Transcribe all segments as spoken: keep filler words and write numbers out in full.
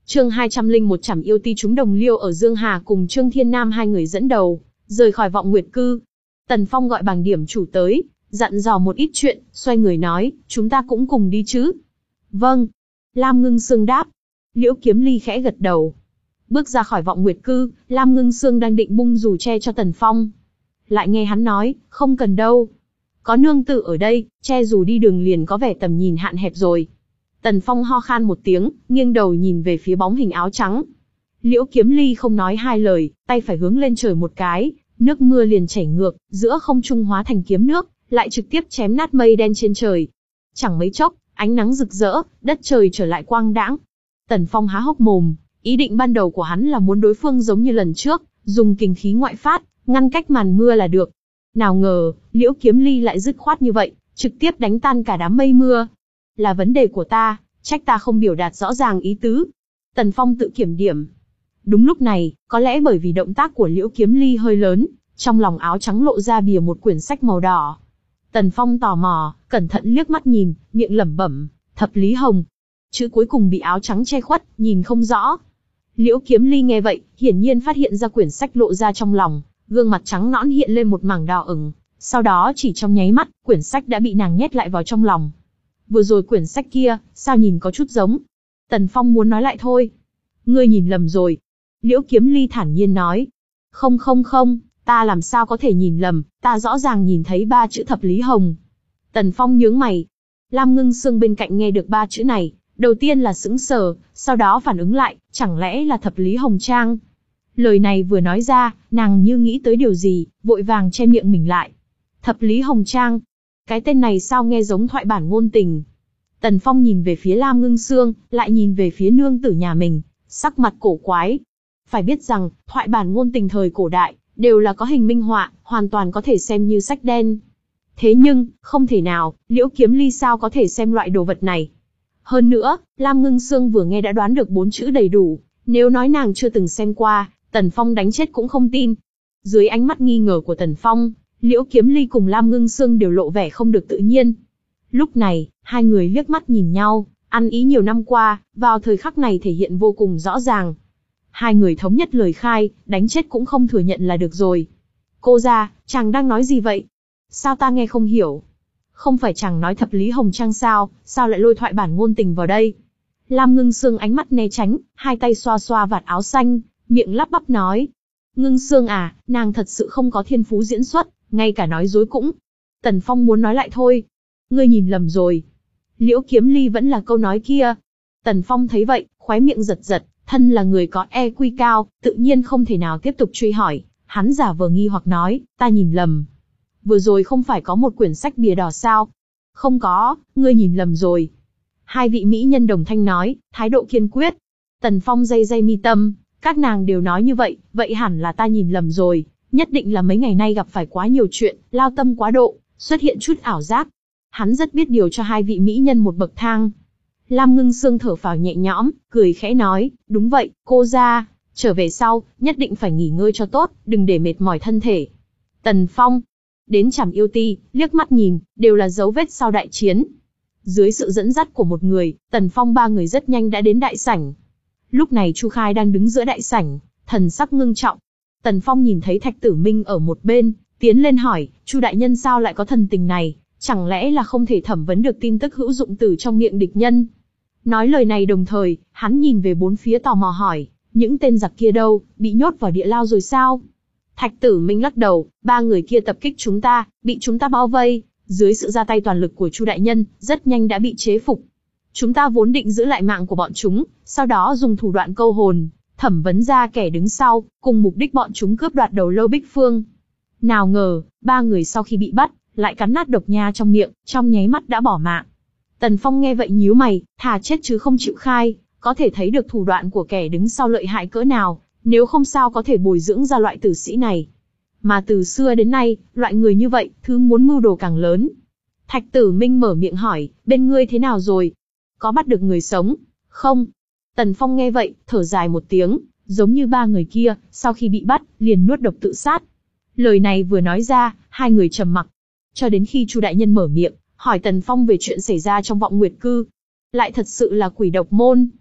Chương hai trăm lẻ một Trảm yêu ti chúng đồng liêu ở Dương Hà cùng Trương Thiên Nam hai người dẫn đầu, rời khỏi Vọng Nguyệt Cư. Tần Phong gọi bảng điểm chủ tới, dặn dò một ít chuyện, xoay người nói, chúng ta cũng cùng đi chứ? Vâng. Lam Ngưng Sương đáp. Liễu Kiếm Ly khẽ gật đầu. Bước ra khỏi Vọng Nguyệt Cư, Lam Ngưng Sương đang định bung dù che cho Tần Phong. Lại nghe hắn nói, không cần đâu. Có nương tử ở đây, che dù đi đường liền có vẻ tầm nhìn hạn hẹp rồi. Tần Phong ho khan một tiếng, nghiêng đầu nhìn về phía bóng hình áo trắng. Liễu Kiếm Ly không nói hai lời, tay phải hướng lên trời một cái, nước mưa liền chảy ngược, giữa không trung hóa thành kiếm nước, lại trực tiếp chém nát mây đen trên trời. Chẳng mấy chốc, ánh nắng rực rỡ, đất trời trở lại quang đãng. Tần Phong há hốc mồm, ý định ban đầu của hắn là muốn đối phương giống như lần trước, dùng kình khí ngoại phát, ngăn cách màn mưa là được. Nào ngờ, Liễu Kiếm Ly lại dứt khoát như vậy, trực tiếp đánh tan cả đám mây mưa. Là vấn đề của ta, trách ta không biểu đạt rõ ràng ý tứ. Tần Phong tự kiểm điểm. Đúng lúc này, có lẽ bởi vì động tác của Liễu Kiếm Ly hơi lớn, trong lòng áo trắng lộ ra bìa một quyển sách màu đỏ. Tần Phong tò mò, cẩn thận liếc mắt nhìn, miệng lẩm bẩm, Thập Lý Hồng. Chữ cuối cùng bị áo trắng che khuất, nhìn không rõ. Liễu Kiếm Ly nghe vậy, hiển nhiên phát hiện ra quyển sách lộ ra trong lòng, gương mặt trắng nõn hiện lên một mảng đỏ ửng. Sau đó chỉ trong nháy mắt, quyển sách đã bị nàng nhét lại vào trong lòng. Vừa rồi quyển sách kia, sao nhìn có chút giống? Tần Phong muốn nói lại thôi. Ngươi nhìn lầm rồi. Liễu Kiếm Ly thản nhiên nói. Không không không, ta làm sao có thể nhìn lầm, ta rõ ràng nhìn thấy ba chữ Thập Lý Hồng. Tần Phong nhướng mày. Lam Ngưng Sương bên cạnh nghe được ba chữ này, đầu tiên là sững sờ, sau đó phản ứng lại, chẳng lẽ là Thập Lý Hồng Trang? Lời này vừa nói ra, nàng như nghĩ tới điều gì, vội vàng che miệng mình lại. Thập Lý Hồng Trang, cái tên này sao nghe giống thoại bản ngôn tình. Tần Phong nhìn về phía Lam Ngưng Sương, lại nhìn về phía nương tử nhà mình, sắc mặt cổ quái. Phải biết rằng, thoại bản ngôn tình thời cổ đại, đều là có hình minh họa, hoàn toàn có thể xem như sách đen. Thế nhưng, không thể nào, Liễu Kiếm Ly sao có thể xem loại đồ vật này. Hơn nữa, Lam Ngưng Sương vừa nghe đã đoán được bốn chữ đầy đủ, nếu nói nàng chưa từng xem qua, Tần Phong đánh chết cũng không tin. Dưới ánh mắt nghi ngờ của Tần Phong, Liễu Kiếm Ly cùng Lam Ngưng Sương đều lộ vẻ không được tự nhiên. Lúc này, hai người liếc mắt nhìn nhau, ăn ý nhiều năm qua, vào thời khắc này thể hiện vô cùng rõ ràng. Hai người thống nhất lời khai, đánh chết cũng không thừa nhận là được rồi. Cô ra, chàng đang nói gì vậy? Sao ta nghe không hiểu? Không phải chàng nói Thập Lý Hồng Trang sao, sao lại lôi thoại bản ngôn tình vào đây? Lam Ngưng Sương ánh mắt né tránh, hai tay xoa xoa vạt áo xanh, miệng lắp bắp nói. Ngưng Sương à, nàng thật sự không có thiên phú diễn xuất, ngay cả nói dối cũng. Tần Phong muốn nói lại thôi. Ngươi nhìn lầm rồi. Liễu Kiếm Ly vẫn là câu nói kia. Tần Phong thấy vậy, khóe miệng giật giật, thân là người có e quy cao, tự nhiên không thể nào tiếp tục truy hỏi. Hắn giả vờ nghi hoặc nói, ta nhìn lầm. Vừa rồi không phải có một quyển sách bìa đỏ sao? Không có, ngươi nhìn lầm rồi. Hai vị mỹ nhân đồng thanh nói, thái độ kiên quyết. Tần Phong day day mi tâm, các nàng đều nói như vậy, vậy hẳn là ta nhìn lầm rồi. Nhất định là mấy ngày nay gặp phải quá nhiều chuyện, lao tâm quá độ, xuất hiện chút ảo giác. Hắn rất biết điều cho hai vị mỹ nhân một bậc thang. Lam Ngưng Sương thở phào nhẹ nhõm, cười khẽ nói, đúng vậy, cô ra, trở về sau, nhất định phải nghỉ ngơi cho tốt, đừng để mệt mỏi thân thể. Tần Phong, đến Trảm yêu ti, liếc mắt nhìn, đều là dấu vết sau đại chiến. Dưới sự dẫn dắt của một người, Tần Phong ba người rất nhanh đã đến đại sảnh. Lúc này Chu Khai đang đứng giữa đại sảnh, thần sắc ngưng trọng. Tần Phong nhìn thấy Thạch Tử Minh ở một bên, tiến lên hỏi, Chu đại nhân sao lại có thần tình này, chẳng lẽ là không thể thẩm vấn được tin tức hữu dụng từ trong miệng địch nhân? Nói lời này đồng thời, hắn nhìn về bốn phía tò mò hỏi, những tên giặc kia đâu, bị nhốt vào địa lao rồi sao? Thạch Tử Minh lắc đầu, ba người kia tập kích chúng ta, bị chúng ta bao vây, dưới sự ra tay toàn lực của Chu đại nhân, rất nhanh đã bị chế phục. Chúng ta vốn định giữ lại mạng của bọn chúng, sau đó dùng thủ đoạn câu hồn, thẩm vấn ra kẻ đứng sau, cùng mục đích bọn chúng cướp đoạt đầu lâu Bích Phương. Nào ngờ, ba người sau khi bị bắt, lại cắn nát độc nha trong miệng, trong nháy mắt đã bỏ mạng. Tần Phong nghe vậy nhíu mày, thà chết chứ không chịu khai, có thể thấy được thủ đoạn của kẻ đứng sau lợi hại cỡ nào, nếu không sao có thể bồi dưỡng ra loại tử sĩ này. Mà từ xưa đến nay, loại người như vậy, thứ muốn mưu đồ càng lớn. Thạch Tử Minh mở miệng hỏi, bên ngươi thế nào rồi? Có bắt được người sống? Không. Tần Phong nghe vậy, thở dài một tiếng, giống như ba người kia, sau khi bị bắt, liền nuốt độc tự sát. Lời này vừa nói ra, hai người trầm mặc. Cho đến khi Chu đại nhân mở miệng, hỏi Tần Phong về chuyện xảy ra trong Vọng Nguyệt Cư. Lại thật sự là quỷ độc môn.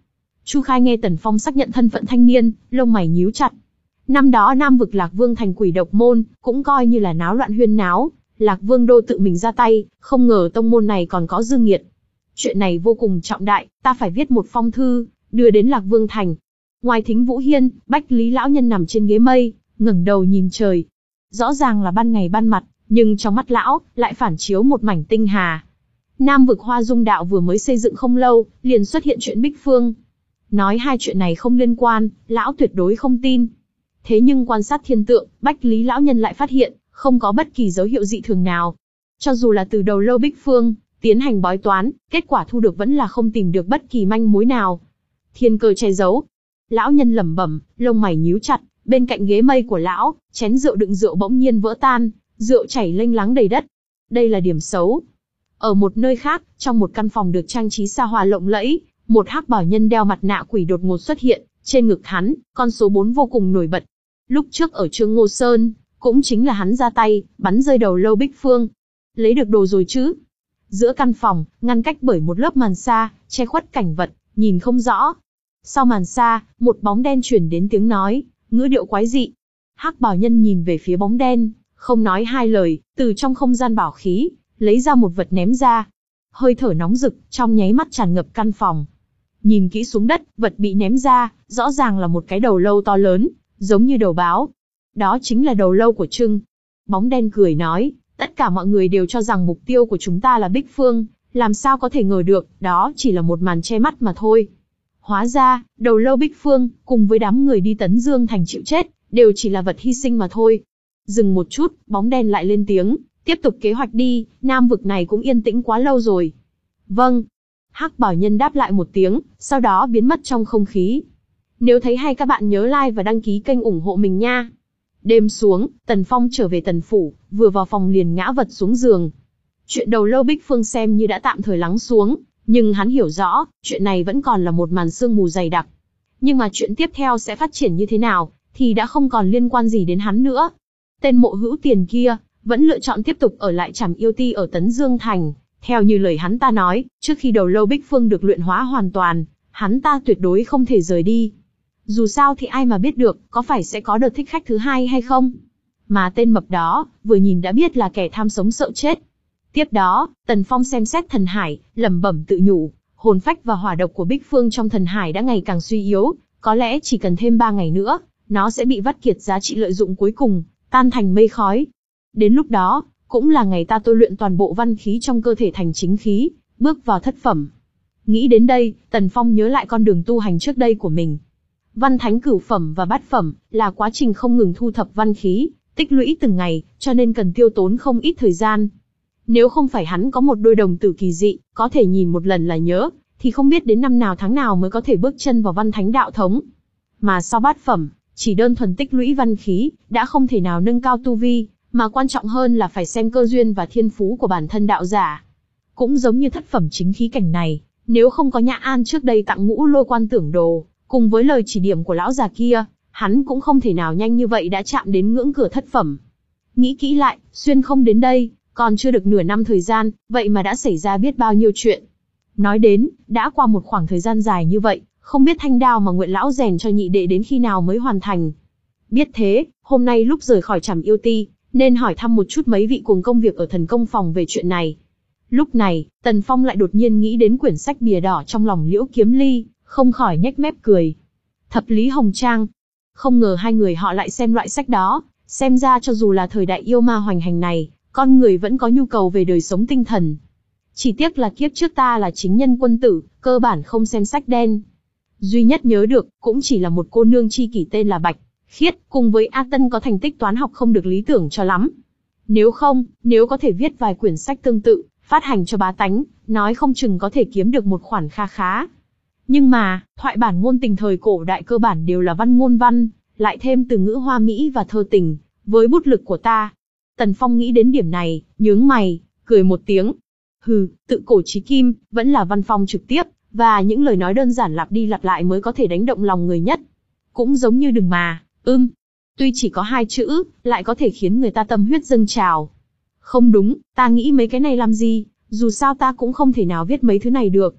Chu Khai nghe Tần Phong xác nhận thân phận thanh niên, lông mày nhíu chặt. Năm đó Nam vực Lạc Vương thành quỷ độc môn, cũng coi như là náo loạn huyên náo. Lạc Vương đô tự mình ra tay, không ngờ tông môn này còn có dương nghiệt. Chuyện này vô cùng trọng đại, ta phải viết một phong thư, đưa đến Lạc Vương thành. Ngoài Thính Vũ Hiên, Bách Lý lão nhân nằm trên ghế mây, ngẩng đầu nhìn trời. Rõ ràng là ban ngày ban mặt, nhưng trong mắt lão, lại phản chiếu một mảnh tinh hà. Nam vực Hoa Dung đạo vừa mới xây dựng không lâu, liền xuất hiện chuyện Bích Phương. Nói hai chuyện này không liên quan, lão tuyệt đối không tin. Thế nhưng quan sát thiên tượng, Bách Lý lão nhân lại phát hiện, không có bất kỳ dấu hiệu dị thường nào. Cho dù là từ đầu lâu Bích Phương, tiến hành bói toán, kết quả thu được vẫn là không tìm được bất kỳ manh mối nào. Thiên cơ che giấu. Lão nhân lẩm bẩm, lông mày nhíu chặt, bên cạnh ghế mây của lão, chén rượu đựng rượu bỗng nhiên vỡ tan, rượu chảy lênh láng đầy đất. Đây là điểm xấu. Ở một nơi khác, trong một căn phòng được trang trí xa hoa lộng lẫy, một hắc bảo nhân đeo mặt nạ quỷ đột ngột xuất hiện, trên ngực hắn, con số bốn vô cùng nổi bật. Lúc trước ở Trương Ngô Sơn, cũng chính là hắn ra tay, bắn rơi đầu lâu Bích Phương. Lấy được đồ rồi chứ? Giữa căn phòng, ngăn cách bởi một lớp màn sa, che khuất cảnh vật, nhìn không rõ. Sau màn sa, một bóng đen truyền đến tiếng nói, ngữ điệu quái dị. Hắc bảo nhân nhìn về phía bóng đen, không nói hai lời, từ trong không gian bảo khí, lấy ra một vật ném ra. Hơi thở nóng rực, trong nháy mắt tràn ngập căn phòng. Nhìn kỹ xuống đất, vật bị ném ra, rõ ràng là một cái đầu lâu to lớn, giống như đầu báo. Đó chính là đầu lâu của Trưng. Bóng đen cười nói, tất cả mọi người đều cho rằng mục tiêu của chúng ta là Bích Phương, làm sao có thể ngờ được, đó chỉ là một màn che mắt mà thôi. Hóa ra, đầu lâu Bích Phương, cùng với đám người đi Tấn Dương thành chịu chết, đều chỉ là vật hy sinh mà thôi. Dừng một chút, bóng đen lại lên tiếng, tiếp tục kế hoạch đi, Nam vực này cũng yên tĩnh quá lâu rồi. Vâng. Hắc bảo nhân đáp lại một tiếng, sau đó biến mất trong không khí. Nếu thấy hay các bạn nhớ like và đăng ký kênh ủng hộ mình nha. Đêm xuống, Tần Phong trở về Tần Phủ, vừa vào phòng liền ngã vật xuống giường. Chuyện đầu lâu Bích Phương xem như đã tạm thời lắng xuống, nhưng hắn hiểu rõ, chuyện này vẫn còn là một màn sương mù dày đặc. Nhưng mà chuyện tiếp theo sẽ phát triển như thế nào, thì đã không còn liên quan gì đến hắn nữa. Tên Mộ Hữu Tiền kia, vẫn lựa chọn tiếp tục ở lại Trảm Yêu Ti ở Tấn Dương Thành. Theo như lời hắn ta nói, trước khi đầu lâu Bích Phương được luyện hóa hoàn toàn, hắn ta tuyệt đối không thể rời đi. Dù sao thì ai mà biết được, có phải sẽ có đợt thích khách thứ hai hay không? Mà tên mập đó, vừa nhìn đã biết là kẻ tham sống sợ chết. Tiếp đó, Tần Phong xem xét thần hải, lẩm bẩm tự nhủ, hồn phách và hỏa độc của Bích Phương trong thần hải đã ngày càng suy yếu, có lẽ chỉ cần thêm ba ngày nữa, nó sẽ bị vắt kiệt giá trị lợi dụng cuối cùng, tan thành mây khói. Đến lúc đó, cũng là ngày ta tôi luyện toàn bộ văn khí trong cơ thể thành chính khí, bước vào thất phẩm. Nghĩ đến đây, Tần Phong nhớ lại con đường tu hành trước đây của mình. Văn thánh cửu phẩm và bát phẩm là quá trình không ngừng thu thập văn khí, tích lũy từng ngày, cho nên cần tiêu tốn không ít thời gian. Nếu không phải hắn có một đôi đồng tử kỳ dị, có thể nhìn một lần là nhớ, thì không biết đến năm nào tháng nào mới có thể bước chân vào văn thánh đạo thống. Mà sau bát phẩm, chỉ đơn thuần tích lũy văn khí, đã không thể nào nâng cao tu vi, mà quan trọng hơn là phải xem cơ duyên và thiên phú của bản thân đạo giả. Cũng giống như thất phẩm chính khí cảnh này, nếu không có Nhã An trước đây tặng ngũ lôi quan tưởng đồ, cùng với lời chỉ điểm của lão già kia, hắn cũng không thể nào nhanh như vậy đã chạm đến ngưỡng cửa thất phẩm. Nghĩ kỹ lại, xuyên không đến đây, còn chưa được nửa năm thời gian, vậy mà đã xảy ra biết bao nhiêu chuyện. Nói đến, đã qua một khoảng thời gian dài như vậy, không biết thanh đao mà Nguyện lão rèn cho nhị đệ đến khi nào mới hoàn thành. Biết thế, hôm nay lúc rời khỏi Trảm Yêu Ti, nên hỏi thăm một chút mấy vị cùng công việc ở thần công phòng về chuyện này. Lúc này, Tần Phong lại đột nhiên nghĩ đến quyển sách bìa đỏ trong lòng Liễu Kiếm Ly, không khỏi nhếch mép cười. Thập Lý Hồng Trang. Không ngờ hai người họ lại xem loại sách đó, xem ra cho dù là thời đại yêu ma hoành hành này, con người vẫn có nhu cầu về đời sống tinh thần. Chỉ tiếc là kiếp trước ta là chính nhân quân tử, cơ bản không xem sách đen. Duy nhất nhớ được, cũng chỉ là một cô nương chi kỷ tên là Bạch Khiết, cùng với A Tân có thành tích toán học không được lý tưởng cho lắm. Nếu không, nếu có thể viết vài quyển sách tương tự, phát hành cho bá tánh, nói không chừng có thể kiếm được một khoản kha khá. Nhưng mà, thoại bản ngôn tình thời cổ đại cơ bản đều là văn ngôn văn, lại thêm từ ngữ hoa mỹ và thơ tình, với bút lực của ta. Tần Phong nghĩ đến điểm này, nhướng mày, cười một tiếng. Hừ, tự cổ chí kim, vẫn là văn phong trực tiếp, và những lời nói đơn giản lặp đi lặp lại mới có thể đánh động lòng người nhất. Cũng giống như đừng mà, ưm. Tuy chỉ có hai chữ, lại có thể khiến người ta tâm huyết dâng trào. Không đúng, ta nghĩ mấy cái này làm gì, dù sao ta cũng không thể nào viết mấy thứ này được.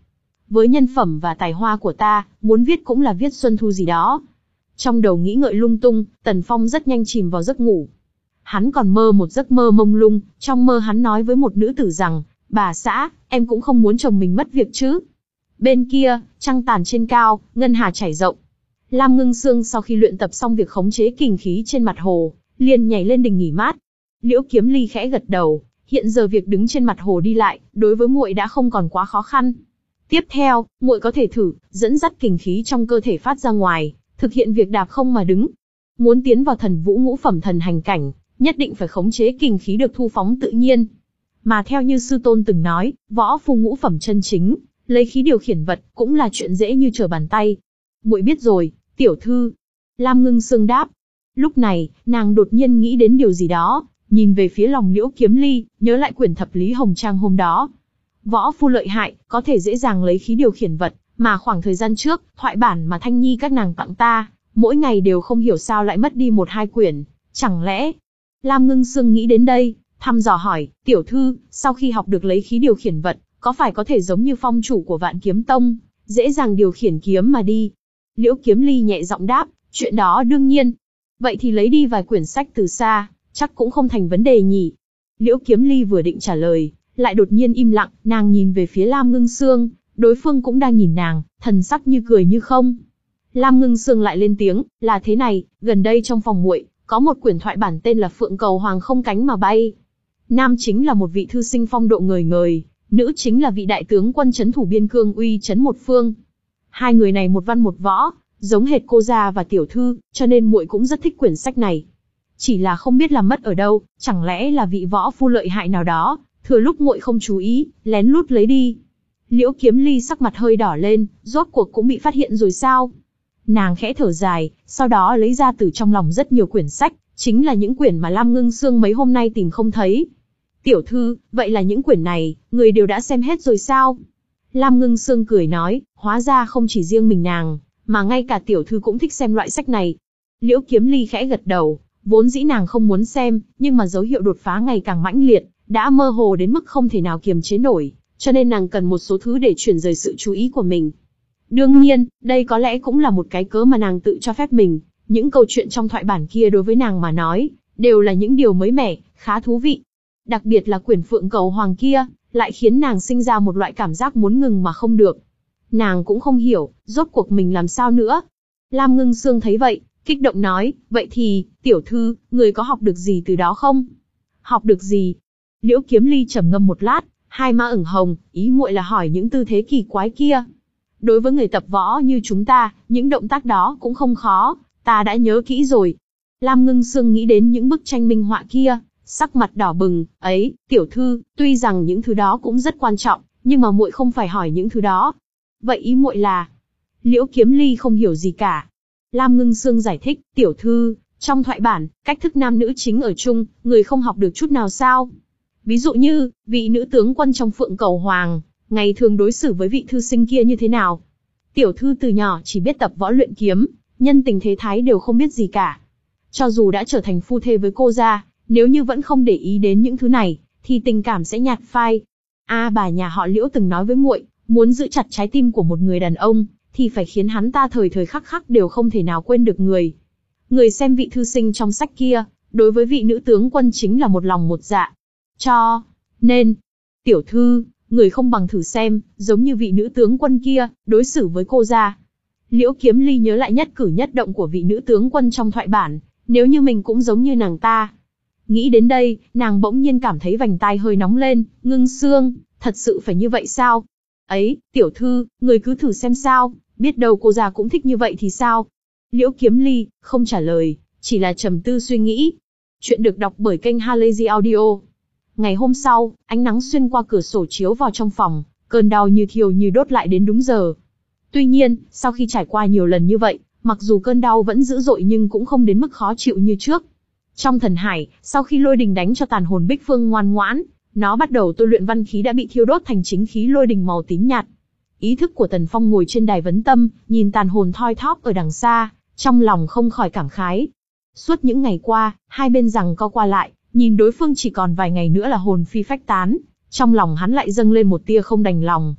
với nhân phẩm và tài hoa của ta, muốn viết cũng là viết Xuân Thu gì đó. Trong đầu nghĩ ngợi lung tung, Tần Phong rất nhanh chìm vào giấc ngủ. Hắn còn mơ một giấc mơ mông lung, trong mơ hắn nói với một nữ tử rằng, bà xã, em cũng không muốn chồng mình mất việc chứ. Bên kia, trăng tàn trên cao, ngân hà chảy rộng. Lam Ngưng Sương sau khi luyện tập xong việc khống chế kình khí trên mặt hồ, liền nhảy lên đình nghỉ mát. Liễu Kiếm Ly khẽ gật đầu, hiện giờ việc đứng trên mặt hồ đi lại, đối với muội đã không còn quá khó khăn. Tiếp theo, muội có thể thử dẫn dắt kình khí trong cơ thể phát ra ngoài, thực hiện việc đạp không mà đứng. Muốn tiến vào thần vũ ngũ phẩm thần hành cảnh, nhất định phải khống chế kình khí được thu phóng tự nhiên. Mà theo như sư tôn từng nói, võ phu ngũ phẩm chân chính, lấy khí điều khiển vật cũng là chuyện dễ như trở bàn tay. Muội biết rồi, tiểu thư. Lam Ngưng Sương đáp. Lúc này, nàng đột nhiên nghĩ đến điều gì đó, nhìn về phía lòng Liễu Kiếm Ly, nhớ lại quyển thập lý hồng trang hôm đó. Võ phu lợi hại, có thể dễ dàng lấy khí điều khiển vật, mà khoảng thời gian trước, thoại bản mà Thanh Nhi các nàng tặng ta, mỗi ngày đều không hiểu sao lại mất đi một hai quyển, chẳng lẽ... Lam Ngưng Sương nghĩ đến đây, thăm dò hỏi, tiểu thư, sau khi học được lấy khí điều khiển vật, có phải có thể giống như phong chủ của Vạn Kiếm Tông, dễ dàng điều khiển kiếm mà đi? Liễu Kiếm Ly nhẹ giọng đáp, chuyện đó đương nhiên. Vậy thì lấy đi vài quyển sách từ xa, chắc cũng không thành vấn đề nhỉ? Liễu Kiếm Ly vừa định trả lời, lại đột nhiên im lặng, nàng nhìn về phía Lam Ngưng Sương, đối phương cũng đang nhìn nàng, thần sắc như cười như không. Lam Ngưng Sương lại lên tiếng, là thế này, gần đây trong phòng muội có một quyển thoại bản tên là Phượng Cầu Hoàng không cánh mà bay. Nam chính là một vị thư sinh phong độ ngời ngời, nữ chính là vị đại tướng quân trấn thủ biên cương uy trấn một phương. Hai người này một văn một võ, giống hệt cô gia và tiểu thư, cho nên muội cũng rất thích quyển sách này. Chỉ là không biết làm mất ở đâu, chẳng lẽ là vị võ phu lợi hại nào đó, thừa lúc muội không chú ý, lén lút lấy đi. Liễu Kiếm Ly sắc mặt hơi đỏ lên, rốt cuộc cũng bị phát hiện rồi sao? Nàng khẽ thở dài, sau đó lấy ra từ trong lòng rất nhiều quyển sách, chính là những quyển mà Lam Ngưng Sương mấy hôm nay tìm không thấy. Tiểu thư, vậy là những quyển này, người đều đã xem hết rồi sao? Lam Ngưng Sương cười nói, hóa ra không chỉ riêng mình nàng, mà ngay cả tiểu thư cũng thích xem loại sách này. Liễu Kiếm Ly khẽ gật đầu, vốn dĩ nàng không muốn xem, nhưng mà dấu hiệu đột phá ngày càng mãnh liệt, đã mơ hồ đến mức không thể nào kiềm chế nổi, cho nên nàng cần một số thứ để chuyển rời sự chú ý của mình. Đương nhiên, đây có lẽ cũng là một cái cớ mà nàng tự cho phép mình, những câu chuyện trong thoại bản kia đối với nàng mà nói, đều là những điều mới mẻ, khá thú vị. Đặc biệt là quyển Phượng Cầu Hoàng kia, lại khiến nàng sinh ra một loại cảm giác muốn ngừng mà không được. Nàng cũng không hiểu, rốt cuộc mình làm sao nữa. Lam Ngưng Sương thấy vậy, kích động nói, vậy thì, tiểu thư, người có học được gì từ đó không? Học được gì? Liễu Kiếm Ly trầm ngâm một lát, hai má ửng hồng, ý muội là hỏi những tư thế kỳ quái kia. Đối với người tập võ như chúng ta, những động tác đó cũng không khó, ta đã nhớ kỹ rồi. Lam Ngưng Sương nghĩ đến những bức tranh minh họa kia, sắc mặt đỏ bừng, ấy, tiểu thư, tuy rằng những thứ đó cũng rất quan trọng, nhưng mà muội không phải hỏi những thứ đó. Vậy ý muội là? Liễu Kiếm Ly không hiểu gì cả. Lam Ngưng Sương giải thích, tiểu thư, trong thoại bản, cách thức nam nữ chính ở chung, người không học được chút nào sao? Ví dụ như, vị nữ tướng quân trong Phượng Cầu Hoàng, ngày thường đối xử với vị thư sinh kia như thế nào? Tiểu thư từ nhỏ chỉ biết tập võ luyện kiếm, nhân tình thế thái đều không biết gì cả. Cho dù đã trở thành phu thê với cô gia, nếu như vẫn không để ý đến những thứ này, thì tình cảm sẽ nhạt phai. A à, bà nhà họ Liễu từng nói với muội, muốn giữ chặt trái tim của một người đàn ông, thì phải khiến hắn ta thời thời khắc khắc đều không thể nào quên được người. Người xem vị thư sinh trong sách kia, đối với vị nữ tướng quân chính là một lòng một dạ. Cho nên, tiểu thư, người không bằng thử xem, giống như vị nữ tướng quân kia, đối xử với cô gia. Liễu Kiếm Ly nhớ lại nhất cử nhất động của vị nữ tướng quân trong thoại bản, nếu như mình cũng giống như nàng ta. Nghĩ đến đây, nàng bỗng nhiên cảm thấy vành tai hơi nóng lên, Ngưng Sương, thật sự phải như vậy sao? Ấy, tiểu thư, người cứ thử xem sao, biết đâu cô gia cũng thích như vậy thì sao? Liễu Kiếm Ly, không trả lời, chỉ là trầm tư suy nghĩ. Chuyện được đọc bởi kênh Halazy Audio. Ngày hôm sau, ánh nắng xuyên qua cửa sổ chiếu vào trong phòng, cơn đau như thiêu như đốt lại đến đúng giờ. Tuy nhiên, sau khi trải qua nhiều lần như vậy, mặc dù cơn đau vẫn dữ dội nhưng cũng không đến mức khó chịu như trước. Trong thần hải, sau khi lôi đình đánh cho tàn hồn Bích Phương ngoan ngoãn, nó bắt đầu tôi luyện văn khí đã bị thiêu đốt thành chính khí lôi đình màu tím nhạt. Ý thức của Tần Phong ngồi trên đài vấn tâm, nhìn tàn hồn thoi thóp ở đằng xa, trong lòng không khỏi cảm khái. Suốt những ngày qua, hai bên giằng co qua lại, nhìn đối phương chỉ còn vài ngày nữa là hồn phi phách tán, trong lòng hắn lại dâng lên một tia không đành lòng.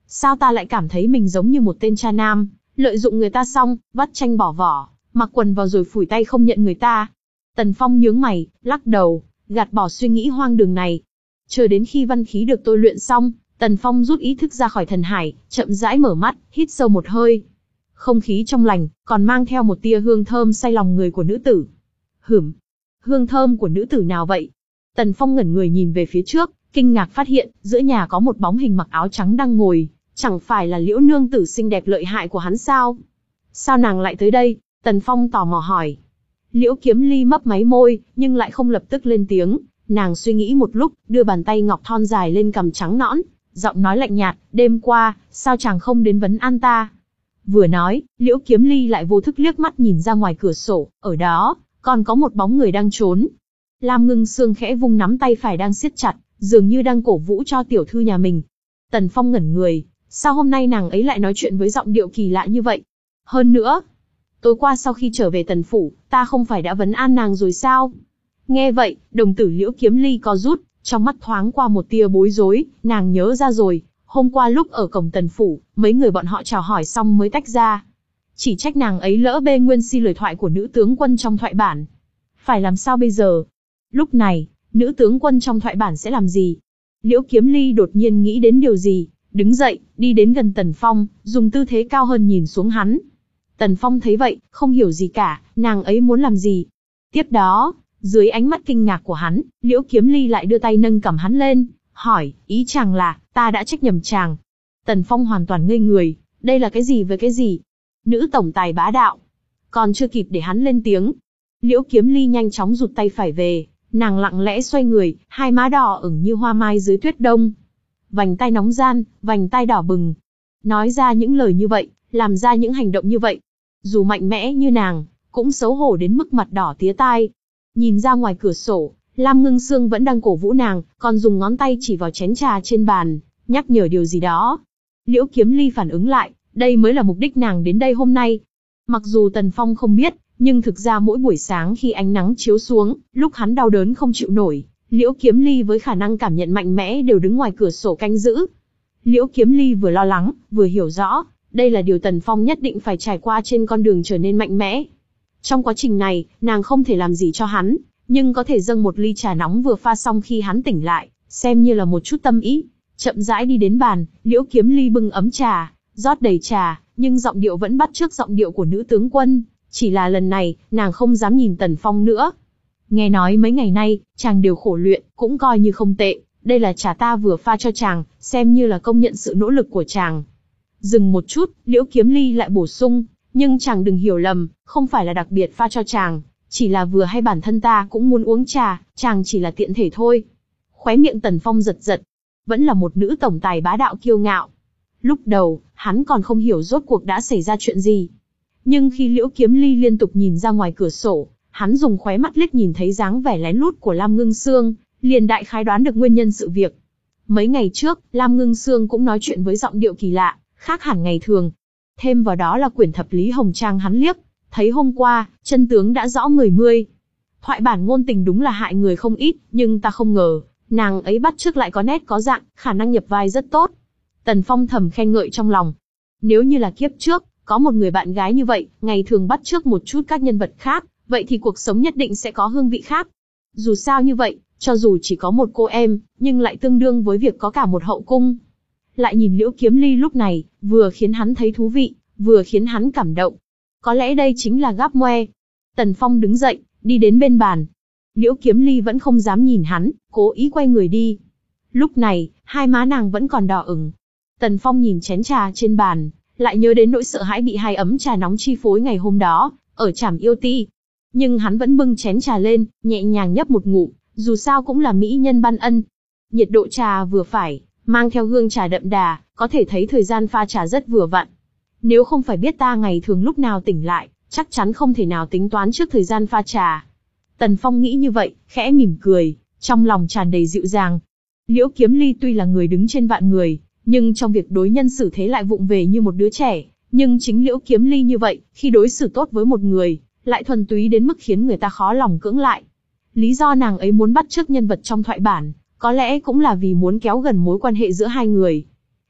Sao ta lại cảm thấy mình giống như một tên cha nam, lợi dụng người ta xong, vắt chanh bỏ vỏ, mặc quần vào rồi phủi tay không nhận người ta. Tần Phong nhướng mày, lắc đầu, gạt bỏ suy nghĩ hoang đường này. Chờ đến khi văn khí được tôi luyện xong, Tần Phong rút ý thức ra khỏi thần hải, chậm rãi mở mắt, hít sâu một hơi. Không khí trong lành, còn mang theo một tia hương thơm say lòng người của nữ tử. Hửm, hương thơm của nữ tử nào vậy? Tần Phong ngẩn người nhìn về phía trước, kinh ngạc phát hiện, giữa nhà có một bóng hình mặc áo trắng đang ngồi, chẳng phải là Liễu nương tử xinh đẹp lợi hại của hắn sao? Sao nàng lại tới đây? Tần Phong tò mò hỏi. Liễu Kiếm Ly mấp máy môi, nhưng lại không lập tức lên tiếng, nàng suy nghĩ một lúc, đưa bàn tay ngọc thon dài lên cằm trắng nõn, giọng nói lạnh nhạt, đêm qua, sao chàng không đến vấn an ta? Vừa nói, Liễu Kiếm Ly lại vô thức liếc mắt nhìn ra ngoài cửa sổ, ở đó, còn có một bóng người đang trốn. Lam Ngưng Sương khẽ vung nắm tay phải đang siết chặt, dường như đang cổ vũ cho tiểu thư nhà mình. Tần Phong ngẩn người, sao hôm nay nàng ấy lại nói chuyện với giọng điệu kỳ lạ như vậy? Hơn nữa, tối qua sau khi trở về Tần phủ, ta không phải đã vấn an nàng rồi sao? Nghe vậy, đồng tử Liễu Kiếm Ly co rút, trong mắt thoáng qua một tia bối rối, nàng nhớ ra rồi, hôm qua lúc ở cổng Tần phủ, mấy người bọn họ chào hỏi xong mới tách ra. Chỉ trách nàng ấy lỡ bê nguyên si lời thoại của nữ tướng quân trong thoại bản. Phải làm sao bây giờ? Lúc này, nữ tướng quân trong thoại bản sẽ làm gì? Liễu Kiếm Ly đột nhiên nghĩ đến điều gì, đứng dậy, đi đến gần Tần Phong, dùng tư thế cao hơn nhìn xuống hắn. Tần Phong thấy vậy, không hiểu gì cả, nàng ấy muốn làm gì. Tiếp đó, dưới ánh mắt kinh ngạc của hắn, Liễu Kiếm Ly lại đưa tay nâng cằm hắn lên, hỏi, ý chàng là, ta đã trách nhầm chàng. Tần Phong hoàn toàn ngây người, đây là cái gì với cái gì? Nữ tổng tài bá đạo. Còn chưa kịp để hắn lên tiếng, Liễu Kiếm Ly nhanh chóng rụt tay phải về, nàng lặng lẽ xoay người, hai má đỏ ửng như hoa mai dưới tuyết đông. Vành tai nóng gian, vành tai đỏ bừng. Nói ra những lời như vậy, làm ra những hành động như vậy. Dù mạnh mẽ như nàng, cũng xấu hổ đến mức mặt đỏ tía tai. Nhìn ra ngoài cửa sổ, Lam Ngưng Sương vẫn đang cổ vũ nàng, còn dùng ngón tay chỉ vào chén trà trên bàn, nhắc nhở điều gì đó. Liễu Kiếm Ly phản ứng lại, đây mới là mục đích nàng đến đây hôm nay. Mặc dù Tần Phong không biết, nhưng thực ra mỗi buổi sáng khi ánh nắng chiếu xuống, lúc hắn đau đớn không chịu nổi, Liễu Kiếm Ly với khả năng cảm nhận mạnh mẽ đều đứng ngoài cửa sổ canh giữ. Liễu Kiếm Ly vừa lo lắng, vừa hiểu rõ, đây là điều Tần Phong nhất định phải trải qua trên con đường trở nên mạnh mẽ. Trong quá trình này, nàng không thể làm gì cho hắn, nhưng có thể dâng một ly trà nóng vừa pha xong khi hắn tỉnh lại, xem như là một chút tâm ý. Chậm rãi đi đến bàn, Liễu Kiếm Ly bưng ấm trà, rót đầy trà, nhưng giọng điệu vẫn bắt chước giọng điệu của nữ tướng quân. Chỉ là lần này, nàng không dám nhìn Tần Phong nữa. Nghe nói mấy ngày nay, chàng đều khổ luyện, cũng coi như không tệ. Đây là trà ta vừa pha cho chàng, xem như là công nhận sự nỗ lực của chàng. Dừng một chút, Liễu Kiếm Ly lại bổ sung, nhưng chàng đừng hiểu lầm, không phải là đặc biệt pha cho chàng, chỉ là vừa hay bản thân ta cũng muốn uống trà, chàng chỉ là tiện thể thôi. Khóe miệng Tần Phong giật giật, vẫn là một nữ tổng tài bá đạo kiêu ngạo. Lúc đầu, hắn còn không hiểu rốt cuộc đã xảy ra chuyện gì. Nhưng khi Liễu Kiếm Ly liên tục nhìn ra ngoài cửa sổ, hắn dùng khóe mắt liếc nhìn thấy dáng vẻ lén lút của Lam Ngưng Sương, liền đại khái đoán được nguyên nhân sự việc. Mấy ngày trước, Lam Ngưng Sương cũng nói chuyện với giọng điệu kỳ lạ, khác hẳn ngày thường. Thêm vào đó là quyển thập lý hồng trang hắn liếc, thấy hôm qua, chân tướng đã rõ mười mươi. Thoại bản ngôn tình đúng là hại người không ít, nhưng ta không ngờ, nàng ấy bắt chước lại có nét có dạng, khả năng nhập vai rất tốt. Tần Phong thầm khen ngợi trong lòng. Nếu như là kiếp trước, có một người bạn gái như vậy, ngày thường bắt chước một chút các nhân vật khác, vậy thì cuộc sống nhất định sẽ có hương vị khác. Dù sao như vậy, cho dù chỉ có một cô em, nhưng lại tương đương với việc có cả một hậu cung. Lại nhìn Liễu Kiếm Ly lúc này, vừa khiến hắn thấy thú vị, vừa khiến hắn cảm động. Có lẽ đây chính là gáp moe. Tần Phong đứng dậy, đi đến bên bàn. Liễu Kiếm Ly vẫn không dám nhìn hắn, cố ý quay người đi. Lúc này, hai má nàng vẫn còn đỏ ửng. Tần Phong nhìn chén trà trên bàn, lại nhớ đến nỗi sợ hãi bị hai ấm trà nóng chi phối ngày hôm đó, ở Trảm Yêu Ti. Nhưng hắn vẫn bưng chén trà lên, nhẹ nhàng nhấp một ngụm, dù sao cũng là mỹ nhân ban ân. Nhiệt độ trà vừa phải, mang theo hương trà đậm đà, có thể thấy thời gian pha trà rất vừa vặn. Nếu không phải biết ta ngày thường lúc nào tỉnh lại, chắc chắn không thể nào tính toán trước thời gian pha trà. Tần Phong nghĩ như vậy, khẽ mỉm cười, trong lòng tràn đầy dịu dàng. Liễu Kiếm Ly tuy là người đứng trên vạn người, nhưng trong việc đối nhân xử thế lại vụng về như một đứa trẻ. Nhưng chính Liễu Kiếm Ly như vậy, khi đối xử tốt với một người, lại thuần túy đến mức khiến người ta khó lòng cưỡng lại. Lý do nàng ấy muốn bắt chước nhân vật trong thoại bản, có lẽ cũng là vì muốn kéo gần mối quan hệ giữa hai người.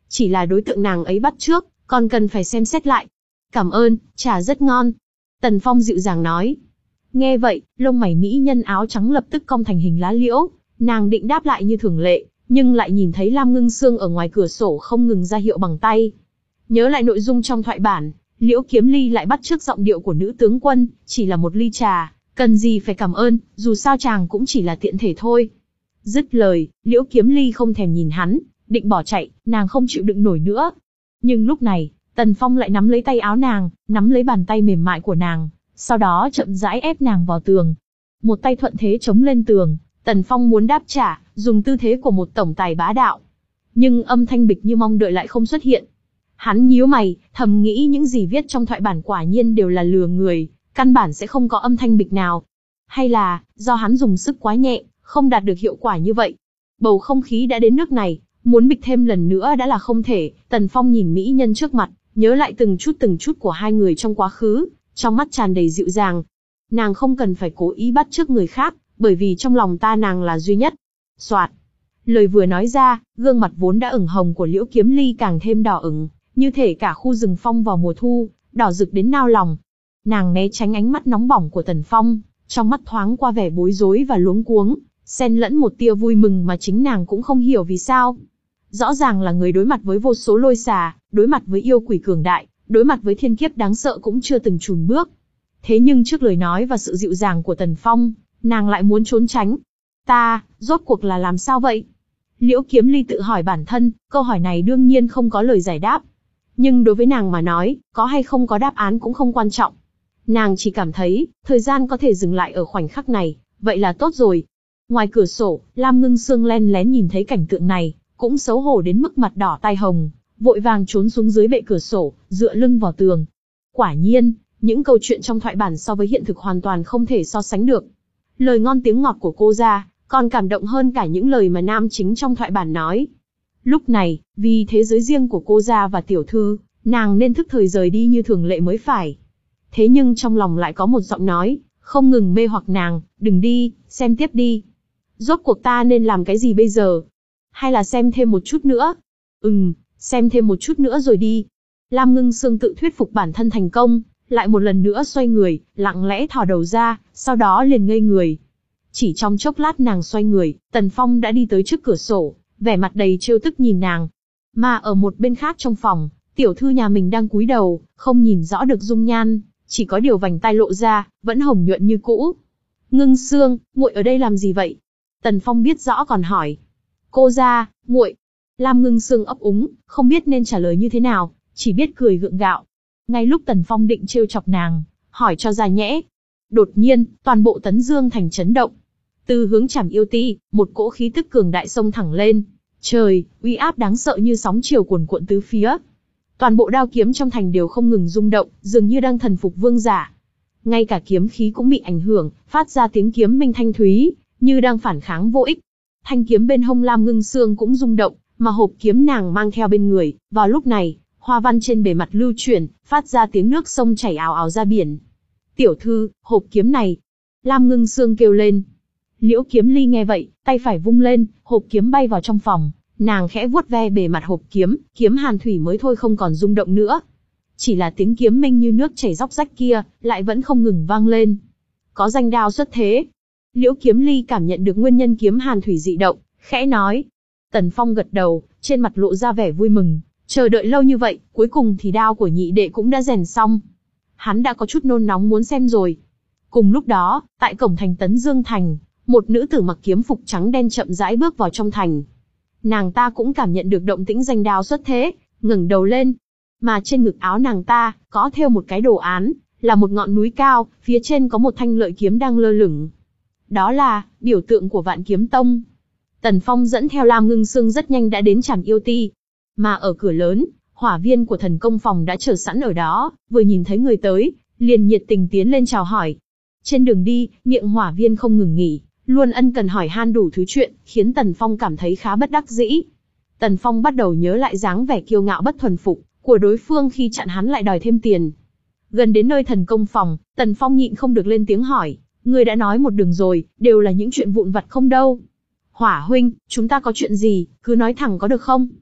Chỉ là đối tượng nàng ấy bắt trước, còn cần phải xem xét lại. Cảm ơn, trà rất ngon. Tần Phong dịu dàng nói. Nghe vậy, lông mày mỹ nhân áo trắng lập tức cong thành hình lá liễu, nàng định đáp lại như thường lệ, nhưng lại nhìn thấy Lam Ngưng Sương ở ngoài cửa sổ không ngừng ra hiệu bằng tay. Nhớ lại nội dung trong thoại bản, Liễu Kiếm Ly lại bắt chước giọng điệu của nữ tướng quân, chỉ là một ly trà, cần gì phải cảm ơn, dù sao chàng cũng chỉ là tiện thể thôi. Dứt lời, Liễu Kiếm Ly không thèm nhìn hắn, định bỏ chạy, nàng không chịu đựng nổi nữa. Nhưng lúc này, Tần Phong lại nắm lấy tay áo nàng, nắm lấy bàn tay mềm mại của nàng, sau đó chậm rãi ép nàng vào tường. Một tay thuận thế chống lên tường, Tần Phong muốn đáp trả, dùng tư thế của một tổng tài bá đạo. Nhưng âm thanh bịch như mong đợi lại không xuất hiện. Hắn nhíu mày, thầm nghĩ những gì viết trong thoại bản quả nhiên đều là lừa người, căn bản sẽ không có âm thanh bịch nào. Hay là, do hắn dùng sức quá nhẹ, không đạt được hiệu quả như vậy. Bầu không khí đã đến nước này, muốn bịch thêm lần nữa đã là không thể. Tần Phong nhìn mỹ nhân trước mặt, nhớ lại từng chút từng chút của hai người trong quá khứ, trong mắt tràn đầy dịu dàng. Nàng không cần phải cố ý bắt chước người khác, bởi vì trong lòng ta nàng là duy nhất. Soạt. Lời vừa nói ra, gương mặt vốn đã ửng hồng của Liễu Kiếm Ly càng thêm đỏ ửng, như thể cả khu rừng phong vào mùa thu, đỏ rực đến nao lòng. Nàng né tránh ánh mắt nóng bỏng của Tần Phong, trong mắt thoáng qua vẻ bối rối và luống cuống, xen lẫn một tia vui mừng mà chính nàng cũng không hiểu vì sao. Rõ ràng là người đối mặt với vô số lôi xà, đối mặt với yêu quỷ cường đại, đối mặt với thiên kiếp đáng sợ cũng chưa từng chùn bước. Thế nhưng trước lời nói và sự dịu dàng của Tần Phong, nàng lại muốn trốn tránh. Ta, rốt cuộc là làm sao vậy? Liễu Kiếm Ly tự hỏi bản thân, câu hỏi này đương nhiên không có lời giải đáp. Nhưng đối với nàng mà nói, có hay không có đáp án cũng không quan trọng. Nàng chỉ cảm thấy, thời gian có thể dừng lại ở khoảnh khắc này, vậy là tốt rồi. Ngoài cửa sổ, Lam Ngưng Sương len lén nhìn thấy cảnh tượng này, cũng xấu hổ đến mức mặt đỏ tai hồng, vội vàng trốn xuống dưới bệ cửa sổ, dựa lưng vào tường. Quả nhiên, những câu chuyện trong thoại bản so với hiện thực hoàn toàn không thể so sánh được. Lời ngon tiếng ngọt của cô ra, còn cảm động hơn cả những lời mà nam chính trong thoại bản nói. Lúc này, vì thế giới riêng của cô ra và tiểu thư, nàng nên thức thời rời đi như thường lệ mới phải. Thế nhưng trong lòng lại có một giọng nói, không ngừng mê hoặc nàng, đừng đi, xem tiếp đi. Rốt cuộc ta nên làm cái gì bây giờ? Hay là xem thêm một chút nữa? Ừm, xem thêm một chút nữa rồi đi. Lam Ngưng Sương tự thuyết phục bản thân thành công, lại một lần nữa xoay người, lặng lẽ thò đầu ra, sau đó liền ngây người. Chỉ trong chốc lát nàng xoay người, Tần Phong đã đi tới trước cửa sổ, vẻ mặt đầy trêu tức nhìn nàng. Mà ở một bên khác trong phòng, tiểu thư nhà mình đang cúi đầu, không nhìn rõ được dung nhan, chỉ có điều vành tai lộ ra, vẫn hồng nhuận như cũ. Ngưng Sương, muội ở đây làm gì vậy? Tần Phong biết rõ còn hỏi. Cô ra, muội. Lam Ngưng Sương ấp úng, không biết nên trả lời như thế nào, chỉ biết cười gượng gạo. Ngay lúc Tần Phong định trêu chọc nàng, hỏi cho ra nhẽ. Đột nhiên, toàn bộ Tấn Dương thành chấn động. Từ hướng Trảm Yêu Ti, một cỗ khí tức cường đại xông thẳng lên. Trời, uy áp đáng sợ như sóng chiều cuồn cuộn tứ phía. Toàn bộ đao kiếm trong thành đều không ngừng rung động, dường như đang thần phục vương giả. Ngay cả kiếm khí cũng bị ảnh hưởng, phát ra tiếng kiếm minh thanh thúy, như đang phản kháng vô ích. Thanh kiếm bên hông Lam Ngưng Sương cũng rung động, mà hộp kiếm nàng mang theo bên người, vào lúc này, hoa văn trên bề mặt lưu chuyển, phát ra tiếng nước sông chảy ào ào ra biển. Tiểu thư, hộp kiếm này. Lam Ngưng Sương kêu lên. Liễu Kiếm Ly nghe vậy, tay phải vung lên, hộp kiếm bay vào trong phòng, nàng khẽ vuốt ve bề mặt hộp kiếm, kiếm hàn thủy mới thôi không còn rung động nữa. Chỉ là tiếng kiếm minh như nước chảy róc rách kia, lại vẫn không ngừng vang lên. Có danh đao xuất thế. Liễu Kiếm Ly cảm nhận được nguyên nhân kiếm hàn thủy dị động, khẽ nói. Tần Phong gật đầu, trên mặt lộ ra vẻ vui mừng, chờ đợi lâu như vậy, cuối cùng thì đao của nhị đệ cũng đã rèn xong. Hắn đã có chút nôn nóng muốn xem rồi. Cùng lúc đó, tại cổng thành Tấn Dương Thành, một nữ tử mặc kiếm phục trắng đen chậm rãi bước vào trong thành. Nàng ta cũng cảm nhận được động tĩnh danh đao xuất thế, ngẩng đầu lên. Mà trên ngực áo nàng ta, có thêu một cái đồ án, là một ngọn núi cao, phía trên có một thanh lợi kiếm đang lơ lửng. Đó là, biểu tượng của Vạn Kiếm Tông. Tần Phong dẫn theo Lam Ngưng Sương rất nhanh đã đến Trảm Yêu Ti. Mà ở cửa lớn, hỏa viên của thần công phòng đã chờ sẵn ở đó, vừa nhìn thấy người tới, liền nhiệt tình tiến lên chào hỏi. Trên đường đi, miệng hỏa viên không ngừng nghỉ, luôn ân cần hỏi han đủ thứ chuyện, khiến Tần Phong cảm thấy khá bất đắc dĩ. Tần Phong bắt đầu nhớ lại dáng vẻ kiêu ngạo bất thuần phục của đối phương khi chặn hắn lại đòi thêm tiền. Gần đến nơi thần công phòng, Tần Phong nhịn không được lên tiếng hỏi, người đã nói một đường rồi, đều là những chuyện vụn vặt không đâu. Hỏa huynh, chúng ta có chuyện gì, cứ nói thẳng có được không?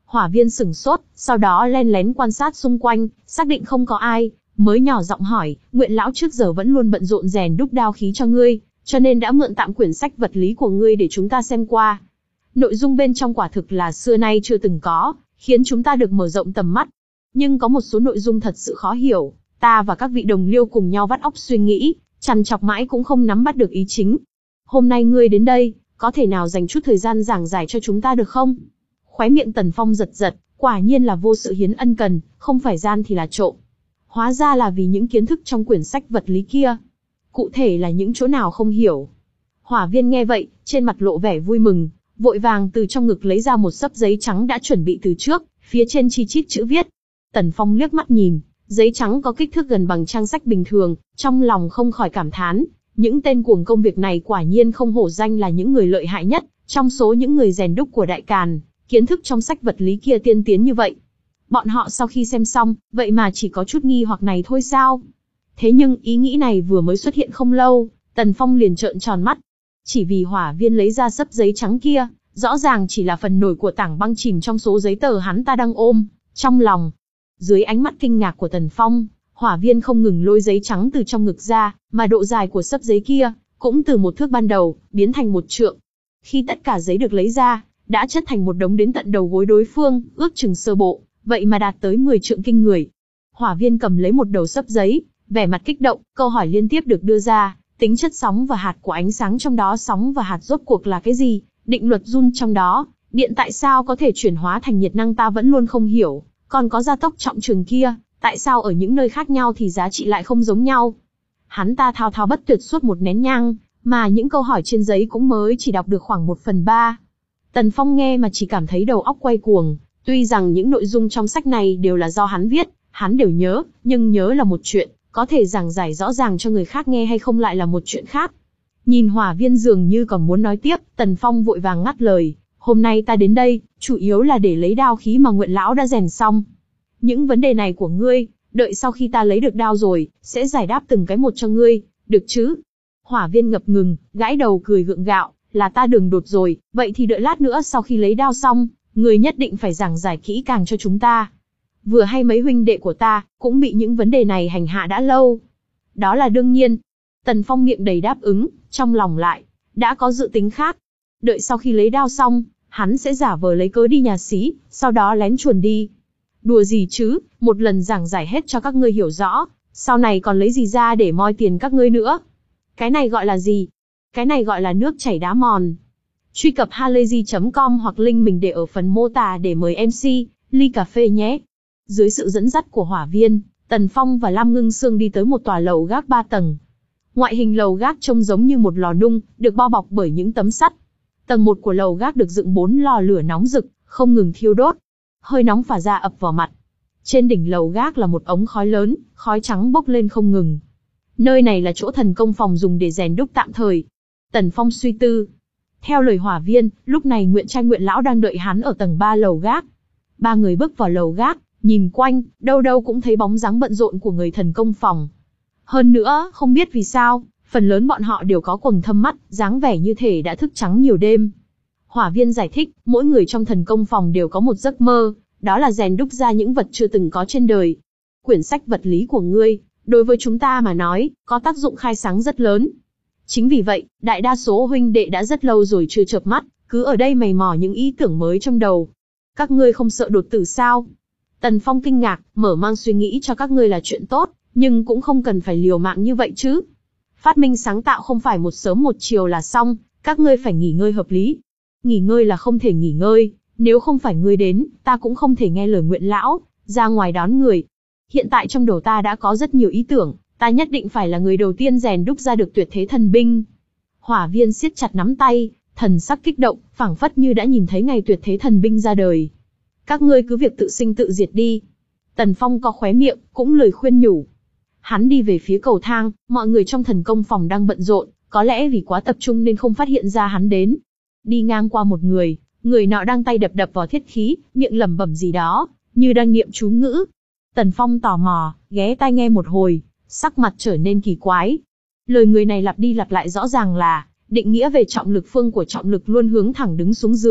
Hỏa viên sửng sốt, sau đó len lén quan sát xung quanh, xác định không có ai, mới nhỏ giọng hỏi, Nguyện lão trước giờ vẫn luôn bận rộn rèn đúc đao khí cho ngươi, cho nên đã mượn tạm quyển sách vật lý của ngươi để chúng ta xem qua. Nội dung bên trong quả thực là xưa nay chưa từng có, khiến chúng ta được mở rộng tầm mắt. Nhưng có một số nội dung thật sự khó hiểu, ta và các vị đồng liêu cùng nhau vắt óc suy nghĩ, trằn trọc mãi cũng không nắm bắt được ý chính. Hôm nay ngươi đến đây, có thể nào dành chút thời gian giảng giải cho chúng ta được không? Khóe miệng Tần Phong giật giật, quả nhiên là vô sự hiến ân cần, không phải gian thì là trộm. Hóa ra là vì những kiến thức trong quyển sách vật lý kia. Cụ thể là những chỗ nào không hiểu. Hỏa viên nghe vậy, trên mặt lộ vẻ vui mừng, vội vàng từ trong ngực lấy ra một xấp giấy trắng đã chuẩn bị từ trước, phía trên chi chít chữ viết. Tần Phong liếc mắt nhìn, giấy trắng có kích thước gần bằng trang sách bình thường, trong lòng không khỏi cảm thán, những tên cuồng công việc này quả nhiên không hổ danh là những người lợi hại nhất, trong số những người rèn đúc của Đại Càn, kiến thức trong sách vật lý kia tiên tiến như vậy. Bọn họ sau khi xem xong, vậy mà chỉ có chút nghi hoặc này thôi sao? Thế nhưng ý nghĩ này vừa mới xuất hiện không lâu, Tần Phong liền trợn tròn mắt. Chỉ vì hỏa viên lấy ra xấp giấy trắng kia, rõ ràng chỉ là phần nổi của tảng băng chìm trong số giấy tờ hắn ta đang ôm trong lòng. Dưới ánh mắt kinh ngạc của Tần Phong, hỏa viên không ngừng lôi giấy trắng từ trong ngực ra, mà độ dài của xấp giấy kia cũng từ một thước ban đầu biến thành một trượng. Khi tất cả giấy được lấy ra, đã chất thành một đống đến tận đầu gối đối phương, ước chừng sơ bộ, vậy mà đạt tới mười trượng kinh người. Hỏa viên cầm lấy một đầu xấp giấy, vẻ mặt kích động, câu hỏi liên tiếp được đưa ra, tính chất sóng và hạt của ánh sáng trong đó, sóng và hạt rốt cuộc là cái gì, định luật Joule trong đó, điện tại sao có thể chuyển hóa thành nhiệt năng ta vẫn luôn không hiểu, còn có gia tốc trọng trường kia, tại sao ở những nơi khác nhau thì giá trị lại không giống nhau. Hắn ta thao thao bất tuyệt suốt một nén nhang, mà những câu hỏi trên giấy cũng mới chỉ đọc được khoảng một phần ba. Tần Phong nghe mà chỉ cảm thấy đầu óc quay cuồng, tuy rằng những nội dung trong sách này đều là do hắn viết, hắn đều nhớ, nhưng nhớ là một chuyện, có thể giảng giải rõ ràng cho người khác nghe hay không lại là một chuyện khác. Nhìn hỏa viên dường như còn muốn nói tiếp, Tần Phong vội vàng ngắt lời, hôm nay ta đến đây, chủ yếu là để lấy đao khí mà Nguyện lão đã rèn xong. Những vấn đề này của ngươi, đợi sau khi ta lấy được đao rồi, sẽ giải đáp từng cái một cho ngươi, được chứ? Hỏa viên ngập ngừng, gãi đầu cười gượng gạo, là ta đường đột rồi, vậy thì đợi lát nữa sau khi lấy đao xong, ngươi nhất định phải giảng giải kỹ càng cho chúng ta. Vừa hay mấy huynh đệ của ta, cũng bị những vấn đề này hành hạ đã lâu. Đó là đương nhiên. Tần Phong miệng đầy đáp ứng, trong lòng lại, đã có dự tính khác. Đợi sau khi lấy đao xong, hắn sẽ giả vờ lấy cớ đi nhà xí, sau đó lén chuồn đi. Đùa gì chứ, một lần giảng giải hết cho các ngươi hiểu rõ, sau này còn lấy gì ra để moi tiền các ngươi nữa. Cái này gọi là gì? Cái này gọi là nước chảy đá mòn. Truy cập halayzi chấm com hoặc link mình để ở phần mô tả để mời em xê, ly cà phê nhé. Dưới sự dẫn dắt của hỏa viên, Tần Phong và Lam Ngưng Sương đi tới một tòa lầu gác ba tầng. Ngoại hình lầu gác trông giống như một lò nung, được bao bọc bởi những tấm sắt. Tầng một của lầu gác được dựng bốn lò lửa nóng rực, không ngừng thiêu đốt. Hơi nóng phả ra ập vào mặt. Trên đỉnh lầu gác là một ống khói lớn, khói trắng bốc lên không ngừng. Nơi này là chỗ thần công phòng dùng để rèn đúc tạm thời. Tần Phong suy tư. Theo lời hỏa viên, lúc này Nguyện Trai Nguyện Lão đang đợi hắn ở tầng ba lầu gác. Ba người bước vào lầu gác, nhìn quanh, đâu đâu cũng thấy bóng dáng bận rộn của người thần công phòng. Hơn nữa, không biết vì sao, phần lớn bọn họ đều có quầng thâm mắt, dáng vẻ như thể đã thức trắng nhiều đêm. Hỏa viên giải thích, mỗi người trong thần công phòng đều có một giấc mơ, đó là rèn đúc ra những vật chưa từng có trên đời. Quyển sách vật lý của ngươi, đối với chúng ta mà nói, có tác dụng khai sáng rất lớn. Chính vì vậy, đại đa số huynh đệ đã rất lâu rồi chưa chợp mắt, cứ ở đây mày mò những ý tưởng mới trong đầu. Các ngươi không sợ đột tử sao? Tần Phong kinh ngạc, mở mang suy nghĩ cho các ngươi là chuyện tốt, nhưng cũng không cần phải liều mạng như vậy chứ. Phát minh sáng tạo không phải một sớm một chiều là xong, các ngươi phải nghỉ ngơi hợp lý. Nghỉ ngơi là không thể nghỉ ngơi, nếu không phải ngươi đến, ta cũng không thể nghe lời Nguyện lão, ra ngoài đón người. Hiện tại trong đầu ta đã có rất nhiều ý tưởng, ta nhất định phải là người đầu tiên rèn đúc ra được tuyệt thế thần binh. Hỏa viên siết chặt nắm tay, thần sắc kích động, phảng phất như đã nhìn thấy ngày tuyệt thế thần binh ra đời. Các ngươi cứ việc tự sinh tự diệt đi. Tần Phong có khóe miệng, cũng lời khuyên nhủ. Hắn đi về phía cầu thang, mọi người trong thần công phòng đang bận rộn, có lẽ vì quá tập trung nên không phát hiện ra hắn đến. Đi ngang qua một người, người nọ đang tay đập đập vào thiết khí, miệng lẩm bẩm gì đó, như đang niệm chú ngữ. Tần Phong tò mò, ghé tai nghe một hồi, sắc mặt trở nên kỳ quái. Lời người này lặp đi lặp lại rõ ràng là, định nghĩa về trọng lực phương của trọng lực luôn hướng thẳng đứng xuống dưới,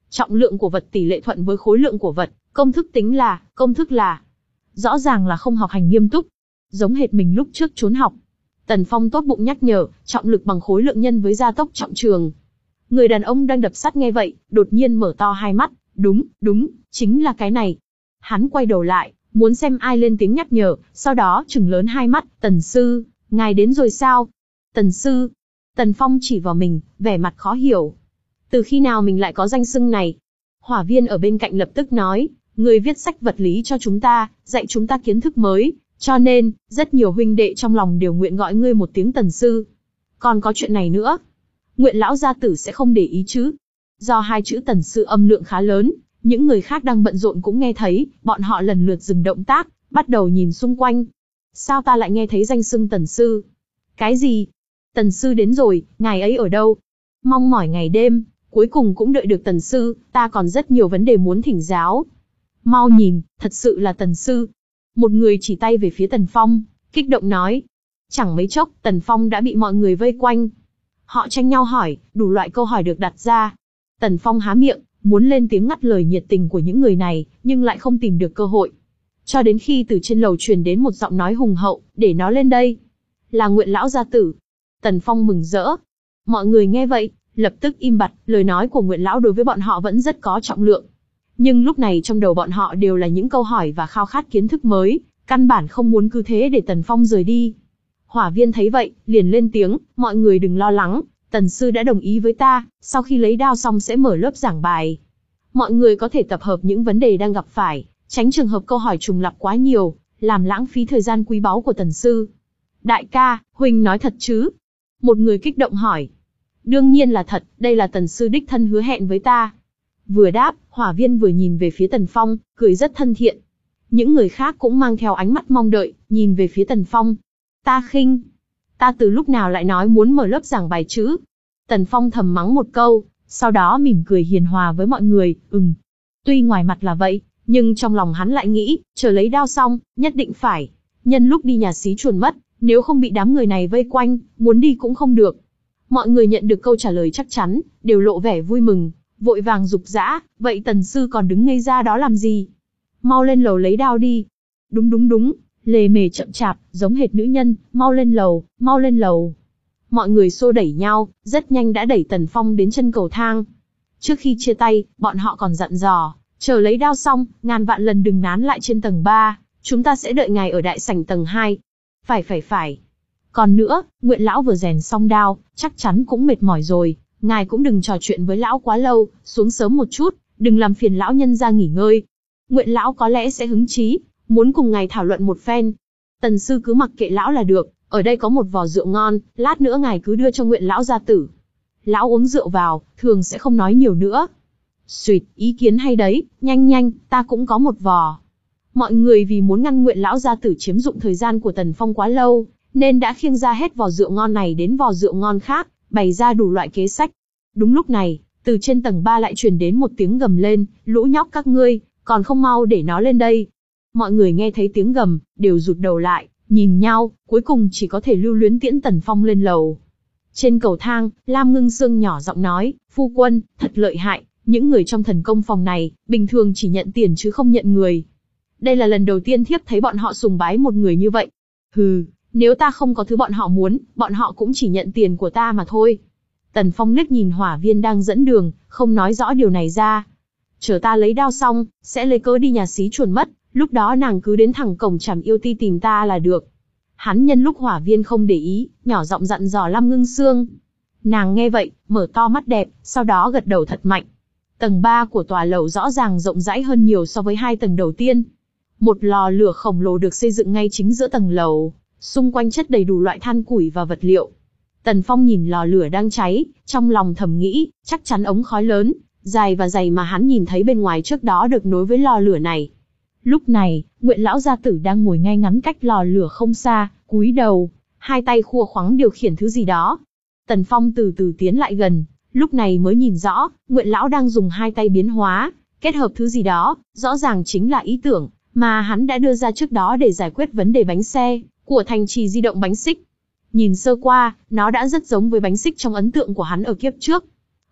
Trọng lượng của vật tỷ lệ thuận với khối lượng của vật, công thức tính là, công thức là. Rõ ràng là không học hành nghiêm túc. Giống hệt mình lúc trước trốn học. Tần Phong tốt bụng nhắc nhở, trọng lực bằng khối lượng nhân với gia tốc trọng trường. Người đàn ông đang đập sắt nghe vậy, đột nhiên mở to hai mắt, đúng, đúng, chính là cái này. Hắn quay đầu lại, muốn xem ai lên tiếng nhắc nhở, sau đó trừng lớn hai mắt, Tần sư, ngài đến rồi sao? Tần sư. Tần Phong chỉ vào mình, vẻ mặt khó hiểu. Từ khi nào mình lại có danh xưng này? Hỏa viên ở bên cạnh lập tức nói, người viết sách vật lý cho chúng ta, dạy chúng ta kiến thức mới, cho nên, rất nhiều huynh đệ trong lòng đều nguyện gọi ngươi một tiếng Tần sư. Còn có chuyện này nữa. Nguyện lão gia tử sẽ không để ý chứ? Do hai chữ Tần sư âm lượng khá lớn, những người khác đang bận rộn cũng nghe thấy, bọn họ lần lượt dừng động tác, bắt đầu nhìn xung quanh. Sao ta lại nghe thấy danh xưng Tần sư? Cái gì? Tần sư đến rồi, ngài ấy ở đâu? Mong mỏi ngày đêm, cuối cùng cũng đợi được Tần sư, ta còn rất nhiều vấn đề muốn thỉnh giáo. Mau nhìn, thật sự là Tần sư. Một người chỉ tay về phía Tần Phong, kích động nói. Chẳng mấy chốc, Tần Phong đã bị mọi người vây quanh. Họ tranh nhau hỏi, đủ loại câu hỏi được đặt ra. Tần Phong há miệng, muốn lên tiếng ngắt lời nhiệt tình của những người này, nhưng lại không tìm được cơ hội. Cho đến khi từ trên lầu truyền đến một giọng nói hùng hậu, để nó lên đây. Là Nguyện lão gia tử. Tần Phong mừng rỡ. Mọi người nghe vậy, lập tức im bặt, lời nói của Nguyện lão đối với bọn họ vẫn rất có trọng lượng. Nhưng lúc này trong đầu bọn họ đều là những câu hỏi và khao khát kiến thức mới, căn bản không muốn cứ thế để Tần Phong rời đi. Hỏa viên thấy vậy, liền lên tiếng, mọi người đừng lo lắng, Tần sư đã đồng ý với ta, sau khi lấy đao xong sẽ mở lớp giảng bài. Mọi người có thể tập hợp những vấn đề đang gặp phải, tránh trường hợp câu hỏi trùng lặp quá nhiều, làm lãng phí thời gian quý báu của Tần sư. Đại ca, huynh nói thật chứ? Một người kích động hỏi. Đương nhiên là thật, đây là Tần sư đích thân hứa hẹn với ta. Vừa đáp, Hỏa viên vừa nhìn về phía Tần Phong, cười rất thân thiện. Những người khác cũng mang theo ánh mắt mong đợi, nhìn về phía Tần Phong. Ta khinh. Ta từ lúc nào lại nói muốn mở lớp giảng bài chứ? Tần Phong thầm mắng một câu, sau đó mỉm cười hiền hòa với mọi người, ừm. Tuy ngoài mặt là vậy, nhưng trong lòng hắn lại nghĩ, chờ lấy đao xong, nhất định phải. Nhân lúc đi nhà xí chuồn mất, nếu không bị đám người này vây quanh, muốn đi cũng không được. Mọi người nhận được câu trả lời chắc chắn, đều lộ vẻ vui mừng, vội vàng rục rã, vậy Tần sư còn đứng ngây ra đó làm gì? Mau lên lầu lấy đao đi. Đúng đúng đúng, lề mề chậm chạp, giống hệt nữ nhân, mau lên lầu, mau lên lầu. Mọi người xô đẩy nhau, rất nhanh đã đẩy Tần Phong đến chân cầu thang. Trước khi chia tay, bọn họ còn dặn dò, chờ lấy đao xong, ngàn vạn lần đừng nán lại trên tầng ba, chúng ta sẽ đợi ngài ở đại sảnh tầng hai. Phải phải phải. Còn nữa, Nguyện lão vừa rèn xong đao, chắc chắn cũng mệt mỏi rồi, ngài cũng đừng trò chuyện với lão quá lâu, xuống sớm một chút, đừng làm phiền lão nhân ra nghỉ ngơi. Nguyện lão có lẽ sẽ hứng chí, muốn cùng ngài thảo luận một phen. Tần sư cứ mặc kệ lão là được, ở đây có một vò rượu ngon, lát nữa ngài cứ đưa cho Nguyện lão gia tử. Lão uống rượu vào, thường sẽ không nói nhiều nữa. Xuyệt, ý kiến hay đấy, nhanh nhanh, ta cũng có một vò. Mọi người vì muốn ngăn Nguyện lão gia tử chiếm dụng thời gian của Tần Phong quá lâu, nên đã khiêng ra hết vò rượu ngon này đến vò rượu ngon khác, bày ra đủ loại kế sách. Đúng lúc này, từ trên tầng ba lại truyền đến một tiếng gầm lên, lũ nhóc các ngươi, còn không mau để nó lên đây. Mọi người nghe thấy tiếng gầm, đều rụt đầu lại, nhìn nhau, cuối cùng chỉ có thể lưu luyến tiễn Tần Phong lên lầu. Trên cầu thang, Lam Ngưng Sương nhỏ giọng nói, phu quân, thật lợi hại, những người trong thần công phòng này, bình thường chỉ nhận tiền chứ không nhận người. Đây là lần đầu tiên thiếp thấy bọn họ sùng bái một người như vậy. Hừ, nếu ta không có thứ bọn họ muốn, bọn họ cũng chỉ nhận tiền của ta mà thôi. Tần Phong liếc nhìn Hỏa viên đang dẫn đường, không nói rõ điều này ra. Chờ ta lấy đao xong, sẽ lấy cớ đi nhà xí chuồn mất, lúc đó nàng cứ đến thẳng cổng Trảm Yêu Ti tìm ta là được. Hắn nhân lúc Hỏa viên không để ý, nhỏ giọng dặn dò Lam Ngưng Sương. Nàng nghe vậy, mở to mắt đẹp, sau đó gật đầu thật mạnh. Tầng ba của tòa lầu rõ ràng rộng rãi hơn nhiều so với hai tầng đầu tiên. Một lò lửa khổng lồ được xây dựng ngay chính giữa tầng lầu, xung quanh chất đầy đủ loại than củi và vật liệu. Tần Phong nhìn lò lửa đang cháy, trong lòng thầm nghĩ, chắc chắn ống khói lớn, dài và dày mà hắn nhìn thấy bên ngoài trước đó được nối với lò lửa này. Lúc này, Nguyện lão gia tử đang ngồi ngay ngắn cách lò lửa không xa, cúi đầu, hai tay khua khoắng điều khiển thứ gì đó. Tần Phong từ từ tiến lại gần, lúc này mới nhìn rõ, Nguyện lão đang dùng hai tay biến hóa, kết hợp thứ gì đó, rõ ràng chính là ý tưởng mà hắn đã đưa ra trước đó để giải quyết vấn đề bánh xe của thành trì di động bánh xích. Nhìn sơ qua, nó đã rất giống với bánh xích trong ấn tượng của hắn ở kiếp trước.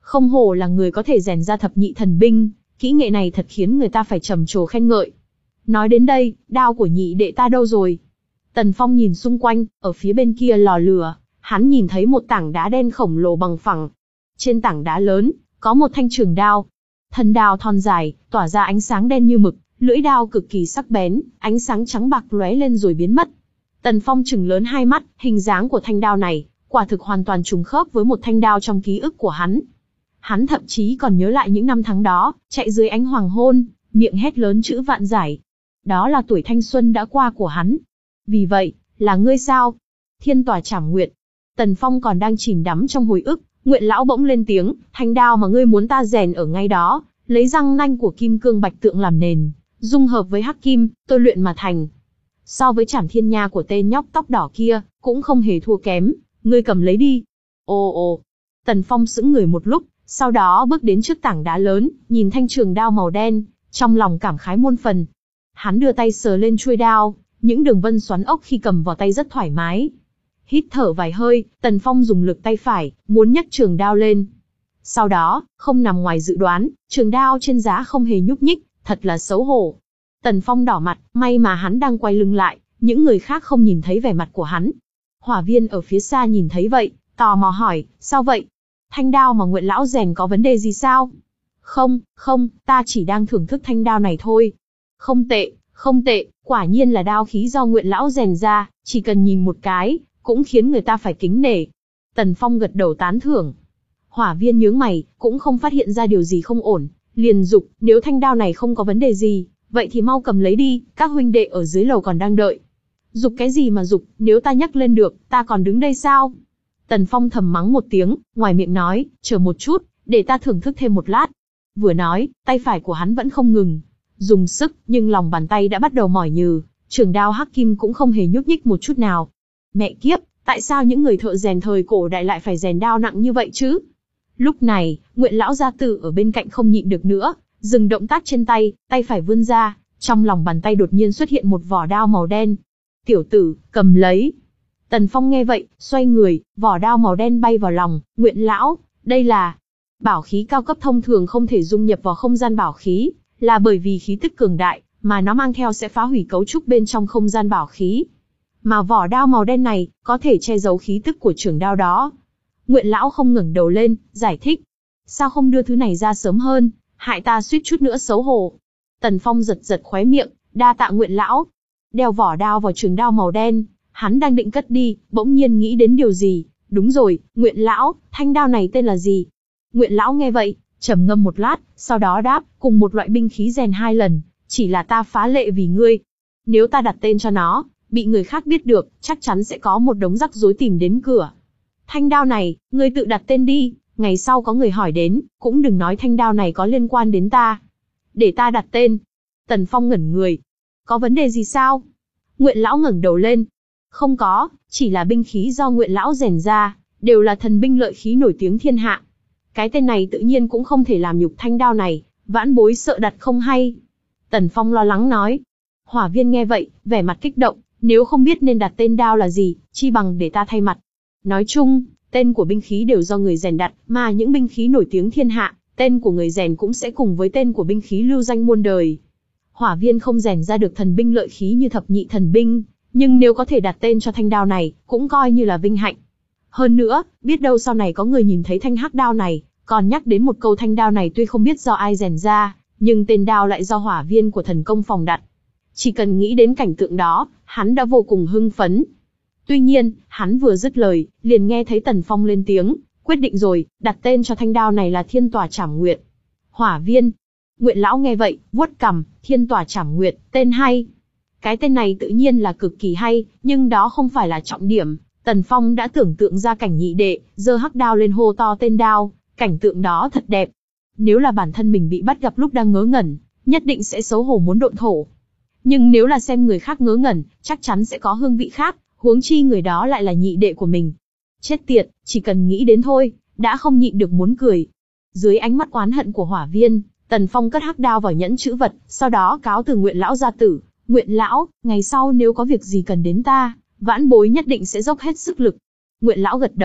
Không hổ là người có thể rèn ra thập nhị thần binh, kỹ nghệ này thật khiến người ta phải trầm trồ khen ngợi. Nói đến đây, đao của nhị đệ ta đâu rồi? Tần Phong nhìn xung quanh, ở phía bên kia lò lửa, hắn nhìn thấy một tảng đá đen khổng lồ bằng phẳng. Trên tảng đá lớn, có một thanh trường đao. Thân đao thon dài, tỏa ra ánh sáng đen như mực, lưỡi đao cực kỳ sắc bén, ánh sáng trắng bạc lóe lên rồi biến mất. Tần Phong trừng lớn hai mắt, hình dáng của thanh đao này, quả thực hoàn toàn trùng khớp với một thanh đao trong ký ức của hắn. Hắn thậm chí còn nhớ lại những năm tháng đó, chạy dưới ánh hoàng hôn, miệng hét lớn chữ vạn giải. Đó là tuổi thanh xuân đã qua của hắn. Vì vậy, là ngươi sao? Thiên Tòa Trảm Nguyệt. Tần Phong còn đang chìm đắm trong hồi ức, Nguyện lão bỗng lên tiếng, thanh đao mà ngươi muốn ta rèn ở ngay đó, lấy răng nanh của kim cương bạch tượng làm nền, dung hợp với hắc kim, tôi luyện mà thành. So với Trảm Thiên Nha của tên nhóc tóc đỏ kia, cũng không hề thua kém, ngươi cầm lấy đi. Ồ ồ. Tần Phong sững người một lúc, sau đó bước đến trước tảng đá lớn, nhìn thanh trường đao màu đen, trong lòng cảm khái muôn phần. Hắn đưa tay sờ lên chuôi đao, những đường vân xoắn ốc khi cầm vào tay rất thoải mái. Hít thở vài hơi, Tần Phong dùng lực tay phải, muốn nhấc trường đao lên. Sau đó, không nằm ngoài dự đoán, trường đao trên giá không hề nhúc nhích, thật là xấu hổ. Tần Phong đỏ mặt, may mà hắn đang quay lưng lại, những người khác không nhìn thấy vẻ mặt của hắn. Hỏa Viên ở phía xa nhìn thấy vậy, tò mò hỏi, sao vậy? Thanh đao mà Nguyện lão rèn có vấn đề gì sao? Không, không, ta chỉ đang thưởng thức thanh đao này thôi. Không tệ, không tệ, quả nhiên là đao khí do Nguyện lão rèn ra, chỉ cần nhìn một cái, cũng khiến người ta phải kính nể. Tần Phong gật đầu tán thưởng. Hỏa Viên nhướng mày, cũng không phát hiện ra điều gì không ổn, liền dục, nếu thanh đao này không có vấn đề gì, vậy thì mau cầm lấy đi, các huynh đệ ở dưới lầu còn đang đợi. Dục cái gì mà dục, nếu ta nhấc lên được, ta còn đứng đây sao? Tần Phong thầm mắng một tiếng, ngoài miệng nói, chờ một chút, để ta thưởng thức thêm một lát. Vừa nói, tay phải của hắn vẫn không ngừng dùng sức, nhưng lòng bàn tay đã bắt đầu mỏi nhừ, trường đao hắc kim cũng không hề nhúc nhích một chút nào. Mẹ kiếp, tại sao những người thợ rèn thời cổ đại lại phải rèn đao nặng như vậy chứ? Lúc này, Nguyện lão gia tử ở bên cạnh không nhịn được nữa, dừng động tác trên tay, tay phải vươn ra, trong lòng bàn tay đột nhiên xuất hiện một vỏ đao màu đen. Tiểu tử, cầm lấy. Tần Phong nghe vậy, xoay người, vỏ đao màu đen bay vào lòng, Nguyện lão, đây là bảo khí cao cấp thông thường không thể dung nhập vào không gian bảo khí, là bởi vì khí tức cường đại, mà nó mang theo sẽ phá hủy cấu trúc bên trong không gian bảo khí. Mà vỏ đao màu đen này, có thể che giấu khí tức của trường đao đó. Nguyện lão không ngẩng đầu lên, giải thích. Sao không đưa thứ này ra sớm hơn, hại ta suýt chút nữa xấu hổ. Tần Phong giật giật khóe miệng, đa tạ Nguyện lão. Đeo vỏ đao vào trường đao màu đen, hắn đang định cất đi, bỗng nhiên nghĩ đến điều gì. Đúng rồi, Nguyện lão, thanh đao này tên là gì? Nguyện lão nghe vậy, trầm ngâm một lát, sau đó đáp, cùng một loại binh khí rèn hai lần, chỉ là ta phá lệ vì ngươi. Nếu ta đặt tên cho nó, bị người khác biết được, chắc chắn sẽ có một đống rắc rối tìm đến cửa. Thanh đao này, ngươi tự đặt tên đi, ngày sau có người hỏi đến, cũng đừng nói thanh đao này có liên quan đến ta. Để ta đặt tên. Tần Phong ngẩn người. Có vấn đề gì sao? Nguyện lão ngẩng đầu lên. Không có, chỉ là binh khí do Nguyện lão rèn ra, đều là thần binh lợi khí nổi tiếng thiên hạ. Cái tên này tự nhiên cũng không thể làm nhục thanh đao này, vãn bối sợ đặt không hay. Tần Phong lo lắng nói. Hỏa Viên nghe vậy, vẻ mặt kích động, nếu không biết nên đặt tên đao là gì, chi bằng để ta thay mặt. Nói chung, tên của binh khí đều do người rèn đặt, mà những binh khí nổi tiếng thiên hạ, tên của người rèn cũng sẽ cùng với tên của binh khí lưu danh muôn đời. Hỏa Viên không rèn ra được thần binh lợi khí như thập nhị thần binh, nhưng nếu có thể đặt tên cho thanh đao này, cũng coi như là vinh hạnh. Hơn nữa, biết đâu sau này có người nhìn thấy thanh hắc đao này, còn nhắc đến một câu thanh đao này tuy không biết do ai rèn ra, nhưng tên đao lại do Hỏa Viên của thần công phòng đặt. Chỉ cần nghĩ đến cảnh tượng đó, hắn đã vô cùng hưng phấn. Tuy nhiên, hắn vừa dứt lời, liền nghe thấy Tần Phong lên tiếng, quyết định rồi, đặt tên cho thanh đao này là Thiên Tòa Trảm Nguyệt. Hỏa Viên. Nguyện lão nghe vậy, vuốt cằm, Thiên Tòa Trảm Nguyệt, tên hay. Cái tên này tự nhiên là cực kỳ hay, nhưng đó không phải là trọng điểm. Tần Phong đã tưởng tượng ra cảnh nhị đệ, giơ hắc đao lên hô to tên đao, cảnh tượng đó thật đẹp. Nếu là bản thân mình bị bắt gặp lúc đang ngớ ngẩn, nhất định sẽ xấu hổ muốn độn thổ. Nhưng nếu là xem người khác ngớ ngẩn, chắc chắn sẽ có hương vị khác, huống chi người đó lại là nhị đệ của mình. Chết tiệt, chỉ cần nghĩ đến thôi, đã không nhịn được muốn cười. Dưới ánh mắt oán hận của Hỏa Viên, Tần Phong cất hắc đao vào nhẫn chữ vật, sau đó cáo từ Nguyện lão gia tử. Nguyện lão, ngày sau nếu có việc gì cần đến ta, vãn bối nhất định sẽ dốc hết sức lực. Nguyện lão gật đầu,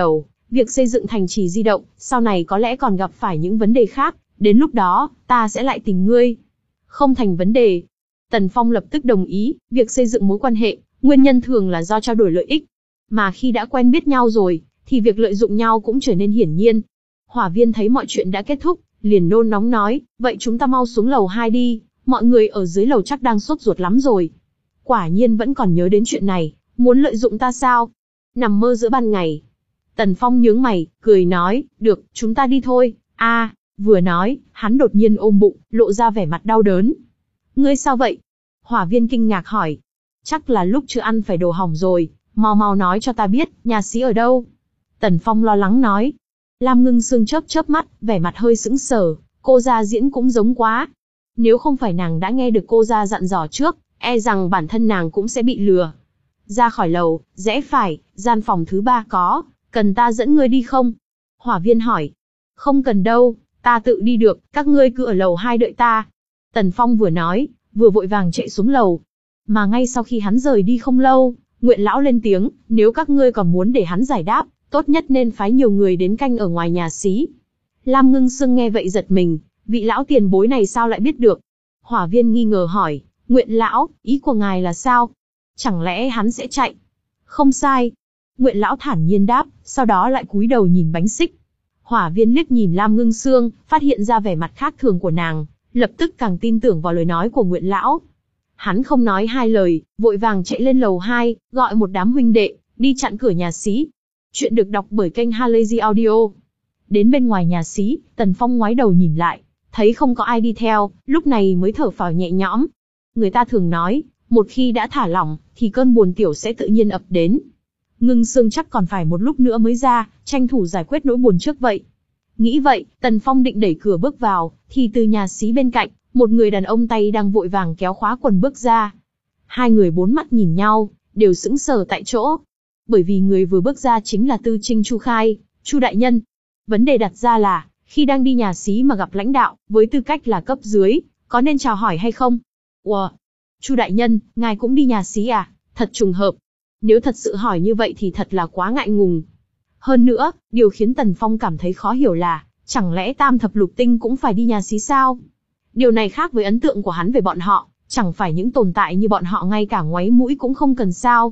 việc xây dựng thành trì di động, sau này có lẽ còn gặp phải những vấn đề khác, đến lúc đó, ta sẽ lại tìm ngươi. Không thành vấn đề. Tần Phong lập tức đồng ý, việc xây dựng mối quan hệ, nguyên nhân thường là do trao đổi lợi ích. Mà khi đã quen biết nhau rồi, thì việc lợi dụng nhau cũng trở nên hiển nhiên. Hỏa Viên thấy mọi chuyện đã kết thúc, liền nôn nóng nói, vậy chúng ta mau xuống lầu hai đi, mọi người ở dưới lầu chắc đang sốt ruột lắm rồi. Quả nhiên vẫn còn nhớ đến chuyện này, muốn lợi dụng ta sao? Nằm mơ giữa ban ngày. Tần Phong nhướng mày, cười nói, được, chúng ta đi thôi. A, vừa nói, hắn đột nhiên ôm bụng, lộ ra vẻ mặt đau đớn. Ngươi sao vậy? Hỏa Viên kinh ngạc hỏi. Chắc là lúc chưa ăn phải đồ hỏng rồi, mau mau nói cho ta biết, nhà xí ở đâu? Tần Phong lo lắng nói. Lam Ngưng Sương chớp chớp mắt, vẻ mặt hơi sững sờ, cô gia diễn cũng giống quá. Nếu không phải nàng đã nghe được cô gia dặn dò trước, e rằng bản thân nàng cũng sẽ bị lừa. Ra khỏi lầu, rẽ phải, gian phòng thứ ba có, cần ta dẫn ngươi đi không? Hỏa Viên hỏi. Không cần đâu, ta tự đi được, các ngươi cứ ở lầu hai đợi ta. Tần Phong vừa nói, vừa vội vàng chạy xuống lầu. Mà ngay sau khi hắn rời đi không lâu, Nguyện lão lên tiếng, nếu các ngươi còn muốn để hắn giải đáp, tốt nhất nên phái nhiều người đến canh ở ngoài nhà xí. Lam Ngưng Sương nghe vậy giật mình, vị lão tiền bối này sao lại biết được? Hỏa Viên nghi ngờ hỏi, Nguyện lão, ý của ngài là sao? Chẳng lẽ hắn sẽ chạy? Không sai. Nguyện lão thản nhiên đáp, sau đó lại cúi đầu nhìn bánh xích. Hỏa Viên liếc nhìn Lam Ngưng Sương, phát hiện ra vẻ mặt khác thường của nàng, lập tức càng tin tưởng vào lời nói của Nguyện lão. Hắn không nói hai lời, vội vàng chạy lên lầu hai, gọi một đám huynh đệ, đi chặn cửa nhà xí. Chuyện được đọc bởi kênh Halazy Audio. Đến bên ngoài nhà xí, Tần Phong ngoái đầu nhìn lại, thấy không có ai đi theo, lúc này mới thở phào nhẹ nhõm. Người ta thường nói, một khi đã thả lỏng, thì cơn buồn tiểu sẽ tự nhiên ập đến. Ngưng Sương chắc còn phải một lúc nữa mới ra, tranh thủ giải quyết nỗi buồn trước vậy. Nghĩ vậy, Tần Phong định đẩy cửa bước vào, thì từ nhà xí bên cạnh, một người đàn ông tay đang vội vàng kéo khóa quần bước ra. Hai người bốn mắt nhìn nhau, đều sững sờ tại chỗ. Bởi vì người vừa bước ra chính là Tư Trinh Chu Khai, Chu đại nhân. Vấn đề đặt ra là, khi đang đi nhà xí mà gặp lãnh đạo, với tư cách là cấp dưới, có nên chào hỏi hay không? Ủa? Chu đại nhân, ngài cũng đi nhà xí à? Thật trùng hợp. Nếu thật sự hỏi như vậy thì thật là quá ngại ngùng. Hơn nữa, điều khiến Tần Phong cảm thấy khó hiểu là, chẳng lẽ Tam Thập Lục Tinh cũng phải đi nhà xí sao? Điều này khác với ấn tượng của hắn về bọn họ, chẳng phải những tồn tại như bọn họ ngay cả ngoáy mũi cũng không cần sao?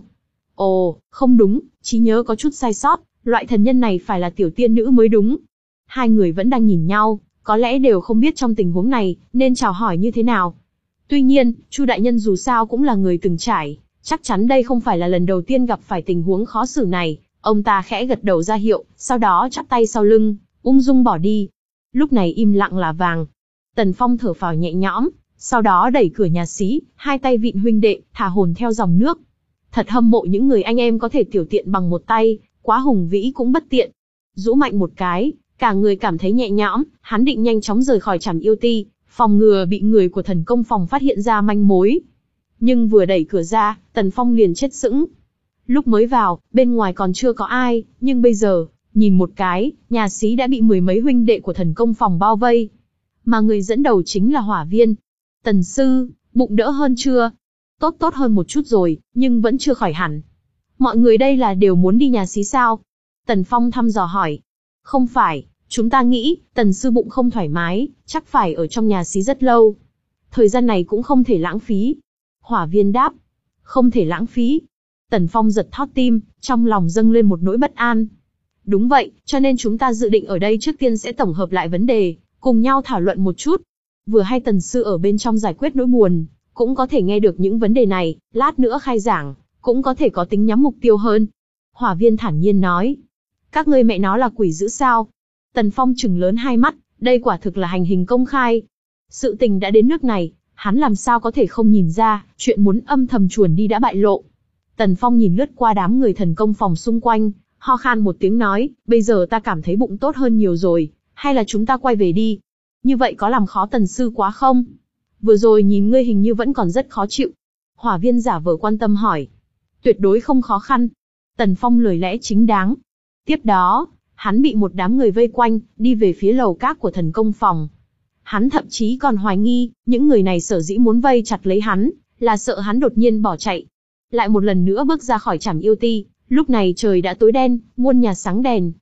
Ồ, không đúng, trí nhớ có chút sai sót, loại thần nhân này phải là tiểu tiên nữ mới đúng. Hai người vẫn đang nhìn nhau, có lẽ đều không biết trong tình huống này, nên chào hỏi như thế nào. Tuy nhiên, Chu đại nhân dù sao cũng là người từng trải, chắc chắn đây không phải là lần đầu tiên gặp phải tình huống khó xử này. Ông ta khẽ gật đầu ra hiệu, sau đó chắp tay sau lưng, ung dung bỏ đi. Lúc này im lặng là vàng. Tần Phong thở phào nhẹ nhõm, sau đó đẩy cửa nhà xí, hai tay vịn huynh đệ, thả hồn theo dòng nước. Thật hâm mộ những người anh em có thể tiểu tiện bằng một tay, quá hùng vĩ cũng bất tiện. Rũ mạnh một cái, cả người cảm thấy nhẹ nhõm, hắn định nhanh chóng rời khỏi Trảm Yêu Ti, phòng ngừa bị người của thần công phòng phát hiện ra manh mối. Nhưng vừa đẩy cửa ra, Tần Phong liền chết sững. Lúc mới vào, bên ngoài còn chưa có ai, nhưng bây giờ, nhìn một cái, nhà xí đã bị mười mấy huynh đệ của thần công phòng bao vây. Mà người dẫn đầu chính là Hỏa Viên. Tần sư, bụng đỡ hơn chưa? Tốt tốt hơn một chút rồi, nhưng vẫn chưa khỏi hẳn. Mọi người đây là đều muốn đi nhà xí sao? Tần Phong thăm dò hỏi. Không phải, chúng ta nghĩ, Tần sư bụng không thoải mái, chắc phải ở trong nhà xí rất lâu. Thời gian này cũng không thể lãng phí. Hỏa Viên đáp. Không thể lãng phí. Tần Phong giật thót tim, trong lòng dâng lên một nỗi bất an. Đúng vậy, cho nên chúng ta dự định ở đây trước tiên sẽ tổng hợp lại vấn đề, cùng nhau thảo luận một chút. Vừa hay Tần sư ở bên trong giải quyết nỗi buồn, cũng có thể nghe được những vấn đề này, lát nữa khai giảng, cũng có thể có tính nhắm mục tiêu hơn. Hỏa Viên thản nhiên nói. Các ngươi mẹ nó là quỷ dữ sao? Tần Phong trừng lớn hai mắt, đây quả thực là hành hình công khai. Sự tình đã đến nước này, hắn làm sao có thể không nhìn ra, chuyện muốn âm thầm chuồn đi đã bại lộ. Tần Phong nhìn lướt qua đám người thần công phòng xung quanh, ho khan một tiếng nói, bây giờ ta cảm thấy bụng tốt hơn nhiều rồi, hay là chúng ta quay về đi? Như vậy có làm khó Tần sư quá không? Vừa rồi nhìn ngươi hình như vẫn còn rất khó chịu. Hỏa Viên giả vờ quan tâm hỏi. Tuyệt đối không khó khăn. Tần Phong lời lẽ chính đáng. Tiếp đó, hắn bị một đám người vây quanh, đi về phía lầu các của thần công phòng. Hắn thậm chí còn hoài nghi, những người này sở dĩ muốn vây chặt lấy hắn, là sợ hắn đột nhiên bỏ chạy. Lại một lần nữa bước ra khỏi Trảm Yêu Ti, lúc này trời đã tối đen, muôn nhà sáng đèn.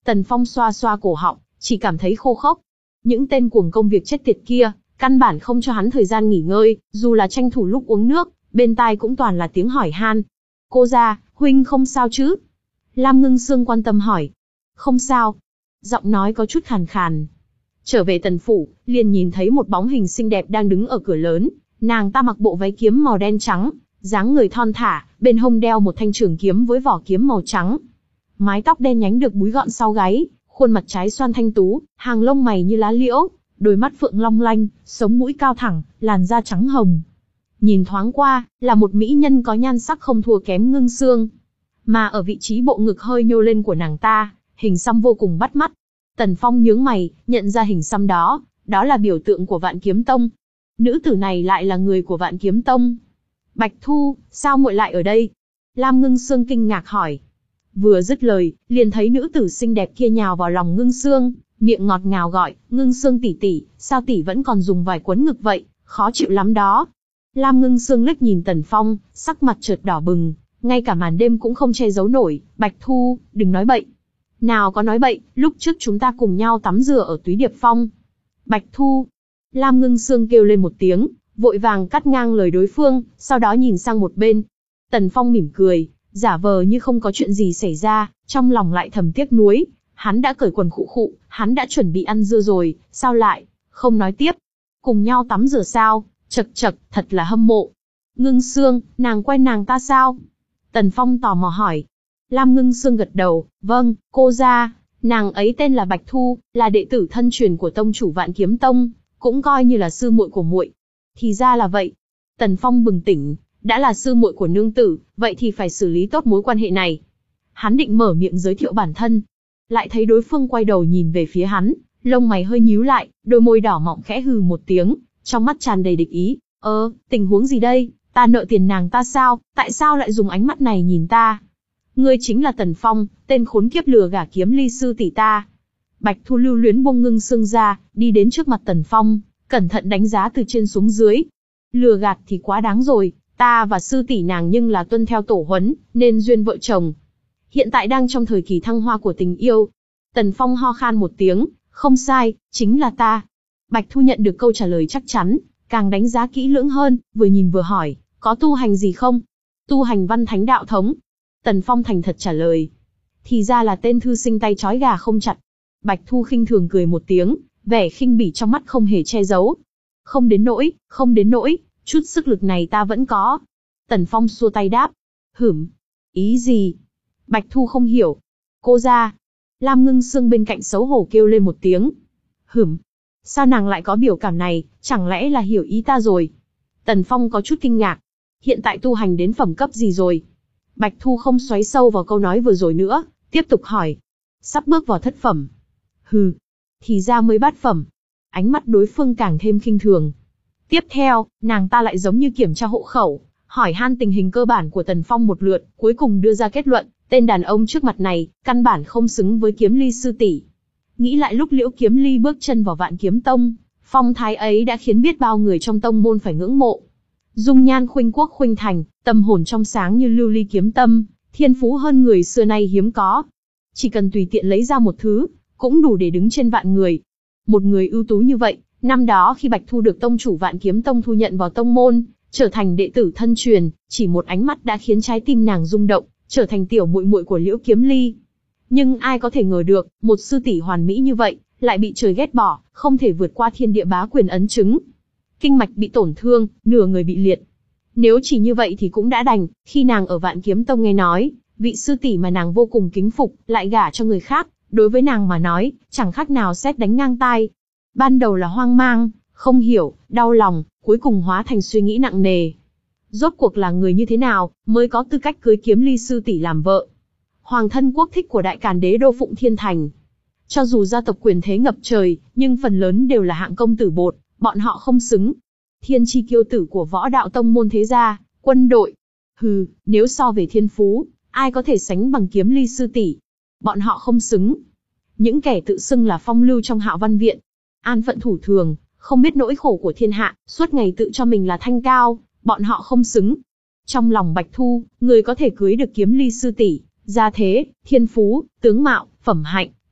Tần Phong xoa xoa cổ họng, chỉ cảm thấy khô khốc. Những tên cuồng công việc chết tiệt kia, căn bản không cho hắn thời gian nghỉ ngơi, dù là tranh thủ lúc uống nước, bên tai cũng toàn là tiếng hỏi han. Cô gia, huynh không sao chứ? Lam Ngưng Sương quan tâm hỏi. Không sao. Giọng nói có chút khàn khàn. Trở về tần phủ, liền nhìn thấy một bóng hình xinh đẹp đang đứng ở cửa lớn. Nàng ta mặc bộ váy kiếm màu đen trắng, dáng người thon thả, bên hông đeo một thanh trường kiếm với vỏ kiếm màu trắng. Mái tóc đen nhánh được búi gọn sau gáy, khuôn mặt trái xoan thanh tú, hàng lông mày như lá liễu, đôi mắt phượng long lanh, sống mũi cao thẳng, làn da trắng hồng. Nhìn thoáng qua, là một mỹ nhân có nhan sắc không thua kém Ngưng Sương. Mà ở vị trí bộ ngực hơi nhô lên của nàng ta, hình xăm vô cùng bắt mắt. Tần Phong nhướng mày, nhận ra hình xăm đó, đó là biểu tượng của Vạn Kiếm Tông. Nữ tử này lại là người của Vạn Kiếm Tông. Bạch Thu, sao muội lại ở đây? Lam Ngưng Sương kinh ngạc hỏi. Vừa dứt lời, liền thấy nữ tử xinh đẹp kia nhào vào lòng Ngưng Sương, miệng ngọt ngào gọi, Ngưng Sương tỷ tỷ, sao tỷ vẫn còn dùng vải quấn ngực vậy, khó chịu lắm đó. Lam Ngưng Sương liếc nhìn Tần Phong, sắc mặt chợt đỏ bừng, ngay cả màn đêm cũng không che giấu nổi. Bạch Thu, đừng nói bậy. Nào có nói bậy, lúc trước chúng ta cùng nhau tắm rửa ở Túy Điệp Phong. Bạch Thu. Lam Ngưng Sương kêu lên một tiếng, vội vàng cắt ngang lời đối phương, sau đó nhìn sang một bên. Tần Phong mỉm cười, giả vờ như không có chuyện gì xảy ra, trong lòng lại thầm tiếc nuối. Hắn đã cởi quần khụ khụ, hắn đã chuẩn bị ăn dưa rồi, sao lại không nói tiếp? Cùng nhau tắm rửa sao? Chậc chậc, thật là hâm mộ. Ngưng Sương, nàng quen nàng ta sao? Tần Phong tò mò hỏi. Lam Ngưng Sương gật đầu, vâng, cô gia, nàng ấy tên là Bạch Thu, là đệ tử thân truyền của tông chủ Vạn Kiếm Tông, cũng coi như là sư muội của muội. Thì ra là vậy. Tần Phong bừng tỉnh, đã là sư muội của nương tử, vậy thì phải xử lý tốt mối quan hệ này. Hắn định mở miệng giới thiệu bản thân, lại thấy đối phương quay đầu nhìn về phía hắn, lông mày hơi nhíu lại, đôi môi đỏ mọng khẽ hừ một tiếng, trong mắt tràn đầy địch ý. Ơ, tình huống gì đây? Ta nợ tiền nàng ta sao? Tại sao lại dùng ánh mắt này nhìn ta? Ngươi chính là Tần Phong, tên khốn kiếp lừa gả Kiếm Ly sư tỷ ta. Bạch Thu lưu luyến buông Ngưng Sương ra, đi đến trước mặt Tần Phong, cẩn thận đánh giá từ trên xuống dưới. Lừa gạt thì quá đáng rồi, ta và sư tỷ nàng nhưng là tuân theo tổ huấn, nên duyên vợ chồng. Hiện tại đang trong thời kỳ thăng hoa của tình yêu. Tần Phong ho khan một tiếng, không sai, chính là ta. Bạch Thu nhận được câu trả lời chắc chắn, càng đánh giá kỹ lưỡng hơn, vừa nhìn vừa hỏi, có tu hành gì không? Tu hành Văn Thánh đạo thống. Tần Phong thành thật trả lời. Thì ra là tên thư sinh tay trói gà không chặt. Bạch Thu khinh thường cười một tiếng, vẻ khinh bỉ trong mắt không hề che giấu. Không đến nỗi, không đến nỗi, chút sức lực này ta vẫn có. Tần Phong xua tay đáp. Hửm, ý gì? Bạch Thu không hiểu. Cô gia. Lam Ngưng Sương bên cạnh xấu hổ kêu lên một tiếng. Hửm, sao nàng lại có biểu cảm này, chẳng lẽ là hiểu ý ta rồi? Tần Phong có chút kinh ngạc. Hiện tại tu hành đến phẩm cấp gì rồi? Bạch Thu không xoáy sâu vào câu nói vừa rồi nữa, tiếp tục hỏi. Sắp bước vào thất phẩm. Hừ, thì ra mới bát phẩm. Ánh mắt đối phương càng thêm khinh thường. Tiếp theo, nàng ta lại giống như kiểm tra hộ khẩu, hỏi han tình hình cơ bản của Tần Phong một lượt, cuối cùng đưa ra kết luận, tên đàn ông trước mặt này, căn bản không xứng với Kiếm Ly sư tỷ. Nghĩ lại lúc Liễu Kiếm Ly bước chân vào Vạn Kiếm Tông, phong thái ấy đã khiến biết bao người trong tông môn phải ngưỡng mộ. Dung nhan khuynh quốc khuynh thành, tâm hồn trong sáng như lưu ly kiếm tâm, thiên phú hơn người xưa nay hiếm có. Chỉ cần tùy tiện lấy ra một thứ, cũng đủ để đứng trên vạn người. Một người ưu tú như vậy, năm đó khi Bạch Thu được tông chủ Vạn Kiếm Tông thu nhận vào tông môn, trở thành đệ tử thân truyền, chỉ một ánh mắt đã khiến trái tim nàng rung động, trở thành tiểu muội muội của Liễu Kiếm Ly. Nhưng ai có thể ngờ được, một sư tỷ hoàn mỹ như vậy, lại bị trời ghét bỏ, không thể vượt qua thiên địa bá quyền ấn chứng. Kinh mạch bị tổn thương, nửa người bị liệt. Nếu chỉ như vậy thì cũng đã đành, khi nàng ở Vạn Kiếm Tông nghe nói, vị sư tỷ mà nàng vô cùng kính phục, lại gả cho người khác, đối với nàng mà nói, chẳng khác nào sét đánh ngang tai. Ban đầu là hoang mang, không hiểu, đau lòng, cuối cùng hóa thành suy nghĩ nặng nề. Rốt cuộc là người như thế nào, mới có tư cách cưới Kiếm Ly sư tỷ làm vợ? Hoàng thân quốc thích của Đại Càn Đế đô Phụng Thiên Thành. Cho dù gia tộc quyền thế ngập trời, nhưng phần lớn đều là hạng công tử bột, bọn họ không xứng. Thiên chi kiêu tử của võ đạo tông môn thế gia, quân đội. Hừ, nếu so về thiên phú, ai có thể sánh bằng Kiếm Ly sư tỷ? Bọn họ không xứng. Những kẻ tự xưng là phong lưu trong Hạo Văn Viện, an phận thủ thường, không biết nỗi khổ của thiên hạ, suốt ngày tự cho mình là thanh cao, bọn họ không xứng. Trong lòng Bạch Thu, người có thể cưới được Kiếm Ly sư tỷ, gia thế, thiên phú, tướng mạo, phẩm hạnh,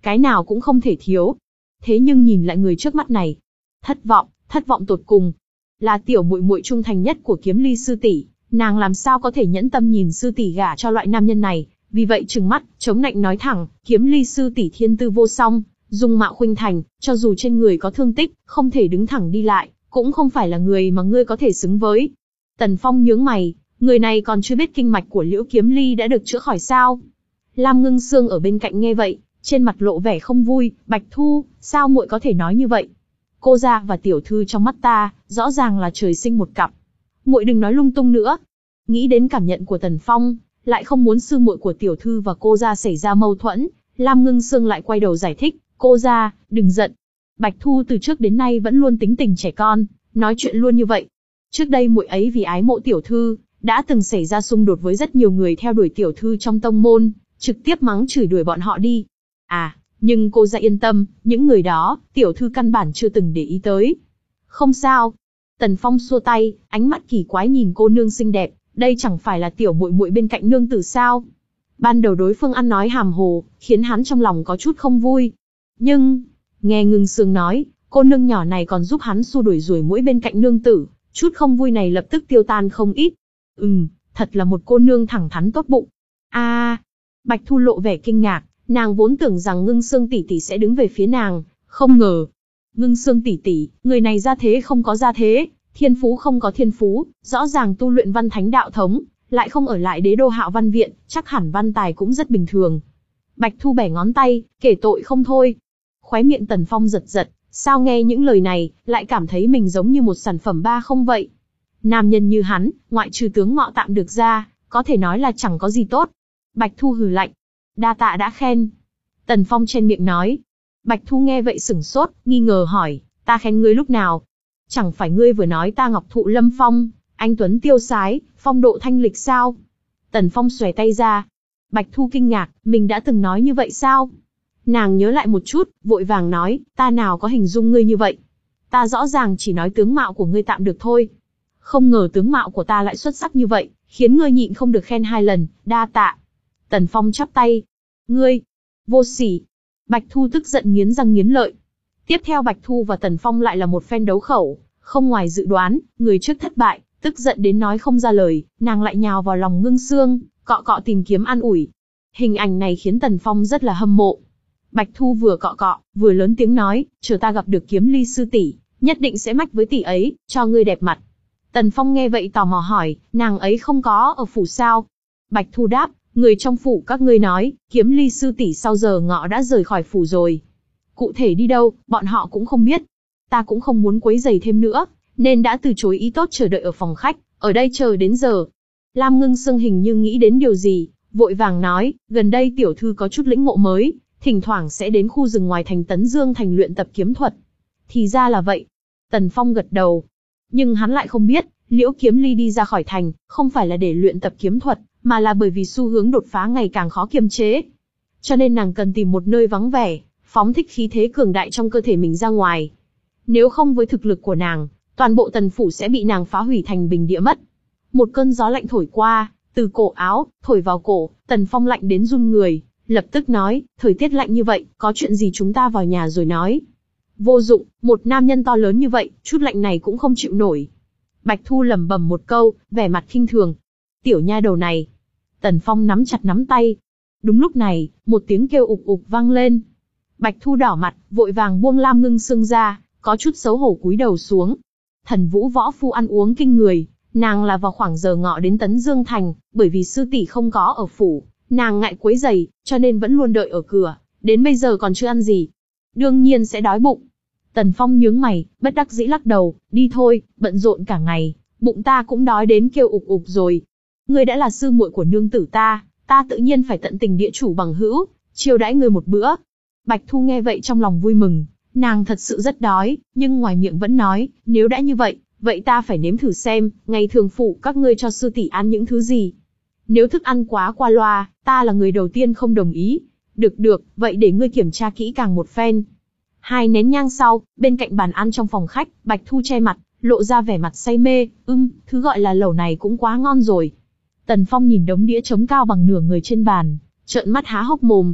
cái nào cũng không thể thiếu. Thế nhưng nhìn lại người trước mắt này, thất vọng, thất vọng tột cùng. Là tiểu muội muội trung thành nhất của Kiếm Ly sư tỷ, nàng làm sao có thể nhẫn tâm nhìn sư tỷ gả cho loại nam nhân này, vì vậy trừng mắt, chống nạnh nói thẳng, Kiếm Ly sư tỷ thiên tư vô song, dung mạo khuynh thành, cho dù trên người có thương tích, không thể đứng thẳng đi lại, cũng không phải là người mà ngươi có thể xứng với. Tần Phong nhướng mày, người này còn chưa biết kinh mạch của Liễu Kiếm Ly đã được chữa khỏi sao? Lam Ngưng Sương ở bên cạnh nghe vậy, trên mặt lộ vẻ không vui, Bạch Thu, sao muội có thể nói như vậy? Cô gia và tiểu thư trong mắt ta, rõ ràng là trời sinh một cặp. Muội đừng nói lung tung nữa. Nghĩ đến cảm nhận của Tần Phong, lại không muốn sư muội của tiểu thư và cô gia xảy ra mâu thuẫn, Lam Ngưng Sương lại quay đầu giải thích, cô gia, đừng giận. Bạch Thu từ trước đến nay vẫn luôn tính tình trẻ con, nói chuyện luôn như vậy. Trước đây muội ấy vì ái mộ tiểu thư, đã từng xảy ra xung đột với rất nhiều người theo đuổi tiểu thư trong tông môn, trực tiếp mắng chửi đuổi bọn họ đi. À, nhưng cô gia yên tâm, những người đó, tiểu thư căn bản chưa từng để ý tới. Không sao. Tần Phong xua tay, ánh mắt kỳ quái nhìn cô nương xinh đẹp, đây chẳng phải là tiểu muội muội bên cạnh nương tử sao? Ban đầu đối phương ăn nói hàm hồ, khiến hắn trong lòng có chút không vui. Nhưng, nghe Ngưng Sương nói, cô nương nhỏ này còn giúp hắn xua đuổi ruồi muỗi bên cạnh nương tử, chút không vui này lập tức tiêu tan không ít. Ừm, thật là một cô nương thẳng thắn tốt bụng. A, à, Bạch Thu lộ vẻ kinh ngạc, nàng vốn tưởng rằng Ngưng Sương tỷ tỷ sẽ đứng về phía nàng, không ngờ. Ngưng Sương tỷ tỷ, người này ra thế không có ra thế, thiên phú không có thiên phú, rõ ràng tu luyện văn thánh đạo thống, lại không ở lại đế đô Hạo Văn viện, chắc hẳn văn tài cũng rất bình thường. Bạch Thu bẻ ngón tay, kể tội không thôi. Khóe miệng Tần Phong giật giật, sao nghe những lời này, lại cảm thấy mình giống như một sản phẩm ba không vậy. Nam nhân như hắn, ngoại trừ tướng mạo tạm được ra, có thể nói là chẳng có gì tốt. Bạch Thu hừ lạnh, đa tạ đã khen. Tần Phong chen miệng nói. Bạch Thu nghe vậy sửng sốt, nghi ngờ hỏi, ta khen ngươi lúc nào? Chẳng phải ngươi vừa nói ta ngọc thụ lâm phong, anh tuấn tiêu sái, phong độ thanh lịch sao? Tần Phong xòe tay ra. Bạch Thu kinh ngạc, mình đã từng nói như vậy sao? Nàng nhớ lại một chút, vội vàng nói, ta nào có hình dung ngươi như vậy. Ta rõ ràng chỉ nói tướng mạo của ngươi tạm được thôi. Không ngờ tướng mạo của ta lại xuất sắc như vậy, khiến ngươi nhịn không được khen hai lần, đa tạ. Tần Phong chắp tay. Ngươi, vô sỉ. Bạch Thu tức giận nghiến răng nghiến lợi. Tiếp theo Bạch Thu và Tần Phong lại là một phen đấu khẩu, không ngoài dự đoán, người trước thất bại, tức giận đến nói không ra lời, nàng lại nhào vào lòng Ngưng Sương, cọ cọ tìm kiếm an ủi. Hình ảnh này khiến Tần Phong rất là hâm mộ. Bạch Thu vừa cọ cọ, vừa lớn tiếng nói, chờ ta gặp được Kiếm Ly sư tỷ, nhất định sẽ mách với tỷ ấy, cho ngươi đẹp mặt. Tần Phong nghe vậy tò mò hỏi, nàng ấy không có ở phủ sao? Bạch Thu đáp, người trong phủ các ngươi nói, Kiếm Ly sư tỷ sau giờ ngọ đã rời khỏi phủ rồi. Cụ thể đi đâu, bọn họ cũng không biết. Ta cũng không muốn quấy rầy thêm nữa, nên đã từ chối ý tốt chờ đợi ở phòng khách, ở đây chờ đến giờ. Lam Ngưng Sương hình như nghĩ đến điều gì, vội vàng nói, gần đây tiểu thư có chút lĩnh ngộ mới, thỉnh thoảng sẽ đến khu rừng ngoài thành Tấn Dương thành luyện tập kiếm thuật. Thì ra là vậy. Tần Phong gật đầu. Nhưng hắn lại không biết, Liễu Kiếm Ly đi ra khỏi thành, không phải là để luyện tập kiếm thuật, mà là bởi vì xu hướng đột phá ngày càng khó kiềm chế. Cho nên nàng cần tìm một nơi vắng vẻ, phóng thích khí thế cường đại trong cơ thể mình ra ngoài. Nếu không với thực lực của nàng, toàn bộ tần phủ sẽ bị nàng phá hủy thành bình địa mất. Một cơn gió lạnh thổi qua, từ cổ áo, thổi vào cổ, Tần Phong lạnh đến run người, lập tức nói, thời tiết lạnh như vậy, có chuyện gì chúng ta vào nhà rồi nói. Vô dụng, một nam nhân to lớn như vậy, chút lạnh này cũng không chịu nổi. Bạch Thu lẩm bẩm một câu, vẻ mặt khinh thường. Tiểu nha đầu này. Tần Phong nắm chặt nắm tay. Đúng lúc này, một tiếng kêu ục ục vang lên. Bạch Thu đỏ mặt, vội vàng buông Lam Ngưng Sương ra, có chút xấu hổ cúi đầu xuống. Thần Vũ võ phu ăn uống kinh người, nàng là vào khoảng giờ ngọ đến Tấn Dương thành, bởi vì sư tỷ không có ở phủ, nàng ngại quấy rầy, cho nên vẫn luôn đợi ở cửa, đến bây giờ còn chưa ăn gì. Đương nhiên sẽ đói bụng. Tần Phong nhướng mày, bất đắc dĩ lắc đầu, đi thôi, bận rộn cả ngày, bụng ta cũng đói đến kêu ục ục rồi. Ngươi đã là sư muội của nương tử ta, ta tự nhiên phải tận tình địa chủ bằng hữu, chiêu đãi ngươi một bữa. Bạch Thu nghe vậy trong lòng vui mừng, nàng thật sự rất đói, nhưng ngoài miệng vẫn nói, nếu đã như vậy, vậy ta phải nếm thử xem, ngày thường phụ các ngươi cho sư tỷ ăn những thứ gì. Nếu thức ăn quá qua loa, ta là người đầu tiên không đồng ý. Được được, vậy để ngươi kiểm tra kỹ càng một phen. Hai nén nhang sau, bên cạnh bàn ăn trong phòng khách, Bạch Thu che mặt, lộ ra vẻ mặt say mê, ưm, thứ gọi là lẩu này cũng quá ngon rồi. Tần Phong nhìn đống đĩa trống cao bằng nửa người trên bàn, trợn mắt há hốc mồm.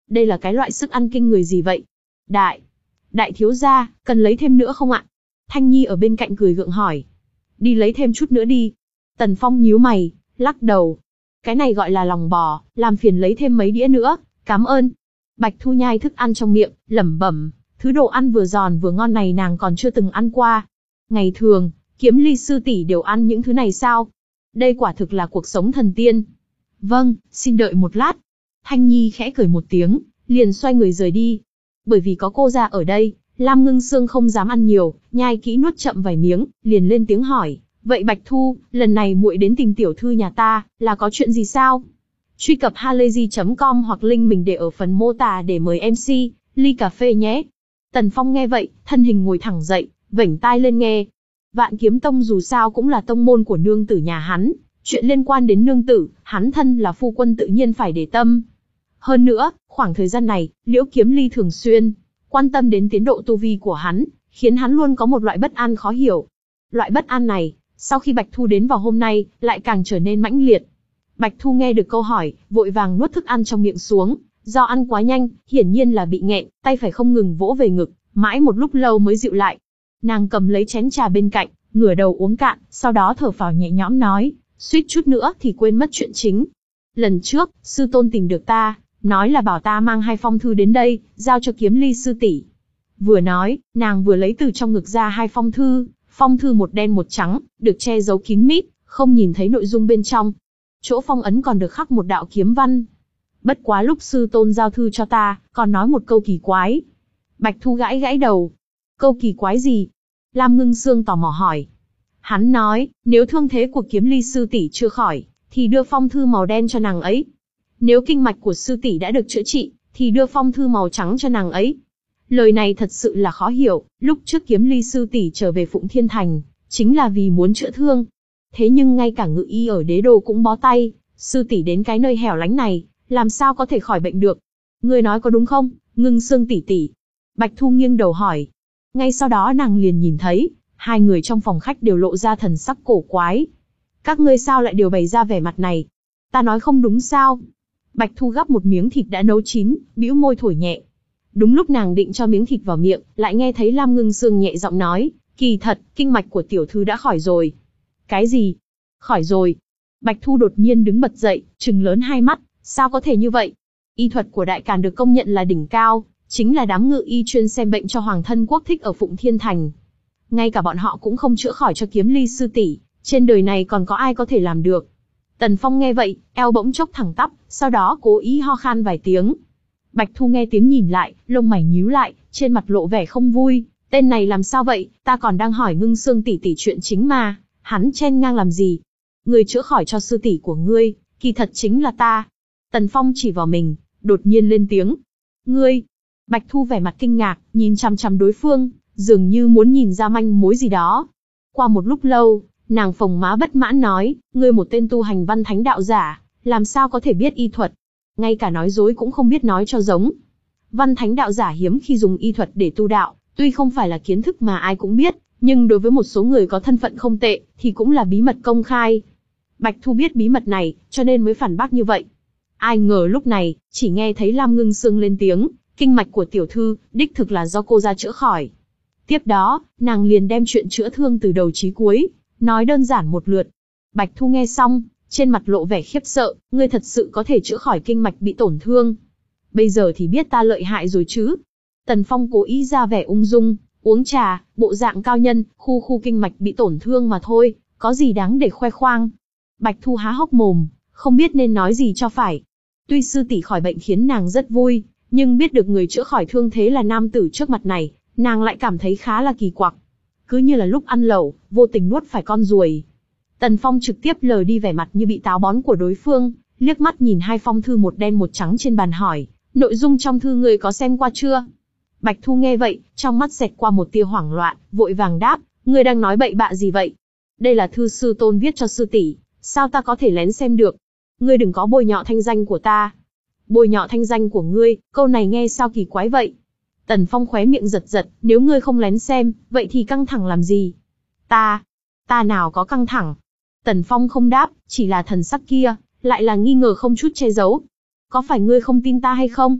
Đây là cái loại sức ăn kinh người gì vậy? Đại, đại thiếu gia, cần lấy thêm nữa không ạ? Thanh Nhi ở bên cạnh cười gượng hỏi. Đi lấy thêm chút nữa đi. Tần Phong nhíu mày, lắc đầu. Cái này gọi là lòng bò, làm phiền lấy thêm mấy đĩa nữa, cảm ơn. Bạch Thu nhai thức ăn trong miệng, lẩm bẩm, thứ đồ ăn vừa giòn vừa ngon này nàng còn chưa từng ăn qua. Ngày thường, Kiếm Ly sư tỷ đều ăn những thứ này sao? Đây quả thực là cuộc sống thần tiên. Vâng, xin đợi một lát. Thanh Nhi khẽ cười một tiếng, liền xoay người rời đi. Bởi vì có cô ra ở đây, Lam Ngưng Sương không dám ăn nhiều, nhai kỹ nuốt chậm vài miếng, liền lên tiếng hỏi, vậy Bạch Thu, lần này muội đến tìm tiểu thư nhà ta, là có chuyện gì sao? Truy cập halayzi chấm com hoặc link mình để ở phần mô tả để mời em xê, ly cà phê nhé. Tần Phong nghe vậy, thân hình ngồi thẳng dậy, vểnh tai lên nghe. Vạn Kiếm Tông dù sao cũng là tông môn của nương tử nhà hắn, chuyện liên quan đến nương tử, hắn thân là phu quân tự nhiên phải để tâm. Hơn nữa, khoảng thời gian này, Liễu Kiếm Ly thường xuyên quan tâm đến tiến độ tu vi của hắn, khiến hắn luôn có một loại bất an khó hiểu. Loại bất an này, sau khi Bạch Thu đến vào hôm nay, lại càng trở nên mãnh liệt. Bạch Thu nghe được câu hỏi, vội vàng nuốt thức ăn trong miệng xuống, do ăn quá nhanh, hiển nhiên là bị nghẹn, tay phải không ngừng vỗ về ngực, mãi một lúc lâu mới dịu lại. Nàng cầm lấy chén trà bên cạnh, ngửa đầu uống cạn, sau đó thở phào nhẹ nhõm nói, suýt chút nữa thì quên mất chuyện chính. Lần trước, sư tôn tìm được ta, nói là bảo ta mang hai phong thư đến đây, giao cho Kiếm Ly sư tỷ. Vừa nói, nàng vừa lấy từ trong ngực ra hai phong thư, phong thư một đen một trắng, được che giấu kín mít, không nhìn thấy nội dung bên trong. Chỗ phong ấn còn được khắc một đạo kiếm văn. Bất quá lúc sư tôn giao thư cho ta, còn nói một câu kỳ quái. Bạch Thu gãi gãi đầu. Câu kỳ quái gì? Lam Ngưng Sương tò mò hỏi. Hắn nói, nếu thương thế của Kiếm Ly sư tỷ chưa khỏi, thì đưa phong thư màu đen cho nàng ấy. Nếu kinh mạch của sư tỷ đã được chữa trị, thì đưa phong thư màu trắng cho nàng ấy. Lời này thật sự là khó hiểu, lúc trước Kiếm Ly sư tỷ trở về Phụng Thiên Thành, chính là vì muốn chữa thương. Thế nhưng ngay cả ngự y ở Đế Đô cũng bó tay, sư tỷ đến cái nơi hẻo lánh này, làm sao có thể khỏi bệnh được? Ngươi nói có đúng không, Ngưng Sương tỷ tỷ? Bạch Thu nghiêng đầu hỏi. Ngay sau đó nàng liền nhìn thấy, hai người trong phòng khách đều lộ ra thần sắc cổ quái. Các ngươi sao lại đều bày ra vẻ mặt này? Ta nói không đúng sao? Bạch Thu gắp một miếng thịt đã nấu chín, bĩu môi thổi nhẹ. Đúng lúc nàng định cho miếng thịt vào miệng, lại nghe thấy Lam Ngưng Sương nhẹ giọng nói, kỳ thật, kinh mạch của tiểu thư đã khỏi rồi. Cái gì? Khỏi rồi? Bạch Thu đột nhiên đứng bật dậy, trừng lớn hai mắt, sao có thể như vậy? Y thuật của Đại Càn được công nhận là đỉnh cao, chính là đám ngự y chuyên xem bệnh cho Hoàng thân quốc thích ở Phụng Thiên Thành. Ngay cả bọn họ cũng không chữa khỏi cho Kiếm Ly sư tỷ, trên đời này còn có ai có thể làm được? Tần Phong nghe vậy, eo bỗng chốc thẳng tắp, sau đó cố ý ho khan vài tiếng. Bạch Thu nghe tiếng nhìn lại, lông mày nhíu lại, trên mặt lộ vẻ không vui. Tên này làm sao vậy? Ta còn đang hỏi Ngưng Sương tỷ tỷ chuyện chính mà, hắn chen ngang làm gì? Người chữa khỏi cho sư tỷ của ngươi, kỳ thật chính là ta. Tần Phong chỉ vào mình, đột nhiên lên tiếng. Ngươi? Bạch Thu vẻ mặt kinh ngạc, nhìn chằm chằm đối phương, dường như muốn nhìn ra manh mối gì đó. Qua một lúc lâu, nàng phồng má bất mãn nói, ngươi một tên tu hành văn thánh đạo giả, làm sao có thể biết y thuật? Ngay cả nói dối cũng không biết nói cho giống. Văn thánh đạo giả hiếm khi dùng y thuật để tu đạo, tuy không phải là kiến thức mà ai cũng biết, nhưng đối với một số người có thân phận không tệ, thì cũng là bí mật công khai. Bạch Thu biết bí mật này, cho nên mới phản bác như vậy. Ai ngờ lúc này, chỉ nghe thấy Lam Ngưng Sương lên tiếng, kinh mạch của tiểu thư, đích thực là do cô ra chữa khỏi. Tiếp đó, nàng liền đem chuyện chữa thương từ đầu chí cuối, nói đơn giản một lượt. Bạch Thu nghe xong, trên mặt lộ vẻ khiếp sợ, ngươi thật sự có thể chữa khỏi kinh mạch bị tổn thương. Bây giờ thì biết ta lợi hại rồi chứ. Tần Phong cố ý ra vẻ ung dung, uống trà, bộ dạng cao nhân, khu khu kinh mạch bị tổn thương mà thôi, có gì đáng để khoe khoang. Bạch Thu há hốc mồm, không biết nên nói gì cho phải. Tuy sư tỷ khỏi bệnh khiến nàng rất vui, nhưng biết được người chữa khỏi thương thế là nam tử trước mặt này, nàng lại cảm thấy khá là kỳ quặc. Cứ như là lúc ăn lẩu, vô tình nuốt phải con ruồi. Tần Phong trực tiếp lờ đi vẻ mặt như bị táo bón của đối phương, liếc mắt nhìn hai phong thư một đen một trắng trên bàn hỏi, nội dung trong thư người có xem qua chưa? Bạch Thu nghe vậy, trong mắt xẹt qua một tia hoảng loạn, vội vàng đáp, ngươi đang nói bậy bạ gì vậy? Đây là thư sư tôn viết cho sư tỷ, sao ta có thể lén xem được? Ngươi đừng có bôi nhọ thanh danh của ta. Bôi nhọ thanh danh của ngươi, câu này nghe sao kỳ quái vậy? Tần Phong khóe miệng giật giật, nếu ngươi không lén xem, vậy thì căng thẳng làm gì? Ta, ta nào có căng thẳng? Tần Phong không đáp, chỉ là thần sắc kia, lại là nghi ngờ không chút che giấu. Có phải ngươi không tin ta hay không?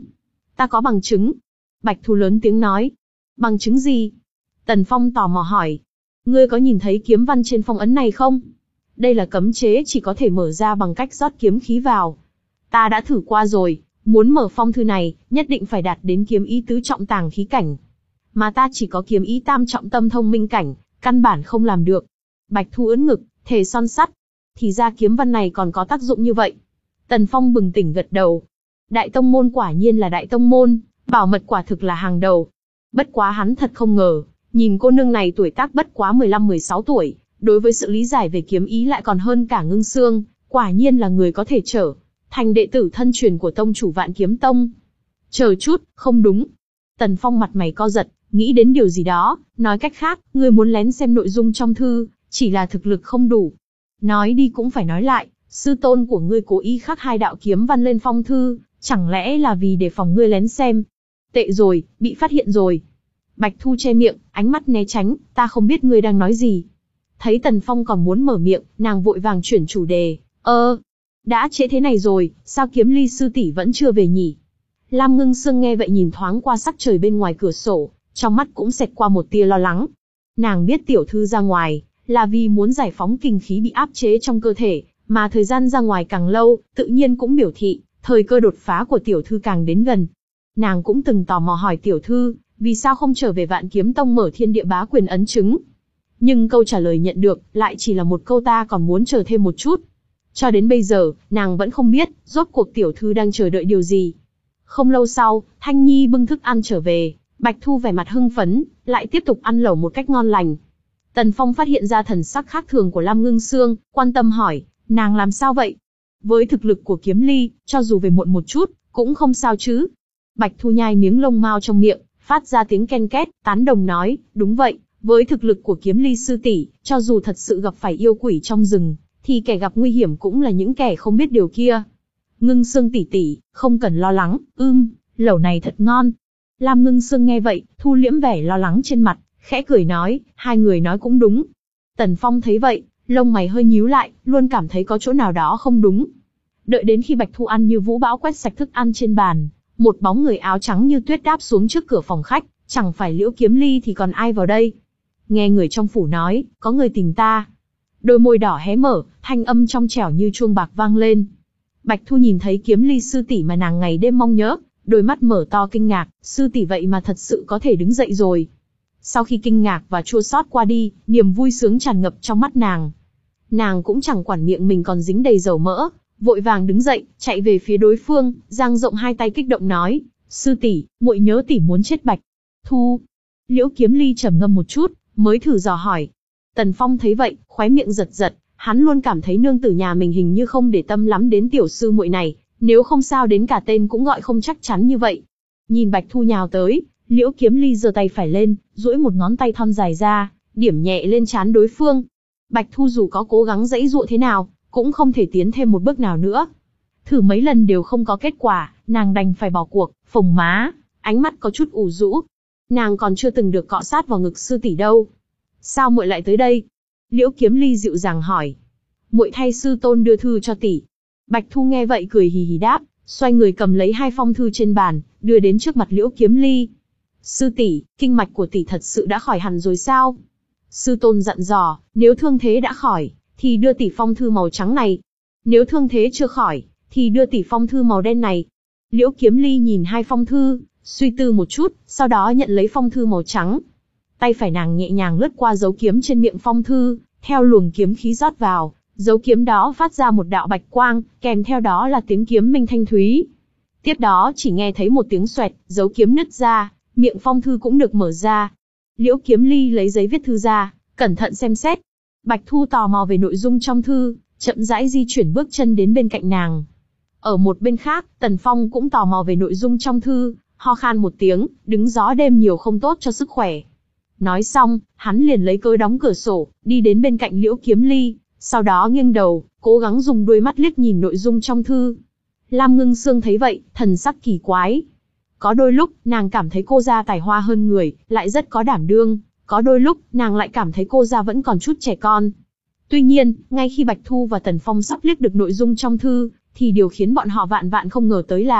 Ta có bằng chứng. Bạch Thu lớn tiếng nói. Bằng chứng gì? Tần Phong tò mò hỏi. Ngươi có nhìn thấy kiếm văn trên phong ấn này không? Đây là cấm chế chỉ có thể mở ra bằng cách rót kiếm khí vào. Ta đã thử qua rồi, muốn mở phong thư này, nhất định phải đạt đến kiếm ý tứ trọng tàng khí cảnh. Mà ta chỉ có kiếm ý tam trọng tâm thông minh cảnh, căn bản không làm được. Bạch Thu ưỡn ngực, thề son sắt. Thì ra kiếm văn này còn có tác dụng như vậy. Tần Phong bừng tỉnh gật đầu. Đại tông môn quả nhiên là đại tông môn, bảo mật quả thực là hàng đầu. Bất quá hắn thật không ngờ, nhìn cô nương này tuổi tác bất quá mười lăm mười sáu tuổi, đối với sự lý giải về kiếm ý lại còn hơn cả Ngưng Xương, quả nhiên là người có thể trở thành đệ tử thân truyền của tông chủ Vạn Kiếm Tông. Chờ chút, không đúng. Tần Phong mặt mày co giật, nghĩ đến điều gì đó, nói cách khác, ngươi muốn lén xem nội dung trong thư, chỉ là thực lực không đủ. Nói đi cũng phải nói lại, sư tôn của ngươi cố ý khắc hai đạo kiếm văn lên phong thư, chẳng lẽ là vì để phòng ngươi lén xem? Tệ rồi, bị phát hiện rồi. Bạch Thu che miệng, ánh mắt né tránh, ta không biết ngươi đang nói gì. Thấy Tần Phong còn muốn mở miệng, nàng vội vàng chuyển chủ đề. Ơ, đã trễ thế này rồi, sao Kiếm Ly sư tỷ vẫn chưa về nhỉ? Lam Ngưng Sương nghe vậy nhìn thoáng qua sắc trời bên ngoài cửa sổ, trong mắt cũng xẹt qua một tia lo lắng. Nàng biết tiểu thư ra ngoài, là vì muốn giải phóng kinh khí bị áp chế trong cơ thể, mà thời gian ra ngoài càng lâu, tự nhiên cũng biểu thị, thời cơ đột phá của tiểu thư càng đến gần. Nàng cũng từng tò mò hỏi tiểu thư, vì sao không trở về Vạn Kiếm Tông mở thiên địa bá quyền ấn chứng. Nhưng câu trả lời nhận được, lại chỉ là một câu ta còn muốn chờ thêm một chút. Cho đến bây giờ, nàng vẫn không biết, rốt cuộc tiểu thư đang chờ đợi điều gì. Không lâu sau, Thanh Nhi bưng thức ăn trở về, Bạch Thu vẻ mặt hưng phấn, lại tiếp tục ăn lẩu một cách ngon lành. Tần Phong phát hiện ra thần sắc khác thường của Lam Ngưng Sương, quan tâm hỏi, nàng làm sao vậy? Với thực lực của Kiếm Ly, cho dù về muộn một chút, cũng không sao chứ. Bạch Thu nhai miếng lông mao trong miệng, phát ra tiếng ken két, tán đồng nói, đúng vậy, với thực lực của Kiếm Ly sư tỷ, cho dù thật sự gặp phải yêu quỷ trong rừng, thì kẻ gặp nguy hiểm cũng là những kẻ không biết điều kia. Ngưng Sương tỷ tỷ, không cần lo lắng, ưm, lẩu này thật ngon. Lam Ngưng Sương nghe vậy, thu liễm vẻ lo lắng trên mặt, khẽ cười nói, hai người nói cũng đúng. Tần Phong thấy vậy, lông mày hơi nhíu lại, luôn cảm thấy có chỗ nào đó không đúng. Đợi đến khi Bạch Thu ăn như vũ bão quét sạch thức ăn trên bàn, một bóng người áo trắng như tuyết đáp xuống trước cửa phòng khách, chẳng phải Liễu Kiếm Ly thì còn ai vào đây. Nghe người trong phủ nói, có người tìm ta. Đôi môi đỏ hé mở, thanh âm trong trẻo như chuông bạc vang lên. Bạch Thu nhìn thấy Kiếm Ly sư tỷ mà nàng ngày đêm mong nhớ, đôi mắt mở to kinh ngạc, sư tỷ vậy mà thật sự có thể đứng dậy rồi. Sau khi kinh ngạc và chua xót qua đi, niềm vui sướng tràn ngập trong mắt nàng. Nàng cũng chẳng quản miệng mình còn dính đầy dầu mỡ, vội vàng đứng dậy, chạy về phía đối phương, dang rộng hai tay kích động nói, sư tỷ, muội nhớ tỷ muốn chết Bạch Thu. Liễu Kiếm Ly trầm ngâm một chút, mới thử dò hỏi. Tần Phong thấy vậy, khóe miệng giật giật, hắn luôn cảm thấy nương tử nhà mình hình như không để tâm lắm đến tiểu sư muội này, nếu không sao đến cả tên cũng gọi không chắc chắn như vậy. Nhìn Bạch Thu nhào tới, Liễu Kiếm Ly giơ tay phải lên, duỗi một ngón tay thon dài ra, điểm nhẹ lên trán đối phương. Bạch Thu dù có cố gắng giãy giụa thế nào, cũng không thể tiến thêm một bước nào nữa. Thử mấy lần đều không có kết quả, nàng đành phải bỏ cuộc, phồng má, ánh mắt có chút ủ rũ. Nàng còn chưa từng được cọ sát vào ngực sư tỷ đâu. Sao muội lại tới đây? Liễu Kiếm Ly dịu dàng hỏi. Muội thay sư tôn đưa thư cho tỷ. Bạch Thu nghe vậy cười hì hì đáp, xoay người cầm lấy hai phong thư trên bàn, đưa đến trước mặt Liễu Kiếm Ly. Sư tỷ, kinh mạch của tỷ thật sự đã khỏi hẳn rồi sao? Sư tôn dặn dò, nếu thương thế đã khỏi, thì đưa tỷ phong thư màu trắng này. Nếu thương thế chưa khỏi, thì đưa tỷ phong thư màu đen này. Liễu Kiếm Ly nhìn hai phong thư, suy tư một chút, sau đó nhận lấy phong thư màu trắng. Tay phải nàng nhẹ nhàng lướt qua dấu kiếm trên miệng phong thư, theo luồng kiếm khí rót vào, dấu kiếm đó phát ra một đạo bạch quang, kèm theo đó là tiếng kiếm minh thanh thúy. Tiếp đó chỉ nghe thấy một tiếng xoẹt, dấu kiếm nứt ra, miệng phong thư cũng được mở ra. Liễu Kiếm Ly lấy giấy viết thư ra, cẩn thận xem xét. Bạch Thu tò mò về nội dung trong thư, chậm rãi di chuyển bước chân đến bên cạnh nàng. Ở một bên khác, Tần Phong cũng tò mò về nội dung trong thư, ho khan một tiếng, đứng gió đêm nhiều không tốt cho sức khỏe. Nói xong, hắn liền lấy cớ đóng cửa sổ, đi đến bên cạnh Liễu Kiếm Ly, sau đó nghiêng đầu, cố gắng dùng đôi mắt liếc nhìn nội dung trong thư. Lam Ngưng Sương thấy vậy, thần sắc kỳ quái. Có đôi lúc, nàng cảm thấy cô gia tài hoa hơn người, lại rất có đảm đương. Có đôi lúc, nàng lại cảm thấy cô gia vẫn còn chút trẻ con. Tuy nhiên, ngay khi Bạch Thu và Tần Phong sắp liếc được nội dung trong thư, thì điều khiến bọn họ vạn vạn không ngờ tới là,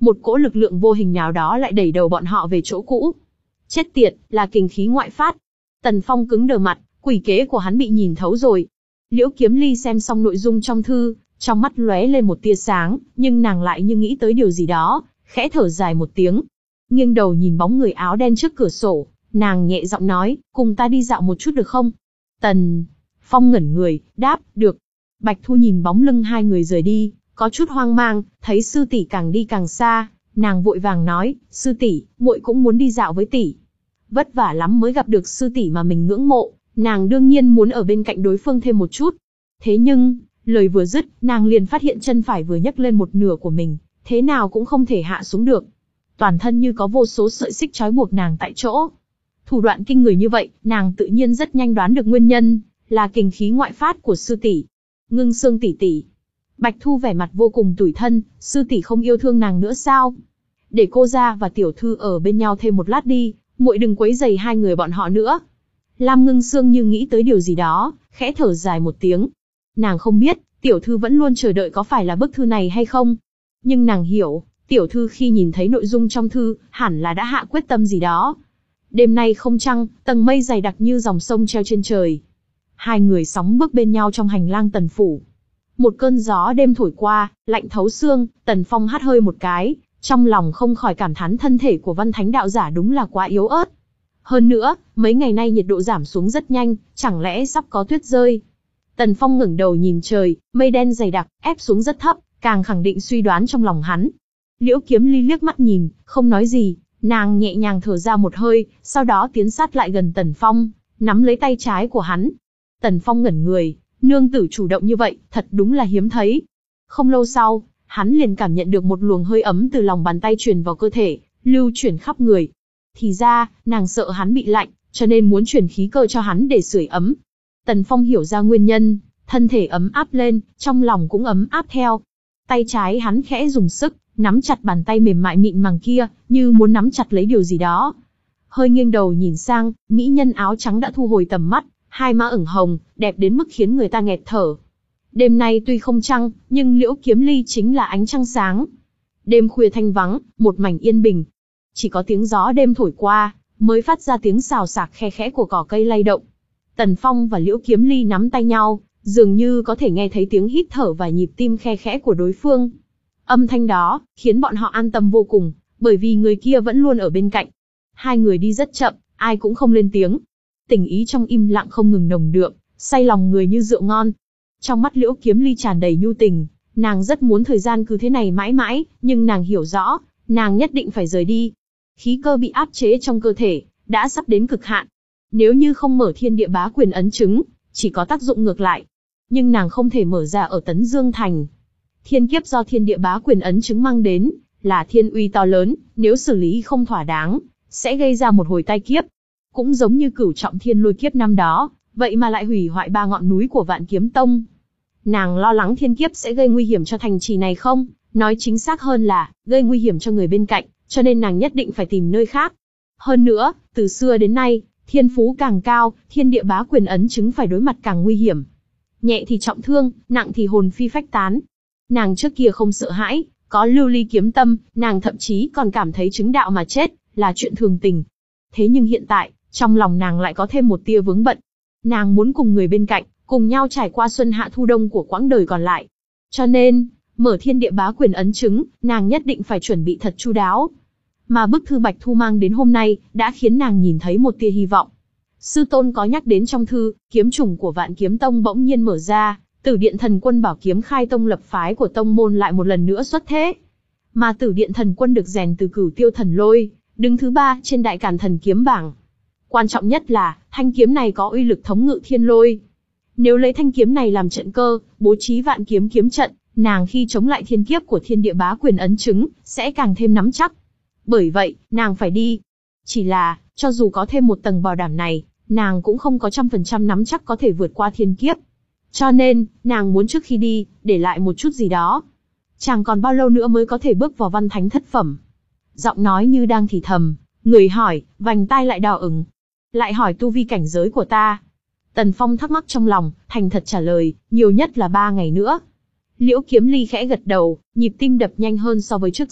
một cỗ lực lượng vô hình nào đó lại đẩy đầu bọn họ về chỗ cũ. Chết tiệt, là kình khí ngoại phát. Tần Phong cứng đờ mặt, quỷ kế của hắn bị nhìn thấu rồi. Liễu Kiếm Ly xem xong nội dung trong thư, trong mắt lóe lên một tia sáng, nhưng nàng lại như nghĩ tới điều gì đó, khẽ thở dài một tiếng. Nghiêng đầu nhìn bóng người áo đen trước cửa sổ, nàng nhẹ giọng nói, cùng ta đi dạo một chút được không? Tần Phong ngẩn người, đáp, được. Bạch Thu nhìn bóng lưng hai người rời đi, có chút hoang mang, thấy sư tỷ càng đi càng xa, nàng vội vàng nói, sư tỷ, muội cũng muốn đi dạo với tỷ. Vất vả lắm mới gặp được sư tỷ mà mình ngưỡng mộ, nàng đương nhiên muốn ở bên cạnh đối phương thêm một chút. Thế nhưng, lời vừa dứt, nàng liền phát hiện chân phải vừa nhấc lên một nửa của mình, thế nào cũng không thể hạ xuống được. Toàn thân như có vô số sợi xích trói buộc nàng tại chỗ. Thủ đoạn kinh người như vậy, nàng tự nhiên rất nhanh đoán được nguyên nhân, là kình khí ngoại phát của sư tỷ. Ngưng Xương tỷ tỷ. Bạch Thu vẻ mặt vô cùng tủi thân, sư tỷ không yêu thương nàng nữa sao? Để cô ra và tiểu thư ở bên nhau thêm một lát đi, muội đừng quấy rầy hai người bọn họ nữa. Lam Ngưng Xương như nghĩ tới điều gì đó, khẽ thở dài một tiếng. Nàng không biết, tiểu thư vẫn luôn chờ đợi có phải là bức thư này hay không. Nhưng nàng hiểu, tiểu thư khi nhìn thấy nội dung trong thư, hẳn là đã hạ quyết tâm gì đó. Đêm nay không trăng, tầng mây dày đặc như dòng sông treo trên trời. Hai người sóng bước bên nhau trong hành lang Tần phủ. Một cơn gió đêm thổi qua, lạnh thấu xương, Tần Phong hắt hơi một cái, trong lòng không khỏi cảm thán thân thể của Văn Thánh đạo giả đúng là quá yếu ớt. Hơn nữa, mấy ngày nay nhiệt độ giảm xuống rất nhanh, chẳng lẽ sắp có tuyết rơi. Tần Phong ngẩng đầu nhìn trời, mây đen dày đặc, ép xuống rất thấp, càng khẳng định suy đoán trong lòng hắn. Liễu Kiếm Ly liếc mắt nhìn, không nói gì, nàng nhẹ nhàng thở ra một hơi, sau đó tiến sát lại gần Tần Phong, nắm lấy tay trái của hắn. Tần Phong ngẩn người, nương tử chủ động như vậy, thật đúng là hiếm thấy. Không lâu sau, hắn liền cảm nhận được một luồng hơi ấm từ lòng bàn tay truyền vào cơ thể, lưu chuyển khắp người. Thì ra, nàng sợ hắn bị lạnh, cho nên muốn truyền khí cơ cho hắn để sưởi ấm. Tần Phong hiểu ra nguyên nhân, thân thể ấm áp lên, trong lòng cũng ấm áp theo. Tay trái hắn khẽ dùng sức, nắm chặt bàn tay mềm mại mịn màng kia, như muốn nắm chặt lấy điều gì đó. Hơi nghiêng đầu nhìn sang, mỹ nhân áo trắng đã thu hồi tầm mắt, hai má ửng hồng, đẹp đến mức khiến người ta nghẹt thở. Đêm nay tuy không trăng, nhưng Liễu Kiếm Ly chính là ánh trăng sáng. Đêm khuya thanh vắng, một mảnh yên bình. Chỉ có tiếng gió đêm thổi qua, mới phát ra tiếng xào xạc khe khẽ của cỏ cây lay động. Tần Phong và Liễu Kiếm Ly nắm tay nhau, dường như có thể nghe thấy tiếng hít thở và nhịp tim khe khẽ của đối phương. Âm thanh đó, khiến bọn họ an tâm vô cùng, bởi vì người kia vẫn luôn ở bên cạnh. Hai người đi rất chậm, ai cũng không lên tiếng. Tình ý trong im lặng không ngừng nồng đượm, say lòng người như rượu ngon. Trong mắt Liễu Kiếm Ly tràn đầy nhu tình, nàng rất muốn thời gian cứ thế này mãi mãi, nhưng nàng hiểu rõ, nàng nhất định phải rời đi. Khí cơ bị áp chế trong cơ thể, đã sắp đến cực hạn. Nếu như không mở thiên địa bá quyền ấn chứng, chỉ có tác dụng ngược lại. Nhưng nàng không thể mở ra ở Tấn Dương Thành. Thiên kiếp do thiên địa bá quyền ấn chứng mang đến, là thiên uy to lớn, nếu xử lý không thỏa đáng, sẽ gây ra một hồi tai kiếp. Cũng giống như cửu trọng thiên lôi kiếp năm đó, vậy mà lại hủy hoại ba ngọn núi của Vạn Kiếm Tông. Nàng lo lắng thiên kiếp sẽ gây nguy hiểm cho thành trì này không, nói chính xác hơn là, gây nguy hiểm cho người bên cạnh, cho nên nàng nhất định phải tìm nơi khác. Hơn nữa, từ xưa đến nay, thiên phú càng cao, thiên địa bá quyền ấn chứng phải đối mặt càng nguy hiểm. Nhẹ thì trọng thương, nặng thì hồn phi phách tán. Nàng trước kia không sợ hãi, có lưu ly kiếm tâm, nàng thậm chí còn cảm thấy chứng đạo mà chết, là chuyện thường tình. Thế nhưng hiện tại, trong lòng nàng lại có thêm một tia vướng bận. Nàng muốn cùng người bên cạnh, cùng nhau trải qua xuân hạ thu đông của quãng đời còn lại. Cho nên, mở thiên địa bá quyền ấn chứng, nàng nhất định phải chuẩn bị thật chu đáo. Mà bức thư Bạch Thu mang đến hôm nay, đã khiến nàng nhìn thấy một tia hy vọng. Sư tôn có nhắc đến trong thư, kiếm chủng của Vạn Kiếm Tông bỗng nhiên mở ra, Tử Điện Thần Quân bảo kiếm khai tông lập phái của tông môn lại một lần nữa xuất thế. Mà Tử Điện Thần Quân được rèn từ Cửu Tiêu Thần Lôi, đứng thứ ba trên Đại Càn Thần Kiếm bảng. Quan trọng nhất là, thanh kiếm này có uy lực thống ngự thiên lôi. Nếu lấy thanh kiếm này làm trận cơ, bố trí vạn kiếm kiếm trận, nàng khi chống lại thiên kiếp của thiên địa bá quyền ấn chứng, sẽ càng thêm nắm chắc. Bởi vậy, nàng phải đi. Chỉ là, cho dù có thêm một tầng bảo đảm này, nàng cũng không có trăm phần trăm nắm chắc có thể vượt qua thiên kiếp. Cho nên, nàng muốn trước khi đi, để lại một chút gì đó. Chẳng còn bao lâu nữa mới có thể bước vào văn thánh thất phẩm. Giọng nói như đang thì thầm, người hỏi, vành tai lại đỏ ửng. Lại hỏi tu vi cảnh giới của ta. Tần Phong thắc mắc trong lòng, thành thật trả lời, nhiều nhất là ba ngày nữa. Liễu Kiếm Ly khẽ gật đầu, nhịp tim đập nhanh hơn so với trước rất.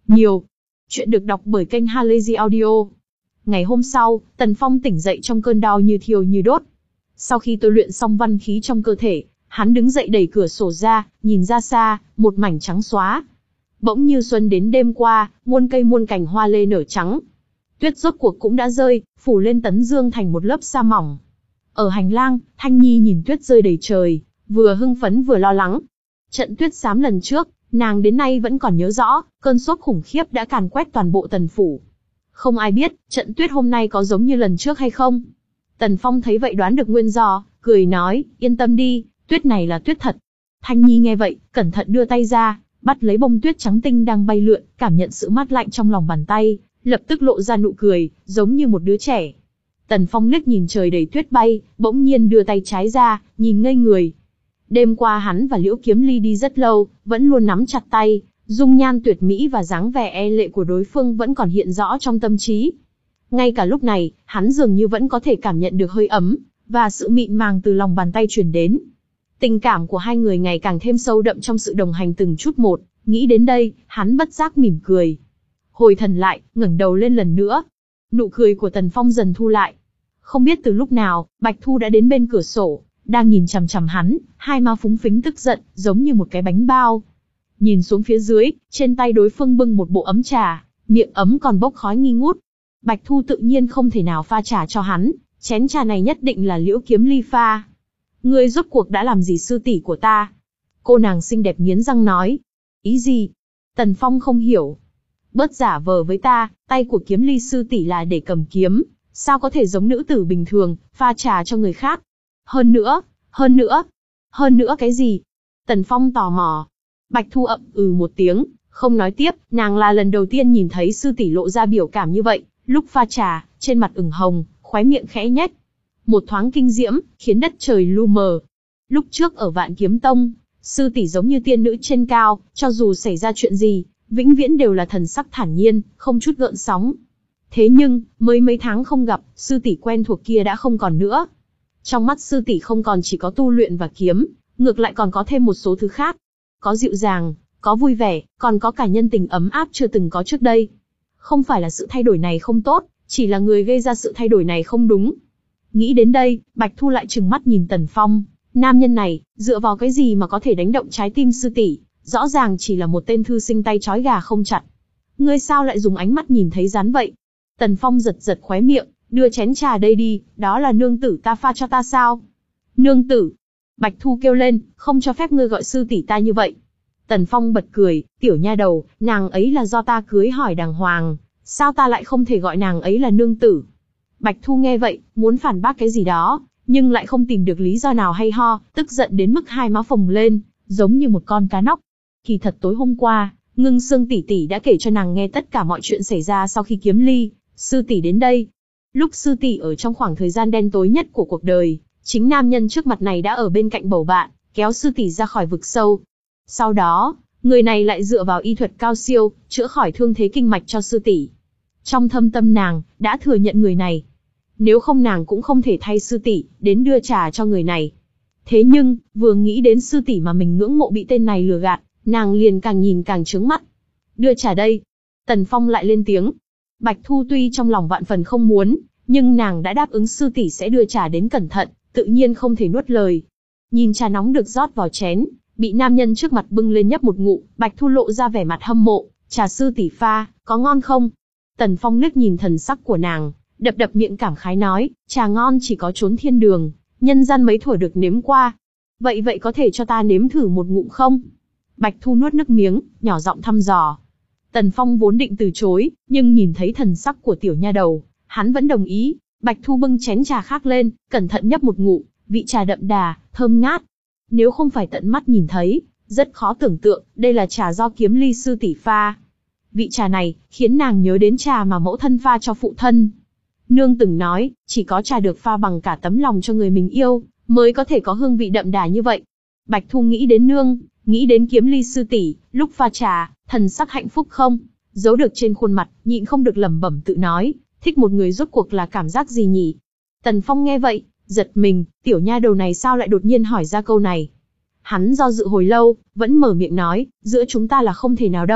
nhiều. Chuyện được đọc bởi kênh Halazy Audio. Ngày hôm sau, Tần Phong tỉnh dậy trong cơn đau như thiêu như đốt. Sau khi tôi luyện xong văn khí trong cơ thể, hắn đứng dậy đẩy cửa sổ ra, nhìn ra xa, một mảnh trắng xóa. Bỗng như xuân đến đêm qua, muôn cây muôn cành hoa lê nở trắng. Tuyết rốt cuộc cũng đã rơi, phủ lên Tấn Dương thành một lớp sa mỏng. Ở hành lang, Thanh Nhi nhìn tuyết rơi đầy trời, vừa hưng phấn vừa lo lắng. Trận tuyết xám lần trước, nàng đến nay vẫn còn nhớ rõ, cơn sốt khủng khiếp đã càn quét toàn bộ Tần phủ. Không ai biết, trận tuyết hôm nay có giống như lần trước hay không. Tần Phong thấy vậy đoán được nguyên do, cười nói, yên tâm đi, tuyết này là tuyết thật. Thanh Nhi nghe vậy, cẩn thận đưa tay ra, bắt lấy bông tuyết trắng tinh đang bay lượn, cảm nhận sự mát lạnh trong lòng bàn tay, lập tức lộ ra nụ cười, giống như một đứa trẻ. Tần Phong liếc nhìn trời đầy tuyết bay, bỗng nhiên đưa tay trái ra, nhìn ngây người. Đêm qua hắn và Liễu Kiếm Ly đi rất lâu, vẫn luôn nắm chặt tay, dung nhan tuyệt mỹ và dáng vẻ e lệ của đối phương vẫn còn hiện rõ trong tâm trí. Ngay cả lúc này, hắn dường như vẫn có thể cảm nhận được hơi ấm, và sự mịn màng từ lòng bàn tay truyền đến. Tình cảm của hai người ngày càng thêm sâu đậm trong sự đồng hành từng chút một, nghĩ đến đây, hắn bất giác mỉm cười. Hồi thần lại, ngẩng đầu lên lần nữa. Nụ cười của Tần Phong dần thu lại. Không biết từ lúc nào, Bạch Thu đã đến bên cửa sổ, đang nhìn chằm chằm hắn, hai má phúng phính tức giận, giống như một cái bánh bao. Nhìn xuống phía dưới, trên tay đối phương bưng một bộ ấm trà, miệng ấm còn bốc khói nghi ngút. Bạch Thu tự nhiên không thể nào pha trà cho hắn, chén trà này nhất định là Liễu Kiếm Ly pha. Ngươi rốt cuộc đã làm gì sư tỷ của ta? Cô nàng xinh đẹp nghiến răng nói. Ý gì? Tần Phong không hiểu. Bớt giả vờ với ta, tay của Kiếm Ly sư tỷ là để cầm kiếm, sao có thể giống nữ tử bình thường, pha trà cho người khác? Hơn nữa, hơn nữa, hơn nữa cái gì? Tần Phong tò mò. Bạch Thu ậm ừ một tiếng, không nói tiếp, nàng là lần đầu tiên nhìn thấy sư tỷ lộ ra biểu cảm như vậy, lúc pha trà, trên mặt ửng hồng, khóe miệng khẽ nhếch. Một thoáng kinh diễm, khiến đất trời lu mờ. Lúc trước ở Vạn Kiếm Tông, sư tỷ giống như tiên nữ trên cao, cho dù xảy ra chuyện gì, vĩnh viễn đều là thần sắc thản nhiên, không chút gợn sóng. Thế nhưng, mới mấy tháng không gặp, sư tỷ quen thuộc kia đã không còn nữa. Trong mắt sư tỷ không còn chỉ có tu luyện và kiếm, ngược lại còn có thêm một số thứ khác. Có dịu dàng, có vui vẻ, còn có cả nhân tình ấm áp chưa từng có trước đây. Không phải là sự thay đổi này không tốt, chỉ là người gây ra sự thay đổi này không đúng. Nghĩ đến đây, Bạch Thu lại trừng mắt nhìn Tần Phong. Nam nhân này, dựa vào cái gì mà có thể đánh động trái tim sư tỷ? Rõ ràng chỉ là một tên thư sinh tay trói gà không chặt. Ngươi sao lại dùng ánh mắt nhìn thấy rắn vậy? Tần Phong giật giật khóe miệng, đưa chén trà đây đi, đó là nương tử ta pha cho ta sao? Nương tử! Bạch Thu kêu lên, không cho phép ngươi gọi sư tỷ ta như vậy. Tần Phong bật cười, tiểu nha đầu, nàng ấy là do ta cưới hỏi đàng hoàng, sao ta lại không thể gọi nàng ấy là nương tử? Bạch Thu nghe vậy, muốn phản bác cái gì đó, nhưng lại không tìm được lý do nào hay ho, tức giận đến mức hai má phồng lên, giống như một con cá nóc. Kỳ thật tối hôm qua, Ngưng Sương tỷ tỷ đã kể cho nàng nghe tất cả mọi chuyện xảy ra sau khi Kiếm Ly sư tỷ đến đây. Lúc sư tỷ ở trong khoảng thời gian đen tối nhất của cuộc đời, chính nam nhân trước mặt này đã ở bên cạnh bầu bạn, kéo sư tỷ ra khỏi vực sâu. Sau đó, người này lại dựa vào y thuật cao siêu, chữa khỏi thương thế kinh mạch cho sư tỷ. Trong thâm tâm nàng, đã thừa nhận người này. Nếu không nàng cũng không thể thay sư tỷ đến đưa trà cho người này. Thế nhưng, vừa nghĩ đến sư tỷ mà mình ngưỡng mộ bị tên này lừa gạt, nàng liền càng nhìn càng trướng mắt. Đưa trà đây. Tần Phong lại lên tiếng. Bạch Thu tuy trong lòng vạn phần không muốn, nhưng nàng đã đáp ứng sư tỷ sẽ đưa trà đến cẩn thận, tự nhiên không thể nuốt lời. Nhìn trà nóng được rót vào chén, bị nam nhân trước mặt bưng lên nhấp một ngụm, Bạch Thu lộ ra vẻ mặt hâm mộ. Trà sư tỷ pha, có ngon không? Tần Phong liếc nhìn thần sắc của nàng, đập đập miệng cảm khái nói, trà ngon chỉ có chốn thiên đường, nhân gian mấy thuở được nếm qua. Vậy vậy có thể cho ta nếm thử một ngụm không? Bạch Thu nuốt nước miếng, nhỏ giọng thăm dò. Tần Phong vốn định từ chối, nhưng nhìn thấy thần sắc của tiểu nha đầu, hắn vẫn đồng ý. Bạch Thu bưng chén trà khác lên, cẩn thận nhấp một ngụm, vị trà đậm đà, thơm ngát. Nếu không phải tận mắt nhìn thấy, rất khó tưởng tượng, đây là trà do Kiếm Ly sư tỷ pha. Vị trà này, khiến nàng nhớ đến trà mà mẫu thân pha cho phụ thân. Nương từng nói, chỉ có trà được pha bằng cả tấm lòng cho người mình yêu, mới có thể có hương vị đậm đà như vậy. Bạch Thu nghĩ đến nương, nghĩ đến Kiếm Ly sư tỷ, lúc pha trà, thần sắc hạnh phúc không giấu được trên khuôn mặt, nhịn không được lẩm bẩm tự nói, thích một người rốt cuộc là cảm giác gì nhỉ? Tần Phong nghe vậy, giật mình, tiểu nha đầu này sao lại đột nhiên hỏi ra câu này? Hắn do dự hồi lâu, vẫn mở miệng nói, giữa chúng ta là không thể nào đâu,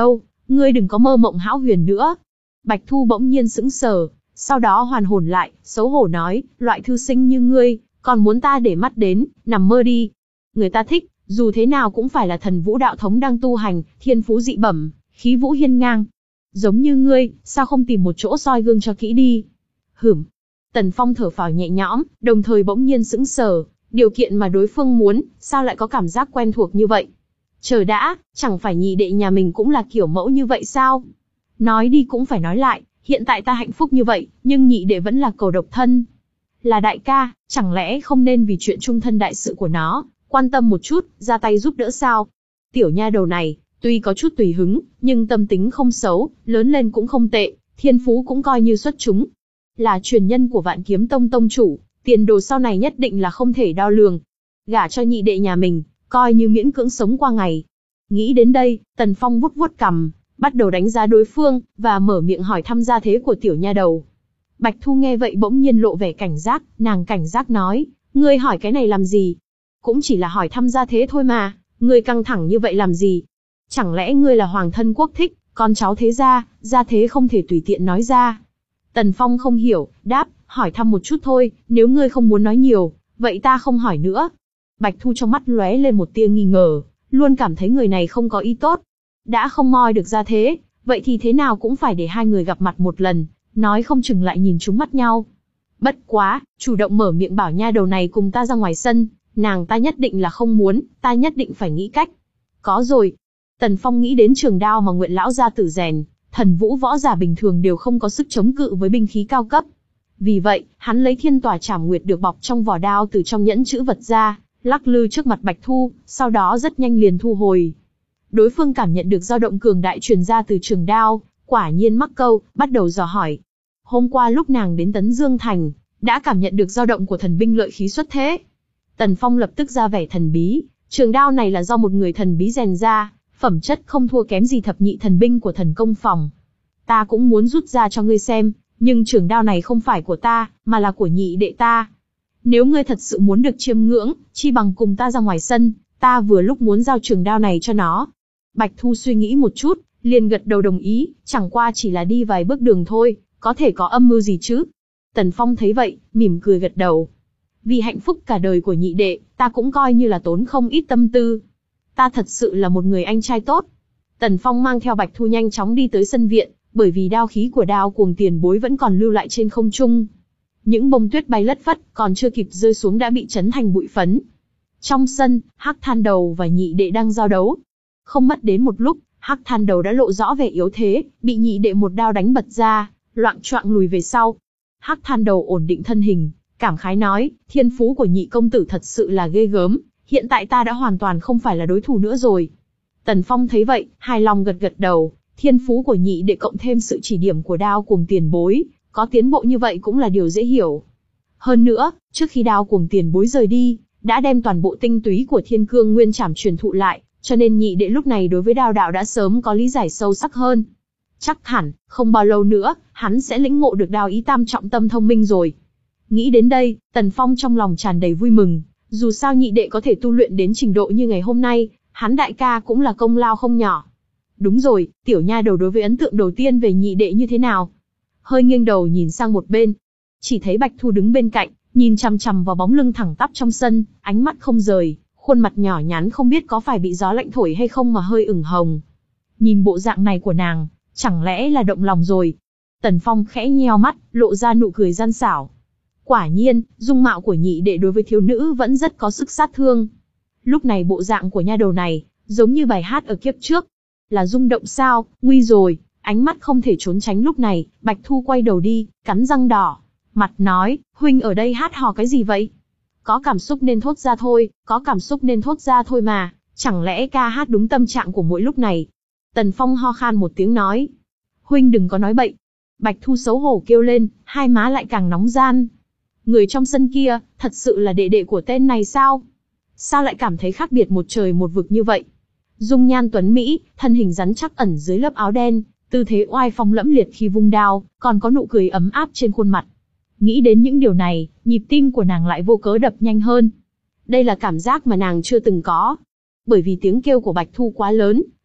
Ngươi đừng có mơ mộng hão huyền nữa. Bạch Thu bỗng nhiên sững sờ, sau đó hoàn hồn lại, xấu hổ nói, loại thư sinh như ngươi, còn muốn ta để mắt đến, nằm mơ đi. Người ta thích, dù thế nào cũng phải là thần vũ đạo thống đang tu hành, thiên phú dị bẩm, khí vũ hiên ngang. Giống như ngươi, sao không tìm một chỗ soi gương cho kỹ đi. Hửm. Tần Phong thở phào nhẹ nhõm, đồng thời bỗng nhiên sững sờ, điều kiện mà đối phương muốn, sao lại có cảm giác quen thuộc như vậy? Chờ đã, chẳng phải nhị đệ nhà mình cũng là kiểu mẫu như vậy sao? Nói đi cũng phải nói lại, hiện tại ta hạnh phúc như vậy, nhưng nhị đệ vẫn là cầu độc thân. Là đại ca, chẳng lẽ không nên vì chuyện chung thân đại sự của nó, quan tâm một chút, ra tay giúp đỡ sao? Tiểu nha đầu này, tuy có chút tùy hứng, nhưng tâm tính không xấu, lớn lên cũng không tệ, thiên phú cũng coi như xuất chúng. Là truyền nhân của Vạn Kiếm Tông tông chủ, tiền đồ sau này nhất định là không thể đo lường. Gả cho nhị đệ nhà mình, coi như miễn cưỡng sống qua ngày. Nghĩ đến đây, Tần Phong vuốt vuốt cằm, bắt đầu đánh giá đối phương, và mở miệng hỏi thăm gia thế của tiểu nha đầu. Bạch Thu nghe vậy bỗng nhiên lộ vẻ cảnh giác, nàng cảnh giác nói, ngươi hỏi cái này làm gì? Cũng chỉ là hỏi thăm gia thế thôi mà, ngươi căng thẳng như vậy làm gì? Chẳng lẽ ngươi là hoàng thân quốc thích, con cháu thế gia, gia thế không thể tùy tiện nói ra? Tần Phong không hiểu, đáp, hỏi thăm một chút thôi, nếu ngươi không muốn nói nhiều, vậy ta không hỏi nữa. Bạch Thu trong mắt lóe lên một tia nghi ngờ, luôn cảm thấy người này không có ý tốt. Đã không moi được ra thế, vậy thì thế nào cũng phải để hai người gặp mặt một lần, nói không chừng lại nhìn trúng mắt nhau. Bất quá, chủ động mở miệng bảo nha đầu này cùng ta ra ngoài sân, nàng ta nhất định là không muốn, ta nhất định phải nghĩ cách. Có rồi. Tần Phong nghĩ đến trường đao mà Nguyện lão gia tử rèn, thần vũ võ giả bình thường đều không có sức chống cự với binh khí cao cấp. Vì vậy, hắn lấy thiên tỏa trảm nguyệt được bọc trong vỏ đao từ trong nhẫn chữ vật ra, lắc lư trước mặt Bạch Thu, sau đó rất nhanh liền thu hồi. Đối phương cảm nhận được dao động cường đại truyền ra từ trường đao, quả nhiên mắc câu, bắt đầu dò hỏi. Hôm qua lúc nàng đến Tấn Dương Thành, đã cảm nhận được dao động của thần binh lợi khí xuất thế. Tần Phong lập tức ra vẻ thần bí, trường đao này là do một người thần bí rèn ra, phẩm chất không thua kém gì thập nhị thần binh của thần công phòng. Ta cũng muốn rút ra cho ngươi xem, nhưng trường đao này không phải của ta, mà là của nhị đệ ta. Nếu ngươi thật sự muốn được chiêm ngưỡng, chi bằng cùng ta ra ngoài sân, ta vừa lúc muốn giao trường đao này cho nó. Bạch Thu suy nghĩ một chút, liền gật đầu đồng ý, chẳng qua chỉ là đi vài bước đường thôi, có thể có âm mưu gì chứ? Tần Phong thấy vậy, mỉm cười gật đầu. Vì hạnh phúc cả đời của nhị đệ, ta cũng coi như là tốn không ít tâm tư. Ta thật sự là một người anh trai tốt. Tần Phong mang theo Bạch Thu nhanh chóng đi tới sân viện, bởi vì đao khí của đao cuồng tiền bối vẫn còn lưu lại trên không trung. Những bông tuyết bay lất phất, còn chưa kịp rơi xuống đã bị chấn thành bụi phấn. Trong sân, Hắc Than Đầu và nhị đệ đang giao đấu. Không mất đến một lúc, Hắc Than Đầu đã lộ rõ vẻ yếu thế, bị nhị đệ một đao đánh bật ra, loạng choạng lùi về sau. Hắc Than Đầu ổn định thân hình, cảm khái nói, thiên phú của nhị công tử thật sự là ghê gớm, hiện tại ta đã hoàn toàn không phải là đối thủ nữa rồi. Tần Phong thấy vậy, hài lòng gật gật đầu, thiên phú của nhị đệ cộng thêm sự chỉ điểm của đao cuồng tiền bối, có tiến bộ như vậy cũng là điều dễ hiểu. Hơn nữa, trước khi đao cuồng tiền bối rời đi, đã đem toàn bộ tinh túy của Thiên Cương Nguyên Trảm truyền thụ lại, cho nên nhị đệ lúc này đối với đao đạo đã sớm có lý giải sâu sắc hơn. Chắc hẳn, không bao lâu nữa, hắn sẽ lĩnh ngộ được đao ý tam trọng tâm thông minh rồi. Nghĩ đến đây, Tần Phong trong lòng tràn đầy vui mừng, dù sao nhị đệ có thể tu luyện đến trình độ như ngày hôm nay, hắn đại ca cũng là công lao không nhỏ. Đúng rồi, tiểu nha đầu đối với ấn tượng đầu tiên về nhị đệ như thế nào? Hơi nghiêng đầu nhìn sang một bên, chỉ thấy Bạch Thu đứng bên cạnh, nhìn chằm chằm vào bóng lưng thẳng tắp trong sân, ánh mắt không rời, khuôn mặt nhỏ nhắn không biết có phải bị gió lạnh thổi hay không mà hơi ửng hồng. Nhìn bộ dạng này của nàng, chẳng lẽ là động lòng rồi? Tần Phong khẽ nheo mắt, lộ ra nụ cười gian xảo. Quả nhiên, dung mạo của nhị đệ đối với thiếu nữ vẫn rất có sức sát thương. Lúc này bộ dạng của nha đầu này, giống như bài hát ở kiếp trước. Là rung động sao, nguy rồi, ánh mắt không thể trốn tránh lúc này, Bạch Thu quay đầu đi, cắn răng đỏ. Mặt nói, huynh ở đây hát hò cái gì vậy? Có cảm xúc nên thốt ra thôi, có cảm xúc nên thốt ra thôi mà, chẳng lẽ ca hát đúng tâm trạng của mỗi lúc này? Tần Phong ho khan một tiếng nói. Huynh đừng có nói bậy. Bạch Thu xấu hổ kêu lên, hai má lại càng nóng gian. Người trong sân kia, thật sự là đệ đệ của tên này sao? Sao lại cảm thấy khác biệt một trời một vực như vậy? Dung nhan tuấn Mỹ, thân hình rắn chắc ẩn dưới lớp áo đen, tư thế oai phong lẫm liệt khi vung đao, còn có nụ cười ấm áp trên khuôn mặt. Nghĩ đến những điều này, nhịp tim của nàng lại vô cớ đập nhanh hơn. Đây là cảm giác mà nàng chưa từng có. Bởi vì tiếng kêu của Bạch Thu quá lớn,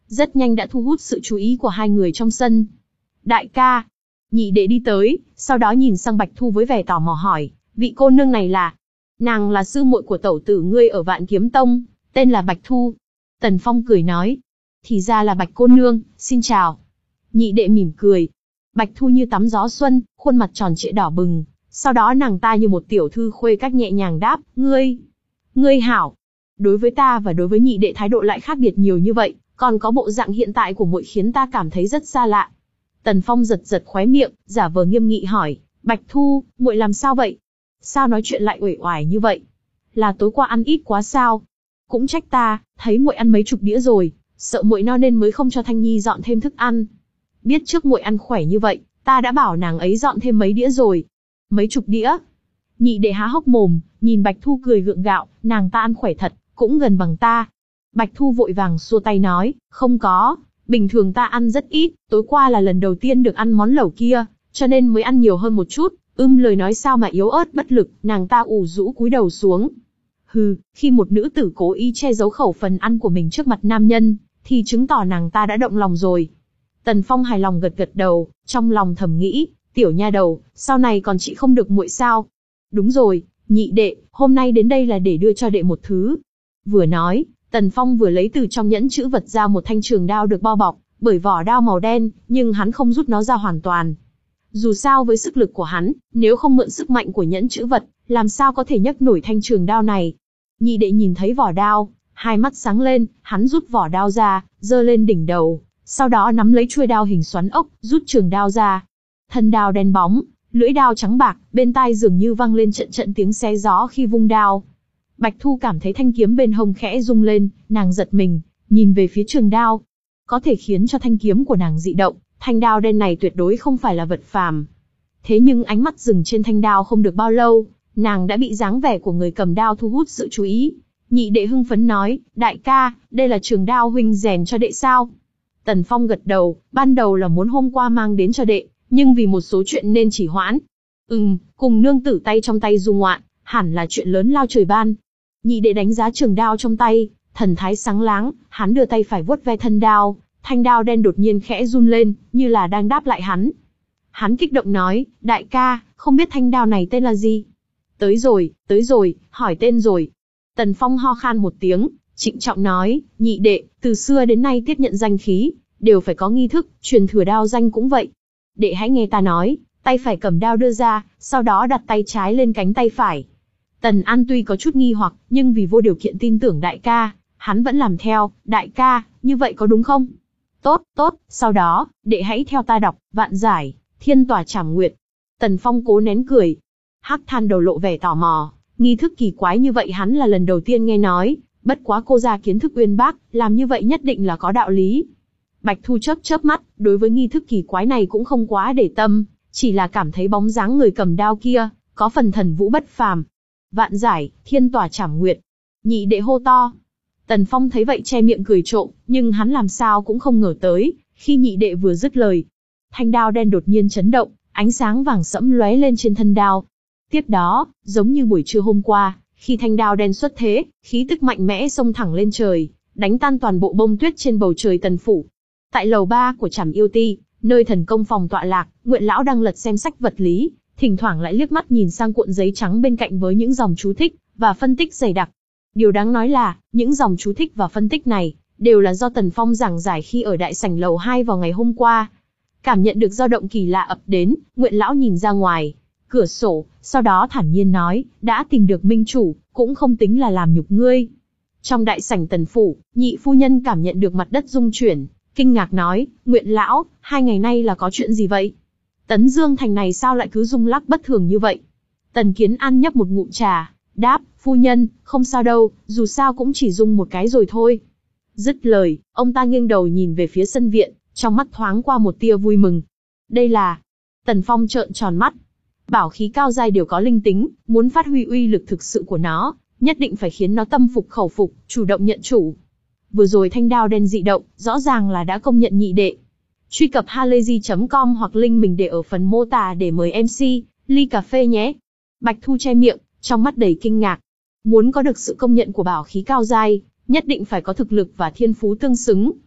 rất nhanh đã thu hút sự chú ý của hai người trong sân. Đại ca. Nhị đệ đi tới, sau đó nhìn sang Bạch Thu với vẻ tò mò hỏi, vị cô nương này là? Nàng là sư muội của tẩu tử ngươi ở Vạn Kiếm Tông, tên là Bạch Thu. Tần Phong cười nói, thì ra là Bạch cô nương, xin chào. Nhị đệ mỉm cười. Bạch Thu như tắm gió xuân, khuôn mặt tròn trịa đỏ bừng, sau đó nàng ta như một tiểu thư khuê các nhẹ nhàng đáp, ngươi, ngươi hảo. Đối với ta và đối với nhị đệ thái độ lại khác biệt nhiều như vậy, còn có bộ dạng hiện tại của muội khiến ta cảm thấy rất xa lạ. Tần Phong giật giật khóe miệng, giả vờ nghiêm nghị hỏi, Bạch Thu, muội làm sao vậy? Sao nói chuyện lại uể oải như vậy? Là tối qua ăn ít quá sao? Cũng trách ta, thấy muội ăn mấy chục đĩa rồi, sợ muội no nên mới không cho Thanh Nhi dọn thêm thức ăn. Biết trước muội ăn khỏe như vậy, ta đã bảo nàng ấy dọn thêm mấy đĩa rồi. Mấy chục đĩa? Nhị đệ há hốc mồm, nhìn Bạch Thu cười gượng gạo, nàng ta ăn khỏe thật, cũng gần bằng ta. Bạch Thu vội vàng xua tay nói, không có, bình thường ta ăn rất ít, tối qua là lần đầu tiên được ăn món lẩu kia, cho nên mới ăn nhiều hơn một chút. Ưm lời nói sao mà yếu ớt bất lực, nàng ta ủ rũ cúi đầu xuống. Hừ, khi một nữ tử cố ý che giấu khẩu phần ăn của mình trước mặt nam nhân, thì chứng tỏ nàng ta đã động lòng rồi. Tần Phong hài lòng gật gật đầu, trong lòng thầm nghĩ, tiểu nha đầu, sau này còn chị không được muội sao? Đúng rồi, nhị đệ, hôm nay đến đây là để đưa cho đệ một thứ. Vừa nói, Tần Phong vừa lấy từ trong nhẫn chữ vật ra một thanh trường đao được bao bọc bởi vỏ đao màu đen, nhưng hắn không rút nó ra hoàn toàn. Dù sao với sức lực của hắn, nếu không mượn sức mạnh của nhẫn chữ vật, làm sao có thể nhấc nổi thanh trường đao này. Nhị đệ nhìn thấy vỏ đao, hai mắt sáng lên, hắn rút vỏ đao ra, giơ lên đỉnh đầu, sau đó nắm lấy chuôi đao hình xoắn ốc, rút trường đao ra. Thân đao đen bóng, lưỡi đao trắng bạc, bên tai dường như vang lên trận trận tiếng xé gió khi vung đao. Bạch Thu cảm thấy thanh kiếm bên hông khẽ rung lên, nàng giật mình, nhìn về phía trường đao. Có thể khiến cho thanh kiếm của nàng dị động, thanh đao đen này tuyệt đối không phải là vật phàm. Thế nhưng ánh mắt dừng trên thanh đao không được bao lâu, nàng đã bị dáng vẻ của người cầm đao thu hút sự chú ý. Nhị đệ hưng phấn nói, đại ca, đây là trường đao huynh rèn cho đệ sao? Tần Phong gật đầu, ban đầu là muốn hôm qua mang đến cho đệ, nhưng vì một số chuyện nên chỉ hoãn. Ừm, cùng nương tử tay trong tay du ngoạn, hẳn là chuyện lớn lao trời ban. Nhị đệ đánh giá trường đao trong tay, thần thái sáng láng, hắn đưa tay phải vuốt ve thân đao, thanh đao đen đột nhiên khẽ run lên, như là đang đáp lại hắn. Hắn kích động nói, đại ca, không biết thanh đao này tên là gì? Tới rồi, tới rồi, hỏi tên rồi. Tần Phong ho khan một tiếng, trịnh trọng nói, nhị đệ, từ xưa đến nay tiếp nhận danh khí, đều phải có nghi thức, truyền thừa đao danh cũng vậy. Đệ hãy nghe ta nói, tay phải cầm đao đưa ra, sau đó đặt tay trái lên cánh tay phải. Tần An tuy có chút nghi hoặc, nhưng vì vô điều kiện tin tưởng đại ca, hắn vẫn làm theo, đại ca, như vậy có đúng không? Tốt, tốt, sau đó, đệ hãy theo ta đọc, vạn giải, thiên tỏa trảm nguyệt. Tần Phong cố nén cười. Hắc Than đầu lộ vẻ tò mò, nghi thức kỳ quái như vậy hắn là lần đầu tiên nghe nói, bất quá cô gia kiến thức uyên bác, làm như vậy nhất định là có đạo lý. Bạch Thu chớp chớp mắt, đối với nghi thức kỳ quái này cũng không quá để tâm, chỉ là cảm thấy bóng dáng người cầm đao kia, có phần thần vũ bất phàm. Vạn giải, thiên tỏa trảm nguyệt. Nhị đệ hô to. Tần Phong thấy vậy che miệng cười trộm, nhưng hắn làm sao cũng không ngờ tới, khi nhị đệ vừa dứt lời, thanh đao đen đột nhiên chấn động, ánh sáng vàng sẫm lóe lên trên thân đao. Tiếp đó, giống như buổi trưa hôm qua, khi thanh đao đen xuất thế, khí tức mạnh mẽ xông thẳng lên trời, đánh tan toàn bộ bông tuyết trên bầu trời Tần phủ. Tại lầu ba của Trảm Yêu Ti, nơi thần công phòng tọa lạc, Nguyện lão đang lật xem sách vật lý, thỉnh thoảng lại liếc mắt nhìn sang cuộn giấy trắng bên cạnh với những dòng chú thích và phân tích dày đặc. Điều đáng nói là, những dòng chú thích và phân tích này đều là do Tần Phong giảng giải khi ở đại sảnh lầu hai vào ngày hôm qua. Cảm nhận được dao động kỳ lạ ập đến, Nguyện lão nhìn ra ngoài cửa sổ, sau đó thản nhiên nói, đã tìm được minh chủ, cũng không tính là làm nhục ngươi. Trong đại sảnh Tần phủ, nhị phu nhân cảm nhận được mặt đất rung chuyển, kinh ngạc nói, Nguyện lão, hai ngày nay là có chuyện gì vậy? Tấn Dương thành này sao lại cứ rung lắc bất thường như vậy? Tần Kiến An nhấp một ngụm trà, đáp, phu nhân, không sao đâu, dù sao cũng chỉ rung một cái rồi thôi. Dứt lời, ông ta nghiêng đầu nhìn về phía sân viện, trong mắt thoáng qua một tia vui mừng. Đây là... Tần Phong trợn tròn mắt. Bảo khí cao giai đều có linh tính, muốn phát huy uy lực thực sự của nó, nhất định phải khiến nó tâm phục khẩu phục, chủ động nhận chủ. Vừa rồi thanh đao đen dị động, rõ ràng là đã công nhận nhị đệ. Truy cập halayzi chấm com hoặc link mình để ở phần mô tả để mời em xê, ly cà phê nhé. Bạch Thu che miệng, trong mắt đầy kinh ngạc. Muốn có được sự công nhận của bảo khí cao giai, nhất định phải có thực lực và thiên phú tương xứng.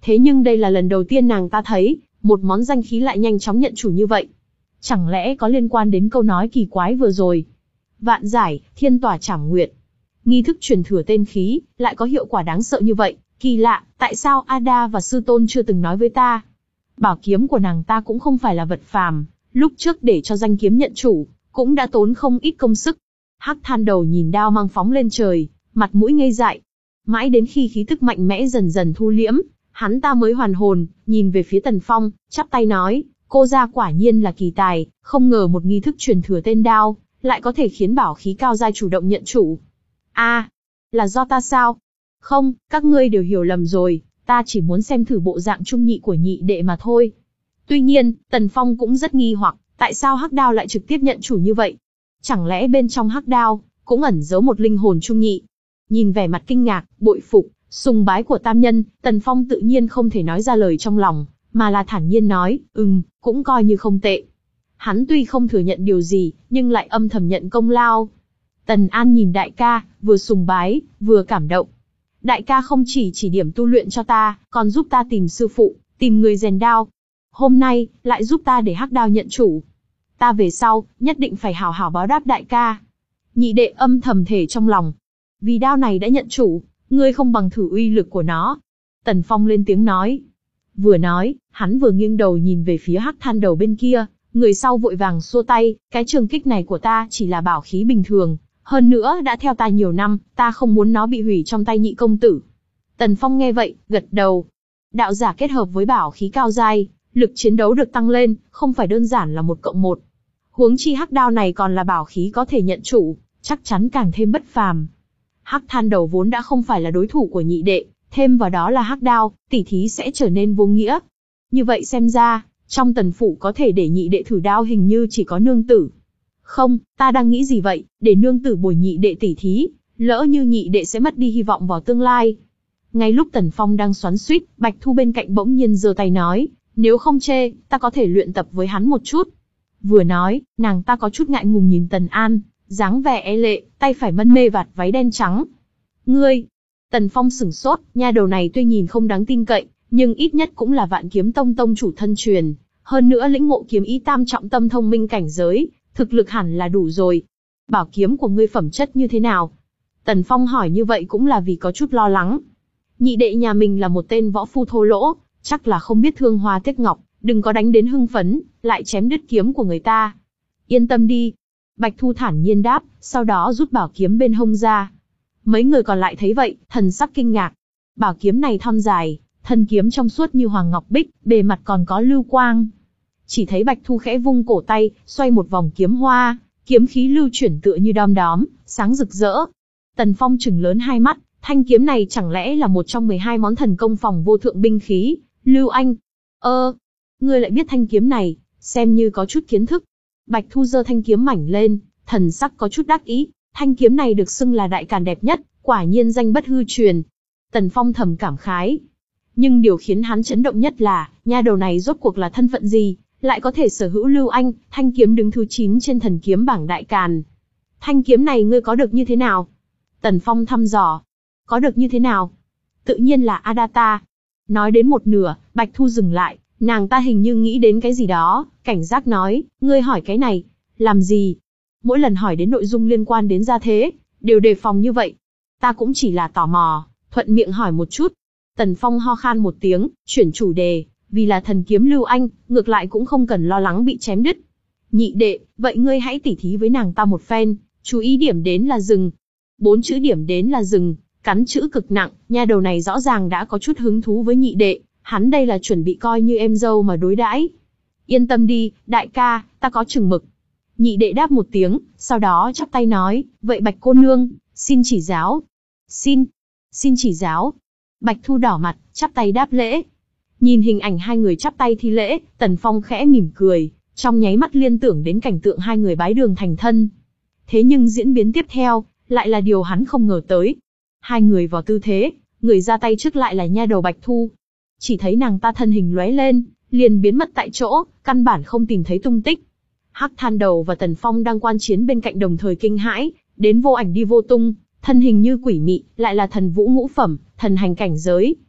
Thế nhưng đây là lần đầu tiên nàng ta thấy, một món danh khí lại nhanh chóng nhận chủ như vậy. Chẳng lẽ có liên quan đến câu nói kỳ quái vừa rồi? Vạn giải, thiên tỏa trảm nguyệt. Nghi thức truyền thừa tên khí, lại có hiệu quả đáng sợ như vậy. Kỳ lạ, tại sao Ada và sư tôn chưa từng nói với ta? Bảo kiếm của nàng ta cũng không phải là vật phàm, lúc trước để cho danh kiếm nhận chủ, cũng đã tốn không ít công sức. Hắc Than Đầu nhìn đao mang phóng lên trời, mặt mũi ngây dại. Mãi đến khi khí tức mạnh mẽ dần dần thu liễm, hắn ta mới hoàn hồn, nhìn về phía Tần Phong, chắp tay nói, cô gia quả nhiên là kỳ tài, không ngờ một nghi thức truyền thừa tên đao, lại có thể khiến bảo khí cao giai chủ động nhận chủ. A, à, là do ta sao? Không, các ngươi đều hiểu lầm rồi, ta chỉ muốn xem thử bộ dạng trung nhị của nhị đệ mà thôi. Tuy nhiên, Tần Phong cũng rất nghi hoặc, tại sao hắc đao lại trực tiếp nhận chủ như vậy? Chẳng lẽ bên trong hắc đao, cũng ẩn giấu một linh hồn trung nhị? Nhìn vẻ mặt kinh ngạc, bội phục, sùng bái của tam nhân, Tần Phong tự nhiên không thể nói ra lời trong lòng, mà là thản nhiên nói, ừm, cũng coi như không tệ. Hắn tuy không thừa nhận điều gì, nhưng lại âm thầm nhận công lao. Tần An nhìn đại ca, vừa sùng bái, vừa cảm động. Đại ca không chỉ chỉ điểm tu luyện cho ta, còn giúp ta tìm sư phụ, tìm người rèn đao. Hôm nay, lại giúp ta để hắc đao nhận chủ. Ta về sau, nhất định phải hảo hảo báo đáp đại ca. Nhị đệ âm thầm thể trong lòng. Vì đao này đã nhận chủ, ngươi không bằng thử uy lực của nó. Tần Phong lên tiếng nói. Vừa nói, hắn vừa nghiêng đầu nhìn về phía Hắc Than Đầu bên kia, người sau vội vàng xua tay, cái trường kích này của ta chỉ là bảo khí bình thường, hơn nữa đã theo ta nhiều năm, ta không muốn nó bị hủy trong tay nhị công tử. Tần Phong nghe vậy, gật đầu. Đạo giả kết hợp với bảo khí cao giai, lực chiến đấu được tăng lên, không phải đơn giản là một cộng một. Huống chi hắc đao này còn là bảo khí có thể nhận chủ, chắc chắn càng thêm bất phàm. Hắc Than Đầu vốn đã không phải là đối thủ của nhị đệ, thêm vào đó là hắc đao, tỉ thí sẽ trở nên vô nghĩa. Như vậy xem ra, trong Tần phủ có thể để nhị đệ thử đao hình như chỉ có nương tử. Không, ta đang nghĩ gì vậy, để nương tử bồi nhị đệ tỉ thí, lỡ như nhị đệ sẽ mất đi hy vọng vào tương lai. Ngay lúc Tần Phong đang xoắn xuýt, Bạch Thu bên cạnh bỗng nhiên giơ tay nói, nếu không chê, ta có thể luyện tập với hắn một chút. Vừa nói, nàng ta có chút ngại ngùng nhìn Tần An, dáng vẻ e lệ, tay phải mân mê vạt váy đen trắng. Ngươi! Tần Phong sửng sốt, nha đầu này tuy nhìn không đáng tin cậy, nhưng ít nhất cũng là Vạn Kiếm Tông tông chủ thân truyền, hơn nữa lĩnh ngộ kiếm ý tam trọng tâm thông minh cảnh giới, thực lực hẳn là đủ rồi. Bảo kiếm của ngươi phẩm chất như thế nào? Tần Phong hỏi như vậy cũng là vì có chút lo lắng. Nhị đệ nhà mình là một tên võ phu thô lỗ, chắc là không biết thương hoa tiếc ngọc, đừng có đánh đến hưng phấn, lại chém đứt kiếm của người ta. Yên tâm đi. Bạch Thu thản nhiên đáp, sau đó rút bảo kiếm bên hông ra. Mấy người còn lại thấy vậy, thần sắc kinh ngạc. Bảo kiếm này thon dài, thân kiếm trong suốt như hoàng ngọc bích, bề mặt còn có lưu quang. Chỉ thấy Bạch Thu khẽ vung cổ tay, xoay một vòng kiếm hoa, kiếm khí lưu chuyển tựa như đom đóm, sáng rực rỡ. Tần Phong trừng lớn hai mắt, thanh kiếm này chẳng lẽ là một trong mười hai món thần công phòng vô thượng binh khí, Lưu Anh? Ơ, ngươi lại biết thanh kiếm này, xem như có chút kiến thức. Bạch Thu giơ thanh kiếm mảnh lên, thần sắc có chút đắc ý, thanh kiếm này được xưng là đại càn đẹp nhất, quả nhiên danh bất hư truyền. Tần Phong thầm cảm khái. Nhưng điều khiến hắn chấn động nhất là, nha đầu này rốt cuộc là thân phận gì, lại có thể sở hữu Lưu Anh, thanh kiếm đứng thứ chín trên thần kiếm bảng đại càn. Thanh kiếm này ngươi có được như thế nào? Tần Phong thăm dò. Có được như thế nào? Tự nhiên là Adata. Nói đến một nửa, Bạch Thu dừng lại, nàng ta hình như nghĩ đến cái gì đó, cảnh giác nói, ngươi hỏi cái này, làm gì? Mỗi lần hỏi đến nội dung liên quan đến gia thế, đều đề phòng như vậy. Ta cũng chỉ là tò mò, thuận miệng hỏi một chút. Tần Phong ho khan một tiếng, chuyển chủ đề, vì là thần kiếm Lưu Anh, ngược lại cũng không cần lo lắng bị chém đứt. Nhị đệ, vậy ngươi hãy tỉ thí với nàng ta một phen, chú ý điểm đến là rừng. Bốn chữ điểm đến là rừng, cắn chữ cực nặng, nha đầu này rõ ràng đã có chút hứng thú với nhị đệ, hắn đây là chuẩn bị coi như em dâu mà đối đãi. Yên tâm đi, đại ca, ta có chừng mực. Nhị đệ đáp một tiếng, sau đó chắp tay nói, vậy Bạch cô nương, xin chỉ giáo. Xin, xin chỉ giáo. Bạch Thu đỏ mặt, chắp tay đáp lễ. Nhìn hình ảnh hai người chắp tay thi lễ, Tần Phong khẽ mỉm cười, trong nháy mắt liên tưởng đến cảnh tượng hai người bái đường thành thân. Thế nhưng diễn biến tiếp theo, lại là điều hắn không ngờ tới. Hai người vào tư thế, người ra tay trước lại là nha đầu Bạch Thu. Chỉ thấy nàng ta thân hình lóe lên, liền biến mất tại chỗ, căn bản không tìm thấy tung tích. Hắc Than Đầu và Tần Phong đang quan chiến bên cạnh đồng thời kinh hãi, đến vô ảnh đi vô tung, thân hình như quỷ mị, lại là thần vũ ngũ phẩm, thần hành cảnh giới.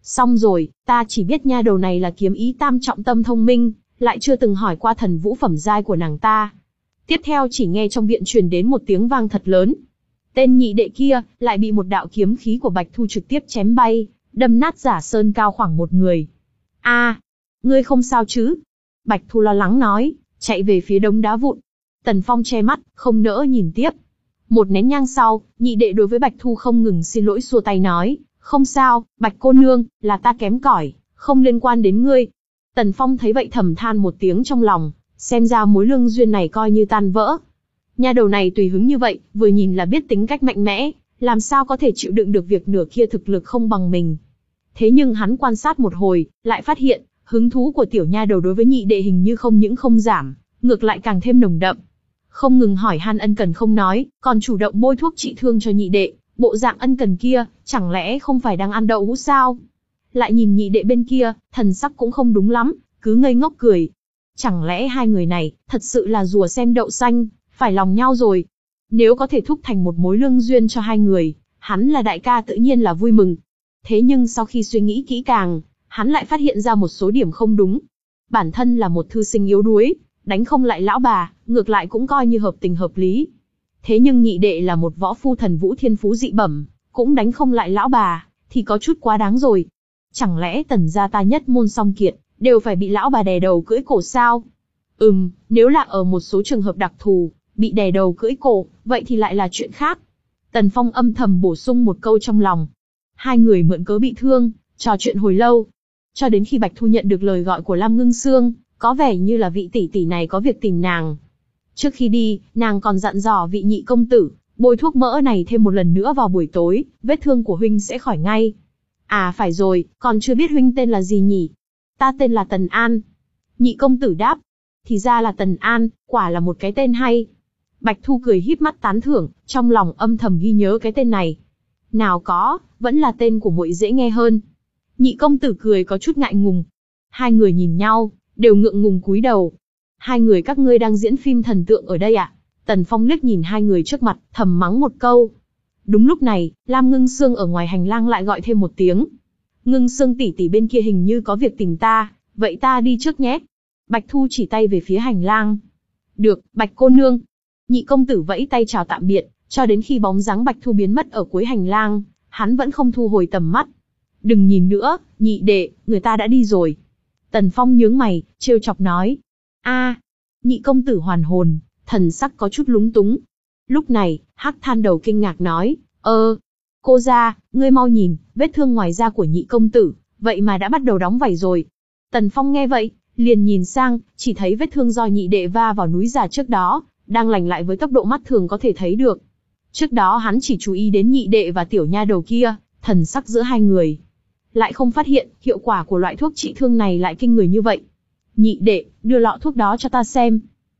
Xong rồi, ta chỉ biết nha đầu này là kiếm ý tam trọng tâm thông minh, lại chưa từng hỏi qua thần vũ phẩm giai của nàng ta. Tiếp theo chỉ nghe trong viện truyền đến một tiếng vang thật lớn. Tên nhị đệ kia, lại bị một đạo kiếm khí của Bạch Thu trực tiếp chém bay, đâm nát giả sơn cao khoảng một người. A, ngươi không sao chứ? Bạch Thu lo lắng nói, chạy về phía đống đá vụn. Tần Phong che mắt, không nỡ nhìn tiếp. Một nén nhang sau, nhị đệ đối với Bạch Thu không ngừng xin lỗi xua tay nói, không sao, Bạch cô nương, là ta kém cỏi, không liên quan đến ngươi. Tần Phong thấy vậy thầm than một tiếng trong lòng, xem ra mối lương duyên này coi như tan vỡ. Nha đầu này tùy hứng như vậy, vừa nhìn là biết tính cách mạnh mẽ, làm sao có thể chịu đựng được việc nửa kia thực lực không bằng mình. Thế nhưng hắn quan sát một hồi, lại phát hiện, hứng thú của tiểu nha đầu đối với nhị đệ hình như không những không giảm, ngược lại càng thêm nồng đậm. Không ngừng hỏi han ân cần không nói, còn chủ động bôi thuốc trị thương cho nhị đệ, bộ dạng ân cần kia, chẳng lẽ không phải đang ăn đậu hũ sao? Lại nhìn nhị đệ bên kia, thần sắc cũng không đúng lắm, cứ ngây ngốc cười. Chẳng lẽ hai người này, thật sự là rùa xem đậu xanh, phải lòng nhau rồi. Nếu có thể thúc thành một mối lương duyên cho hai người, hắn là đại ca tự nhiên là vui mừng. Thế nhưng sau khi suy nghĩ kỹ càng, hắn lại phát hiện ra một số điểm không đúng. Bản thân là một thư sinh yếu đuối, đánh không lại lão bà, ngược lại cũng coi như hợp tình hợp lý. Thế nhưng nhị đệ là một võ phu thần vũ thiên phú dị bẩm, cũng đánh không lại lão bà, thì có chút quá đáng rồi. Chẳng lẽ tần gia ta nhất môn song kiệt, đều phải bị lão bà đè đầu cưỡi cổ sao? Ừm, nếu là ở một số trường hợp đặc thù, bị đè đầu cưỡi cổ, vậy thì lại là chuyện khác. Tần Phong âm thầm bổ sung một câu trong lòng. Hai người mượn cớ bị thương, trò chuyện hồi lâu. Cho đến khi Bạch Thu nhận được lời gọi của Lam Ngưng Sương, có vẻ như là vị tỷ tỷ này có việc tìm nàng. Trước khi đi, nàng còn dặn dò vị nhị công tử, bôi thuốc mỡ này thêm một lần nữa vào buổi tối, vết thương của huynh sẽ khỏi ngay. À phải rồi, còn chưa biết huynh tên là gì nhỉ? Ta tên là Tần An. Nhị công tử đáp. Thì ra là Tần An, quả là một cái tên hay. Bạch Thu cười híp mắt tán thưởng, trong lòng âm thầm ghi nhớ cái tên này. Nào có, vẫn là tên của muội dễ nghe hơn. Nhị công tử cười có chút ngại ngùng. Hai người nhìn nhau, đều ngượng ngùng cúi đầu. Hai người các ngươi đang diễn phim thần tượng ở đây à? Tần Phong liếc nhìn hai người trước mặt, thầm mắng một câu. Đúng lúc này, Lam Ngưng Sương ở ngoài hành lang lại gọi thêm một tiếng. Ngưng Sương tỷ tỷ bên kia hình như có việc tìm ta, vậy ta đi trước nhé. Bạch Thu chỉ tay về phía hành lang. Được, Bạch cô nương. Nhị công tử vẫy tay chào tạm biệt, cho đến khi bóng dáng Bạch Thu biến mất ở cuối hành lang, hắn vẫn không thu hồi tầm mắt. Đừng nhìn nữa, nhị đệ, người ta đã đi rồi. Tần Phong nhướng mày, trêu chọc nói. A, nhị công tử hoàn hồn, thần sắc có chút lúng túng. Lúc này, Hắc Than Đầu kinh ngạc nói, ơ, cô gia, ngươi mau nhìn, vết thương ngoài da của nhị công tử, vậy mà đã bắt đầu đóng vảy rồi. Tần Phong nghe vậy, liền nhìn sang, chỉ thấy vết thương do nhị đệ va vào núi già trước đó, đang lành lại với tốc độ mắt thường có thể thấy được. Trước đó hắn chỉ chú ý đến nhị đệ và tiểu nha đầu kia, thần sắc giữa hai người. Lại không phát hiện, hiệu quả của loại thuốc trị thương này lại kinh người như vậy. Nhị đệ, đưa lọ thuốc đó cho ta xem.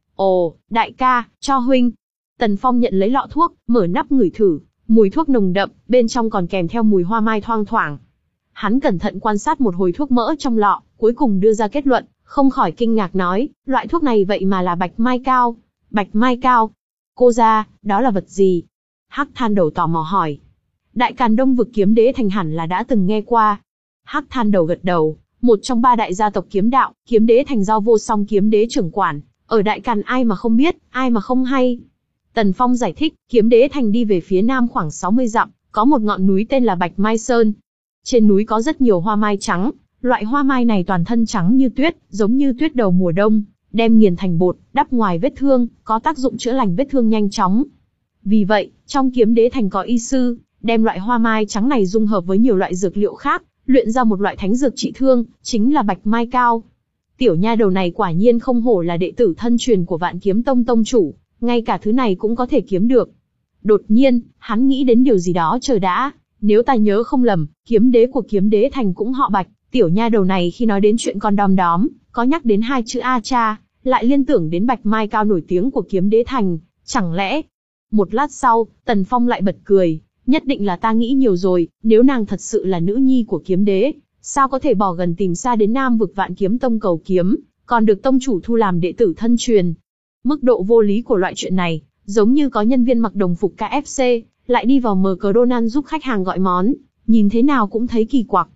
Ồ, đại ca, cho huynh. Tần Phong nhận lấy lọ thuốc, mở nắp ngửi thử, mùi thuốc nồng đậm, bên trong còn kèm theo mùi hoa mai thoang thoảng. Hắn cẩn thận quan sát một hồi thuốc mỡ trong lọ, cuối cùng đưa ra kết luận, không khỏi kinh ngạc nói, loại thuốc này vậy mà là bạch mai cao. Bạch mai cao? Cô gia, đó là vật gì? Hắc Than Đầu tò mò hỏi. Đại Càn Đông vực kiếm đế thành hẳn là đã từng nghe qua. Hắc Than Đầu gật đầu, một trong ba đại gia tộc kiếm đạo, kiếm đế thành do Vô Song kiếm đế trưởng quản, ở Đại Càn ai mà không biết, ai mà không hay. Tần Phong giải thích, kiếm đế thành đi về phía nam khoảng sáu mươi dặm, có một ngọn núi tên là Bạch Mai Sơn. Trên núi có rất nhiều hoa mai trắng, loại hoa mai này toàn thân trắng như tuyết, giống như tuyết đầu mùa đông, đem nghiền thành bột, đắp ngoài vết thương, có tác dụng chữa lành vết thương nhanh chóng. Vì vậy, trong kiếm đế thành có y sư, đem loại hoa mai trắng này dung hợp với nhiều loại dược liệu khác, luyện ra một loại thánh dược trị thương, chính là bạch mai cao. Tiểu nha đầu này quả nhiên không hổ là đệ tử thân truyền của Vạn Kiếm Tông tông chủ, ngay cả thứ này cũng có thể kiếm được. Đột nhiên, hắn nghĩ đến điều gì đó chờ đã, nếu ta nhớ không lầm, kiếm đế của kiếm đế thành cũng họ Bạch, tiểu nha đầu này khi nói đến chuyện con đom đóm, có nhắc đến hai chữ A cha, lại liên tưởng đến bạch mai cao nổi tiếng của kiếm đế thành, chẳng lẽ... Một lát sau, Tần Phong lại bật cười, nhất định là ta nghĩ nhiều rồi, nếu nàng thật sự là nữ nhi của kiếm đế, sao có thể bỏ gần tìm xa đến Nam vực Vạn Kiếm Tông cầu kiếm, còn được tông chủ thu làm đệ tử thân truyền. Mức độ vô lý của loại chuyện này, giống như có nhân viên mặc đồng phục ca ép xê, lại đi vào McDonald's giúp khách hàng gọi món, nhìn thế nào cũng thấy kỳ quặc.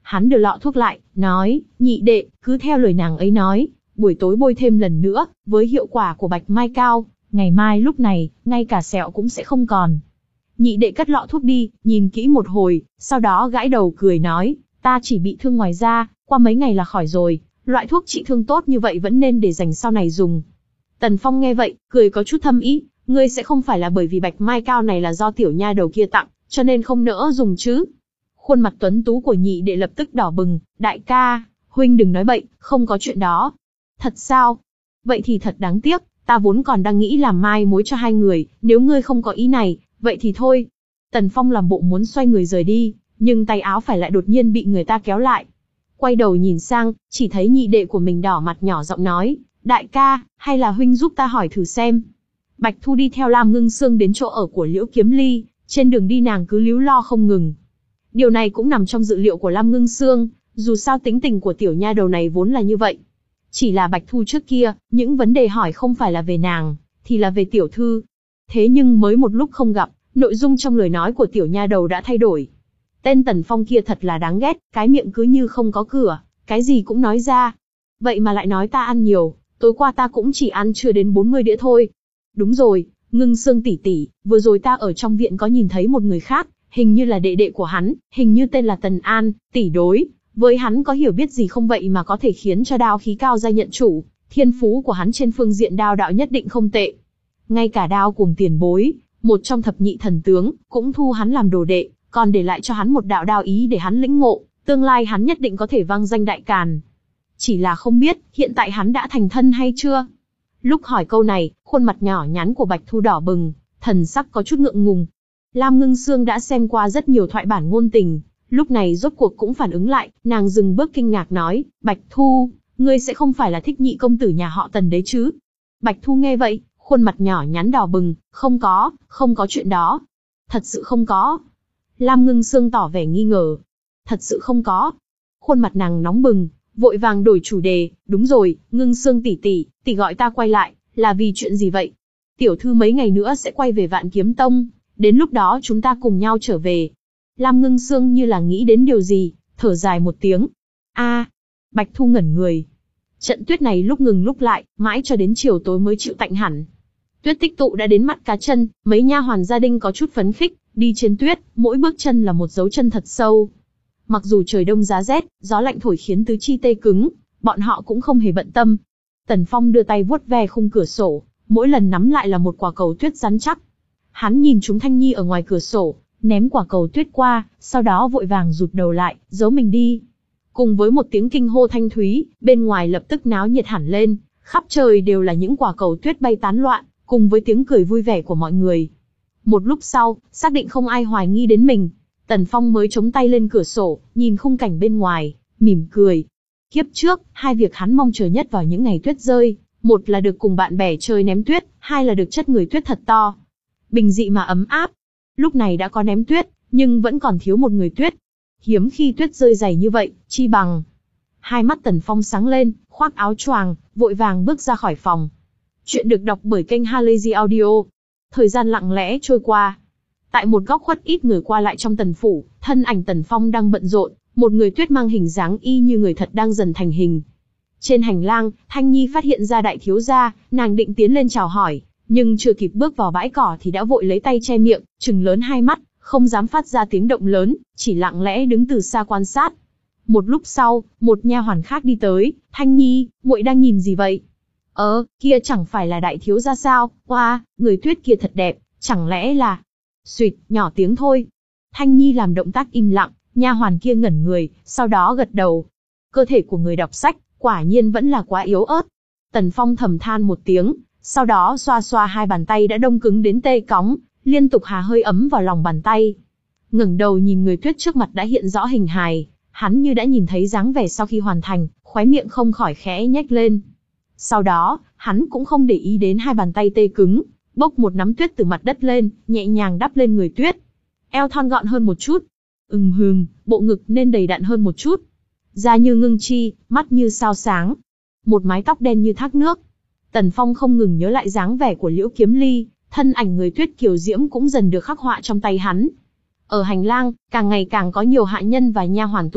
Hắn đưa lọ thuốc lại, nói, nhị đệ, cứ theo lời nàng ấy nói, buổi tối bôi thêm lần nữa, với hiệu quả của bạch mai cao, ngày mai lúc này, ngay cả sẹo cũng sẽ không còn. Nhị đệ cất lọ thuốc đi, nhìn kỹ một hồi, sau đó gãi đầu cười nói, ta chỉ bị thương ngoài da, qua mấy ngày là khỏi rồi, loại thuốc trị thương tốt như vậy vẫn nên để dành sau này dùng. Tần Phong nghe vậy, cười có chút thâm ý, ngươi sẽ không phải là bởi vì bạch mai cao này là do tiểu nha đầu kia tặng, cho nên không nỡ dùng chứ? Khuôn mặt tuấn tú của nhị đệ lập tức đỏ bừng, đại ca, huynh đừng nói bậy, không có chuyện đó. Thật sao? Vậy thì thật đáng tiếc, ta vốn còn đang nghĩ làm mai mối cho hai người, nếu ngươi không có ý này, vậy thì thôi. Tần Phong làm bộ muốn xoay người rời đi, nhưng tay áo phải lại đột nhiên bị người ta kéo lại. Quay đầu nhìn sang, chỉ thấy nhị đệ của mình đỏ mặt nhỏ giọng nói, đại ca, hay là huynh giúp ta hỏi thử xem. Bạch Thu đi theo Lam Ngưng Sương đến chỗ ở của Liễu Kiếm Ly, trên đường đi nàng cứ líu lo không ngừng. Điều này cũng nằm trong dự liệu của Lam Ngưng Sương, dù sao tính tình của tiểu nha đầu này vốn là như vậy. Chỉ là Bạch Thu trước kia, những vấn đề hỏi không phải là về nàng, thì là về tiểu thư. Thế nhưng mới một lúc không gặp, nội dung trong lời nói của tiểu nha đầu đã thay đổi. Tên Tần Phong kia thật là đáng ghét, cái miệng cứ như không có cửa, cái gì cũng nói ra. Vậy mà lại nói ta ăn nhiều, tối qua ta cũng chỉ ăn chưa đến bốn mươi đĩa thôi. Đúng rồi, Ngưng Sương tỷ tỷ, vừa rồi ta ở trong viện có nhìn thấy một người khác, hình như là đệ đệ của hắn, hình như tên là Tần An, tỷ đối. Với hắn có hiểu biết gì không vậy mà có thể khiến cho đao khí cao gia nhận chủ, thiên phú của hắn trên phương diện đao đạo nhất định không tệ. Ngay cả đao cùng tiền bối, một trong thập nhị thần tướng, cũng thu hắn làm đồ đệ, còn để lại cho hắn một đạo đao ý để hắn lĩnh ngộ, tương lai hắn nhất định có thể vang danh đại càn. Chỉ là không biết, hiện tại hắn đã thành thân hay chưa? Lúc hỏi câu này, khuôn mặt nhỏ nhắn của Bạch Thu đỏ bừng, thần sắc có chút ngượng ngùng. Lam Ngưng Sương đã xem qua rất nhiều thoại bản ngôn tình, lúc này rốt cuộc cũng phản ứng lại, nàng dừng bước kinh ngạc nói, Bạch Thu, ngươi sẽ không phải là thích nhị công tử nhà họ Tần đấy chứ? Bạch Thu nghe vậy, khuôn mặt nhỏ nhắn đỏ bừng, không có, không có chuyện đó. Thật sự không có. Lam Ngưng Sương tỏ vẻ nghi ngờ. Thật sự không có. Khuôn mặt nàng nóng bừng, vội vàng đổi chủ đề, đúng rồi, Ngưng Sương tỷ tỷ, tỷ gọi ta quay lại, là vì chuyện gì vậy? Tiểu thư mấy ngày nữa sẽ quay về Vạn Kiếm Tông, đến lúc đó chúng ta cùng nhau trở về. Lam Ngưng Sương như là nghĩ đến điều gì, thở dài một tiếng. A, Bạch Thu ngẩn người. Trận tuyết này lúc ngừng lúc lại, mãi cho đến chiều tối mới chịu tạnh hẳn. Tuyết tích tụ đã đến mắt cá chân, mấy nha hoàn gia đình có chút phấn khích, đi trên tuyết, mỗi bước chân là một dấu chân thật sâu. Mặc dù trời đông giá rét, gió lạnh thổi khiến tứ chi tê cứng, bọn họ cũng không hề bận tâm. Tần Phong đưa tay vuốt ve khung cửa sổ, mỗi lần nắm lại là một quả cầu tuyết rắn chắc. Hắn nhìn chúng Thanh Nhi ở ngoài cửa sổ, ném quả cầu tuyết qua, sau đó vội vàng rụt đầu lại, giấu mình đi. Cùng với một tiếng kinh hô thanh thúy, bên ngoài lập tức náo nhiệt hẳn lên, khắp trời đều là những quả cầu tuyết bay tán loạn, cùng với tiếng cười vui vẻ của mọi người. Một lúc sau, xác định không ai hoài nghi đến mình, Tần Phong mới chống tay lên cửa sổ, nhìn khung cảnh bên ngoài, mỉm cười. Kiếp trước, hai việc hắn mong chờ nhất vào những ngày tuyết rơi, một là được cùng bạn bè chơi ném tuyết, hai là được chất người tuyết thật to. Bình dị mà ấm áp. Lúc này đã có ném tuyết, nhưng vẫn còn thiếu một người tuyết. Hiếm khi tuyết rơi dày như vậy, chi bằng. Hai mắt Tần Phong sáng lên, khoác áo choàng, vội vàng bước ra khỏi phòng. Chuyện được đọc bởi kênh Halazy Audio. Thời gian lặng lẽ trôi qua. Tại một góc khuất ít người qua lại trong Tần phủ, thân ảnh Tần Phong đang bận rộn, một người tuyết mang hình dáng y như người thật đang dần thành hình. Trên hành lang, Thanh Nhi phát hiện ra đại thiếu gia, nàng định tiến lên chào hỏi, nhưng chưa kịp bước vào bãi cỏ thì đã vội lấy tay che miệng, trừng lớn hai mắt, không dám phát ra tiếng động lớn, chỉ lặng lẽ đứng từ xa quan sát. Một lúc sau, một nha hoàn khác đi tới, Thanh Nhi, muội đang nhìn gì vậy? Ờ, kia chẳng phải là đại thiếu gia sao? Oa, wow, người tuyết kia thật đẹp, chẳng lẽ là... Xuyệt, nhỏ tiếng thôi. Thanh Nhi làm động tác im lặng, nha hoàn kia ngẩn người, sau đó gật đầu. Cơ thể của người đọc sách, quả nhiên vẫn là quá yếu ớt. Tần Phong thầm than một tiếng, sau đó xoa xoa hai bàn tay đã đông cứng đến tê cóng, liên tục hà hơi ấm vào lòng bàn tay. Ngẩng đầu nhìn người tuyết trước mặt đã hiện rõ hình hài, hắn như đã nhìn thấy dáng vẻ sau khi hoàn thành, khóe miệng không khỏi khẽ nhếch lên. Sau đó, hắn cũng không để ý đến hai bàn tay tê cứng, bốc một nắm tuyết từ mặt đất lên, nhẹ nhàng đắp lên người tuyết. Eo thon gọn hơn một chút. Ừm hừm, bộ ngực nên đầy đặn hơn một chút. Da như ngưng chi, mắt như sao sáng. Một mái tóc đen như thác nước. Tần Phong không ngừng nhớ lại dáng vẻ của Liễu Kiếm Ly, thân ảnh người tuyết kiều diễm cũng dần được khắc họa trong tay hắn. Ở hành lang, càng ngày càng có nhiều hạ nhân và nha hoàn tụ tập,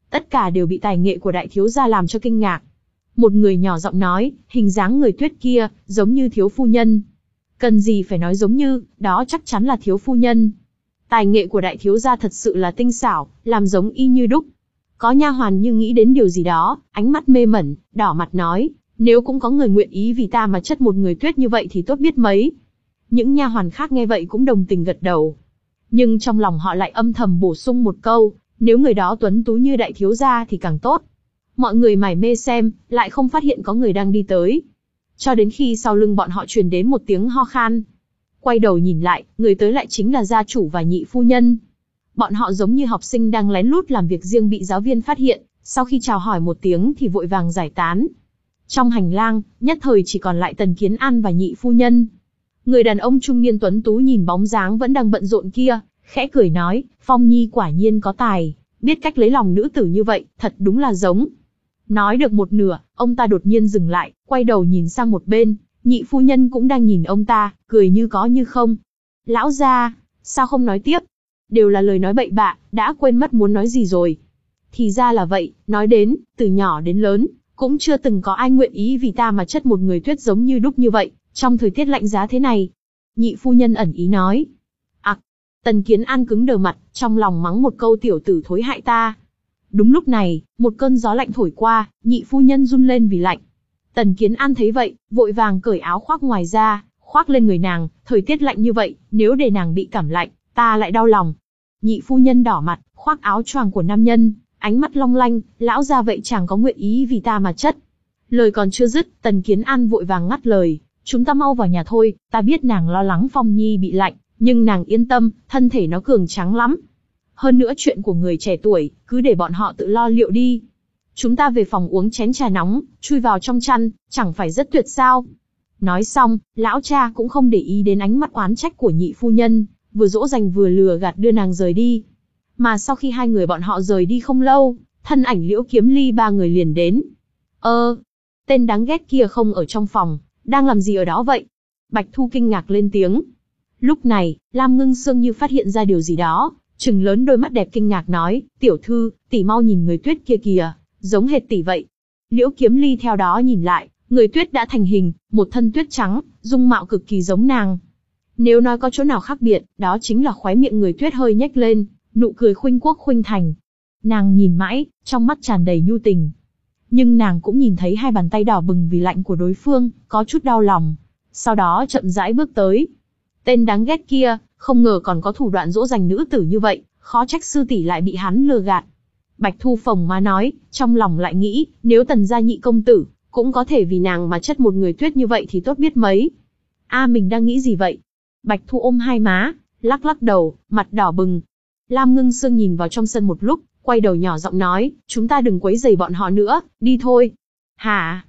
Tất cả đều bị tài nghệ của đại thiếu gia làm cho kinh ngạc. Một người nhỏ giọng nói, hình dáng người tuyết kia, giống như thiếu phu nhân. Cần gì phải nói giống như, đó chắc chắn là thiếu phu nhân. Tài nghệ của đại thiếu gia thật sự là tinh xảo, làm giống y như đúc. Có nha hoàn như nghĩ đến điều gì đó, ánh mắt mê mẩn, đỏ mặt nói, nếu cũng có người nguyện ý vì ta mà chất một người tuyết như vậy thì tốt biết mấy. Những nha hoàn khác nghe vậy cũng đồng tình gật đầu. Nhưng trong lòng họ lại âm thầm bổ sung một câu, nếu người đó tuấn tú như đại thiếu gia thì càng tốt. Mọi người mải mê xem, lại không phát hiện có người đang đi tới. Cho đến khi sau lưng bọn họ truyền đến một tiếng ho khan. Quay đầu nhìn lại, người tới lại chính là gia chủ và nhị phu nhân. Bọn họ giống như học sinh đang lén lút làm việc riêng bị giáo viên phát hiện, sau khi chào hỏi một tiếng thì vội vàng giải tán. Trong hành lang, nhất thời chỉ còn lại Tần Kiến An và nhị phu nhân. Người đàn ông trung niên tuấn tú nhìn bóng dáng vẫn đang bận rộn kia, khẽ cười nói, Phong Nhi quả nhiên có tài, biết cách lấy lòng nữ tử như vậy, thật đúng là giống. Nói được một nửa, ông ta đột nhiên dừng lại, quay đầu nhìn sang một bên, nhị phu nhân cũng đang nhìn ông ta, cười như có như không. Lão gia, sao không nói tiếp? Đều là lời nói bậy bạ, đã quên mất muốn nói gì rồi. Thì ra là vậy, nói đến, từ nhỏ đến lớn, cũng chưa từng có ai nguyện ý vì ta mà chất một người tuyết giống như đúc như vậy, trong thời tiết lạnh giá thế này. Nhị phu nhân ẩn ý nói. Ặc, Tần Kiến An cứng đờ mặt, trong lòng mắng một câu tiểu tử thối hại ta. Đúng lúc này, một cơn gió lạnh thổi qua, nhị phu nhân run lên vì lạnh. Tần Kiến An thấy vậy, vội vàng cởi áo khoác ngoài ra, khoác lên người nàng, thời tiết lạnh như vậy, nếu để nàng bị cảm lạnh, ta lại đau lòng. Nhị phu nhân đỏ mặt, khoác áo choàng của nam nhân, ánh mắt long lanh, lão gia vậy chàng có nguyện ý vì ta mà chất. Lời còn chưa dứt, Tần Kiến An vội vàng ngắt lời, chúng ta mau vào nhà thôi, ta biết nàng lo lắng Phong Nhi bị lạnh, nhưng nàng yên tâm, thân thể nó cường tráng lắm. Hơn nữa chuyện của người trẻ tuổi, cứ để bọn họ tự lo liệu đi. Chúng ta về phòng uống chén trà nóng, chui vào trong chăn, chẳng phải rất tuyệt sao. Nói xong, lão cha cũng không để ý đến ánh mắt oán trách của nhị phu nhân, vừa dỗ dành vừa lừa gạt đưa nàng rời đi. Mà sau khi hai người bọn họ rời đi không lâu, thân ảnh Liễu Kiếm Ly ba người liền đến. Ơ, tên đáng ghét kia không ở trong phòng, đang làm gì ở đó vậy? Bạch Thu kinh ngạc lên tiếng. Lúc này, Lam Ngưng Sương như phát hiện ra điều gì đó, trừng lớn đôi mắt đẹp kinh ngạc nói, tiểu thư, tỷ mau nhìn người tuyết kia kìa, giống hệt tỷ vậy. Liễu Kiếm Ly theo đó nhìn lại, người tuyết đã thành hình, một thân tuyết trắng, dung mạo cực kỳ giống nàng. Nếu nói có chỗ nào khác biệt, đó chính là khóe miệng người tuyết hơi nhếch lên, nụ cười khuynh quốc khuynh thành. Nàng nhìn mãi, trong mắt tràn đầy nhu tình. Nhưng nàng cũng nhìn thấy hai bàn tay đỏ bừng vì lạnh của đối phương, có chút đau lòng. Sau đó chậm rãi bước tới. Tên đáng ghét kia, không ngờ còn có thủ đoạn dỗ dành nữ tử như vậy, khó trách sư tỷ lại bị hắn lừa gạt. Bạch Thu phồng má nói, trong lòng lại nghĩ, nếu Tần gia nhị công tử, cũng có thể vì nàng mà chất một người tuyết như vậy thì tốt biết mấy. A mình đang nghĩ gì vậy? Bạch Thu ôm hai má, lắc lắc đầu, mặt đỏ bừng. Lam Ngưng Sương nhìn vào trong sân một lúc, quay đầu nhỏ giọng nói, chúng ta đừng quấy rầy bọn họ nữa, đi thôi. Hả?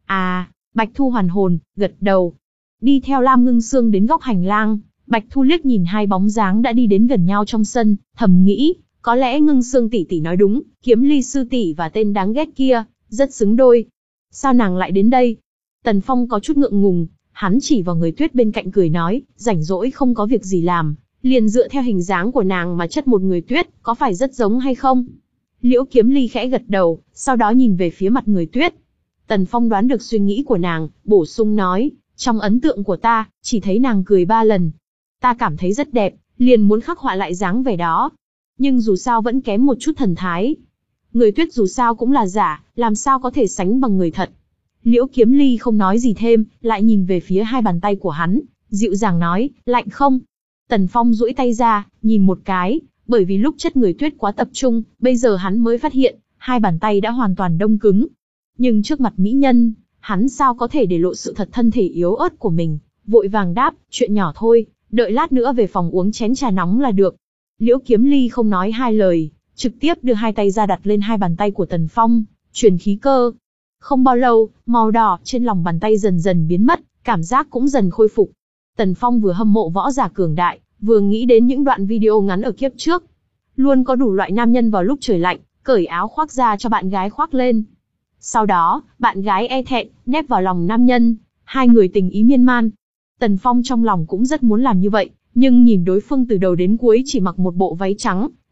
À, Bạch Thu hoàn hồn, gật đầu. Đi theo Lam Ngưng Sương đến góc hành lang, Bạch Thu liếc nhìn hai bóng dáng đã đi đến gần nhau trong sân, thầm nghĩ, có lẽ Ngưng Sương tỷ tỷ nói đúng, Kiếm Ly sư tỷ và tên đáng ghét kia, rất xứng đôi. Sao nàng lại đến đây? Tần Phong có chút ngượng ngùng, hắn chỉ vào người tuyết bên cạnh cười nói, rảnh rỗi không có việc gì làm, liền dựa theo hình dáng của nàng mà chất một người tuyết, có phải rất giống hay không? Liễu Kiếm Ly khẽ gật đầu, sau đó nhìn về phía mặt người tuyết. Tần Phong đoán được suy nghĩ của nàng, bổ sung nói, trong ấn tượng của ta, chỉ thấy nàng cười ba lần. Ta cảm thấy rất đẹp, liền muốn khắc họa lại dáng vẻ đó. Nhưng dù sao vẫn kém một chút thần thái. Người tuyết dù sao cũng là giả, làm sao có thể sánh bằng người thật. Liễu Kiếm Ly không nói gì thêm, lại nhìn về phía hai bàn tay của hắn, dịu dàng nói, lạnh không? Tần Phong duỗi tay ra, nhìn một cái, bởi vì lúc chất người tuyết quá tập trung, bây giờ hắn mới phát hiện, hai bàn tay đã hoàn toàn đông cứng. Nhưng trước mặt mỹ nhân, hắn sao có thể để lộ sự thật thân thể yếu ớt của mình, vội vàng đáp, chuyện nhỏ thôi, đợi lát nữa về phòng uống chén trà nóng là được. Liễu Kiếm Ly không nói hai lời, trực tiếp đưa hai tay ra đặt lên hai bàn tay của Tần Phong, truyền khí cơ. Không bao lâu, màu đỏ trên lòng bàn tay dần dần biến mất, cảm giác cũng dần khôi phục. Tần Phong vừa hâm mộ võ giả cường đại, vừa nghĩ đến những đoạn video ngắn ở kiếp trước. Luôn có đủ loại nam nhân vào lúc trời lạnh, cởi áo khoác ra cho bạn gái khoác lên. Sau đó, bạn gái e thẹn, nép vào lòng nam nhân, hai người tình ý miên man. Tần Phong trong lòng cũng rất muốn làm như vậy, nhưng nhìn đối phương từ đầu đến cuối chỉ mặc một bộ váy trắng,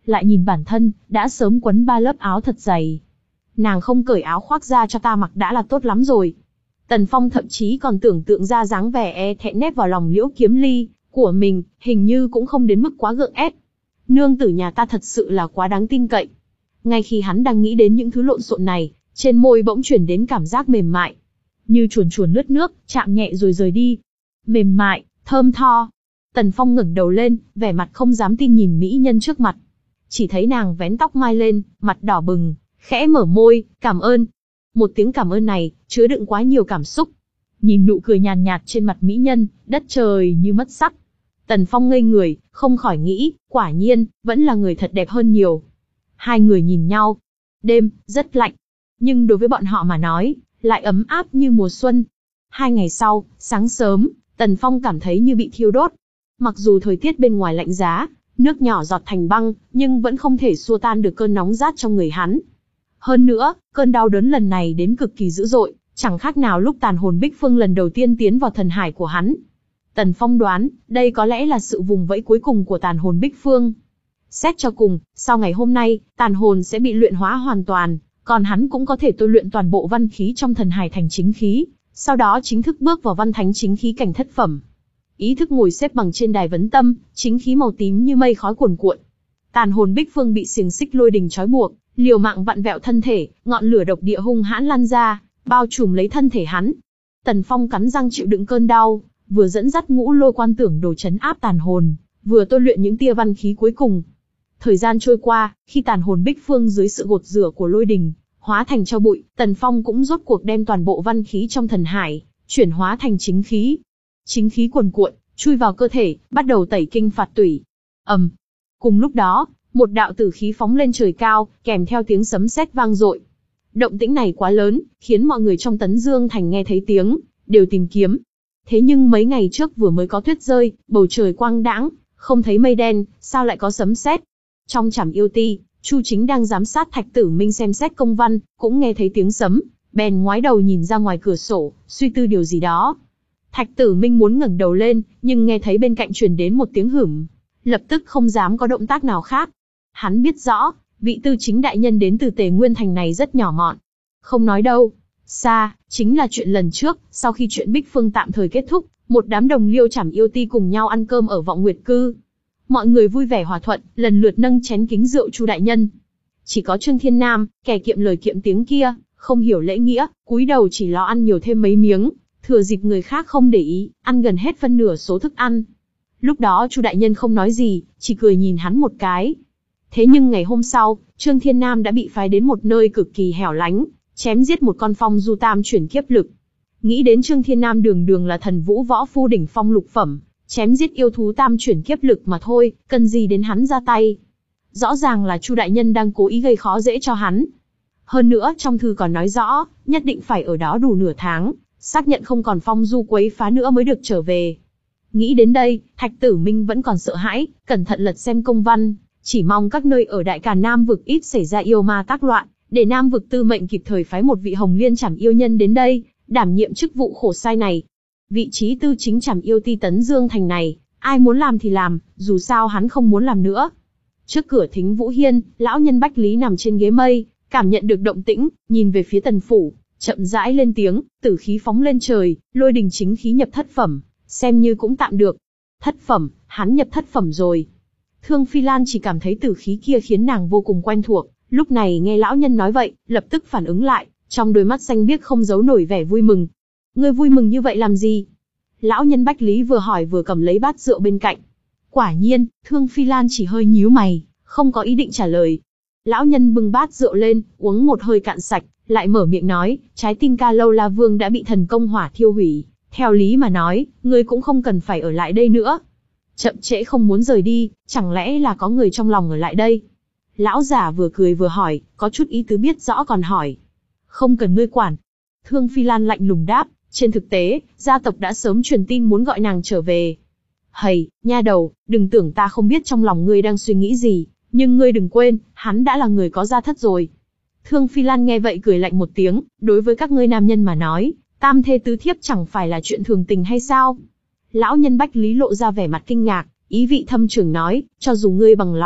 lại nhìn bản thân, đã sớm quấn ba lớp áo thật dày. Nàng không cởi áo khoác ra cho ta mặc đã là tốt lắm rồi. Tần Phong thậm chí còn tưởng tượng ra dáng vẻ e thẹn nép vào lòng Liễu Kiếm Ly của mình, hình như cũng không đến mức quá gượng ép. Nương tử nhà ta thật sự là quá đáng tin cậy. Ngay khi hắn đang nghĩ đến những thứ lộn xộn này, trên môi bỗng chuyển đến cảm giác mềm mại, như chuồn chuồn lướt nước, chạm nhẹ rồi rời đi. Mềm mại, thơm tho. Tần Phong ngẩng đầu lên, vẻ mặt không dám tin nhìn mỹ nhân trước mặt. Chỉ thấy nàng vén tóc mai lên, mặt đỏ bừng, khẽ mở môi, cảm ơn. Một tiếng cảm ơn này, chứa đựng quá nhiều cảm xúc. Nhìn nụ cười nhàn nhạt trên mặt mỹ nhân, đất trời như mất sắc. Tần Phong ngây người, không khỏi nghĩ, quả nhiên, vẫn là người thật đẹp hơn nhiều. Hai người nhìn nhau. Đêm, rất lạnh. Nhưng đối với bọn họ mà nói, lại ấm áp như mùa xuân. Hai ngày sau, sáng sớm, Tần Phong cảm thấy như bị thiêu đốt. Mặc dù thời tiết bên ngoài lạnh giá, nước nhỏ giọt thành băng, nhưng vẫn không thể xua tan được cơn nóng rát trong người hắn. Hơn nữa, cơn đau đớn lần này đến cực kỳ dữ dội, chẳng khác nào lúc tàn hồn Bích Phương lần đầu tiên tiến vào thần hải của hắn. Tần Phong đoán, đây có lẽ là sự vùng vẫy cuối cùng của tàn hồn Bích Phương. Xét cho cùng, sau ngày hôm nay, tàn hồn sẽ bị luyện hóa hoàn toàn, còn hắn cũng có thể tôi luyện toàn bộ văn khí trong thần hải thành chính khí, sau đó chính thức bước vào văn thánh chính khí cảnh thất phẩm. Ý thức ngồi xếp bằng trên đài vấn tâm, chính khí màu tím như mây khói cuồn cuộn. Tàn hồn Bích Phương bị xiềng xích lôi đình trói buộc, liều mạng vặn vẹo thân thể, ngọn lửa độc địa hung hãn lan ra, bao trùm lấy thân thể hắn. Tần Phong cắn răng chịu đựng cơn đau, vừa dẫn dắt ngũ lôi quan tưởng đồ chấn áp tàn hồn, vừa tôi luyện những tia văn khí cuối cùng. Thời gian trôi qua, khi tàn hồn Bích Phương dưới sự gột rửa của lôi đình hóa thành tro bụi, Tần Phong cũng rốt cuộc đem toàn bộ văn khí trong thần hải chuyển hóa thành chính khí. Chính khí cuồn cuộn, chui vào cơ thể, bắt đầu tẩy kinh phạt tủy. ầm, um. Cùng lúc đó, một đạo tử khí phóng lên trời cao, kèm theo tiếng sấm sét vang dội. Động tĩnh này quá lớn, khiến mọi người trong Tấn Dương Thành nghe thấy tiếng, đều tìm kiếm. Thế nhưng mấy ngày trước vừa mới có tuyết rơi, bầu trời quang đãng, không thấy mây đen, sao lại có sấm sét? Trong Trảm Yêu Ti, Chu Chính đang giám sát Thạch Tử Minh xem xét công văn, cũng nghe thấy tiếng sấm, bèn ngoái đầu nhìn ra ngoài cửa sổ, suy tư điều gì đó. Thạch Tử Minh muốn ngẩng đầu lên, nhưng nghe thấy bên cạnh truyền đến một tiếng hửm, lập tức không dám có động tác nào khác. Hắn biết rõ, vị Tư Chính đại nhân đến từ Tề Nguyên Thành này rất nhỏ mọn. Không nói đâu, xa, chính là chuyện lần trước, sau khi chuyện Bích Phương tạm thời kết thúc, một đám đồng liêu Trảm Yêu Ti cùng nhau ăn cơm ở Vọng Nguyệt Cư. Mọi người vui vẻ hòa thuận, lần lượt nâng chén kính rượu Chu đại nhân. Chỉ có Trương Thiên Nam, kẻ kiệm lời kiệm tiếng kia, không hiểu lễ nghĩa, cúi đầu chỉ lo ăn nhiều thêm mấy miếng, thừa dịp người khác không để ý, ăn gần hết phân nửa số thức ăn. Lúc đó Chu đại nhân không nói gì, chỉ cười nhìn hắn một cái. Thế nhưng ngày hôm sau, Trương Thiên Nam đã bị phái đến một nơi cực kỳ hẻo lánh, chém giết một con phong du tam chuyển kiếp lực. Nghĩ đến Trương Thiên Nam đường đường là thần vũ võ phu đỉnh phong lục phẩm, chém giết yêu thú tam chuyển kiếp lực mà thôi, cần gì đến hắn ra tay. Rõ ràng là Chu đại nhân đang cố ý gây khó dễ cho hắn. Hơn nữa trong thư còn nói rõ, nhất định phải ở đó đủ nửa tháng, xác nhận không còn phong du quấy phá nữa mới được trở về. Nghĩ đến đây, Thạch Tử Minh vẫn còn sợ hãi, cẩn thận lật xem công văn, chỉ mong các nơi ở Đại Càn Nam vực ít xảy ra yêu ma tác loạn, để Nam vực tư mệnh kịp thời phái một vị Hồng Liên Trảm yêu nhân đến đây, đảm nhiệm chức vụ khổ sai này. Vị trí Tư Chính Trảm Yêu Ti Tấn Dương Thành này, ai muốn làm thì làm, dù sao hắn không muốn làm nữa. Trước cửa Thính Vũ Hiên, lão nhân Bách Lý nằm trên ghế mây, cảm nhận được động tĩnh, nhìn về phía Tần phủ, chậm rãi lên tiếng, tử khí phóng lên trời, lôi đình chính khí nhập thất phẩm, xem như cũng tạm được. Thất phẩm, hắn nhập thất phẩm rồi. Thương Phi Lan chỉ cảm thấy tử khí kia khiến nàng vô cùng quen thuộc, lúc này nghe lão nhân nói vậy, lập tức phản ứng lại, trong đôi mắt xanh biếc không giấu nổi vẻ vui mừng. Ngươi vui mừng như vậy làm gì? Lão nhân Bách Lý vừa hỏi vừa cầm lấy bát rượu bên cạnh. Quả nhiên, Thương Phi Lan chỉ hơi nhíu mày, không có ý định trả lời. Lão nhân bưng bát rượu lên, uống một hơi cạn sạch, lại mở miệng nói, trái tim Ca Lâu La Vương đã bị thần công hỏa thiêu hủy. Theo lý mà nói, ngươi cũng không cần phải ở lại đây nữa. Chậm trễ không muốn rời đi, chẳng lẽ là có người trong lòng ở lại đây? Lão giả vừa cười vừa hỏi, có chút ý tứ biết rõ còn hỏi. Không cần ngươi quản. Thương Phi Lan lạnh lùng đáp, trên thực tế, gia tộc đã sớm truyền tin muốn gọi nàng trở về. Hầy, nha đầu, đừng tưởng ta không biết trong lòng ngươi đang suy nghĩ gì, nhưng ngươi đừng quên, hắn đã là người có gia thất rồi. Thương Phi Lan nghe vậy cười lạnh một tiếng, đối với các ngươi nam nhân mà nói, tam thê tứ thiếp chẳng phải là chuyện thường tình hay sao? Lão nhân Bách Lý lộ ra vẻ mặt kinh ngạc, ý vị thâm trường nói, cho dù ngươi bằng lòng,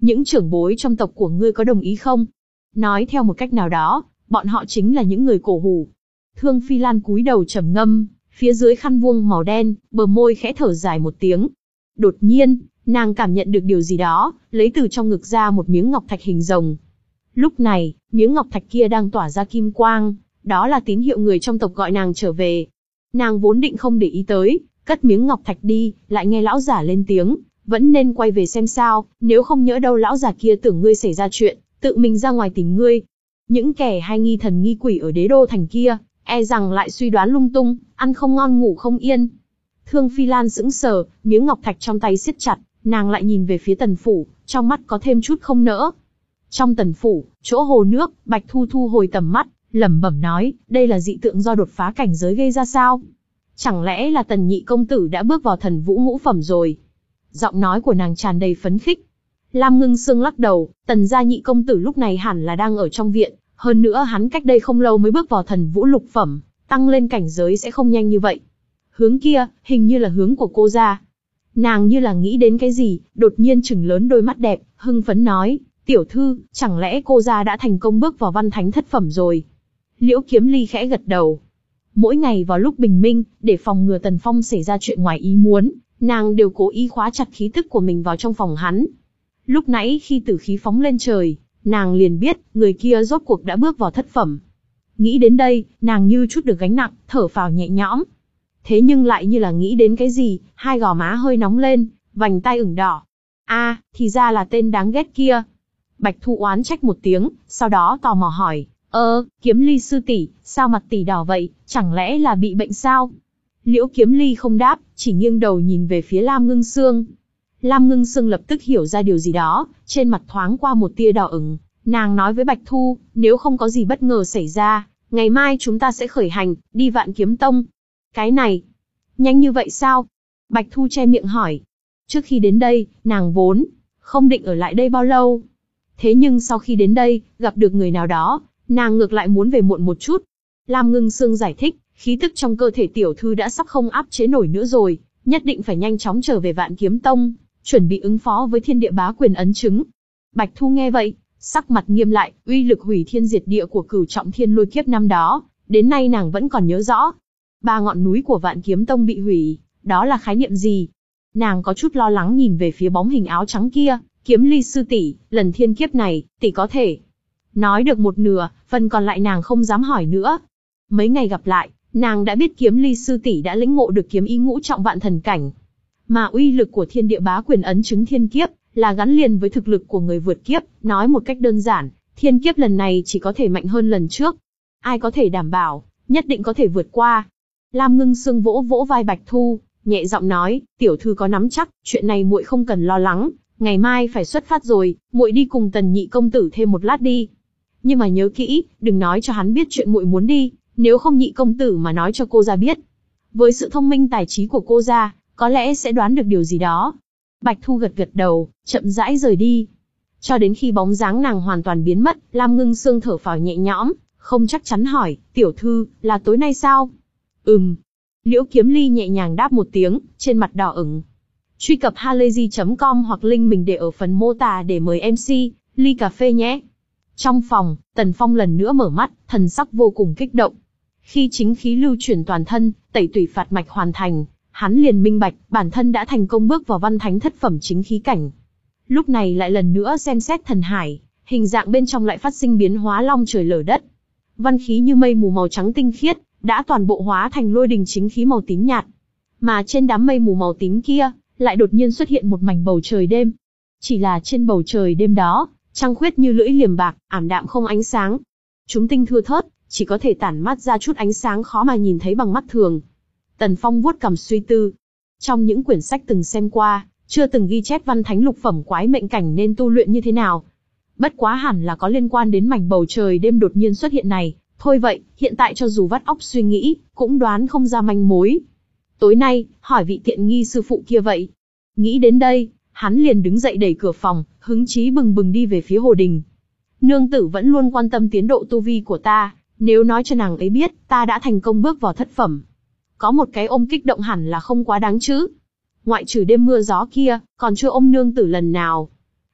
Những trưởng bối trong tộc của ngươi có đồng ý không? Nói theo một cách nào đó, bọn họ chính là những người cổ hủ. Thương Phi Lan cúi đầu trầm ngâm, phía dưới khăn vuông màu đen, bờ môi khẽ thở dài một tiếng. Đột nhiên, nàng cảm nhận được điều gì đó, lấy từ trong ngực ra một miếng ngọc thạch hình rồng. Lúc này, miếng ngọc thạch kia đang tỏa ra kim quang, đó là tín hiệu người trong tộc gọi nàng trở về. Nàng vốn định không để ý tới, cất miếng ngọc thạch đi, lại nghe lão giả lên tiếng, vẫn nên quay về xem sao, nếu không nhỡ đâu lão già kia tưởng ngươi xảy ra chuyện, tự mình ra ngoài tìm ngươi. Những kẻ hay nghi thần nghi quỷ ở đế đô thành kia, e rằng lại suy đoán lung tung, ăn không ngon ngủ không yên. Thương Phi Lan sững sờ, miếng ngọc thạch trong tay siết chặt, nàng lại nhìn về phía Tần phủ, trong mắt có thêm chút không nỡ. Trong Tần phủ, chỗ hồ nước, Bạch Thu thu hồi tầm mắt, lẩm bẩm nói, đây là dị tượng do đột phá cảnh giới gây ra sao? Chẳng lẽ là Tần nhị công tử đã bước vào thần vũ ngũ phẩm rồi? Giọng nói của nàng tràn đầy phấn khích. Lam Ngưng Sương lắc đầu, Tần gia nhị công tử lúc này hẳn là đang ở trong viện, hơn nữa hắn cách đây không lâu mới bước vào thần vũ lục phẩm, tăng lên cảnh giới sẽ không nhanh như vậy. Hướng kia, hình như là hướng của cô gia. Nàng như là nghĩ đến cái gì, đột nhiên trừng lớn đôi mắt đẹp, hưng phấn nói, tiểu thư, chẳng lẽ cô gia đã thành công bước vào văn thánh thất phẩm rồi? Liễu Kiếm Ly khẽ gật đầu. Mỗi ngày vào lúc bình minh, để phòng ngừa Tần Phong xảy ra chuyện ngoài ý muốn, nàng đều cố ý khóa chặt khí tức của mình vào trong phòng hắn. Lúc nãy khi tử khí phóng lên trời, nàng liền biết, người kia rốt cuộc đã bước vào thất phẩm. Nghĩ đến đây, nàng như chút được gánh nặng, thở phào nhẹ nhõm. Thế nhưng lại như là nghĩ đến cái gì, hai gò má hơi nóng lên, vành tai ửng đỏ. A, à, thì ra là tên đáng ghét kia. Bạch Thu oán trách một tiếng, sau đó tò mò hỏi, ơ, Kiếm Ly sư tỷ, sao mặt tỷ đỏ vậy, chẳng lẽ là bị bệnh sao? Liễu Kiếm Ly không đáp, chỉ nghiêng đầu nhìn về phía Lam Ngưng Sương. Lam Ngưng Sương lập tức hiểu ra điều gì đó, trên mặt thoáng qua một tia đỏ ửng. Nàng nói với Bạch Thu, nếu không có gì bất ngờ xảy ra, ngày mai chúng ta sẽ khởi hành, đi Vạn Kiếm Tông. Cái này, nhanh như vậy sao? Bạch Thu che miệng hỏi. Trước khi đến đây, nàng vốn không định ở lại đây bao lâu. Thế nhưng sau khi đến đây, gặp được người nào đó, nàng ngược lại muốn về muộn một chút. Lam Ngưng Sương giải thích, khí tức trong cơ thể tiểu thư đã sắp không áp chế nổi nữa rồi, nhất định phải nhanh chóng trở về Vạn Kiếm Tông, chuẩn bị ứng phó với thiên địa bá quyền ấn chứng. Bạch Thu nghe vậy, sắc mặt nghiêm lại, uy lực hủy thiên diệt địa của cửu trọng thiên lôi kiếp năm đó, đến nay nàng vẫn còn nhớ rõ. Ba ngọn núi của Vạn Kiếm Tông bị hủy, đó là khái niệm gì? Nàng có chút lo lắng nhìn về phía bóng hình áo trắng kia, Kiếm Ly sư tỷ, lần thiên kiếp này, tỷ có thể. Nói được một nửa, phần còn lại nàng không dám hỏi nữa. Mấy ngày gặp lại, nàng đã biết Kiếm Ly sư tỷ đã lĩnh ngộ được kiếm ý ngũ trọng vạn thần cảnh. Mà uy lực của thiên địa bá quyền ấn chứng thiên kiếp, là gắn liền với thực lực của người vượt kiếp, nói một cách đơn giản, thiên kiếp lần này chỉ có thể mạnh hơn lần trước. Ai có thể đảm bảo, nhất định có thể vượt qua. Lam Ngưng Sương vỗ vỗ vai Bạch Thu, nhẹ giọng nói, tiểu thư có nắm chắc, chuyện này muội không cần lo lắng, ngày mai phải xuất phát rồi, muội đi cùng Tần nhị công tử thêm một lát đi. Nhưng mà nhớ kỹ, đừng nói cho hắn biết chuyện muội muốn đi, nếu không nhị công tử mà nói cho cô ra biết. Với sự thông minh tài trí của cô ra, có lẽ sẽ đoán được điều gì đó. Bạch Thu gật gật đầu, chậm rãi rời đi. Cho đến khi bóng dáng nàng hoàn toàn biến mất, Lam Ngưng Sương thở phào nhẹ nhõm, không chắc chắn hỏi, tiểu thư, là tối nay sao? Ừm. Liễu Kiếm Ly nhẹ nhàng đáp một tiếng, trên mặt đỏ ửng. Truy cập halayzi chấm com hoặc link mình để ở phần mô tả để mời em xê, ly cà phê nhé. Trong phòng, Tần Phong lần nữa mở mắt, thần sắc vô cùng kích động. Khi chính khí lưu chuyển toàn thân, tẩy tủy phạt mạch hoàn thành, hắn liền minh bạch, bản thân đã thành công bước vào văn thánh thất phẩm chính khí cảnh. Lúc này lại lần nữa xem xét thần hải, hình dạng bên trong lại phát sinh biến hóa long trời lở đất. Văn khí như mây mù màu trắng tinh khiết, đã toàn bộ hóa thành lôi đình chính khí màu tím nhạt. Mà trên đám mây mù màu tím kia, lại đột nhiên xuất hiện một mảnh bầu trời đêm. Chỉ là trên bầu trời đêm đó, trăng khuyết như lưỡi liềm bạc, ảm đạm không ánh sáng. Chúng tinh thưa thớt, chỉ có thể tản mát ra chút ánh sáng khó mà nhìn thấy bằng mắt thường. Tần Phong vuốt cằm suy tư. Trong những quyển sách từng xem qua, chưa từng ghi chép văn thánh lục phẩm quái mệnh cảnh nên tu luyện như thế nào. Bất quá hẳn là có liên quan đến mảnh bầu trời đêm đột nhiên xuất hiện này. Thôi vậy, hiện tại cho dù vắt óc suy nghĩ, cũng đoán không ra manh mối. Tối nay, hỏi vị tiện nghi sư phụ kia vậy. Nghĩ đến đây, hắn liền đứng dậy đẩy cửa phòng, hứng chí bừng bừng đi về phía Hồ Đình. Nương tử vẫn luôn quan tâm tiến độ tu vi của ta, nếu nói cho nàng ấy biết, ta đã thành công bước vào thất phẩm. Có một cái ôm kích động hẳn là không quá đáng chứ. Ngoại trừ đêm mưa gió kia, còn chưa ôm nương tử lần nào.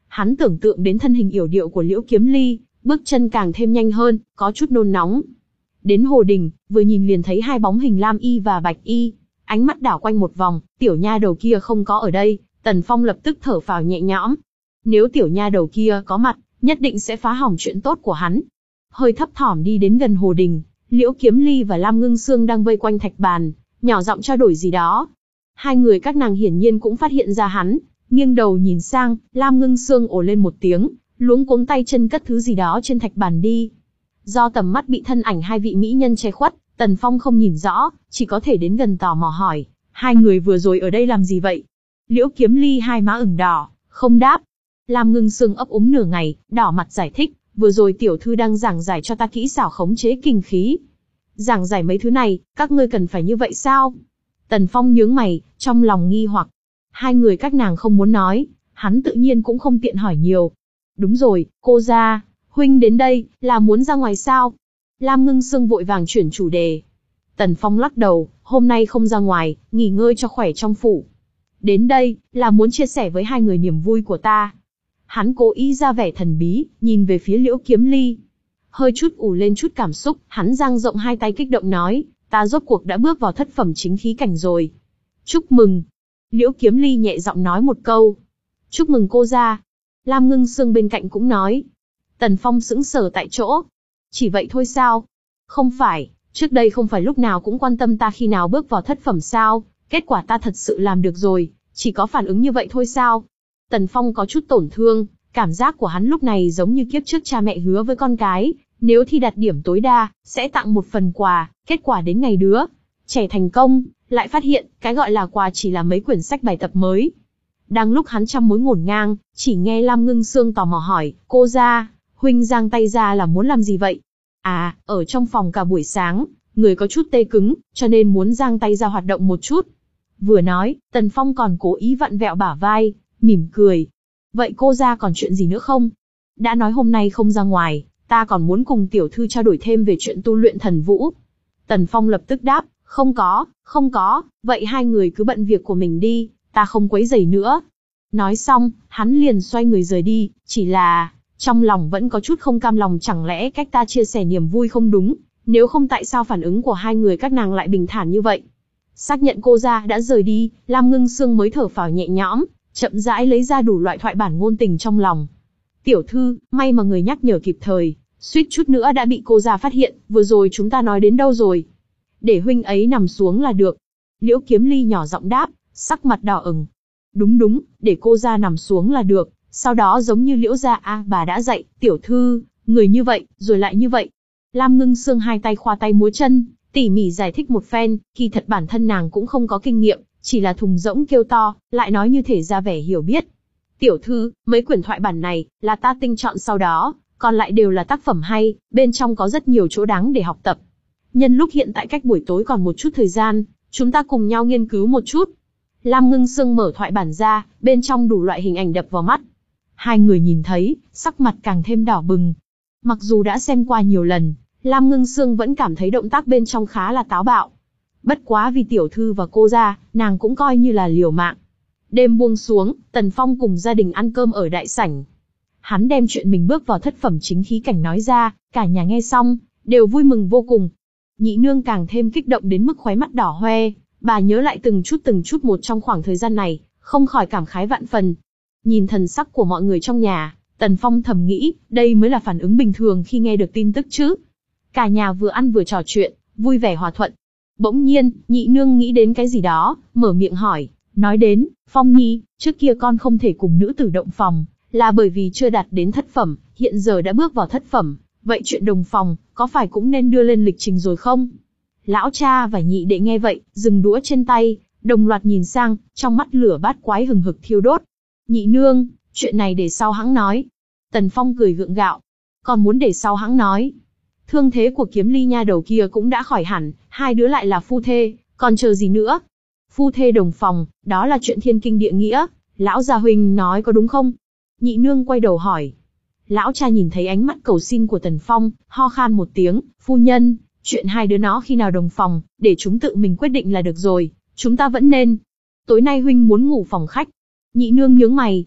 Hắn tưởng tượng đến thân hình yểu điệu của Liễu Kiếm Ly, bước chân càng thêm nhanh hơn, có chút nôn nóng. Đến hồ đình, vừa nhìn liền thấy hai bóng hình lam y và bạch y, ánh mắt đảo quanh một vòng, tiểu nha đầu kia không có ở đây, Tần Phong lập tức thở phào nhẹ nhõm. Nếu tiểu nha đầu kia có mặt, nhất định sẽ phá hỏng chuyện tốt của hắn. Hơi thấp thỏm đi đến gần hồ đình, Liễu Kiếm Ly và Lam Ngưng Sương đang vây quanh thạch bàn, nhỏ giọng trao đổi gì đó. Hai người các nàng hiển nhiên cũng phát hiện ra hắn, nghiêng đầu nhìn sang, Lam Ngưng Sương ồ lên một tiếng, luống cuống tay chân cất thứ gì đó trên thạch bàn đi. Do tầm mắt bị thân ảnh hai vị mỹ nhân che khuất, Tần Phong không nhìn rõ, chỉ có thể đến gần tò mò hỏi, hai người vừa rồi ở đây làm gì vậy? Liễu Kiếm Ly hai má ửng đỏ, không đáp. Lam Ngưng Sương ấp úng nửa ngày, đỏ mặt giải thích, vừa rồi tiểu thư đang giảng giải cho ta kỹ xảo khống chế kinh khí. Giảng giải mấy thứ này, các ngươi cần phải như vậy sao? Tần Phong nhướng mày, trong lòng nghi hoặc. Hai người các nàng không muốn nói, hắn tự nhiên cũng không tiện hỏi nhiều. Đúng rồi, cô gia, huynh đến đây, là muốn ra ngoài sao? Lam Ngưng Sương vội vàng chuyển chủ đề. Tần Phong lắc đầu, hôm nay không ra ngoài, nghỉ ngơi cho khỏe trong phủ. Đến đây, là muốn chia sẻ với hai người niềm vui của ta. Hắn cố ý ra vẻ thần bí, nhìn về phía Liễu Kiếm Ly. Hơi chút ủ lên chút cảm xúc, hắn dang rộng hai tay kích động nói, ta rốt cuộc đã bước vào thất phẩm chính khí cảnh rồi. Chúc mừng. Liễu Kiếm Ly nhẹ giọng nói một câu. Chúc mừng cô gia. Lam Ngưng Sương bên cạnh cũng nói. Tần Phong sững sờ tại chỗ. Chỉ vậy thôi sao? Không phải, trước đây không phải lúc nào cũng quan tâm ta khi nào bước vào thất phẩm sao? Kết quả ta thật sự làm được rồi, chỉ có phản ứng như vậy thôi sao? Tần Phong có chút tổn thương, cảm giác của hắn lúc này giống như kiếp trước cha mẹ hứa với con cái, nếu thi đạt điểm tối đa, sẽ tặng một phần quà, kết quả đến ngày đứa trẻ thành công, lại phát hiện, cái gọi là quà chỉ là mấy quyển sách bài tập mới. Đang lúc hắn trăm mối ngổn ngang, chỉ nghe Lam Ngưng Sương tò mò hỏi, cô gia, huynh giang tay ra là muốn làm gì vậy? À, ở trong phòng cả buổi sáng, người có chút tê cứng, cho nên muốn giang tay ra hoạt động một chút. Vừa nói, Tần Phong còn cố ý vặn vẹo bả vai, mỉm cười. Vậy cô gia còn chuyện gì nữa không? Đã nói hôm nay không ra ngoài, ta còn muốn cùng tiểu thư trao đổi thêm về chuyện tu luyện thần vũ. Tần Phong lập tức đáp, không có, không có, vậy hai người cứ bận việc của mình đi, ta không quấy rầy nữa. Nói xong, hắn liền xoay người rời đi, chỉ là, trong lòng vẫn có chút không cam lòng, chẳng lẽ cách ta chia sẻ niềm vui không đúng, nếu không tại sao phản ứng của hai người các nàng lại bình thản như vậy. Xác nhận cô gia đã rời đi, Lam Ngưng Sương mới thở phào nhẹ nhõm, chậm rãi lấy ra đủ loại thoại bản ngôn tình trong lòng. Tiểu thư, may mà người nhắc nhở kịp thời, suýt chút nữa đã bị cô gia phát hiện, vừa rồi chúng ta nói đến đâu rồi? Để huynh ấy nằm xuống là được. Liễu Kiếm Ly nhỏ giọng đáp, sắc mặt đỏ ửng. Đúng đúng, để cô gia nằm xuống là được, sau đó giống như Liễu gia a bà đã dạy, tiểu thư, người như vậy, rồi lại như vậy. Lam Ngưng Sương hai tay khoa tay múa chân, tỉ mỉ giải thích một phen, kỳ thật bản thân nàng cũng không có kinh nghiệm, chỉ là thùng rỗng kêu to, lại nói như thể ra vẻ hiểu biết. Tiểu thư, mấy quyển thoại bản này, là ta tinh chọn sau đó, còn lại đều là tác phẩm hay, bên trong có rất nhiều chỗ đáng để học tập. Nhân lúc hiện tại cách buổi tối còn một chút thời gian, chúng ta cùng nhau nghiên cứu một chút. Lam Ngưng Sương mở thoại bản ra, bên trong đủ loại hình ảnh đập vào mắt. Hai người nhìn thấy, sắc mặt càng thêm đỏ bừng. Mặc dù đã xem qua nhiều lần, Lam Ngưng Sương vẫn cảm thấy động tác bên trong khá là táo bạo. Bất quá vì tiểu thư và cô gia, nàng cũng coi như là liều mạng. Đêm buông xuống, Tần Phong cùng gia đình ăn cơm ở đại sảnh. Hắn đem chuyện mình bước vào thất phẩm chính khí cảnh nói ra, cả nhà nghe xong, đều vui mừng vô cùng. Nhị nương càng thêm kích động đến mức khóe mắt đỏ hoe, bà nhớ lại từng chút từng chút một trong khoảng thời gian này, không khỏi cảm khái vạn phần. Nhìn thần sắc của mọi người trong nhà, Tần Phong thầm nghĩ, đây mới là phản ứng bình thường khi nghe được tin tức chứ. Cả nhà vừa ăn vừa trò chuyện, vui vẻ hòa thuận. Bỗng nhiên, nhị nương nghĩ đến cái gì đó, mở miệng hỏi, nói đến, Phong Nhi, trước kia con không thể cùng nữ tử động phòng, là bởi vì chưa đạt đến thất phẩm, hiện giờ đã bước vào thất phẩm, vậy chuyện đồng phòng, có phải cũng nên đưa lên lịch trình rồi không? Lão cha và nhị đệ nghe vậy, dừng đũa trên tay, đồng loạt nhìn sang, trong mắt lửa bát quái hừng hực thiêu đốt. Nhị nương, chuyện này để sau hãng nói. Tần Phong cười gượng gạo, còn muốn để sau hãng nói. Thương thế của Kiếm Ly nha đầu kia cũng đã khỏi hẳn, hai đứa lại là phu thê, còn chờ gì nữa? Phu thê đồng phòng, đó là chuyện thiên kinh địa nghĩa, lão gia huynh nói có đúng không? Nhị nương quay đầu hỏi. Lão cha nhìn thấy ánh mắt cầu xin của Tần Phong, ho khan một tiếng, phu nhân, chuyện hai đứa nó khi nào đồng phòng, để chúng tự mình quyết định là được rồi, chúng ta vẫn nên. Tối nay huynh muốn ngủ phòng khách. Nhị nương nhướng mày.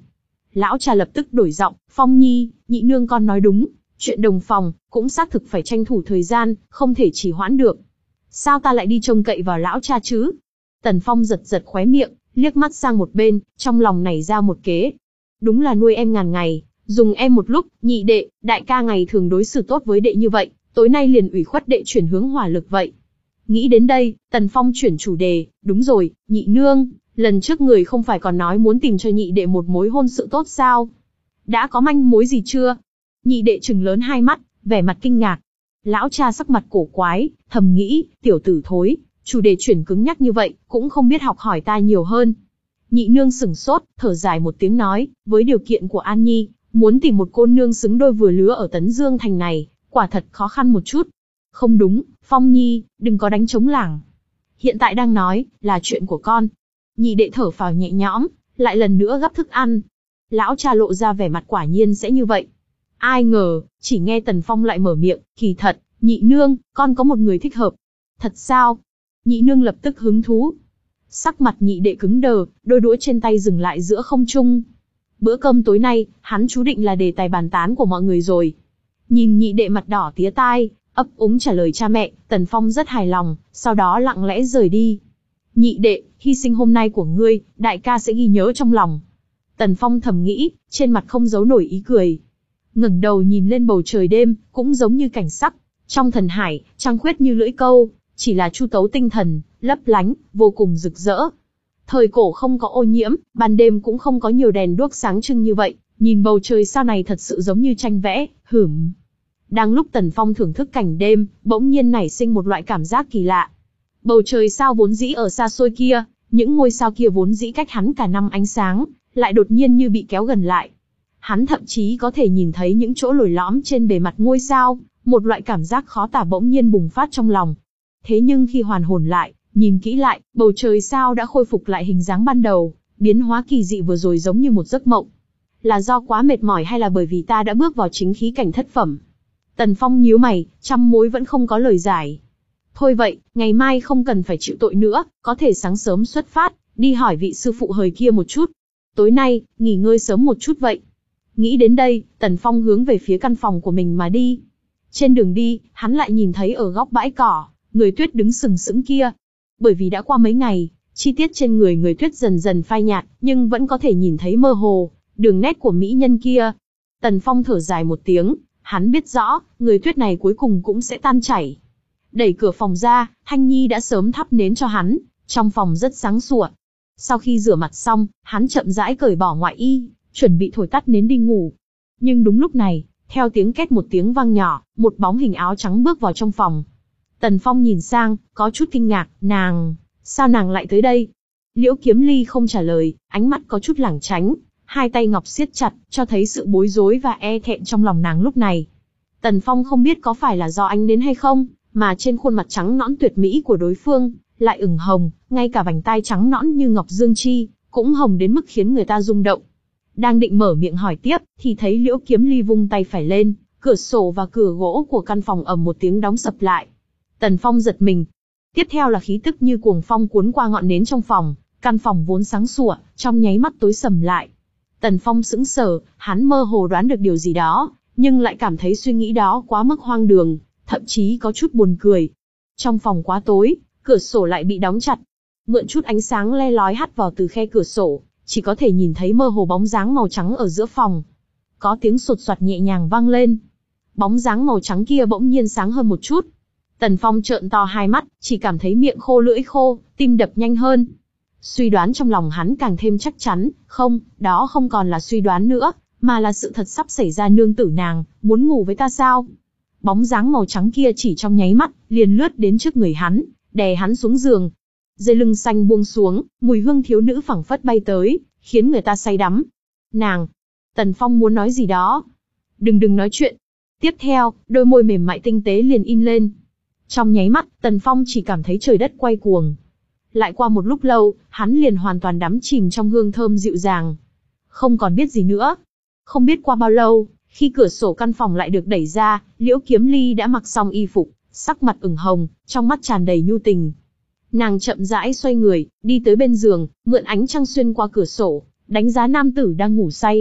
Lão cha lập tức đổi giọng, Phong Nhi, nhị nương con nói đúng, chuyện đồng phòng, cũng xác thực phải tranh thủ thời gian, không thể trì hoãn được. Sao ta lại đi trông cậy vào lão cha chứ? Tần Phong giật giật khóe miệng, liếc mắt sang một bên, trong lòng nảy ra một kế. Đúng là nuôi em ngàn ngày, dùng em một lúc, nhị đệ, đại ca ngày thường đối xử tốt với đệ như vậy, tối nay liền ủy khuất đệ chuyển hướng hỏa lực vậy. Nghĩ đến đây, Tần Phong chuyển chủ đề, đúng rồi, nhị nương, lần trước người không phải còn nói muốn tìm cho nhị đệ một mối hôn sự tốt sao? Đã có manh mối gì chưa? Nhị đệ trừng lớn hai mắt, vẻ mặt kinh ngạc. Lão cha sắc mặt cổ quái, thầm nghĩ, tiểu tử thối, chủ đề chuyển cứng nhắc như vậy, cũng không biết học hỏi ta nhiều hơn. Nhị nương sửng sốt, thở dài một tiếng nói, với điều kiện của An Nhi, muốn tìm một cô nương xứng đôi vừa lứa ở Tấn Dương Thành này, quả thật khó khăn một chút. Không đúng, Phong Nhi, đừng có đánh trống lảng. Hiện tại đang nói, là chuyện của con. Nhị đệ thở phào nhẹ nhõm, lại lần nữa gắp thức ăn. Lão cha lộ ra vẻ mặt quả nhiên sẽ như vậy. Ai ngờ, chỉ nghe Tần Phong lại mở miệng, kỳ thật, nhị nương, con có một người thích hợp. Thật sao? Nhị nương lập tức hứng thú. Sắc mặt nhị đệ cứng đờ, đôi đũa trên tay dừng lại giữa không trung. Bữa cơm tối nay, hắn chú định là đề tài bàn tán của mọi người rồi. Nhìn nhị đệ mặt đỏ tía tai, ấp úng trả lời cha mẹ, Tần Phong rất hài lòng, sau đó lặng lẽ rời đi. Nhị đệ, hy sinh hôm nay của ngươi, đại ca sẽ ghi nhớ trong lòng. Tần Phong thầm nghĩ, trên mặt không giấu nổi ý cười. Ngẩng đầu nhìn lên bầu trời đêm, cũng giống như cảnh sắc. Trong thần hải, trăng khuyết như lưỡi câu, chỉ là chu tấu tinh thần, lấp lánh, vô cùng rực rỡ. Thời cổ không có ô nhiễm, ban đêm cũng không có nhiều đèn đuốc sáng trưng như vậy, nhìn bầu trời sao này thật sự giống như tranh vẽ, hửm. Đang lúc Tần Phong thưởng thức cảnh đêm, bỗng nhiên nảy sinh một loại cảm giác kỳ lạ. Bầu trời sao vốn dĩ ở xa xôi kia, những ngôi sao kia vốn dĩ cách hắn cả năm ánh sáng, lại đột nhiên như bị kéo gần lại. Hắn thậm chí có thể nhìn thấy những chỗ lồi lõm trên bề mặt ngôi sao, một loại cảm giác khó tả bỗng nhiên bùng phát trong lòng. Thế nhưng khi hoàn hồn lại, nhìn kỹ lại, bầu trời sao đã khôi phục lại hình dáng ban đầu, biến hóa kỳ dị vừa rồi giống như một giấc mộng. Là do quá mệt mỏi hay là bởi vì ta đã bước vào chính khí cảnh thất phẩm? Tần Phong nhíu mày, trăm mối vẫn không có lời giải. Thôi vậy, ngày mai không cần phải chịu tội nữa, có thể sáng sớm xuất phát, đi hỏi vị sư phụ hời kia một chút. Tối nay, nghỉ ngơi sớm một chút vậy. Nghĩ đến đây, Tần Phong hướng về phía căn phòng của mình mà đi. Trên đường đi, hắn lại nhìn thấy ở góc bãi cỏ, người tuyết đứng sừng sững kia. Bởi vì đã qua mấy ngày, chi tiết trên người người tuyết dần dần phai nhạt, nhưng vẫn có thể nhìn thấy mơ hồ, đường nét của mỹ nhân kia. Tần Phong thở dài một tiếng, hắn biết rõ, người tuyết này cuối cùng cũng sẽ tan chảy. Đẩy cửa phòng ra, Thanh Nhi đã sớm thắp nến cho hắn, trong phòng rất sáng sủa. Sau khi rửa mặt xong, hắn chậm rãi cởi bỏ ngoại y, chuẩn bị thổi tắt nến đi ngủ. Nhưng đúng lúc này, theo tiếng két một tiếng vang nhỏ, một bóng hình áo trắng bước vào trong phòng. Tần Phong nhìn sang, có chút kinh ngạc, nàng, sao nàng lại tới đây? Liễu Kiếm Ly không trả lời, ánh mắt có chút lảng tránh, hai tay ngọc siết chặt, cho thấy sự bối rối và e thẹn trong lòng nàng lúc này. Tần Phong không biết có phải là do ánh nến hay không, mà trên khuôn mặt trắng nõn tuyệt mỹ của đối phương, lại ửng hồng, ngay cả vành tai trắng nõn như ngọc dương chi, cũng hồng đến mức khiến người ta rung động. Đang định mở miệng hỏi tiếp, thì thấy Liễu Kiếm Ly vung tay phải lên, cửa sổ và cửa gỗ của căn phòng ầm một tiếng đóng sập lại. Tần Phong giật mình. Tiếp theo là khí tức như cuồng phong cuốn qua ngọn nến trong phòng, căn phòng vốn sáng sủa, trong nháy mắt tối sầm lại. Tần Phong sững sờ, hắn mơ hồ đoán được điều gì đó, nhưng lại cảm thấy suy nghĩ đó quá mức hoang đường, thậm chí có chút buồn cười. Trong phòng quá tối, cửa sổ lại bị đóng chặt. Mượn chút ánh sáng le lói hắt vào từ khe cửa sổ, chỉ có thể nhìn thấy mơ hồ bóng dáng màu trắng ở giữa phòng. Có tiếng sột soạt nhẹ nhàng vang lên. Bóng dáng màu trắng kia bỗng nhiên sáng hơn một chút. Tần Phong trợn to hai mắt, chỉ cảm thấy miệng khô lưỡi khô, tim đập nhanh hơn. Suy đoán trong lòng hắn càng thêm chắc chắn, không, đó không còn là suy đoán nữa, mà là sự thật sắp xảy ra. Nương tử nàng, muốn ngủ với ta sao? Bóng dáng màu trắng kia chỉ trong nháy mắt, liền lướt đến trước người hắn, đè hắn xuống giường. Dây lưng xanh buông xuống, mùi hương thiếu nữ phảng phất bay tới, khiến người ta say đắm. Nàng! Tần Phong muốn nói gì đó. Đừng đừng nói chuyện. Tiếp theo, đôi môi mềm mại tinh tế liền in lên. Trong nháy mắt, Tần Phong chỉ cảm thấy trời đất quay cuồng. Lại qua một lúc lâu, hắn liền hoàn toàn đắm chìm trong hương thơm dịu dàng. Không còn biết gì nữa. Không biết qua bao lâu, khi cửa sổ căn phòng lại được đẩy ra, Liễu Kiếm Ly đã mặc xong y phục, sắc mặt ửng hồng, trong mắt tràn đầy nhu tình. Nàng chậm rãi xoay người, đi tới bên giường, mượn ánh trăng xuyên qua cửa sổ, đánh giá nam tử đang ngủ say.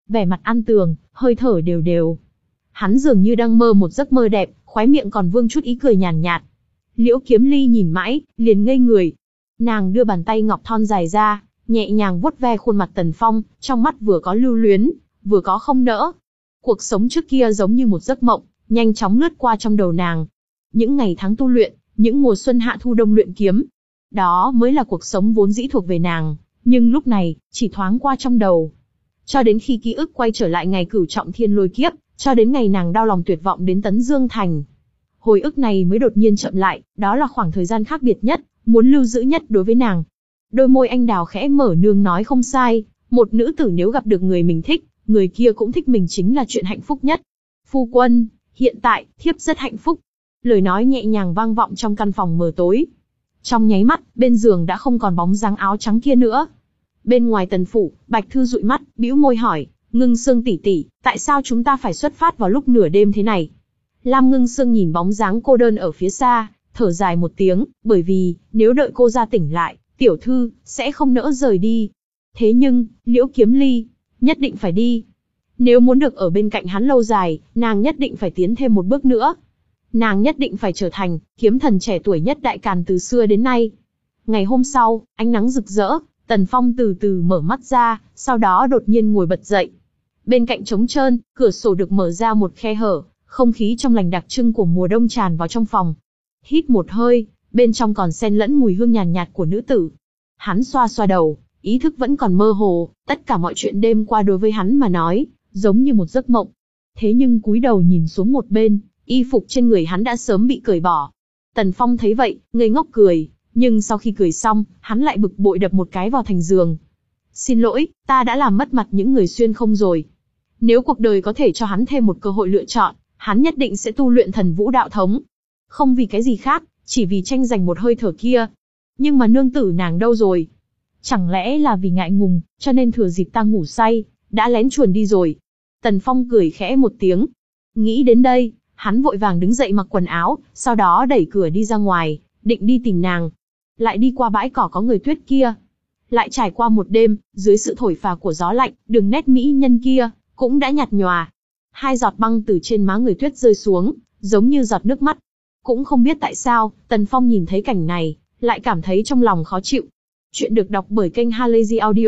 vẻ mặt an tường, hơi thở đều đều. Hắn dường như đang mơ một giấc mơ đẹp, khóe miệng còn vương chút ý cười nhàn nhạt. Liễu Kiếm Ly nhìn mãi, liền ngây người. Nàng đưa bàn tay ngọc thon dài ra, nhẹ nhàng vuốt ve khuôn mặt Tần Phong, trong mắt vừa có lưu luyến, vừa có không nỡ. Cuộc sống trước kia giống như một giấc mộng, nhanh chóng lướt qua trong đầu nàng. Những ngày tháng tu luyện, những mùa xuân hạ thu đông luyện kiếm. Đó mới là cuộc sống vốn dĩ thuộc về nàng, nhưng lúc này, chỉ thoáng qua trong đầu. Cho đến khi ký ức quay trở lại ngày cửu trọng thiên lôi kiếp, cho đến ngày nàng đau lòng tuyệt vọng đến Tấn Dương Thành. Hồi ức này mới đột nhiên chậm lại, đó là khoảng thời gian khác biệt nhất, muốn lưu giữ nhất đối với nàng. Đôi môi anh đào khẽ mở, nương nói không sai, một nữ tử nếu gặp được người mình thích, người kia cũng thích mình chính là chuyện hạnh phúc nhất. Phu quân, hiện tại, thiếp rất hạnh phúc. Lời nói nhẹ nhàng vang vọng trong căn phòng mờ tối. Trong nháy mắt, bên giường đã không còn bóng dáng áo trắng kia nữa. Bên ngoài tần phủ, Bạch Thư dụi mắt, bĩu môi hỏi, Ngưng Sương tỷ tỷ, tại sao chúng ta phải xuất phát vào lúc nửa đêm thế này? Lam Ngưng Sương nhìn bóng dáng cô đơn ở phía xa, thở dài một tiếng, bởi vì, nếu đợi cô ra tỉnh lại, tiểu thư, sẽ không nỡ rời đi. Thế nhưng, Liễu Kiếm Ly, nhất định phải đi. Nếu muốn được ở bên cạnh hắn lâu dài, nàng nhất định phải tiến thêm một bước nữa. Nàng nhất định phải trở thành, kiếm thần trẻ tuổi nhất Đại Càn từ xưa đến nay. Ngày hôm sau, ánh nắng rực rỡ, Tần Phong từ từ mở mắt ra, sau đó đột nhiên ngồi bật dậy. Bên cạnh trống trơn, cửa sổ được mở ra một khe hở, không khí trong lành đặc trưng của mùa đông tràn vào trong phòng. Hít một hơi, bên trong còn xen lẫn mùi hương nhàn nhạt, nhạt của nữ tử. Hắn xoa xoa đầu, ý thức vẫn còn mơ hồ, tất cả mọi chuyện đêm qua đối với hắn mà nói, giống như một giấc mộng. Thế nhưng cúi đầu nhìn xuống một bên, y phục trên người hắn đã sớm bị cởi bỏ. Tần Phong thấy vậy, ngây ngốc cười, nhưng sau khi cười xong, hắn lại bực bội đập một cái vào thành giường. Xin lỗi, ta đã làm mất mặt những người xuyên không rồi. Nếu cuộc đời có thể cho hắn thêm một cơ hội lựa chọn, hắn nhất định sẽ tu luyện thần vũ đạo thống. Không vì cái gì khác, chỉ vì tranh giành một hơi thở kia. Nhưng mà nương tử nàng đâu rồi? Chẳng lẽ là vì ngại ngùng, cho nên thừa dịp ta ngủ say, đã lén chuồn đi rồi? Tần Phong cười khẽ một tiếng. Nghĩ đến đây, hắn vội vàng đứng dậy mặc quần áo, sau đó đẩy cửa đi ra ngoài, định đi tìm nàng. Lại đi qua bãi cỏ có người tuyết kia. Lại trải qua một đêm, dưới sự thổi phà của gió lạnh, đường nét mỹ nhân kia, cũng đã nhạt nhòa. Hai giọt băng từ trên má người tuyết rơi xuống, giống như giọt nước mắt. Cũng không biết tại sao, Tần Phong nhìn thấy cảnh này, lại cảm thấy trong lòng khó chịu. Chuyện được đọc bởi kênh Halazy Audio.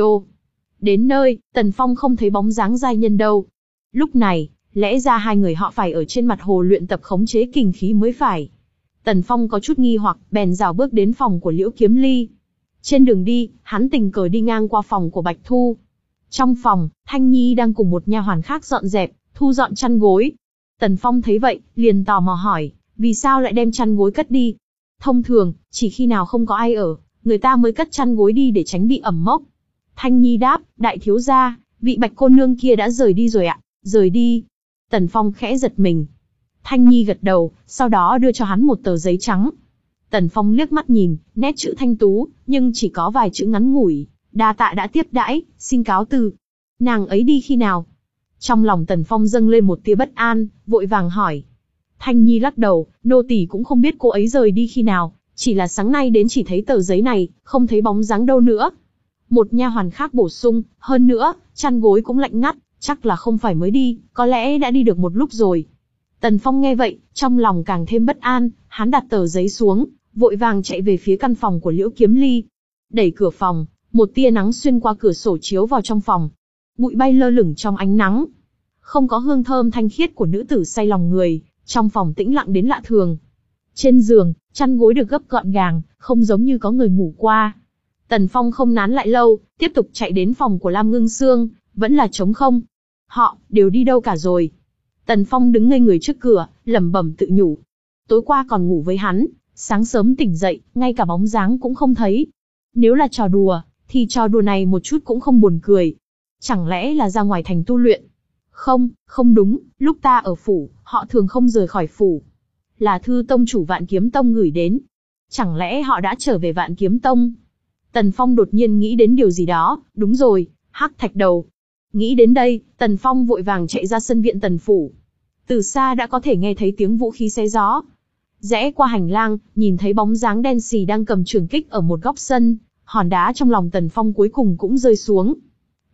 Đến nơi, Tần Phong không thấy bóng dáng giai nhân đâu. Lúc này, lẽ ra hai người họ phải ở trên mặt hồ luyện tập khống chế kình khí mới phải. Tần Phong có chút nghi hoặc, bèn rảo bước đến phòng của Liễu Kiếm Ly. Trên đường đi, hắn tình cờ đi ngang qua phòng của Bạch Thu. Trong phòng, Thanh Nhi đang cùng một nha hoàn khác dọn dẹp, thu dọn chăn gối. Tần Phong thấy vậy, liền tò mò hỏi, vì sao lại đem chăn gối cất đi? Thông thường, chỉ khi nào không có ai ở, người ta mới cất chăn gối đi để tránh bị ẩm mốc. Thanh Nhi đáp, đại thiếu gia, vị Bạch cô nương kia đã rời đi rồi ạ. Rời đi? Tần Phong khẽ giật mình. Thanh Nhi gật đầu, sau đó đưa cho hắn một tờ giấy trắng. Tần Phong liếc mắt nhìn, nét chữ thanh tú, nhưng chỉ có vài chữ ngắn ngủi. Đa tạ đã tiếp đãi, xin cáo từ. Nàng ấy đi khi nào? Trong lòng Tần Phong dâng lên một tia bất an, vội vàng hỏi. Thanh Nhi lắc đầu, nô tỳ cũng không biết cô ấy rời đi khi nào, chỉ là sáng nay đến chỉ thấy tờ giấy này, không thấy bóng dáng đâu nữa. Một nha hoàn khác bổ sung, hơn nữa, chăn gối cũng lạnh ngắt, chắc là không phải mới đi, có lẽ đã đi được một lúc rồi. Tần Phong nghe vậy, trong lòng càng thêm bất an, hắn đặt tờ giấy xuống, vội vàng chạy về phía căn phòng của Liễu Kiếm Ly. Đẩy cửa phòng, một tia nắng xuyên qua cửa sổ chiếu vào trong phòng. Bụi bay lơ lửng trong ánh nắng. Không có hương thơm thanh khiết của nữ tử say lòng người, trong phòng tĩnh lặng đến lạ thường. Trên giường, chăn gối được gấp gọn gàng, không giống như có người ngủ qua. Tần Phong không nán lại lâu, tiếp tục chạy đến phòng của Lam Ngưng Sương, vẫn là trống không. Họ, đều đi đâu cả rồi? Tần Phong đứng ngây người trước cửa, lẩm bẩm tự nhủ. Tối qua còn ngủ với hắn, sáng sớm tỉnh dậy, ngay cả bóng dáng cũng không thấy. Nếu là trò đùa, thì trò đùa này một chút cũng không buồn cười. Chẳng lẽ là ra ngoài thành tu luyện? Không, không đúng, lúc ta ở phủ, họ thường không rời khỏi phủ. Là thư tông chủ Vạn Kiếm Tông gửi đến. Chẳng lẽ họ đã trở về Vạn Kiếm Tông? Tần Phong đột nhiên nghĩ đến điều gì đó, đúng rồi, Hắc Thạch Đầu. Nghĩ đến đây, Tần Phong vội vàng chạy ra sân viện Tần phủ. Từ xa đã có thể nghe thấy tiếng vũ khí xé gió. Rẽ qua hành lang, nhìn thấy bóng dáng đen xì đang cầm trường kích ở một góc sân, hòn đá trong lòng Tần Phong cuối cùng cũng rơi xuống.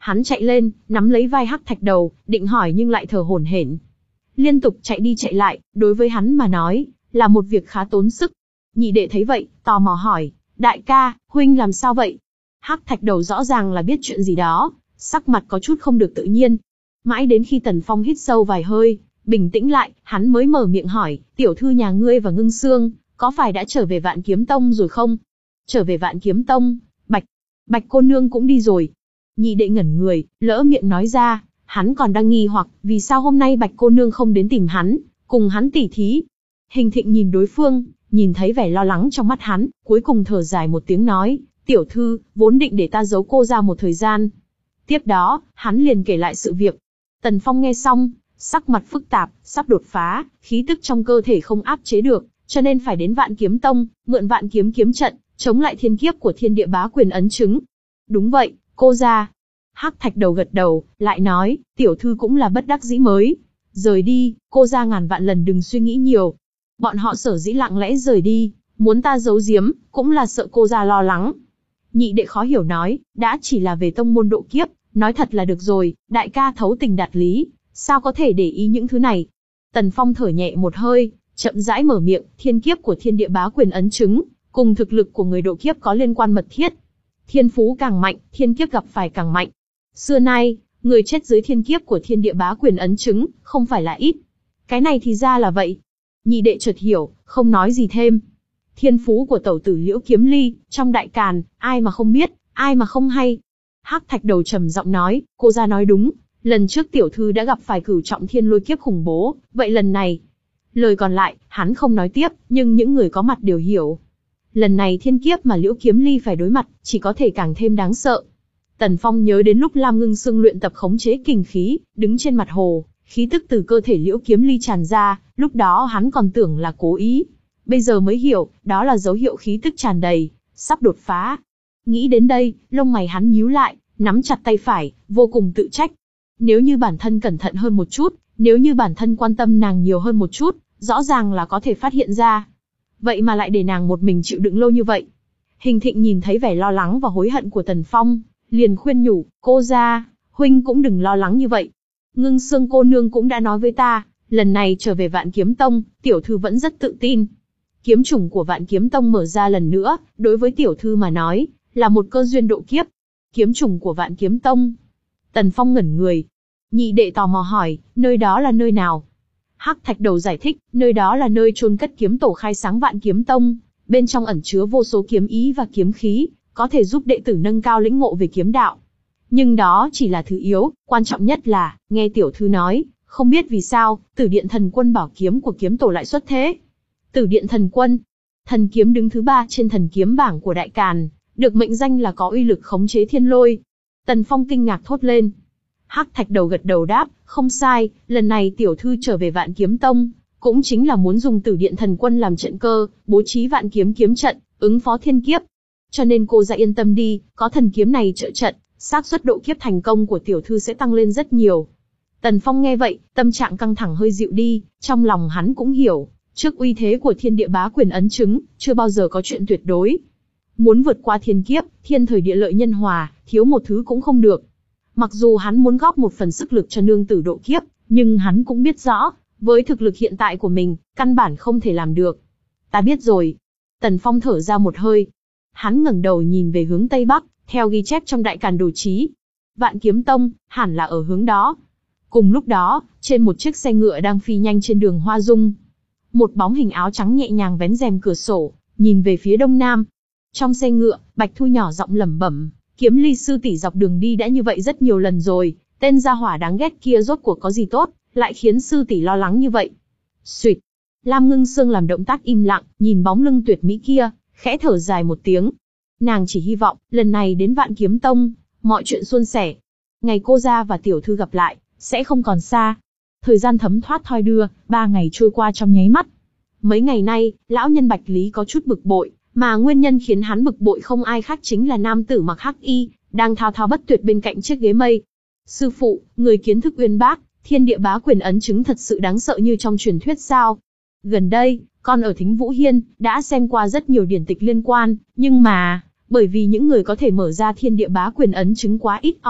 Hắn chạy lên, nắm lấy vai Hắc Thạch Đầu, định hỏi nhưng lại thở hổn hển. Liên tục chạy đi chạy lại, đối với hắn mà nói, là một việc khá tốn sức. Nhị đệ thấy vậy, tò mò hỏi, đại ca, huynh làm sao vậy? Hắc Thạch Đầu rõ ràng là biết chuyện gì đó, sắc mặt có chút không được tự nhiên. Mãi đến khi Tần Phong hít sâu vài hơi, bình tĩnh lại, hắn mới mở miệng hỏi, tiểu thư nhà ngươi và Ngưng Xương, có phải đã trở về Vạn Kiếm Tông rồi không? Trở về Vạn Kiếm Tông, Bạch, Bạch cô nương cũng đi rồi. Nhị đệ ngẩn người, lỡ miệng nói ra, hắn còn đang nghi hoặc, vì sao hôm nay Bạch cô nương không đến tìm hắn, cùng hắn tỉ thí. Hình Thịnh nhìn đối phương, nhìn thấy vẻ lo lắng trong mắt hắn, cuối cùng thở dài một tiếng nói, tiểu thư, vốn định để ta giấu cô ra một thời gian. Tiếp đó, hắn liền kể lại sự việc. Tần Phong nghe xong, sắc mặt phức tạp, sắp đột phá, khí tức trong cơ thể không áp chế được, cho nên phải đến Vạn Kiếm Tông, mượn Vạn Kiếm kiếm trận, chống lại thiên kiếp của Thiên Địa Bá Quyền ấn chứng. Đúng vậy, cô ra. Hắc Thạch Đầu gật đầu, lại nói, tiểu thư cũng là bất đắc dĩ mới. Rời đi, cô ra ngàn vạn lần đừng suy nghĩ nhiều. Bọn họ sở dĩ lặng lẽ rời đi, muốn ta giấu giếm, cũng là sợ cô ra lo lắng. Nhị đệ khó hiểu nói, đã chỉ là về tông môn độ kiếp, nói thật là được rồi, đại ca thấu tình đạt lý, sao có thể để ý những thứ này. Tần Phong thở nhẹ một hơi, chậm rãi mở miệng, thiên kiếp của Thiên Địa Bá Quyền ấn chứng, cùng thực lực của người độ kiếp có liên quan mật thiết. Thiên phú càng mạnh, thiên kiếp gặp phải càng mạnh. Xưa nay, người chết dưới thiên kiếp của Thiên Địa Bá Quyền ấn chứng, không phải là ít. Cái này thì ra là vậy. Nhị đệ chợt hiểu, không nói gì thêm. Thiên phú của tẩu tử Liễu Kiếm Ly, trong đại càn, ai mà không biết, ai mà không hay. Hắc Thạch Đầu trầm giọng nói, cô ra nói đúng, lần trước tiểu thư đã gặp phải cửu trọng thiên lôi kiếp khủng bố, vậy lần này. Lời còn lại, hắn không nói tiếp, nhưng những người có mặt đều hiểu. Lần này thiên kiếp mà Liễu Kiếm Ly phải đối mặt, chỉ có thể càng thêm đáng sợ. Tần Phong nhớ đến lúc Lam Ngưng Xương luyện tập khống chế kình khí, đứng trên mặt hồ, khí tức từ cơ thể Liễu Kiếm Ly tràn ra, lúc đó hắn còn tưởng là cố ý. Bây giờ mới hiểu, đó là dấu hiệu khí tức tràn đầy, sắp đột phá. Nghĩ đến đây, lông mày hắn nhíu lại, nắm chặt tay phải, vô cùng tự trách. Nếu như bản thân cẩn thận hơn một chút, nếu như bản thân quan tâm nàng nhiều hơn một chút, rõ ràng là có thể phát hiện ra. Vậy mà lại để nàng một mình chịu đựng lâu như vậy. Hình Thịnh nhìn thấy vẻ lo lắng và hối hận của Tần Phong, liền khuyên nhủ, cô ra, huynh cũng đừng lo lắng như vậy. Ngưng Xương cô nương cũng đã nói với ta, lần này trở về Vạn Kiếm Tông, tiểu thư vẫn rất tự tin. Kiếm chủng của Vạn Kiếm Tông mở ra lần nữa, đối với tiểu thư mà nói, là một cơ duyên độ kiếp. Kiếm chủng của Vạn Kiếm Tông. Tần Phong ngẩn người. Nhị đệ tò mò hỏi, nơi đó là nơi nào? Hắc Thạch Đầu giải thích, nơi đó là nơi chôn cất kiếm tổ khai sáng Vạn Kiếm Tông, bên trong ẩn chứa vô số kiếm ý và kiếm khí, có thể giúp đệ tử nâng cao lĩnh ngộ về kiếm đạo. Nhưng đó chỉ là thứ yếu, quan trọng nhất là, nghe tiểu thư nói, không biết vì sao, Tử Điện Thần Quân bảo kiếm của kiếm tổ lại xuất thế. Tử Điện Thần Quân, thần kiếm đứng thứ ba trên thần kiếm bảng của Đại Càn, được mệnh danh là có uy lực khống chế thiên lôi. Tần Phong kinh ngạc thốt lên. Hắc Thạch Đầu gật đầu đáp, không sai, lần này tiểu thư trở về Vạn Kiếm Tông, cũng chính là muốn dùng Tử Điện Thần Quân làm trận cơ, bố trí Vạn Kiếm kiếm trận, ứng phó thiên kiếp. Cho nên cô ra yên tâm đi, có thần kiếm này trợ trận, xác suất độ kiếp thành công của tiểu thư sẽ tăng lên rất nhiều. Tần Phong nghe vậy, tâm trạng căng thẳng hơi dịu đi, trong lòng hắn cũng hiểu, trước uy thế của Thiên Địa Bá Quyền ấn chứng, chưa bao giờ có chuyện tuyệt đối. Muốn vượt qua thiên kiếp, thiên thời địa lợi nhân hòa, thiếu một thứ cũng không được. Mặc dù hắn muốn góp một phần sức lực cho nương tử độ kiếp, nhưng hắn cũng biết rõ, với thực lực hiện tại của mình, căn bản không thể làm được. Ta biết rồi. Tần Phong thở ra một hơi. Hắn ngẩng đầu nhìn về hướng Tây Bắc, theo ghi chép trong Đại Càn Đồ Chí. Vạn Kiếm Tông, hẳn là ở hướng đó. Cùng lúc đó, trên một chiếc xe ngựa đang phi nhanh trên đường Hoa Dung. Một bóng hình áo trắng nhẹ nhàng vén rèm cửa sổ, nhìn về phía đông nam. Trong xe ngựa, Bạch Thu nhỏ giọng lẩm bẩm, Kiếm Ly sư tỷ dọc đường đi đã như vậy rất nhiều lần rồi, tên gia hỏa đáng ghét kia rốt cuộc có gì tốt, lại khiến sư tỷ lo lắng như vậy. Xuyệt. Lam Ngưng Xương làm động tác im lặng, nhìn bóng lưng tuyệt mỹ kia, khẽ thở dài một tiếng. Nàng chỉ hy vọng, lần này đến Vạn Kiếm Tông, mọi chuyện suôn sẻ. Ngày cô gia và tiểu thư gặp lại, sẽ không còn xa. Thời gian thấm thoát thoi đưa, ba ngày trôi qua trong nháy mắt. Mấy ngày nay, lão nhân Bạch Lý có chút bực bội, mà nguyên nhân khiến hắn bực bội không ai khác chính là nam tử mặc hắc y, đang thao thao bất tuyệt bên cạnh chiếc ghế mây. Sư phụ, người kiến thức uyên bác, Thiên Địa Bá Quyền ấn chứng thật sự đáng sợ như trong truyền thuyết sao? Gần đây, con ở Thính Vũ Hiên, đã xem qua rất nhiều điển tịch liên quan, nhưng mà, bởi vì những người có thể mở ra Thiên Địa Bá Quyền ấn chứng quá ít ỏi,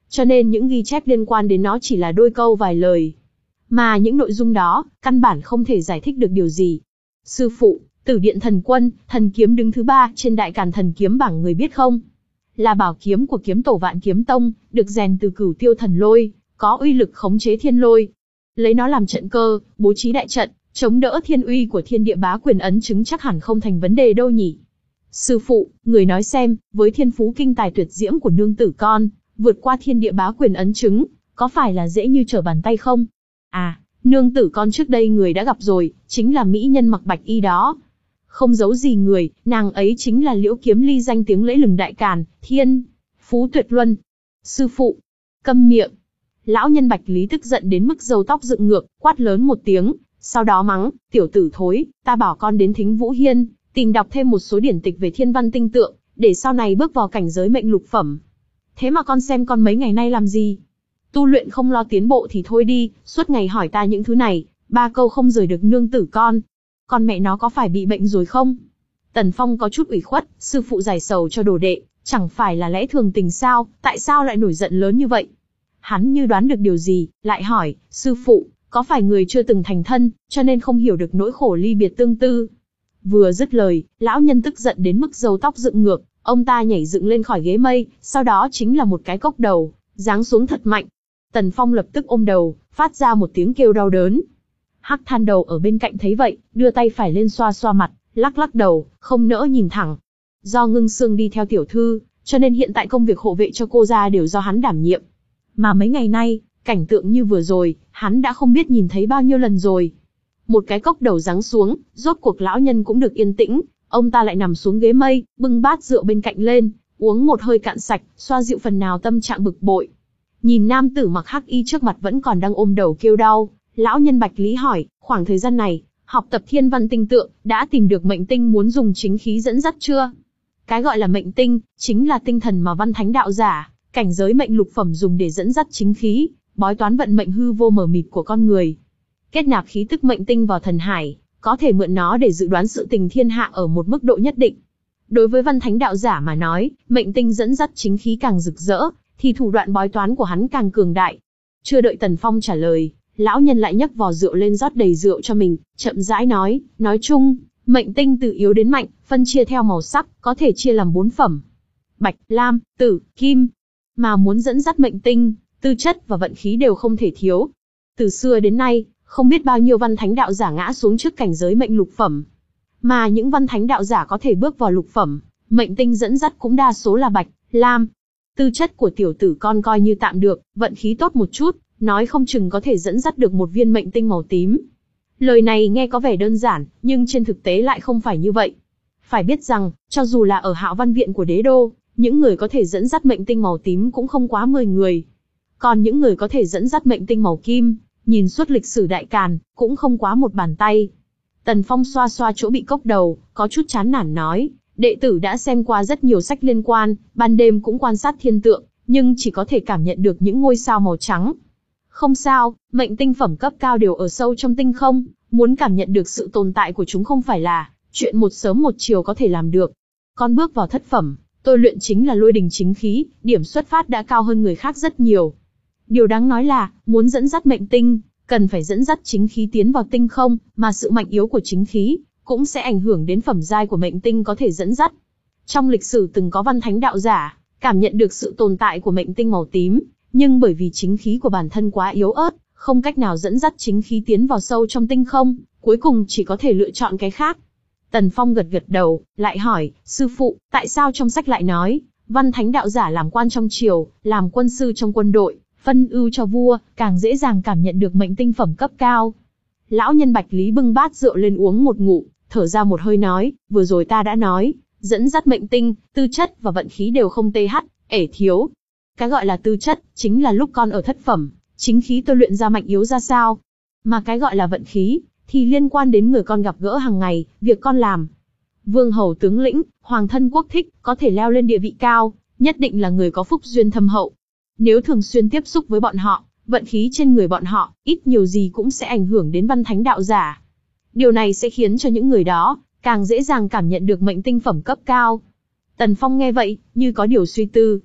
cho nên những ghi chép liên quan đến nó chỉ là đôi câu vài lời. Mà những nội dung đó, căn bản không thể giải thích được điều gì. Sư phụ, Tử Điện Thần Quân, thần kiếm đứng thứ ba trên Đại Càn Thần Kiếm bảng người biết không? Là bảo kiếm của kiếm tổ Vạn Kiếm Tông, được rèn từ Cửu Tiêu Thần Lôi, có uy lực khống chế thiên lôi. Lấy nó làm trận cơ, bố trí đại trận, chống đỡ thiên uy của Thiên Địa Bá Quyền ấn chứng chắc hẳn không thành vấn đề đâu nhỉ. Sư phụ, người nói xem, với thiên phú kinh tài tuyệt diễm của nương tử con, vượt qua Thiên Địa Bá Quyền ấn chứng, có phải là dễ như trở bàn tay không? À, nương tử con trước đây người đã gặp rồi, chính là mỹ nhân mặc bạch y đó. Không giấu gì người, nàng ấy chính là Liễu Kiếm Ly danh tiếng lẫy lừng Đại Càn, thiên phú tuyệt luân. Sư phụ, câm miệng. Lão nhân Bạch Lý tức giận đến mức râu tóc dựng ngược, quát lớn một tiếng, sau đó mắng, tiểu tử thối, ta bảo con đến Thính Vũ Hiên, tìm đọc thêm một số điển tịch về thiên văn tinh tượng, để sau này bước vào cảnh giới mệnh lục phẩm. Thế mà con xem con mấy ngày nay làm gì? Tu luyện không lo tiến bộ thì thôi đi, suốt ngày hỏi ta những thứ này, ba câu không rời được nương tử con. Con mẹ nó có phải bị bệnh rồi không? Tần Phong có chút ủy khuất, sư phụ giải sầu cho đồ đệ, chẳng phải là lẽ thường tình sao, tại sao lại nổi giận lớn như vậy? Hắn như đoán được điều gì, lại hỏi, sư phụ, có phải người chưa từng thành thân, cho nên không hiểu được nỗi khổ ly biệt tương tư? Vừa dứt lời, lão nhân tức giận đến mức râu tóc dựng ngược, ông ta nhảy dựng lên khỏi ghế mây, sau đó chính là một cái cốc đầu, giáng xuống thật mạnh. Tần Phong lập tức ôm đầu, phát ra một tiếng kêu đau đớn. Hắc Than Đầu ở bên cạnh thấy vậy, đưa tay phải lên xoa xoa mặt, lắc lắc đầu, không nỡ nhìn thẳng. Do Ngưng Sương đi theo tiểu thư, cho nên hiện tại công việc hộ vệ cho cô gia đều do hắn đảm nhiệm. Mà mấy ngày nay, cảnh tượng như vừa rồi, hắn đã không biết nhìn thấy bao nhiêu lần rồi. Một cái cốc đầu giáng xuống, rốt cuộc lão nhân cũng được yên tĩnh, ông ta lại nằm xuống ghế mây, bưng bát rượu bên cạnh lên, uống một hơi cạn sạch, xoa dịu phần nào tâm trạng bực bội. Nhìn nam tử mặc hắc y trước mặt vẫn còn đang ôm đầu kêu đau, lão nhân Bạch Lý hỏi, khoảng thời gian này, học tập thiên văn tinh tượng, đã tìm được mệnh tinh muốn dùng chính khí dẫn dắt chưa? Cái gọi là mệnh tinh, chính là tinh thần mà văn thánh đạo giả, cảnh giới mệnh lục phẩm dùng để dẫn dắt chính khí, bói toán vận mệnh hư vô mờ mịt của con người. Kết nạp khí tức mệnh tinh vào thần hải, có thể mượn nó để dự đoán sự tình thiên hạ ở một mức độ nhất định. Đối với văn thánh đạo giả mà nói, mệnh tinh dẫn dắt chính khí càng rực rỡ, thì thủ đoạn bói toán của hắn càng cường đại. Chưa đợi Tần Phong trả lời, lão nhân lại nhấc vò rượu lên rót đầy rượu cho mình, chậm rãi nói, nói chung, mệnh tinh từ yếu đến mạnh, phân chia theo màu sắc, có thể chia làm bốn phẩm. Bạch, lam, tử, kim. Mà muốn dẫn dắt mệnh tinh, tư chất và vận khí đều không thể thiếu. Từ xưa đến nay, không biết bao nhiêu văn thánh đạo giả ngã xuống trước cảnh giới mệnh lục phẩm. Mà những văn thánh đạo giả có thể bước vào lục phẩm, mệnh tinh dẫn dắt cũng đa số là bạch, lam. Tư chất của tiểu tử con coi như tạm được, vận khí tốt một chút, nói không chừng có thể dẫn dắt được một viên mệnh tinh màu tím. Lời này nghe có vẻ đơn giản, nhưng trên thực tế lại không phải như vậy. Phải biết rằng, cho dù là ở Hạo Văn Viện của Đế Đô, những người có thể dẫn dắt mệnh tinh màu tím cũng không quá mười người. Còn những người có thể dẫn dắt mệnh tinh màu kim, nhìn suốt lịch sử Đại Càn, cũng không quá một bàn tay. Tần Phong xoa xoa chỗ bị cốc đầu, có chút chán nản nói, đệ tử đã xem qua rất nhiều sách liên quan, ban đêm cũng quan sát thiên tượng, nhưng chỉ có thể cảm nhận được những ngôi sao màu trắng. Không sao, mệnh tinh phẩm cấp cao đều ở sâu trong tinh không, muốn cảm nhận được sự tồn tại của chúng không phải là chuyện một sớm một chiều có thể làm được. Con bước vào thất phẩm, tôi luyện chính là lôi đình chính khí, điểm xuất phát đã cao hơn người khác rất nhiều. Điều đáng nói là, muốn dẫn dắt mệnh tinh, cần phải dẫn dắt chính khí tiến vào tinh không, mà sự mạnh yếu của chính khí cũng sẽ ảnh hưởng đến phẩm giai của mệnh tinh có thể dẫn dắt. Trong lịch sử từng có văn thánh đạo giả cảm nhận được sự tồn tại của mệnh tinh màu tím, nhưng bởi vì chính khí của bản thân quá yếu ớt, không cách nào dẫn dắt chính khí tiến vào sâu trong tinh không, cuối cùng chỉ có thể lựa chọn cái khác. Tần Phong gật gật đầu, lại hỏi, sư phụ, tại sao trong sách lại nói, văn thánh đạo giả làm quan trong triều, làm quân sư trong quân đội, phân ưu cho vua, càng dễ dàng cảm nhận được mệnh tinh phẩm cấp cao. Lão nhân Bạch Lý bưng bát rượu lên uống một ngụm, thở ra một hơi nói, vừa rồi ta đã nói, dẫn dắt mệnh tinh, tư chất và vận khí đều không tê hắt, ể thiếu. Cái gọi là tư chất, chính là lúc con ở thất phẩm, chính khí tôi luyện ra mạnh yếu ra sao. Mà cái gọi là vận khí, thì liên quan đến người con gặp gỡ hàng ngày, việc con làm. Vương hầu tướng lĩnh, hoàng thân quốc thích, có thể leo lên địa vị cao, nhất định là người có phúc duyên thâm hậu. Nếu thường xuyên tiếp xúc với bọn họ, vận khí trên người bọn họ, ít nhiều gì cũng sẽ ảnh hưởng đến văn thánh đạo giả. Điều này sẽ khiến cho những người đó, càng dễ dàng cảm nhận được mệnh tinh phẩm cấp cao. Tần Phong nghe vậy, như có điều suy tư.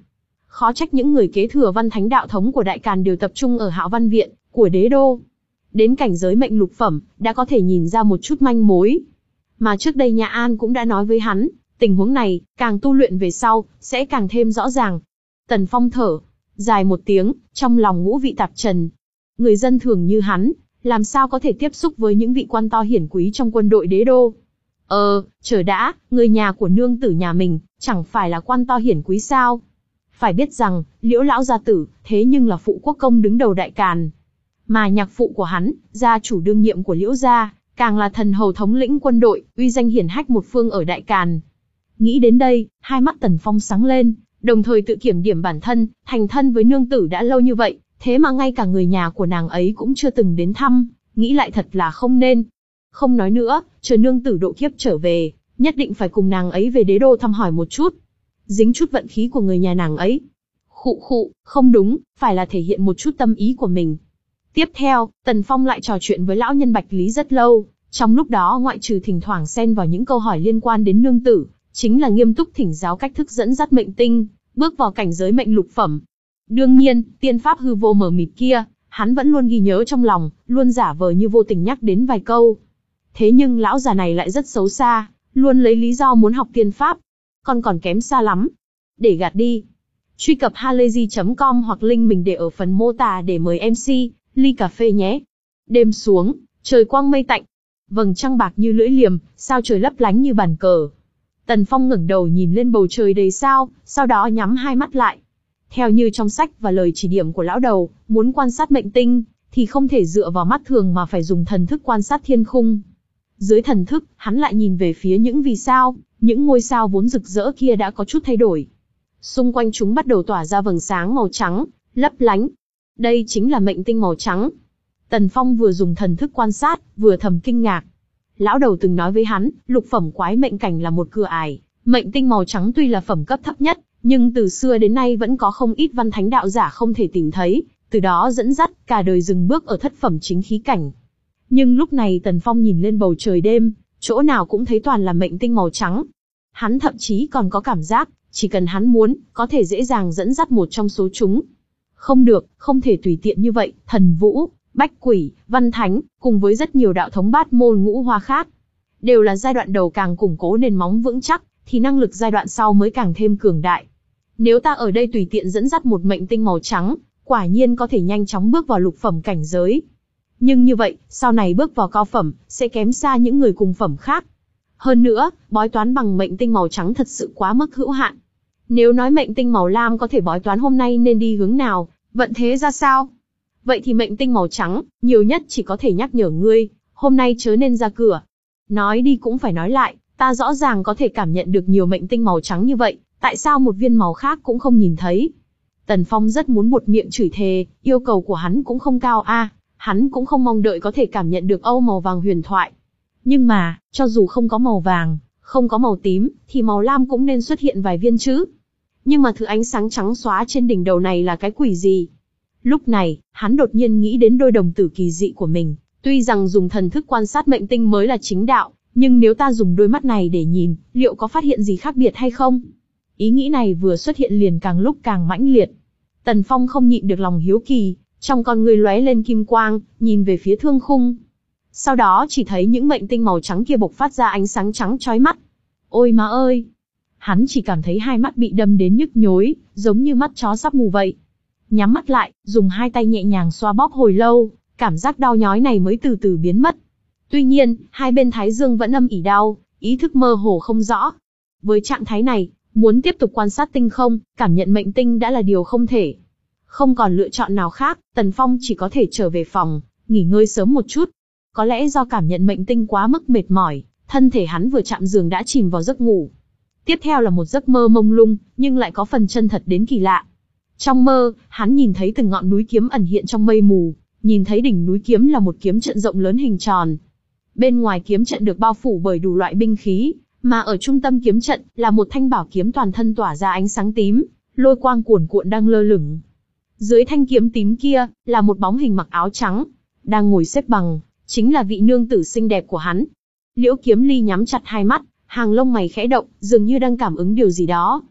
Khó trách những người kế thừa văn thánh đạo thống của Đại Càn đều tập trung ở Hạo Văn Viện của đế đô. Đến cảnh giới mệnh lục phẩm, đã có thể nhìn ra một chút manh mối. Mà trước đây Nhã An cũng đã nói với hắn, tình huống này, càng tu luyện về sau, sẽ càng thêm rõ ràng. Tần Phong thở dài một tiếng, trong lòng ngũ vị tạp trần. Người dân thường như hắn, làm sao có thể tiếp xúc với những vị quan to hiển quý trong quân đội đế đô? Ờ, chờ đã, người nhà của nương tử nhà mình, chẳng phải là quan to hiển quý sao? Phải biết rằng, Liễu lão gia tử, thế nhưng là phụ quốc công đứng đầu Đại Càn. Mà nhạc phụ của hắn, gia chủ đương nhiệm của Liễu gia, càng là thần hầu thống lĩnh quân đội, uy danh hiển hách một phương ở Đại Càn. Nghĩ đến đây, hai mắt Tần Phong sáng lên, đồng thời tự kiểm điểm bản thân, thành thân với nương tử đã lâu như vậy, thế mà ngay cả người nhà của nàng ấy cũng chưa từng đến thăm, nghĩ lại thật là không nên. Không nói nữa, chờ nương tử độ kiếp trở về, nhất định phải cùng nàng ấy về đế đô thăm hỏi một chút. Dính chút vận khí của người nhà nàng ấy. Khụ khụ, không đúng, phải là thể hiện một chút tâm ý của mình. Tiếp theo, Tần Phong lại trò chuyện với lão nhân Bạch Lý rất lâu, trong lúc đó ngoại trừ thỉnh thoảng xen vào những câu hỏi liên quan đến nương tử, chính là nghiêm túc thỉnh giáo cách thức dẫn dắt mệnh tinh, bước vào cảnh giới mệnh lục phẩm. Đương nhiên, tiên pháp hư vô mờ mịt kia, hắn vẫn luôn ghi nhớ trong lòng, luôn giả vờ như vô tình nhắc đến vài câu. Thế nhưng lão già này lại rất xấu xa, luôn lấy lý do muốn học tiên pháp. Còn còn kém xa lắm. Để gạt đi. Truy cập halayzi chấm com hoặc link mình để ở phần mô tả để mời em xê, ly cà phê nhé. Đêm xuống, trời quang mây tạnh. Vầng trăng bạc như lưỡi liềm, sao trời lấp lánh như bàn cờ. Tần Phong ngẩng đầu nhìn lên bầu trời đầy sao, sau đó nhắm hai mắt lại. Theo như trong sách và lời chỉ điểm của lão đầu, muốn quan sát mệnh tinh, thì không thể dựa vào mắt thường mà phải dùng thần thức quan sát thiên khung. Dưới thần thức, hắn lại nhìn về phía những vì sao, những ngôi sao vốn rực rỡ kia đã có chút thay đổi. Xung quanh chúng bắt đầu tỏa ra vầng sáng màu trắng, lấp lánh. Đây chính là mệnh tinh màu trắng. Tần Phong vừa dùng thần thức quan sát, vừa thầm kinh ngạc. Lão đầu từng nói với hắn, lục phẩm quái mệnh cảnh là một cửa ải, mệnh tinh màu trắng tuy là phẩm cấp thấp nhất, nhưng từ xưa đến nay vẫn có không ít văn thánh đạo giả không thể tìm thấy, từ đó dẫn dắt cả đời dừng bước ở thất phẩm chính khí cảnh. Nhưng lúc này Tần Phong nhìn lên bầu trời đêm, chỗ nào cũng thấy toàn là mệnh tinh màu trắng. Hắn thậm chí còn có cảm giác, chỉ cần hắn muốn, có thể dễ dàng dẫn dắt một trong số chúng. Không được, không thể tùy tiện như vậy, thần vũ, bách quỷ, văn thánh, cùng với rất nhiều đạo thống bát môn ngũ hoa khác. Đều là giai đoạn đầu càng củng cố nền móng vững chắc, thì năng lực giai đoạn sau mới càng thêm cường đại. Nếu ta ở đây tùy tiện dẫn dắt một mệnh tinh màu trắng, quả nhiên có thể nhanh chóng bước vào lục phẩm cảnh giới. Nhưng như vậy, sau này bước vào cao phẩm, sẽ kém xa những người cùng phẩm khác. Hơn nữa, bói toán bằng mệnh tinh màu trắng thật sự quá mức hữu hạn. Nếu nói mệnh tinh màu lam có thể bói toán hôm nay nên đi hướng nào, vận thế ra sao? Vậy thì mệnh tinh màu trắng, nhiều nhất chỉ có thể nhắc nhở ngươi, hôm nay chớ nên ra cửa. Nói đi cũng phải nói lại, ta rõ ràng có thể cảm nhận được nhiều mệnh tinh màu trắng như vậy, tại sao một viên màu khác cũng không nhìn thấy? Tần Phong rất muốn buột miệng chửi thề, yêu cầu của hắn cũng không cao a, à, hắn cũng không mong đợi có thể cảm nhận được âu màu vàng huyền thoại. Nhưng mà, cho dù không có màu vàng, không có màu tím, thì màu lam cũng nên xuất hiện vài viên chứ. Nhưng mà thứ ánh sáng trắng xóa trên đỉnh đầu này là cái quỷ gì? Lúc này, hắn đột nhiên nghĩ đến đôi đồng tử kỳ dị của mình. Tuy rằng dùng thần thức quan sát mệnh tinh mới là chính đạo, nhưng nếu ta dùng đôi mắt này để nhìn, liệu có phát hiện gì khác biệt hay không? Ý nghĩ này vừa xuất hiện liền càng lúc càng mãnh liệt. Tần Phong không nhịn được lòng hiếu kỳ, trong con người lóe lên kim quang, nhìn về phía thương khung. Sau đó chỉ thấy những mệnh tinh màu trắng kia bộc phát ra ánh sáng trắng chói mắt. Ôi má ơi! Hắn chỉ cảm thấy hai mắt bị đâm đến nhức nhối, giống như mắt chó sắp mù vậy. Nhắm mắt lại, dùng hai tay nhẹ nhàng xoa bóp hồi lâu, cảm giác đau nhói này mới từ từ biến mất. Tuy nhiên, hai bên thái dương vẫn âm ỉ đau, ý thức mơ hồ không rõ. Với trạng thái này, muốn tiếp tục quan sát tinh không, cảm nhận mệnh tinh đã là điều không thể. Không còn lựa chọn nào khác, Tần Phong chỉ có thể trở về phòng, nghỉ ngơi sớm một chút. Có lẽ do cảm nhận mệnh tinh quá mức mệt mỏi, thân thể hắn vừa chạm giường đã chìm vào giấc ngủ. Tiếp theo là một giấc mơ mông lung, nhưng lại có phần chân thật đến kỳ lạ. Trong mơ, hắn nhìn thấy từng ngọn núi kiếm ẩn hiện trong mây mù, nhìn thấy đỉnh núi kiếm là một kiếm trận rộng lớn hình tròn. Bên ngoài kiếm trận được bao phủ bởi đủ loại binh khí, mà ở trung tâm kiếm trận là một thanh bảo kiếm toàn thân tỏa ra ánh sáng tím, lôi quang cuồn cuộn đang lơ lửng. Dưới thanh kiếm tím kia là một bóng hình mặc áo trắng, đang ngồi xếp bằng, chính là vị nương tử xinh đẹp của hắn. Liễu Kiếm Ly nhắm chặt hai mắt, hàng lông mày khẽ động, dường như đang cảm ứng điều gì đó.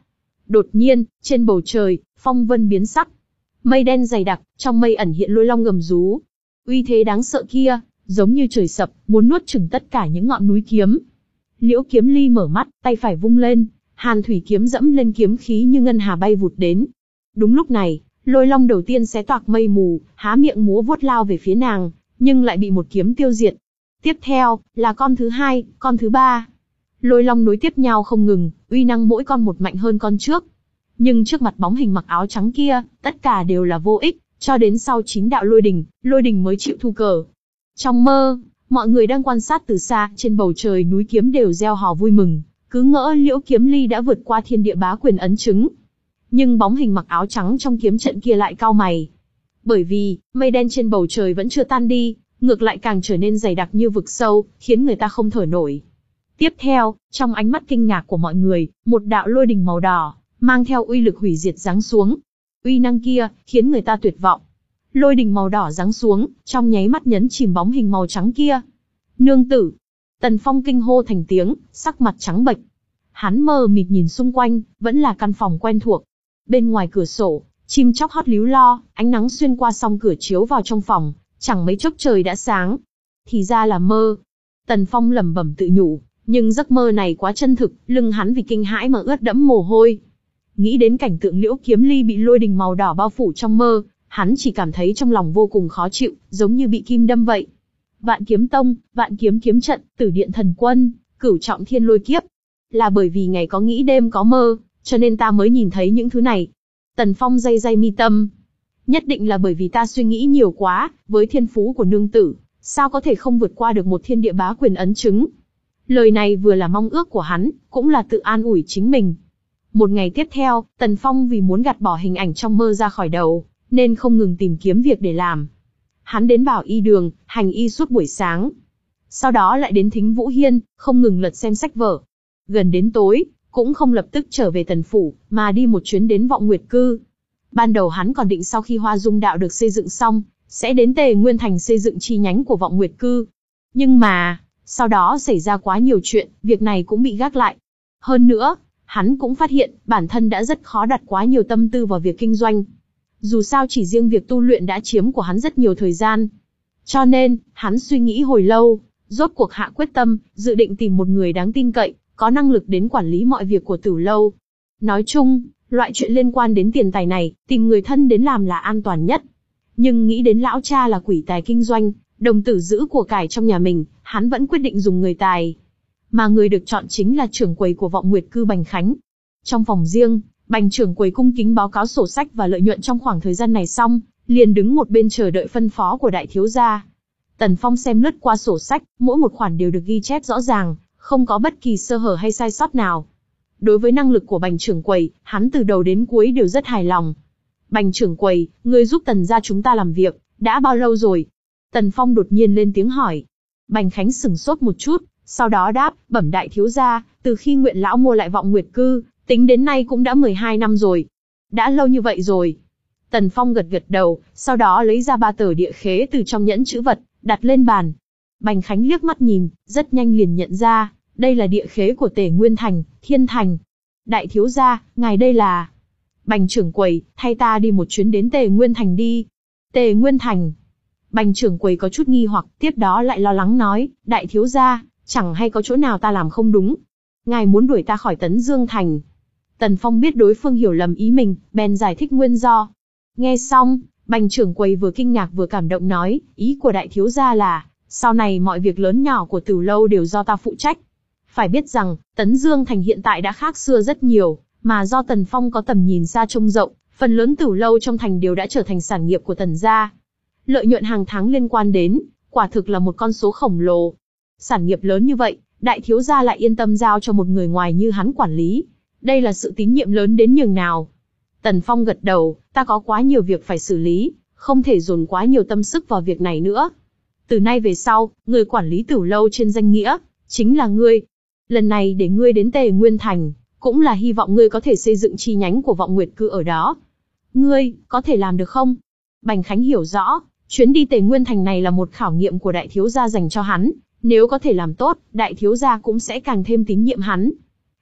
Đột nhiên, trên bầu trời, phong vân biến sắc. Mây đen dày đặc, trong mây ẩn hiện lôi long gầm rú. Uy thế đáng sợ kia, giống như trời sập, muốn nuốt chửng tất cả những ngọn núi kiếm. Liễu Kiếm Ly mở mắt, tay phải vung lên, hàn thủy kiếm dẫm lên kiếm khí như ngân hà bay vụt đến. Đúng lúc này, lôi long đầu tiên xé toạc mây mù, há miệng múa vuốt lao về phía nàng, nhưng lại bị một kiếm tiêu diệt. Tiếp theo, là con thứ hai, con thứ ba. Lôi long nối tiếp nhau không ngừng, uy năng mỗi con một mạnh hơn con trước. Nhưng trước mặt bóng hình mặc áo trắng kia, tất cả đều là vô ích, cho đến sau chín đạo lôi đình, lôi đình mới chịu thu cờ. Trong mơ, mọi người đang quan sát từ xa, trên bầu trời núi kiếm đều reo hò vui mừng, cứ ngỡ Liễu Kiếm Ly đã vượt qua thiên địa bá quyền ấn chứng. Nhưng bóng hình mặc áo trắng trong kiếm trận kia lại cau mày. Bởi vì, mây đen trên bầu trời vẫn chưa tan đi, ngược lại càng trở nên dày đặc như vực sâu, khiến người ta không thở nổi. Tiếp theo, trong ánh mắt kinh ngạc của mọi người, một đạo lôi đình màu đỏ, mang theo uy lực hủy diệt giáng xuống. Uy năng kia, khiến người ta tuyệt vọng. Lôi đình màu đỏ giáng xuống, trong nháy mắt nhấn chìm bóng hình màu trắng kia. Nương tử! Tần Phong kinh hô thành tiếng, sắc mặt trắng bệch. Hắn mờ mịt nhìn xung quanh, vẫn là căn phòng quen thuộc. Bên ngoài cửa sổ, chim chóc hót líu lo, ánh nắng xuyên qua song cửa chiếu vào trong phòng, chẳng mấy chốc trời đã sáng. Thì ra là mơ. Tần Phong lẩm bẩm tự nhủ, nhưng giấc mơ này quá chân thực, lưng hắn vì kinh hãi mà ướt đẫm mồ hôi. Nghĩ đến cảnh tượng Liễu Kiếm Ly bị lôi đình màu đỏ bao phủ trong mơ, hắn chỉ cảm thấy trong lòng vô cùng khó chịu, giống như bị kim đâm vậy. Vạn Kiếm Tông, Vạn Kiếm kiếm trận, Tử Điện Thần Quân, Cửu Trọng Thiên Lôi Kiếp. Là bởi vì ngày có nghĩ đêm có mơ, cho nên ta mới nhìn thấy những thứ này. Tần Phong day day mi tâm. Nhất định là bởi vì ta suy nghĩ nhiều quá, với thiên phú của nương tử, sao có thể không vượt qua được một thiên địa bá quyền ấn chứng. Lời này vừa là mong ước của hắn, cũng là tự an ủi chính mình. Một ngày tiếp theo, Tần Phong vì muốn gạt bỏ hình ảnh trong mơ ra khỏi đầu, nên không ngừng tìm kiếm việc để làm. Hắn đến Bảo Y Đường, hành y suốt buổi sáng. Sau đó lại đến Thính Vũ Hiên, không ngừng lật xem sách vở. Gần đến tối, cũng không lập tức trở về Tần Phủ, mà đi một chuyến đến Vọng Nguyệt Cư. Ban đầu hắn còn định sau khi Hoa Dung Đạo được xây dựng xong, sẽ đến Tề Nguyên Thành xây dựng chi nhánh của Vọng Nguyệt Cư. Nhưng mà, sau đó xảy ra quá nhiều chuyện, việc này cũng bị gác lại. Hơn nữa, hắn cũng phát hiện, bản thân đã rất khó đặt quá nhiều tâm tư vào việc kinh doanh. Dù sao chỉ riêng việc tu luyện đã chiếm của hắn rất nhiều thời gian. Cho nên, hắn suy nghĩ hồi lâu, rốt cuộc hạ quyết tâm, dự định tìm một người đáng tin cậy, có năng lực đến quản lý mọi việc của Tử Lâu. Nói chung, loại chuyện liên quan đến tiền tài này, tìm người thân đến làm là an toàn nhất. Nhưng nghĩ đến lão cha là quỷ tài kinh doanh, đồng tử giữ của cải trong nhà mình, hắn vẫn quyết định dùng người tài. Mà người được chọn chính là trưởng quầy của Vọng Nguyệt Cư Bành Khánh. Trong phòng riêng, Bành trưởng quầy cung kính báo cáo sổ sách và lợi nhuận trong khoảng thời gian này xong, liền đứng một bên chờ đợi phân phó của đại thiếu gia. Tần Phong xem lướt qua sổ sách, mỗi một khoản đều được ghi chép rõ ràng, không có bất kỳ sơ hở hay sai sót nào. Đối với năng lực của Bành trưởng quầy, hắn từ đầu đến cuối đều rất hài lòng. Bành trưởng quầy, người giúp Tần gia chúng ta làm việc, đã bao lâu rồi? Tần Phong đột nhiên lên tiếng hỏi. Bành Khánh sửng sốt một chút, sau đó đáp, bẩm đại thiếu gia, từ khi Nguyện lão mua lại Vọng Nguyệt Cư, tính đến nay cũng đã mười hai năm rồi. Đã lâu như vậy rồi. Tần Phong gật gật đầu, sau đó lấy ra ba tờ địa khế từ trong nhẫn chữ vật, đặt lên bàn. Bành Khánh liếc mắt nhìn, rất nhanh liền nhận ra, đây là địa khế của Tề Nguyên Thành, Thiên Thành. Đại thiếu gia, ngài đây là... Bành trưởng quầy, thay ta đi một chuyến đến Tề Nguyên Thành đi. Tề Nguyên Thành. Bành trưởng quầy có chút nghi hoặc, tiếp đó lại lo lắng nói, đại thiếu gia, chẳng hay có chỗ nào ta làm không đúng. Ngài muốn đuổi ta khỏi Tấn Dương Thành. Tần Phong biết đối phương hiểu lầm ý mình, bèn giải thích nguyên do. Nghe xong, Bành trưởng quầy vừa kinh ngạc vừa cảm động nói, ý của đại thiếu gia là, sau này mọi việc lớn nhỏ của Tử Lâu đều do ta phụ trách. Phải biết rằng, Tấn Dương Thành hiện tại đã khác xưa rất nhiều, mà do Tần Phong có tầm nhìn xa trông rộng, phần lớn Tử Lâu trong thành đều đã trở thành sản nghiệp của Tần gia. Lợi nhuận hàng tháng liên quan đến, quả thực là một con số khổng lồ. Sản nghiệp lớn như vậy, đại thiếu gia lại yên tâm giao cho một người ngoài như hắn quản lý. Đây là sự tín nhiệm lớn đến nhường nào. Tần Phong gật đầu, ta có quá nhiều việc phải xử lý, không thể dồn quá nhiều tâm sức vào việc này nữa. Từ nay về sau, người quản lý Tử Lâu trên danh nghĩa, chính là ngươi. Lần này để ngươi đến Tề Nguyên Thành, cũng là hy vọng ngươi có thể xây dựng chi nhánh của Vọng Nguyệt Cư ở đó. Ngươi, có thể làm được không? Bành Khánh hiểu rõ, chuyến đi Tề Nguyên Thành này là một khảo nghiệm của đại thiếu gia dành cho hắn. Nếu có thể làm tốt, đại thiếu gia cũng sẽ càng thêm tín nhiệm hắn.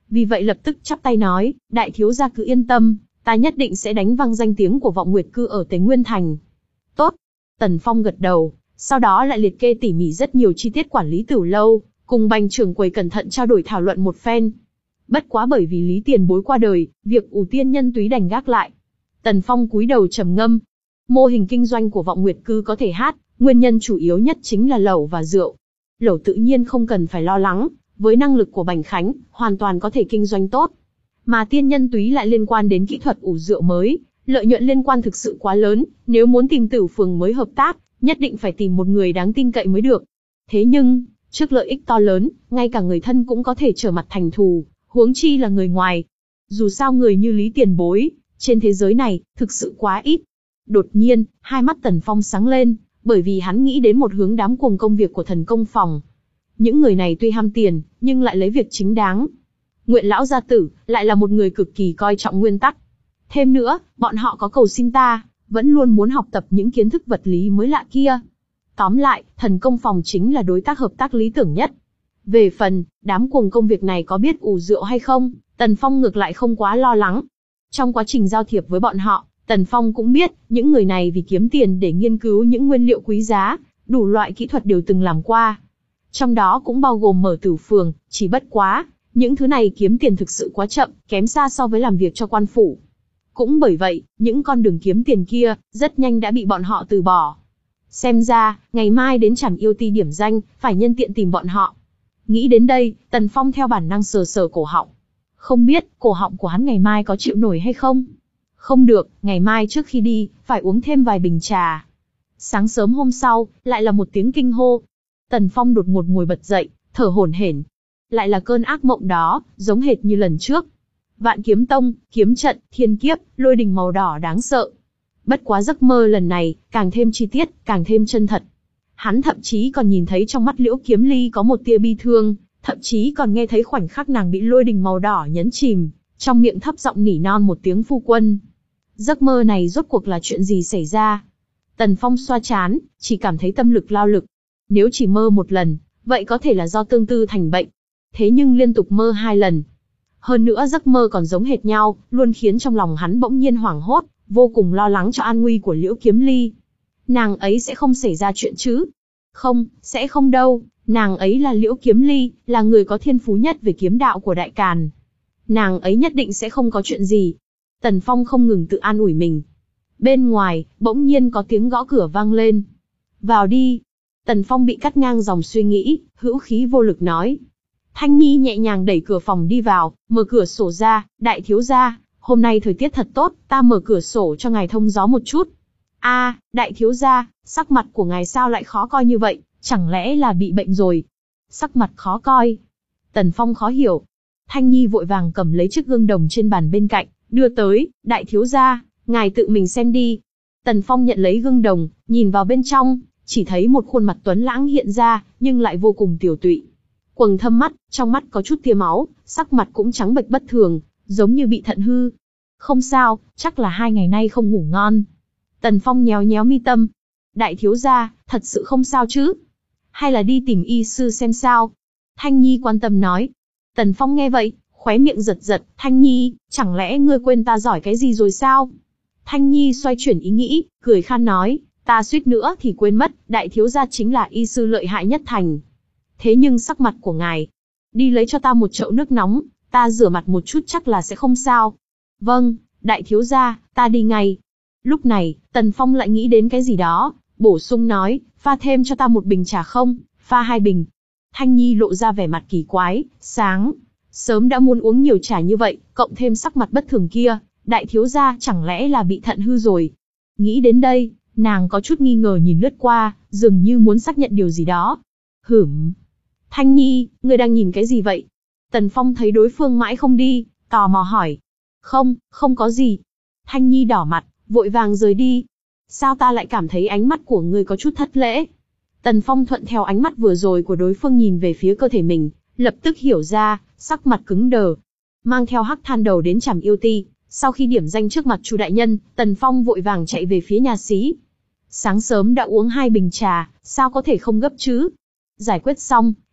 vì vậy lập tức chắp tay nói, đại thiếu gia cứ yên tâm, ta nhất định sẽ đánh vang danh tiếng của Vọng Nguyệt Cư ở Tế Nguyên Thành. Tốt. Tần Phong gật đầu, sau đó lại liệt kê tỉ mỉ rất nhiều chi tiết quản lý Tử lâu, cùng Bành trưởng quầy cẩn thận trao đổi thảo luận một phen. Bất quá bởi vì Lý tiền bối qua đời, việc ủ tiên nhân túy đành gác lại. Tần Phong cúi đầu trầm ngâm. Mô hình kinh doanh của Vọng Nguyệt Cư có thể hát, nguyên nhân chủ yếu nhất chính là lẩu và rượu. Lẩu tự nhiên không cần phải lo lắng, với năng lực của Bành Khánh, hoàn toàn có thể kinh doanh tốt. Mà tiên nhân túy lại liên quan đến kỹ thuật ủ rượu mới, lợi nhuận liên quan thực sự quá lớn, nếu muốn tìm Tử Phường mới hợp tác, nhất định phải tìm một người đáng tin cậy mới được. Thế nhưng, trước lợi ích to lớn, ngay cả người thân cũng có thể trở mặt thành thù, huống chi là người ngoài. Dù sao người như Lý tiền bối, trên thế giới này, thực sự quá ít. Đột nhiên, hai mắt Tần Phong sáng lên, bởi vì hắn nghĩ đến một hướng đám cuồng công việc của thần công phòng. Những người này tuy ham tiền, nhưng lại lấy việc chính đáng. Nguyện lão gia tử, lại là một người cực kỳ coi trọng nguyên tắc. Thêm nữa, bọn họ có cầu xin ta, vẫn luôn muốn học tập những kiến thức vật lý mới lạ kia. Tóm lại, thần công phòng chính là đối tác hợp tác lý tưởng nhất. Về phần, đám cuồng công việc này có biết ủ rượu hay không, Tần Phong ngược lại không quá lo lắng. Trong quá trình giao thiệp với bọn họ, Tần Phong cũng biết, những người này vì kiếm tiền để nghiên cứu những nguyên liệu quý giá, đủ loại kỹ thuật đều từng làm qua. Trong đó cũng bao gồm mở Tử Phường, chỉ bất quá, những thứ này kiếm tiền thực sự quá chậm, kém xa so với làm việc cho quan phủ. Cũng bởi vậy, những con đường kiếm tiền kia, rất nhanh đã bị bọn họ từ bỏ. Xem ra, ngày mai đến Trảm Yêu Ti điểm danh, phải nhân tiện tìm bọn họ. Nghĩ đến đây, Tần Phong theo bản năng sờ sờ cổ họng. Không biết, cổ họng của hắn ngày mai có chịu nổi hay không? Không được, ngày mai trước khi đi, phải uống thêm vài bình trà. Sáng sớm hôm sau, lại là một tiếng kinh hô. Tần Phong đột ngột ngồi bật dậy, thở hổn hển. Lại là cơn ác mộng đó, giống hệt như lần trước. Vạn Kiếm Tông, kiếm trận, thiên kiếp, lôi đình màu đỏ đáng sợ. Bất quá giấc mơ lần này, càng thêm chi tiết, càng thêm chân thật. Hắn thậm chí còn nhìn thấy trong mắt Liễu Kiếm Ly có một tia bi thương, thậm chí còn nghe thấy khoảnh khắc nàng bị lôi đình màu đỏ nhấn chìm, trong miệng thấp giọng nỉ non một tiếng phu quân. Giấc mơ này rốt cuộc là chuyện gì xảy ra? Tần Phong xoa trán, chỉ cảm thấy tâm lực lao lực. Nếu chỉ mơ một lần, vậy có thể là do tương tư thành bệnh. Thế nhưng liên tục mơ hai lần. Hơn nữa giấc mơ còn giống hệt nhau, luôn khiến trong lòng hắn bỗng nhiên hoảng hốt, vô cùng lo lắng cho an nguy của Liễu Kiếm Ly. Nàng ấy sẽ không xảy ra chuyện chứ? Không, sẽ không đâu, nàng ấy là Liễu Kiếm Ly, là người có thiên phú nhất về kiếm đạo của Đại Càn. Nàng ấy nhất định sẽ không có chuyện gì. Tần Phong không ngừng tự an ủi mình. Bên ngoài, bỗng nhiên có tiếng gõ cửa vang lên. Vào đi. Tần Phong bị cắt ngang dòng suy nghĩ, hữu khí vô lực nói. Thanh Nhi nhẹ nhàng đẩy cửa phòng đi vào, mở cửa sổ ra, đại thiếu gia, hôm nay thời tiết thật tốt, ta mở cửa sổ cho ngài thông gió một chút. A, à, đại thiếu gia, sắc mặt của ngài sao lại khó coi như vậy, chẳng lẽ là bị bệnh rồi? Sắc mặt khó coi. Tần Phong khó hiểu. Thanh Nhi vội vàng cầm lấy chiếc gương đồng trên bàn bên cạnh, đưa tới, đại thiếu gia, ngài tự mình xem đi. Tần Phong nhận lấy gương đồng, nhìn vào bên trong, chỉ thấy một khuôn mặt tuấn lãng hiện ra, nhưng lại vô cùng tiểu tụy. Quầng thâm mắt, trong mắt có chút tia máu, sắc mặt cũng trắng bệch bất thường, giống như bị thận hư. Không sao, chắc là hai ngày nay không ngủ ngon. Tần Phong nhéo nhéo mi tâm. Đại thiếu gia, thật sự không sao chứ? Hay là đi tìm y sư xem sao? Thanh Nhi quan tâm nói. Tần Phong nghe vậy, khóe miệng giật giật. Thanh Nhi, chẳng lẽ ngươi quên ta giỏi cái gì rồi sao? Thanh Nhi xoay chuyển ý nghĩ, cười khan nói. Ta suýt nữa thì quên mất, đại thiếu gia chính là y sư lợi hại nhất thành. Thế nhưng sắc mặt của ngài, đi lấy cho ta một chậu nước nóng, ta rửa mặt một chút chắc là sẽ không sao. Vâng, đại thiếu gia, ta đi ngay. Lúc này, Tần Phong lại nghĩ đến cái gì đó, bổ sung nói, pha thêm cho ta một bình trà không, pha hai bình. Thanh Nhi lộ ra vẻ mặt kỳ quái, sáng, sớm đã muốn uống nhiều trà như vậy, cộng thêm sắc mặt bất thường kia, đại thiếu gia chẳng lẽ là bị thận hư rồi. Nghĩ đến đây, nàng có chút nghi ngờ nhìn lướt qua, dường như muốn xác nhận điều gì đó. Hửm. Thanh Nhi, ngươi đang nhìn cái gì vậy? Tần Phong thấy đối phương mãi không đi, tò mò hỏi. Không, không có gì. Thanh Nhi đỏ mặt, vội vàng rời đi. Sao ta lại cảm thấy ánh mắt của ngươi có chút thất lễ? Tần Phong thuận theo ánh mắt vừa rồi của đối phương nhìn về phía cơ thể mình, lập tức hiểu ra, sắc mặt cứng đờ. Mang theo Hắc Than Đầu đến Trảm Yêu Ti, sau khi điểm danh trước mặt Chu đại nhân, Tần Phong vội vàng chạy về phía nhà xí. Sáng sớm đã uống hai bình trà, sao có thể không gấp chứ? Giải quyết xong,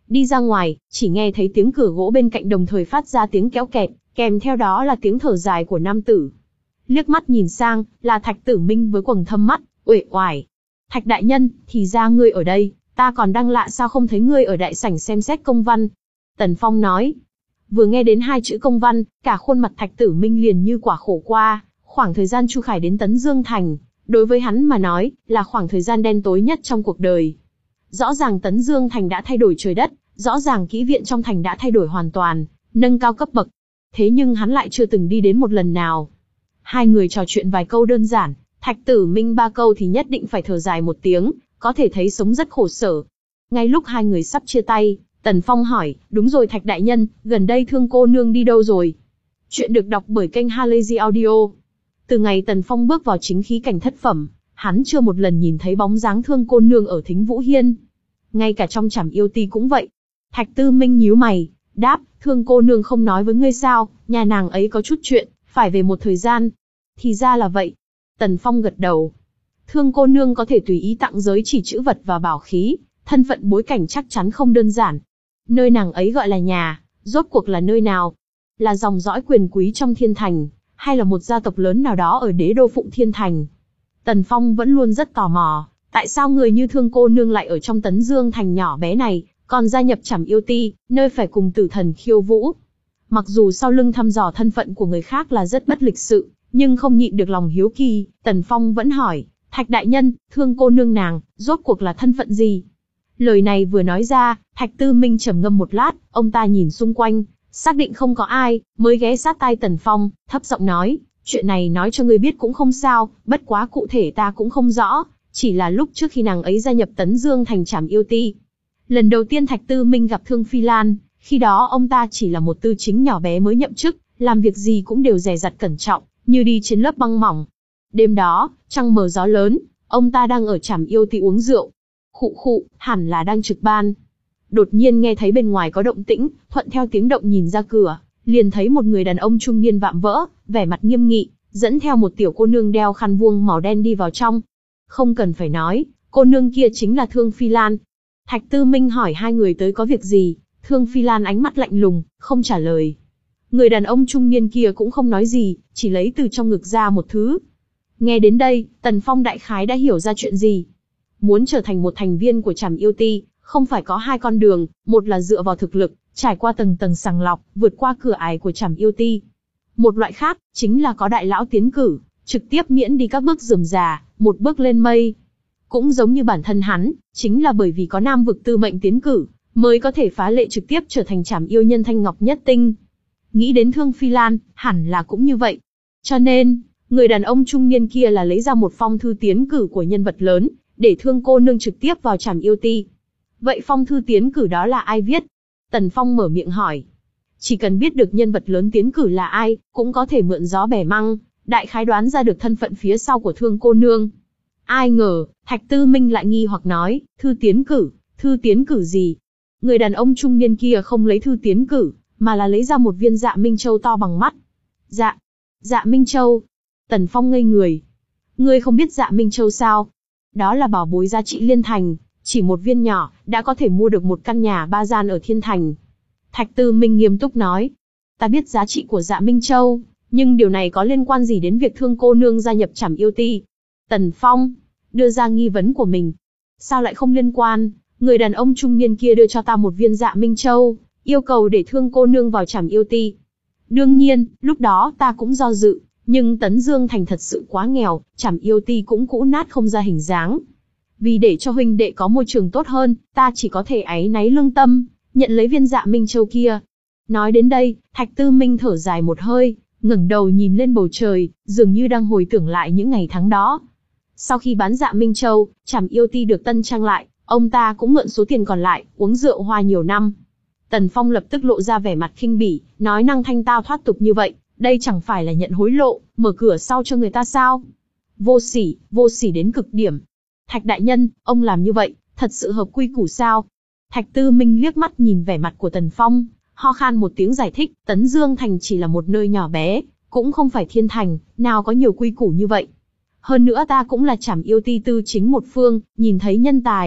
Đi ra ngoài, chỉ nghe thấy tiếng cửa gỗ bên cạnh đồng thời phát ra tiếng kéo kẹt, kèm theo đó là tiếng thở dài của nam tử. Liếc mắt nhìn sang, là Thạch Tử Minh với quầng thâm mắt, uể oải. Thạch đại nhân, thì ra ngươi ở đây, ta còn đang lạ sao không thấy ngươi ở đại sảnh xem xét công văn. Tần Phong nói. Vừa nghe đến hai chữ công văn, cả khuôn mặt Thạch Tử Minh liền như quả khổ qua. Khoảng thời gian Chu Khải đến Tấn Dương Thành, đối với hắn mà nói, là khoảng thời gian đen tối nhất trong cuộc đời. Rõ ràng Tấn Dương Thành đã thay đổi trời đất, rõ ràng kỹ viện trong thành đã thay đổi hoàn toàn, nâng cao cấp bậc. Thế nhưng hắn lại chưa từng đi đến một lần nào. Hai người trò chuyện vài câu đơn giản, Thạch Tử Minh ba câu thì nhất định phải thở dài một tiếng, có thể thấy sống rất khổ sở. Ngay lúc hai người sắp chia tay, Tần Phong hỏi, đúng rồi Thạch đại nhân, gần đây Thương cô nương đi đâu rồi? Chuyện được đọc bởi kênh Halazy Audio. Từ ngày Tần Phong bước vào chính khí cảnh thất phẩm, hắn chưa một lần nhìn thấy bóng dáng Thương cô nương ở Thính Vũ Hiên. Ngay cả trong Trảm Yêu Ti cũng vậy. Thạch Tư Minh nhíu mày, đáp, Thương cô nương không nói với ngươi sao, nhà nàng ấy có chút chuyện, phải về một thời gian. Thì ra là vậy. Tần Phong gật đầu. Thương cô nương có thể tùy ý tặng giới chỉ chữ vật và bảo khí, thân phận bối cảnh chắc chắn không đơn giản. Nơi nàng ấy gọi là nhà, rốt cuộc là nơi nào? Là dòng dõi quyền quý trong Thiên Thành, hay là một gia tộc lớn nào đó ở đế đô Phụng Thiên Thành? Tần Phong vẫn luôn rất tò mò, tại sao người như Thương cô nương lại ở trong Tấn Dương Thành nhỏ bé này, còn gia nhập Trảm Yêu Ti, nơi phải cùng tử thần khiêu vũ. Mặc dù sau lưng thăm dò thân phận của người khác là rất bất lịch sự, nhưng không nhịn được lòng hiếu kỳ, Tần Phong vẫn hỏi, Thạch đại nhân, Thương cô nương nàng, rốt cuộc là thân phận gì? Lời này vừa nói ra, Thạch Tư Minh trầm ngâm một lát, ông ta nhìn xung quanh, xác định không có ai, mới ghé sát tai Tần Phong, thấp giọng nói, chuyện này nói cho ngươi biết cũng không sao, bất quá cụ thể ta cũng không rõ, chỉ là lúc trước khi nàng ấy gia nhập Tấn Dương Thành Trảm Yêu Ti. Lần đầu tiên Thạch Tư Minh gặp Thương Phi Lan, khi đó ông ta chỉ là một tư chính nhỏ bé mới nhậm chức, làm việc gì cũng đều dè dặt cẩn trọng, như đi trên lớp băng mỏng. Đêm đó, trăng mờ gió lớn, ông ta đang ở Trảm Yêu Ti uống rượu. Khụ khụ, hẳn là đang trực ban. Đột nhiên nghe thấy bên ngoài có động tĩnh, thuận theo tiếng động nhìn ra cửa, liền thấy một người đàn ông trung niên vạm vỡ, vẻ mặt nghiêm nghị, dẫn theo một tiểu cô nương đeo khăn vuông màu đen đi vào trong. Không cần phải nói, cô nương kia chính là Thương Phi Lan. Thạch Tư Minh hỏi hai người tới có việc gì, Thương Phi Lan ánh mắt lạnh lùng, không trả lời. Người đàn ông trung niên kia cũng không nói gì, chỉ lấy từ trong ngực ra một thứ. Nghe đến đây, Tần Phong đại khái đã hiểu ra chuyện gì. Muốn trở thành một thành viên của Trảm Yêu Ti, không phải có hai con đường, một là dựa vào thực lực, trải qua tầng tầng sàng lọc, vượt qua cửa ải của Trảm Yêu Ti. Một loại khác, chính là có đại lão tiến cử, trực tiếp miễn đi các bước rườm rà, một bước lên mây. Cũng giống như bản thân hắn, chính là bởi vì có nam vực tư mệnh tiến cử, mới có thể phá lệ trực tiếp trở thành Trảm Yêu nhân Thanh Ngọc Nhất Tinh. Nghĩ đến Thương Phi Lan, hẳn là cũng như vậy. Cho nên, người đàn ông trung niên kia là lấy ra một phong thư tiến cử của nhân vật lớn, để Thương cô nương trực tiếp vào Trảm Yêu Ti. Vậy phong thư tiến cử đó là ai viết? Tần Phong mở miệng hỏi. Chỉ cần biết được nhân vật lớn tiến cử là ai, cũng có thể mượn gió bẻ măng, đại khái đoán ra được thân phận phía sau của Thương cô nương. Ai ngờ, Thạch Tư Minh lại nghi hoặc nói, thư tiến cử, thư tiến cử gì? Người đàn ông trung niên kia không lấy thư tiến cử, mà là lấy ra một viên Dạ Minh Châu to bằng mắt. Dạ, Dạ Minh Châu. Tần Phong ngây người. Ngươi không biết Dạ Minh Châu sao? Đó là bảo bối giá trị liên thành, chỉ một viên nhỏ, đã có thể mua được một căn nhà ba gian ở Thiên Thành. Thạch Tư Minh nghiêm túc nói. Ta biết giá trị của Dạ Minh Châu, nhưng điều này có liên quan gì đến việc Thương cô nương gia nhập Trảm Yêu Ti? Tần Phong đưa ra nghi vấn của mình. Sao lại không liên quan? Người đàn ông trung niên kia đưa cho ta một viên Dạ Minh Châu, yêu cầu để Thương cô nương vào Trảm Yêu Ti. Đương nhiên, lúc đó ta cũng do dự, nhưng Tấn Dương Thành thật sự quá nghèo, Trảm Yêu Ti cũng cũ nát không ra hình dáng. Vì để cho huynh đệ có môi trường tốt hơn, ta chỉ có thể áy náy lương tâm, nhận lấy viên Dạ Minh Châu kia. Nói đến đây, Thạch Tư Minh thở dài một hơi, ngẩng đầu nhìn lên bầu trời, dường như đang hồi tưởng lại những ngày tháng đó. Sau khi bán Dạ Minh Châu, Trảm Yêu Ti được tân trang lại, ông ta cũng mượn số tiền còn lại, uống rượu hoa nhiều năm. Tần Phong lập tức lộ ra vẻ mặt khinh bỉ, nói năng thanh tao thoát tục như vậy, đây chẳng phải là nhận hối lộ, mở cửa sau cho người ta sao? Vô sỉ, vô sỉ đến cực điểm. Thạch đại nhân, ông làm như vậy, thật sự hợp quy củ sao? Thạch Tư Minh liếc mắt nhìn vẻ mặt của Tần Phong, ho khan một tiếng giải thích, Tấn Dương Thành chỉ là một nơi nhỏ bé, cũng không phải Thiên Thành, nào có nhiều quy củ như vậy. Hơn nữa ta cũng là Trảm Yêu Ti tư chính một phương, nhìn thấy nhân tài,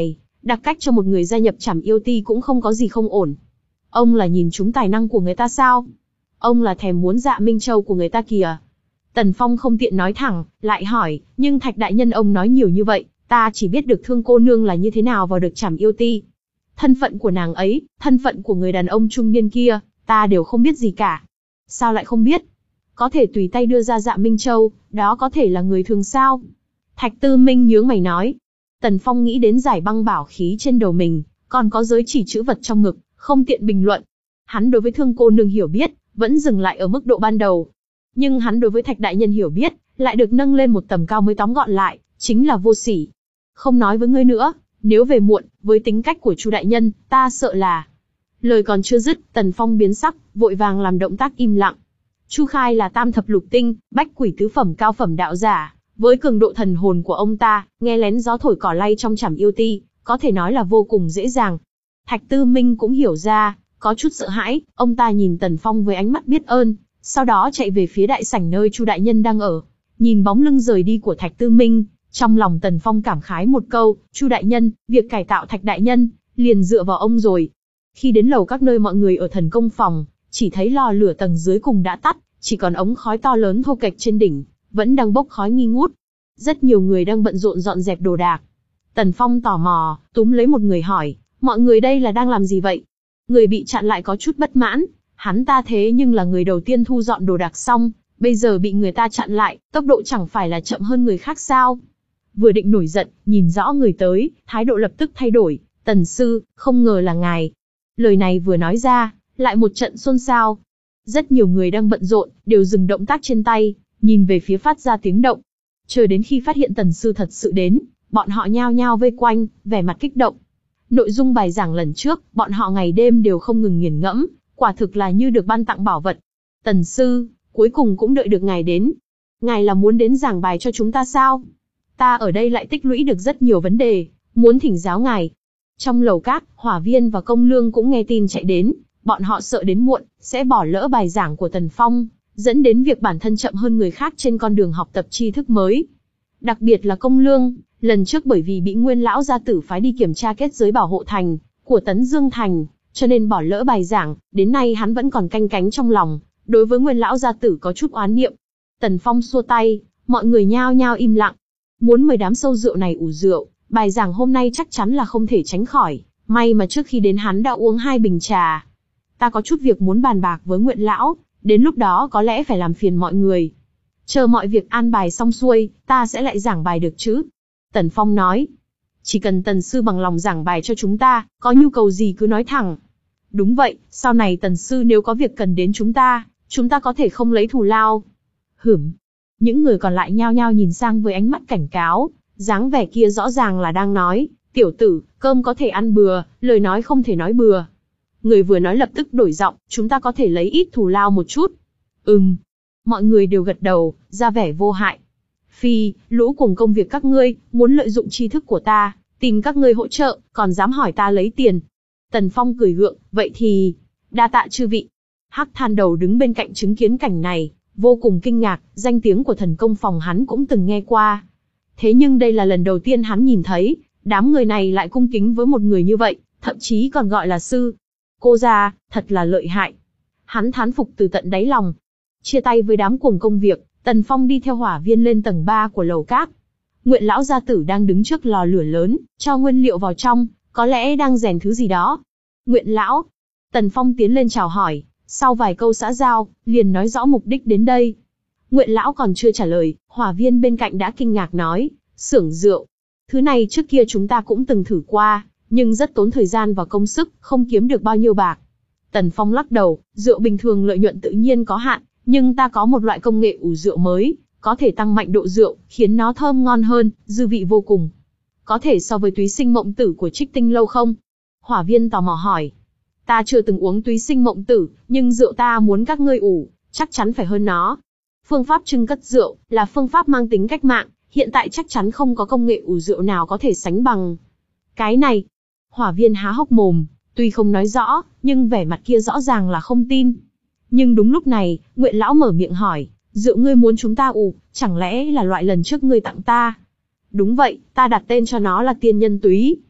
Đặc cách cho một người gia nhập Trảm Yêu Ti cũng không có gì không ổn. Ông là nhìn trúng tài năng của người ta sao? Ông là thèm muốn Dạ Minh Châu của người ta kìa. Tần Phong không tiện nói thẳng, lại hỏi, nhưng Thạch đại nhân ông nói nhiều như vậy, ta chỉ biết được Thương cô nương là như thế nào vào được Trảm Yêu Ti. Thân phận của nàng ấy, thân phận của người đàn ông trung niên kia, ta đều không biết gì cả. Sao lại không biết? Có thể tùy tay đưa ra Dạ Minh Châu, đó có thể là người thường sao? Thạch Tư Minh nhướng mày nói. Tần Phong nghĩ đến giải băng bảo khí trên đầu mình, còn có giới chỉ chữ vật trong ngực, không tiện bình luận. Hắn đối với Thương cô nương hiểu biết, vẫn dừng lại ở mức độ ban đầu. Nhưng hắn đối với Thạch đại nhân hiểu biết, lại được nâng lên một tầm cao mới tóm gọn lại, chính là vô sỉ. Không nói với ngươi nữa, nếu về muộn, với tính cách của Chu đại nhân, ta sợ là... Lời còn chưa dứt, Tần Phong biến sắc, vội vàng làm động tác im lặng. Chu Khai là tam thập lục tinh, bách quỷ tứ phẩm cao phẩm đạo giả, với cường độ thần hồn của ông ta, nghe lén gió thổi cỏ lay trong Trảm Yêu Ti, có thể nói là vô cùng dễ dàng. Thạch Tư Minh cũng hiểu ra, có chút sợ hãi, ông ta nhìn Tần Phong với ánh mắt biết ơn, sau đó chạy về phía đại sảnh nơi Chu đại nhân đang ở. Nhìn bóng lưng rời đi của Thạch Tư Minh, trong lòng Tần Phong cảm khái một câu, Chu đại nhân, việc cải tạo Thạch đại nhân, liền dựa vào ông rồi. Khi đến lầu các nơi mọi người ở thần công phòng, chỉ thấy lò lửa tầng dưới cùng đã tắt, chỉ còn ống khói to lớn thô kệch trên đỉnh, vẫn đang bốc khói nghi ngút. Rất nhiều người đang bận rộn dọn dẹp đồ đạc. Tần Phong tò mò, túm lấy một người hỏi, mọi người đây là đang làm gì vậy? Người bị chặn lại có chút bất mãn, hắn ta thế nhưng là người đầu tiên thu dọn đồ đạc xong, bây giờ bị người ta chặn lại, tốc độ chẳng phải là chậm hơn người khác sao? Vừa định nổi giận, nhìn rõ người tới, thái độ lập tức thay đổi, Tần sư, không ngờ là ngài. Lời này vừa nói ra, lại một trận xôn xao. Rất nhiều người đang bận rộn, đều dừng động tác trên tay, nhìn về phía phát ra tiếng động. Chờ đến khi phát hiện Tần sư thật sự đến, bọn họ nhao nhao vây quanh, vẻ mặt kích động. Nội dung bài giảng lần trước, bọn họ ngày đêm đều không ngừng nghiền ngẫm, quả thực là như được ban tặng bảo vật. Tần sư, cuối cùng cũng đợi được ngài đến. Ngài là muốn đến giảng bài cho chúng ta sao? Ta ở đây lại tích lũy được rất nhiều vấn đề, muốn thỉnh giáo ngài. Trong lầu các, Hỏa Viên và Công Lương cũng nghe tin chạy đến, bọn họ sợ đến muộn, sẽ bỏ lỡ bài giảng của Tần Phong, dẫn đến việc bản thân chậm hơn người khác trên con đường học tập tri thức mới. Đặc biệt là Công Lương, lần trước bởi vì bị Nguyên lão gia tử phái đi kiểm tra kết giới bảo hộ thành của Tấn Dương thành, cho nên bỏ lỡ bài giảng, đến nay hắn vẫn còn canh cánh trong lòng, đối với Nguyên lão gia tử có chút oán niệm. Tần Phong xua tay, mọi người nhao nhao im lặng. Muốn mời đám sâu rượu này ủ rượu, bài giảng hôm nay chắc chắn là không thể tránh khỏi, may mà trước khi đến hắn đã uống hai bình trà. Ta có chút việc muốn bàn bạc với Nguyện lão, đến lúc đó có lẽ phải làm phiền mọi người. Chờ mọi việc an bài xong xuôi, ta sẽ lại giảng bài được chứ? Tần Phong nói. Chỉ cần Tần sư bằng lòng giảng bài cho chúng ta, có nhu cầu gì cứ nói thẳng. Đúng vậy, sau này Tần sư nếu có việc cần đến chúng ta, chúng ta có thể không lấy thù lao. Hửm. Những người còn lại nhao nhao nhìn sang với ánh mắt cảnh cáo, dáng vẻ kia rõ ràng là đang nói, tiểu tử, cơm có thể ăn bừa, lời nói không thể nói bừa. Người vừa nói lập tức đổi giọng, chúng ta có thể lấy ít thù lao một chút. Ừm. Mọi người đều gật đầu, ra vẻ vô hại. Phi, lũ cùng công việc các ngươi, muốn lợi dụng tri thức của ta, tìm các ngươi hỗ trợ, còn dám hỏi ta lấy tiền. Tần Phong cười gượng, vậy thì, đa tạ chư vị. Hắc Than Đầu đứng bên cạnh chứng kiến cảnh này, vô cùng kinh ngạc, danh tiếng của thần công phòng hắn cũng từng nghe qua. Thế nhưng đây là lần đầu tiên hắn nhìn thấy, đám người này lại cung kính với một người như vậy, thậm chí còn gọi là sư. Cô gia, thật là lợi hại. Hắn thán phục từ tận đáy lòng. Chia tay với đám cuồng công việc, Tần Phong đi theo Hỏa Viên lên tầng ba của lầu các. Nguyện lão gia tử đang đứng trước lò lửa lớn, cho nguyên liệu vào trong, có lẽ đang rèn thứ gì đó. Nguyện lão. Tần Phong tiến lên chào hỏi, sau vài câu xã giao, liền nói rõ mục đích đến đây. Nguyện lão còn chưa trả lời, Hỏa Viên bên cạnh đã kinh ngạc nói, xưởng rượu. Thứ này trước kia chúng ta cũng từng thử qua, nhưng rất tốn thời gian và công sức, không kiếm được bao nhiêu bạc. Tần Phong lắc đầu, rượu bình thường lợi nhuận tự nhiên có hạn, nhưng ta có một loại công nghệ ủ rượu mới, có thể tăng mạnh độ rượu, khiến nó thơm ngon hơn, dư vị vô cùng. Có thể so với túy sinh mộng tử của Trích Tinh lâu không? Hỏa Viên tò mò hỏi. Ta chưa từng uống túy sinh mộng tử, nhưng rượu ta muốn các ngươi ủ, chắc chắn phải hơn nó. Phương pháp trưng cất rượu, là phương pháp mang tính cách mạng, hiện tại chắc chắn không có công nghệ ủ rượu nào có thể sánh bằng. Cái này, Hỏa Viên há hốc mồm, tuy không nói rõ, nhưng vẻ mặt kia rõ ràng là không tin. Nhưng đúng lúc này, Nguyện lão mở miệng hỏi, rượu ngươi muốn chúng ta ủ, chẳng lẽ là loại lần trước ngươi tặng ta? Đúng vậy, ta đặt tên cho nó là tiên nhân túy.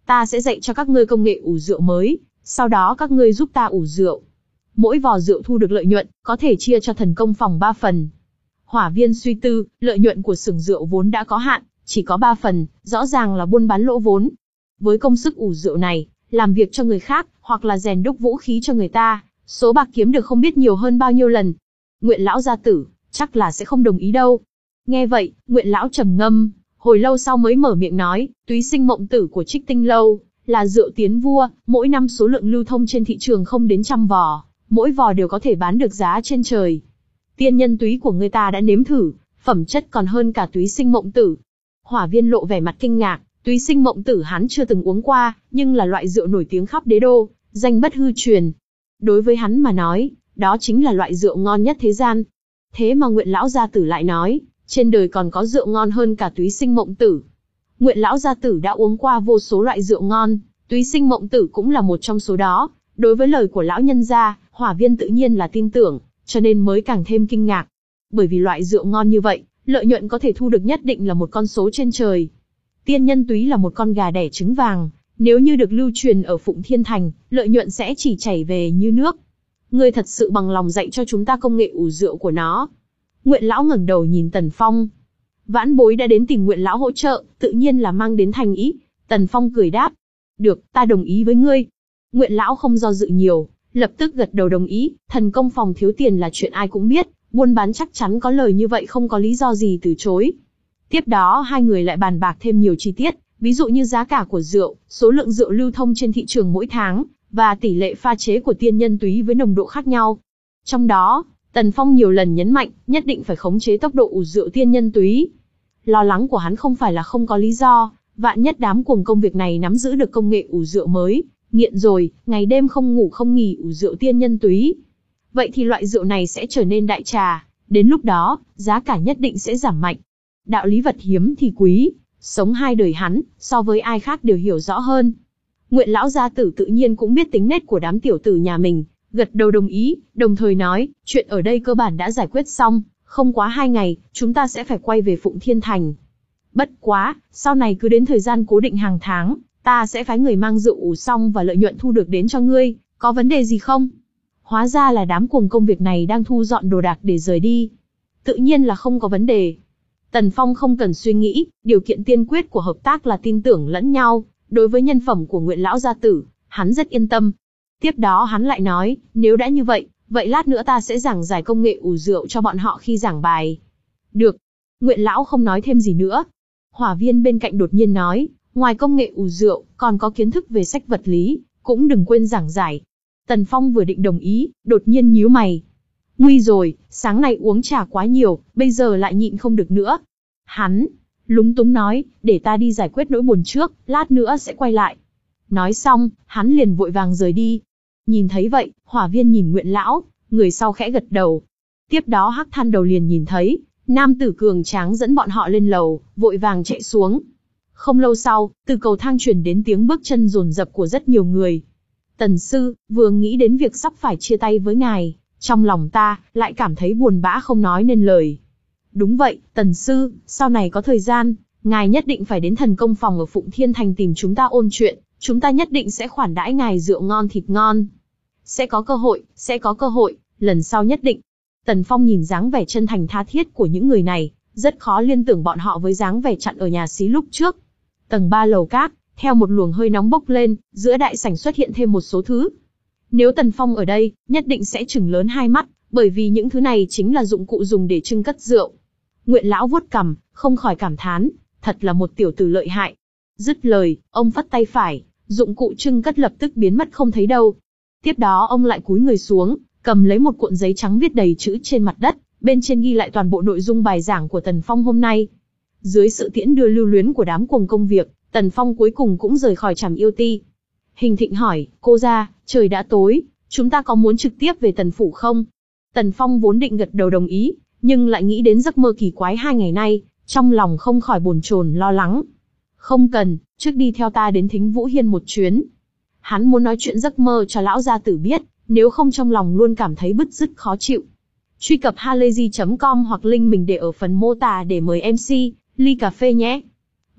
Ta sẽ dạy cho các ngươi công nghệ ủ rượu mới, sau đó các ngươi giúp ta ủ rượu. Mỗi vò rượu thu được lợi nhuận, có thể chia cho thần công phòng ba phần. Hỏa Viên suy tư, lợi nhuận của xưởng rượu vốn đã có hạn, chỉ có ba phần, rõ ràng là buôn bán lỗ vốn. Với công sức ủ rượu này, làm việc cho người khác, hoặc là rèn đúc vũ khí cho người ta, số bạc kiếm được không biết nhiều hơn bao nhiêu lần. Nguyện lão gia tử, chắc là sẽ không đồng ý đâu. Nghe vậy, Nguyện lão trầm ngâm, hồi lâu sau mới mở miệng nói, Túy Sinh Mộng Tử của Trích Tinh Lâu, là rượu tiến vua, mỗi năm số lượng lưu thông trên thị trường không đến trăm vò, mỗi vò đều có thể bán được giá trên trời. Tiên nhân túy của người ta đã nếm thử, phẩm chất còn hơn cả Túy Sinh Mộng Tử. Hỏa Viên lộ vẻ mặt kinh ngạc, Túy Sinh Mộng Tử hắn chưa từng uống qua, nhưng là loại rượu nổi tiếng khắp đế đô, danh bất hư truyền. Đối với hắn mà nói, đó chính là loại rượu ngon nhất thế gian. Thế mà Nguyện lão gia tử lại nói, trên đời còn có rượu ngon hơn cả Túy Sinh Mộng Tử. Nguyện lão gia tử đã uống qua vô số loại rượu ngon, Túy Sinh Mộng Tử cũng là một trong số đó. Đối với lời của lão nhân gia, Hỏa Viên tự nhiên là tin tưởng, cho nên mới càng thêm kinh ngạc. Bởi vì loại rượu ngon như vậy, lợi nhuận có thể thu được nhất định là một con số trên trời. Tiên nhân túy là một con gà đẻ trứng vàng, nếu như được lưu truyền ở Phụng Thiên Thành, lợi nhuận sẽ chỉ chảy về như nước. Ngươi thật sự bằng lòng dạy cho chúng ta công nghệ ủ rượu của nó. Nguyện lão ngẩng đầu nhìn Tần Phong. Vãn bối đã đến tìm Nguyện lão hỗ trợ, tự nhiên là mang đến thành ý. Tần Phong cười đáp. Được, ta đồng ý với ngươi. Nguyện lão không do dự nhiều, lập tức gật đầu đồng ý. Thần công phòng thiếu tiền là chuyện ai cũng biết, buôn bán chắc chắn có lời như vậy, không có lý do gì từ chối. Tiếp đó hai người lại bàn bạc thêm nhiều chi tiết, ví dụ như giá cả của rượu, số lượng rượu lưu thông trên thị trường mỗi tháng, và tỷ lệ pha chế của tiên nhân túy với nồng độ khác nhau. Trong đó, Tần Phong nhiều lần nhấn mạnh, nhất định phải khống chế tốc độ ủ rượu tiên nhân túy. Lo lắng của hắn không phải là không có lý do, vạn nhất đám cuồng công việc này nắm giữ được công nghệ ủ rượu mới, nghiện rồi, ngày đêm không ngủ không nghỉ ủ rượu tiên nhân túy. Vậy thì loại rượu này sẽ trở nên đại trà, đến lúc đó, giá cả nhất định sẽ giảm mạnh. Đạo lý vật hiếm thì quý, sống hai đời hắn, so với ai khác đều hiểu rõ hơn. Nguyện lão gia tử tự nhiên cũng biết tính nết của đám tiểu tử nhà mình, gật đầu đồng ý, đồng thời nói, chuyện ở đây cơ bản đã giải quyết xong, không quá hai ngày, chúng ta sẽ phải quay về Phụng Thiên Thành. Bất quá, sau này cứ đến thời gian cố định hàng tháng, ta sẽ phái người mang rượu ủ xong và lợi nhuận thu được đến cho ngươi, có vấn đề gì không? Hóa ra là đám cuồng công việc này đang thu dọn đồ đạc để rời đi. Tự nhiên là không có vấn đề. Tần Phong không cần suy nghĩ, điều kiện tiên quyết của hợp tác là tin tưởng lẫn nhau. Đối với nhân phẩm của Nguyện lão gia tử, hắn rất yên tâm. Tiếp đó hắn lại nói, nếu đã như vậy, vậy lát nữa ta sẽ giảng giải công nghệ ủ rượu cho bọn họ khi giảng bài. Được. Nguyện lão không nói thêm gì nữa. Hỏa Viên bên cạnh đột nhiên nói, ngoài công nghệ ủ rượu, còn có kiến thức về sách vật lý, cũng đừng quên giảng giải. Tần Phong vừa định đồng ý, đột nhiên nhíu mày. Nguy rồi, sáng nay uống trà quá nhiều, bây giờ lại nhịn không được nữa. Hắn lúng túng nói, để ta đi giải quyết nỗi buồn trước, lát nữa sẽ quay lại. Nói xong, hắn liền vội vàng rời đi. Nhìn thấy vậy, Hỏa Viên nhìn Nguyện lão, người sau khẽ gật đầu. Tiếp đó Hắc Than Đầu liền nhìn thấy, nam tử cường tráng dẫn bọn họ lên lầu, vội vàng chạy xuống. Không lâu sau, từ cầu thang truyền đến tiếng bước chân dồn dập của rất nhiều người. Tần sư, vừa nghĩ đến việc sắp phải chia tay với ngài, trong lòng ta lại cảm thấy buồn bã không nói nên lời. Đúng vậy, Tần sư, sau này có thời gian, ngài nhất định phải đến thần công phòng ở Phụng Thiên Thành tìm chúng ta ôn chuyện, chúng ta nhất định sẽ khoản đãi ngài rượu ngon thịt ngon. Sẽ có cơ hội, sẽ có cơ hội, lần sau nhất định. Tần Phong nhìn dáng vẻ chân thành tha thiết của những người này, rất khó liên tưởng bọn họ với dáng vẻ chặn ở nhà xí lúc trước. Tầng ba lầu các, theo một luồng hơi nóng bốc lên, giữa đại sảnh xuất hiện thêm một số thứ. Nếu Tần Phong ở đây, nhất định sẽ trừng lớn hai mắt, bởi vì những thứ này chính là dụng cụ dùng để trưng cất rượu. Nguyện lão vuốt cằm, không khỏi cảm thán, thật là một tiểu tử lợi hại. Dứt lời, ông phất tay phải, dụng cụ trưng cất lập tức biến mất không thấy đâu. Tiếp đó ông lại cúi người xuống, cầm lấy một cuộn giấy trắng viết đầy chữ trên mặt đất, bên trên ghi lại toàn bộ nội dung bài giảng của Tần Phong hôm nay. Dưới sự tiễn đưa lưu luyến của đám cuồng công việc, Tần Phong cuối cùng cũng rời khỏi Trảm Yêu Ti. Hình Thịnh hỏi, cô ra, trời đã tối, chúng ta có muốn trực tiếp về Tần Phủ không? Tần Phong vốn định gật đầu đồng ý, nhưng lại nghĩ đến giấc mơ kỳ quái hai ngày nay, trong lòng không khỏi bồn chồn lo lắng. Không cần, trước đi theo ta đến Thính Vũ Hiên một chuyến. Hắn muốn nói chuyện giấc mơ cho lão gia tử biết, nếu không trong lòng luôn cảm thấy bứt rứt khó chịu. Truy cập halayzi chấm com hoặc link mình để ở phần mô tả để mời em xê, ly cà phê nhé.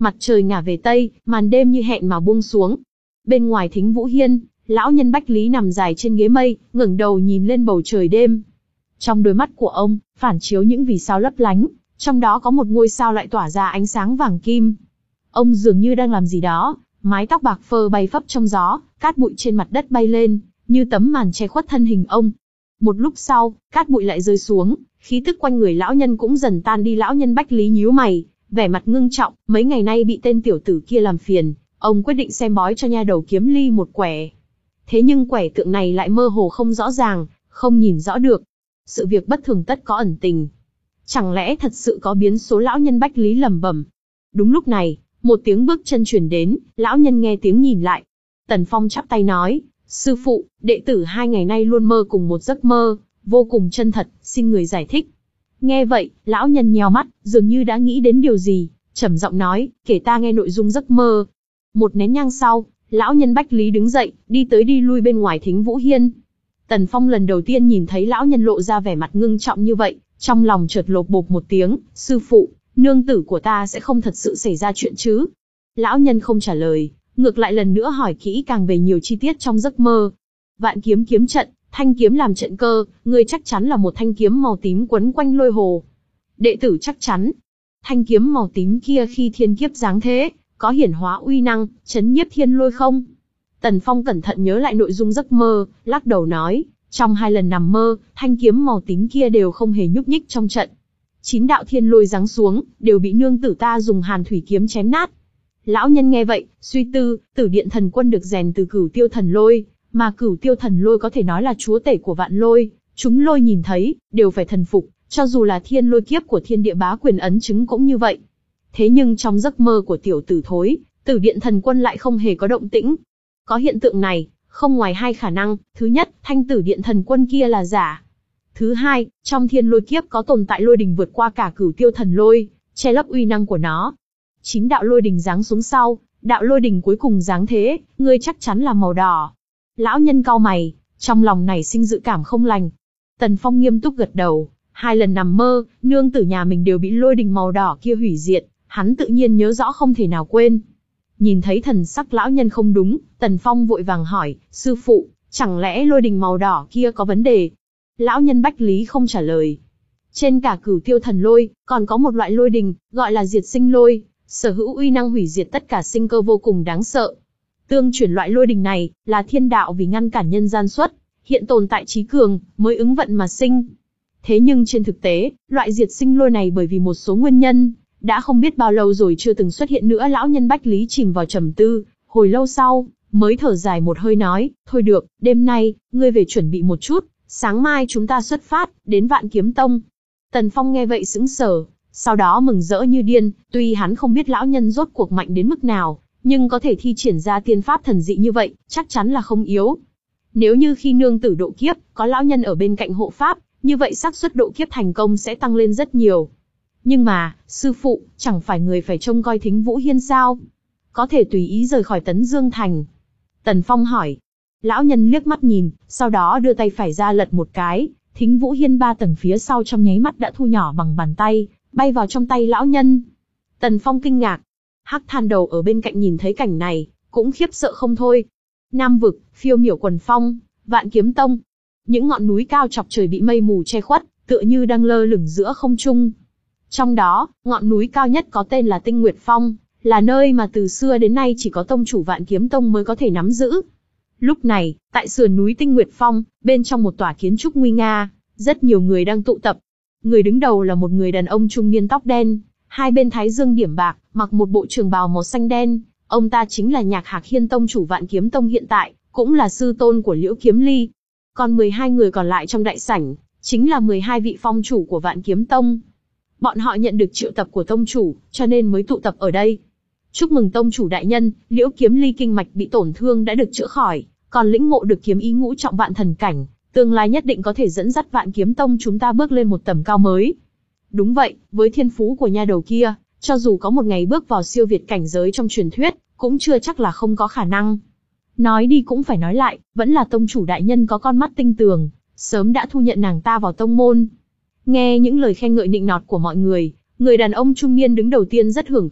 Mặt trời ngả về tây, màn đêm như hẹn mà buông xuống. Bên ngoài Thính Vũ Hiên, lão nhân Bách Lý nằm dài trên ghế mây, ngẩng đầu nhìn lên bầu trời đêm. Trong đôi mắt của ông, phản chiếu những vì sao lấp lánh, trong đó có một ngôi sao lại tỏa ra ánh sáng vàng kim. Ông dường như đang làm gì đó, mái tóc bạc phơ bay phấp trong gió, cát bụi trên mặt đất bay lên, như tấm màn che khuất thân hình ông. Một lúc sau, cát bụi lại rơi xuống, khí tức quanh người lão nhân cũng dần tan đi. Lão nhân Bách Lý nhíu mày, vẻ mặt ngưng trọng, mấy ngày nay bị tên tiểu tử kia làm phiền, ông quyết định xem bói cho nha đầu Kiếm Ly một quẻ. Thế nhưng quẻ tượng này lại mơ hồ không rõ ràng, không nhìn rõ được. Sự việc bất thường tất có ẩn tình. Chẳng lẽ thật sự có biến số? Lão nhân Bách Lý lẩm bẩm. Đúng lúc này, một tiếng bước chân truyền đến, lão nhân nghe tiếng nhìn lại. Tần Phong chắp tay nói, sư phụ, đệ tử hai ngày nay luôn mơ cùng một giấc mơ, vô cùng chân thật, xin người giải thích. Nghe vậy, lão nhân nheo mắt, dường như đã nghĩ đến điều gì, trầm giọng nói, kể ta nghe nội dung giấc mơ. Một nén nhang sau, lão nhân Bách Lý đứng dậy, đi tới đi lui bên ngoài Thính Vũ Hiên. Tần Phong lần đầu tiên nhìn thấy lão nhân lộ ra vẻ mặt ngưng trọng như vậy, trong lòng chợt lột bột một tiếng, sư phụ, nương tử của ta sẽ không thật sự xảy ra chuyện chứ? Lão nhân không trả lời, ngược lại lần nữa hỏi kỹ càng về nhiều chi tiết trong giấc mơ. Vạn kiếm kiếm trận, thanh kiếm làm trận cơ, ngươi chắc chắn là một thanh kiếm màu tím quấn quanh lôi hồ. Đệ tử chắc chắn. Thanh kiếm màu tím kia khi thiên kiếp giáng thế, có hiển hóa uy năng, chấn nhiếp thiên lôi không? Tần Phong cẩn thận nhớ lại nội dung giấc mơ, lắc đầu nói, trong hai lần nằm mơ, thanh kiếm màu tím kia đều không hề nhúc nhích trong trận. Chín đạo thiên lôi giáng xuống, đều bị nương tử ta dùng hàn thủy kiếm chém nát. Lão nhân nghe vậy, suy tư, Tử Điện Thần Quân được rèn từ Cửu Tiêu Thần Lôi, mà Cửu Tiêu Thần Lôi có thể nói là chúa tể của vạn lôi, chúng lôi nhìn thấy, đều phải thần phục, cho dù là thiên lôi kiếp của Thiên Địa Bá Quyền ấn chứng cũng như vậy. Thế nhưng trong giấc mơ của tiểu tử thối, Tử Điện Thần Quân lại không hề có động tĩnh. Có hiện tượng này, không ngoài hai khả năng, thứ nhất, thanh Tử Điện Thần Quân kia là giả. Thứ hai, trong thiên lôi kiếp có tồn tại lôi đình vượt qua cả Cửu Tiêu Thần Lôi, che lấp uy năng của nó. Chín đạo lôi đình giáng xuống sau, đạo lôi đình cuối cùng giáng thế, ngươi chắc chắn là màu đỏ. Lão nhân cau mày, trong lòng nảy sinh dự cảm không lành. Tần Phong nghiêm túc gật đầu, hai lần nằm mơ, nương tử nhà mình đều bị lôi đình màu đỏ kia hủy diệt, hắn tự nhiên nhớ rõ không thể nào quên. Nhìn thấy thần sắc lão nhân không đúng, Tần Phong vội vàng hỏi, sư phụ, chẳng lẽ lôi đình màu đỏ kia có vấn đề? Lão nhân Bách Lý không trả lời. Trên cả Cửu Tiêu Thần Lôi, còn có một loại lôi đình, gọi là diệt sinh lôi, sở hữu uy năng hủy diệt tất cả sinh cơ vô cùng đáng sợ. Tương truyền loại lôi đình này, là thiên đạo vì ngăn cản nhân gian xuất, hiện tồn tại trí cường, mới ứng vận mà sinh. Thế nhưng trên thực tế, loại diệt sinh lôi này bởi vì một số nguyên nhân, đã không biết bao lâu rồi chưa từng xuất hiện nữa. Lão nhân Bách Lý chìm vào trầm tư, hồi lâu sau, mới thở dài một hơi nói, thôi được, đêm nay, ngươi về chuẩn bị một chút, sáng mai chúng ta xuất phát, đến Vạn Kiếm Tông. Tần Phong nghe vậy sững sờ, sau đó mừng rỡ như điên, tuy hắn không biết lão nhân rốt cuộc mạnh đến mức nào, nhưng có thể thi triển ra tiên pháp thần dị như vậy, chắc chắn là không yếu. Nếu như khi nương tử độ kiếp, có lão nhân ở bên cạnh hộ pháp, như vậy xác suất độ kiếp thành công sẽ tăng lên rất nhiều. Nhưng mà, sư phụ, chẳng phải người phải trông coi Thính Vũ Hiên sao? Có thể tùy ý rời khỏi Tấn Dương Thành. Tần Phong hỏi. Lão nhân liếc mắt nhìn, sau đó đưa tay phải ra lật một cái, Thính Vũ Hiên ba tầng phía sau trong nháy mắt đã thu nhỏ bằng bàn tay, bay vào trong tay lão nhân. Tần Phong kinh ngạc. Hắc Than Đầu ở bên cạnh nhìn thấy cảnh này, cũng khiếp sợ không thôi. Nam vực, phiêu miểu quần phong, Vạn Kiếm Tông. Những ngọn núi cao chọc trời bị mây mù che khuất, tựa như đang lơ lửng giữa không trung. Trong đó, ngọn núi cao nhất có tên là Tinh Nguyệt Phong, là nơi mà từ xưa đến nay chỉ có tông chủ Vạn Kiếm Tông mới có thể nắm giữ. Lúc này, tại sườn núi Tinh Nguyệt Phong, bên trong một tòa kiến trúc nguy nga, rất nhiều người đang tụ tập. Người đứng đầu là một người đàn ông trung niên tóc đen, hai bên thái dương điểm bạc, mặc một bộ trường bào màu xanh đen. Ông ta chính là Nhạc Hạc Hiên tông chủ Vạn Kiếm Tông hiện tại, cũng là sư tôn của Liễu Kiếm Ly. Còn mười hai người còn lại trong đại sảnh, chính là mười hai vị phong chủ của Vạn Kiếm Tông. Bọn họ nhận được triệu tập của tông chủ, cho nên mới tụ tập ở đây. Chúc mừng tông chủ đại nhân, Liễu Kiếm Ly kinh mạch bị tổn thương đã được chữa khỏi, còn lĩnh ngộ được kiếm ý ngũ trọng vạn thần cảnh, tương lai nhất định có thể dẫn dắt Vạn Kiếm Tông chúng ta bước lên một tầm cao mới. Đúng vậy, với thiên phú của nha đầu kia, cho dù có một ngày bước vào siêu việt cảnh giới trong truyền thuyết, cũng chưa chắc là không có khả năng. Nói đi cũng phải nói lại, vẫn là tông chủ đại nhân có con mắt tinh tường, sớm đã thu nhận nàng ta vào tông môn. Nghe những lời khen ngợi nịnh nọt của mọi người, người đàn ông trung niên đứng đầu tiên rất hưởng thụ,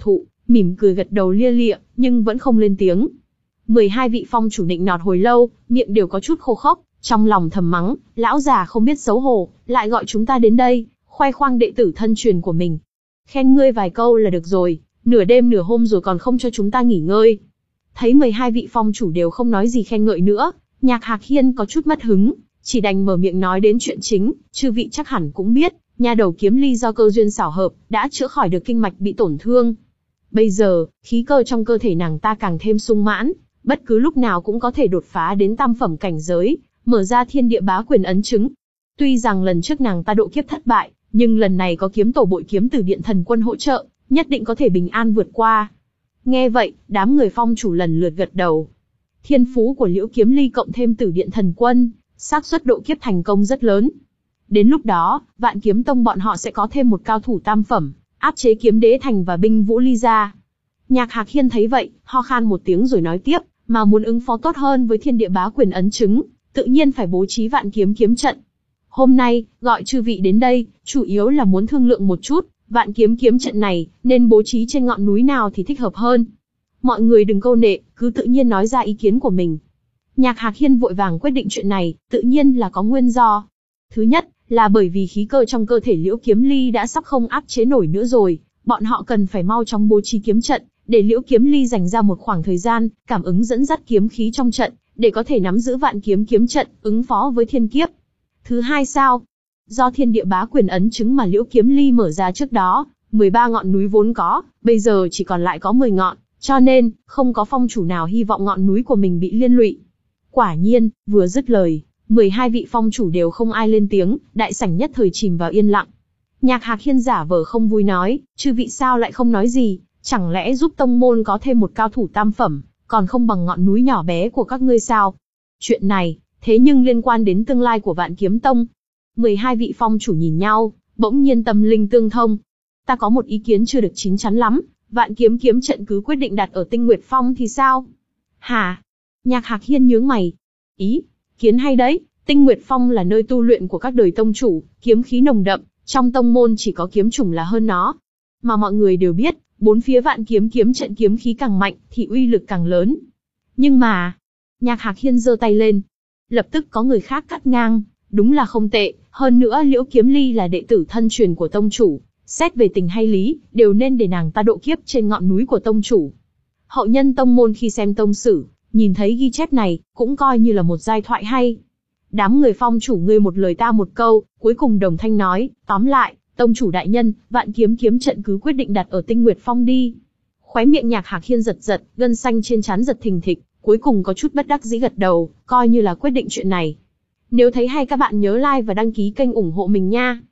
mỉm cười gật đầu lia lịa, nhưng vẫn không lên tiếng. mười hai vị phong chủ nịnh nọt hồi lâu, miệng đều có chút khô khốc, trong lòng thầm mắng, lão già không biết xấu hổ, lại gọi chúng ta đến đây, khoe khoang đệ tử thân truyền của mình. Khen ngươi vài câu là được rồi, nửa đêm nửa hôm rồi còn không cho chúng ta nghỉ ngơi. Thấy mười hai vị phong chủ đều không nói gì khen ngợi nữa, Nhạc Hạc Hiên có chút mất hứng, chỉ đành mở miệng nói đến chuyện chính. Chư vị chắc hẳn cũng biết, nha đầu Kiếm Ly do cơ duyên xảo hợp, đã chữa khỏi được kinh mạch bị tổn thương. Bây giờ, khí cơ trong cơ thể nàng ta càng thêm sung mãn, bất cứ lúc nào cũng có thể đột phá đến tam phẩm cảnh giới, mở ra thiên địa bá quyền ấn chứng. Tuy rằng lần trước nàng ta độ kiếp thất bại, nhưng lần này có kiếm tổ bội kiếm từ Điện Thần Quân hỗ trợ, nhất định có thể bình an vượt qua. Nghe vậy, đám người phong chủ lần lượt gật đầu. Thiên phú của Liễu Kiếm Ly cộng thêm Tử Điện Thần Quân, xác suất độ kiếp thành công rất lớn. Đến lúc đó, Vạn Kiếm Tông bọn họ sẽ có thêm một cao thủ tam phẩm, áp chế Kiếm Đế Thành và binh Vũ Ly ra. Nhạc Hạc Hiên thấy vậy, ho khan một tiếng rồi nói tiếp, mà muốn ứng phó tốt hơn với thiên địa bá quyền ấn chứng, tự nhiên phải bố trí Vạn Kiếm kiếm trận. Hôm nay, gọi chư vị đến đây, chủ yếu là muốn thương lượng một chút, Vạn Kiếm kiếm trận này, nên bố trí trên ngọn núi nào thì thích hợp hơn. Mọi người đừng câu nệ, cứ tự nhiên nói ra ý kiến của mình. Nhạc Hạc Hiên vội vàng quyết định chuyện này, tự nhiên là có nguyên do. Thứ nhất, là bởi vì khí cơ trong cơ thể Liễu Kiếm Ly đã sắp không áp chế nổi nữa rồi, bọn họ cần phải mau chóng bố trí kiếm trận, để Liễu Kiếm Ly dành ra một khoảng thời gian, cảm ứng dẫn dắt kiếm khí trong trận, để có thể nắm giữ Vạn Kiếm kiếm trận, ứng phó với thiên kiếp. Thứ hai sao? Do thiên địa bá quyền ấn chứng mà Liễu Kiếm Ly mở ra trước đó, mười ba ngọn núi vốn có, bây giờ chỉ còn lại có mười ngọn, cho nên, không có phong chủ nào hy vọng ngọn núi của mình bị liên lụy. Quả nhiên, vừa dứt lời, mười hai vị phong chủ đều không ai lên tiếng, đại sảnh nhất thời chìm vào yên lặng. Nhạc Hạc Hiên giả vờ không vui nói, chư vị sao lại không nói gì, chẳng lẽ giúp tông môn có thêm một cao thủ tam phẩm, còn không bằng ngọn núi nhỏ bé của các ngươi sao? Chuyện này, thế nhưng liên quan đến tương lai của Vạn Kiếm Tông. mười hai vị phong chủ nhìn nhau, bỗng nhiên tâm linh tương thông. Ta có một ý kiến chưa được chín chắn lắm, Vạn Kiếm kiếm trận cứ quyết định đặt ở Tinh Nguyệt Phong thì sao? Hả? Nhạc Hạc Hiên nhướng mày. Ý, kiến hay đấy, Tinh Nguyệt Phong là nơi tu luyện của các đời tông chủ, kiếm khí nồng đậm, trong tông môn chỉ có kiếm chủng là hơn nó. Mà mọi người đều biết, bốn phía Vạn Kiếm kiếm trận kiếm khí càng mạnh thì uy lực càng lớn. Nhưng mà, Nhạc Hạc Hiên giơ tay lên. Lập tức có người khác cắt ngang, đúng là không tệ, hơn nữa Liễu Kiếm Ly là đệ tử thân truyền của tông chủ, xét về tình hay lý, đều nên để nàng ta độ kiếp trên ngọn núi của tông chủ. Hậu nhân tông môn khi xem tông sử, nhìn thấy ghi chép này, cũng coi như là một giai thoại hay. Đám người phong chủ ngươi một lời ta một câu, cuối cùng đồng thanh nói, tóm lại, tông chủ đại nhân, Vạn Kiếm kiếm trận cứ quyết định đặt ở Tinh Nguyệt Phong đi. Khóe miệng Nhạc Hạc Hiên giật giật, gân xanh trên trán giật thình thịch, cuối cùng có chút bất đắc dĩ gật đầu, coi như là quyết định chuyện này. Nếu thấy hay các bạn nhớ like và đăng ký kênh ủng hộ mình nha.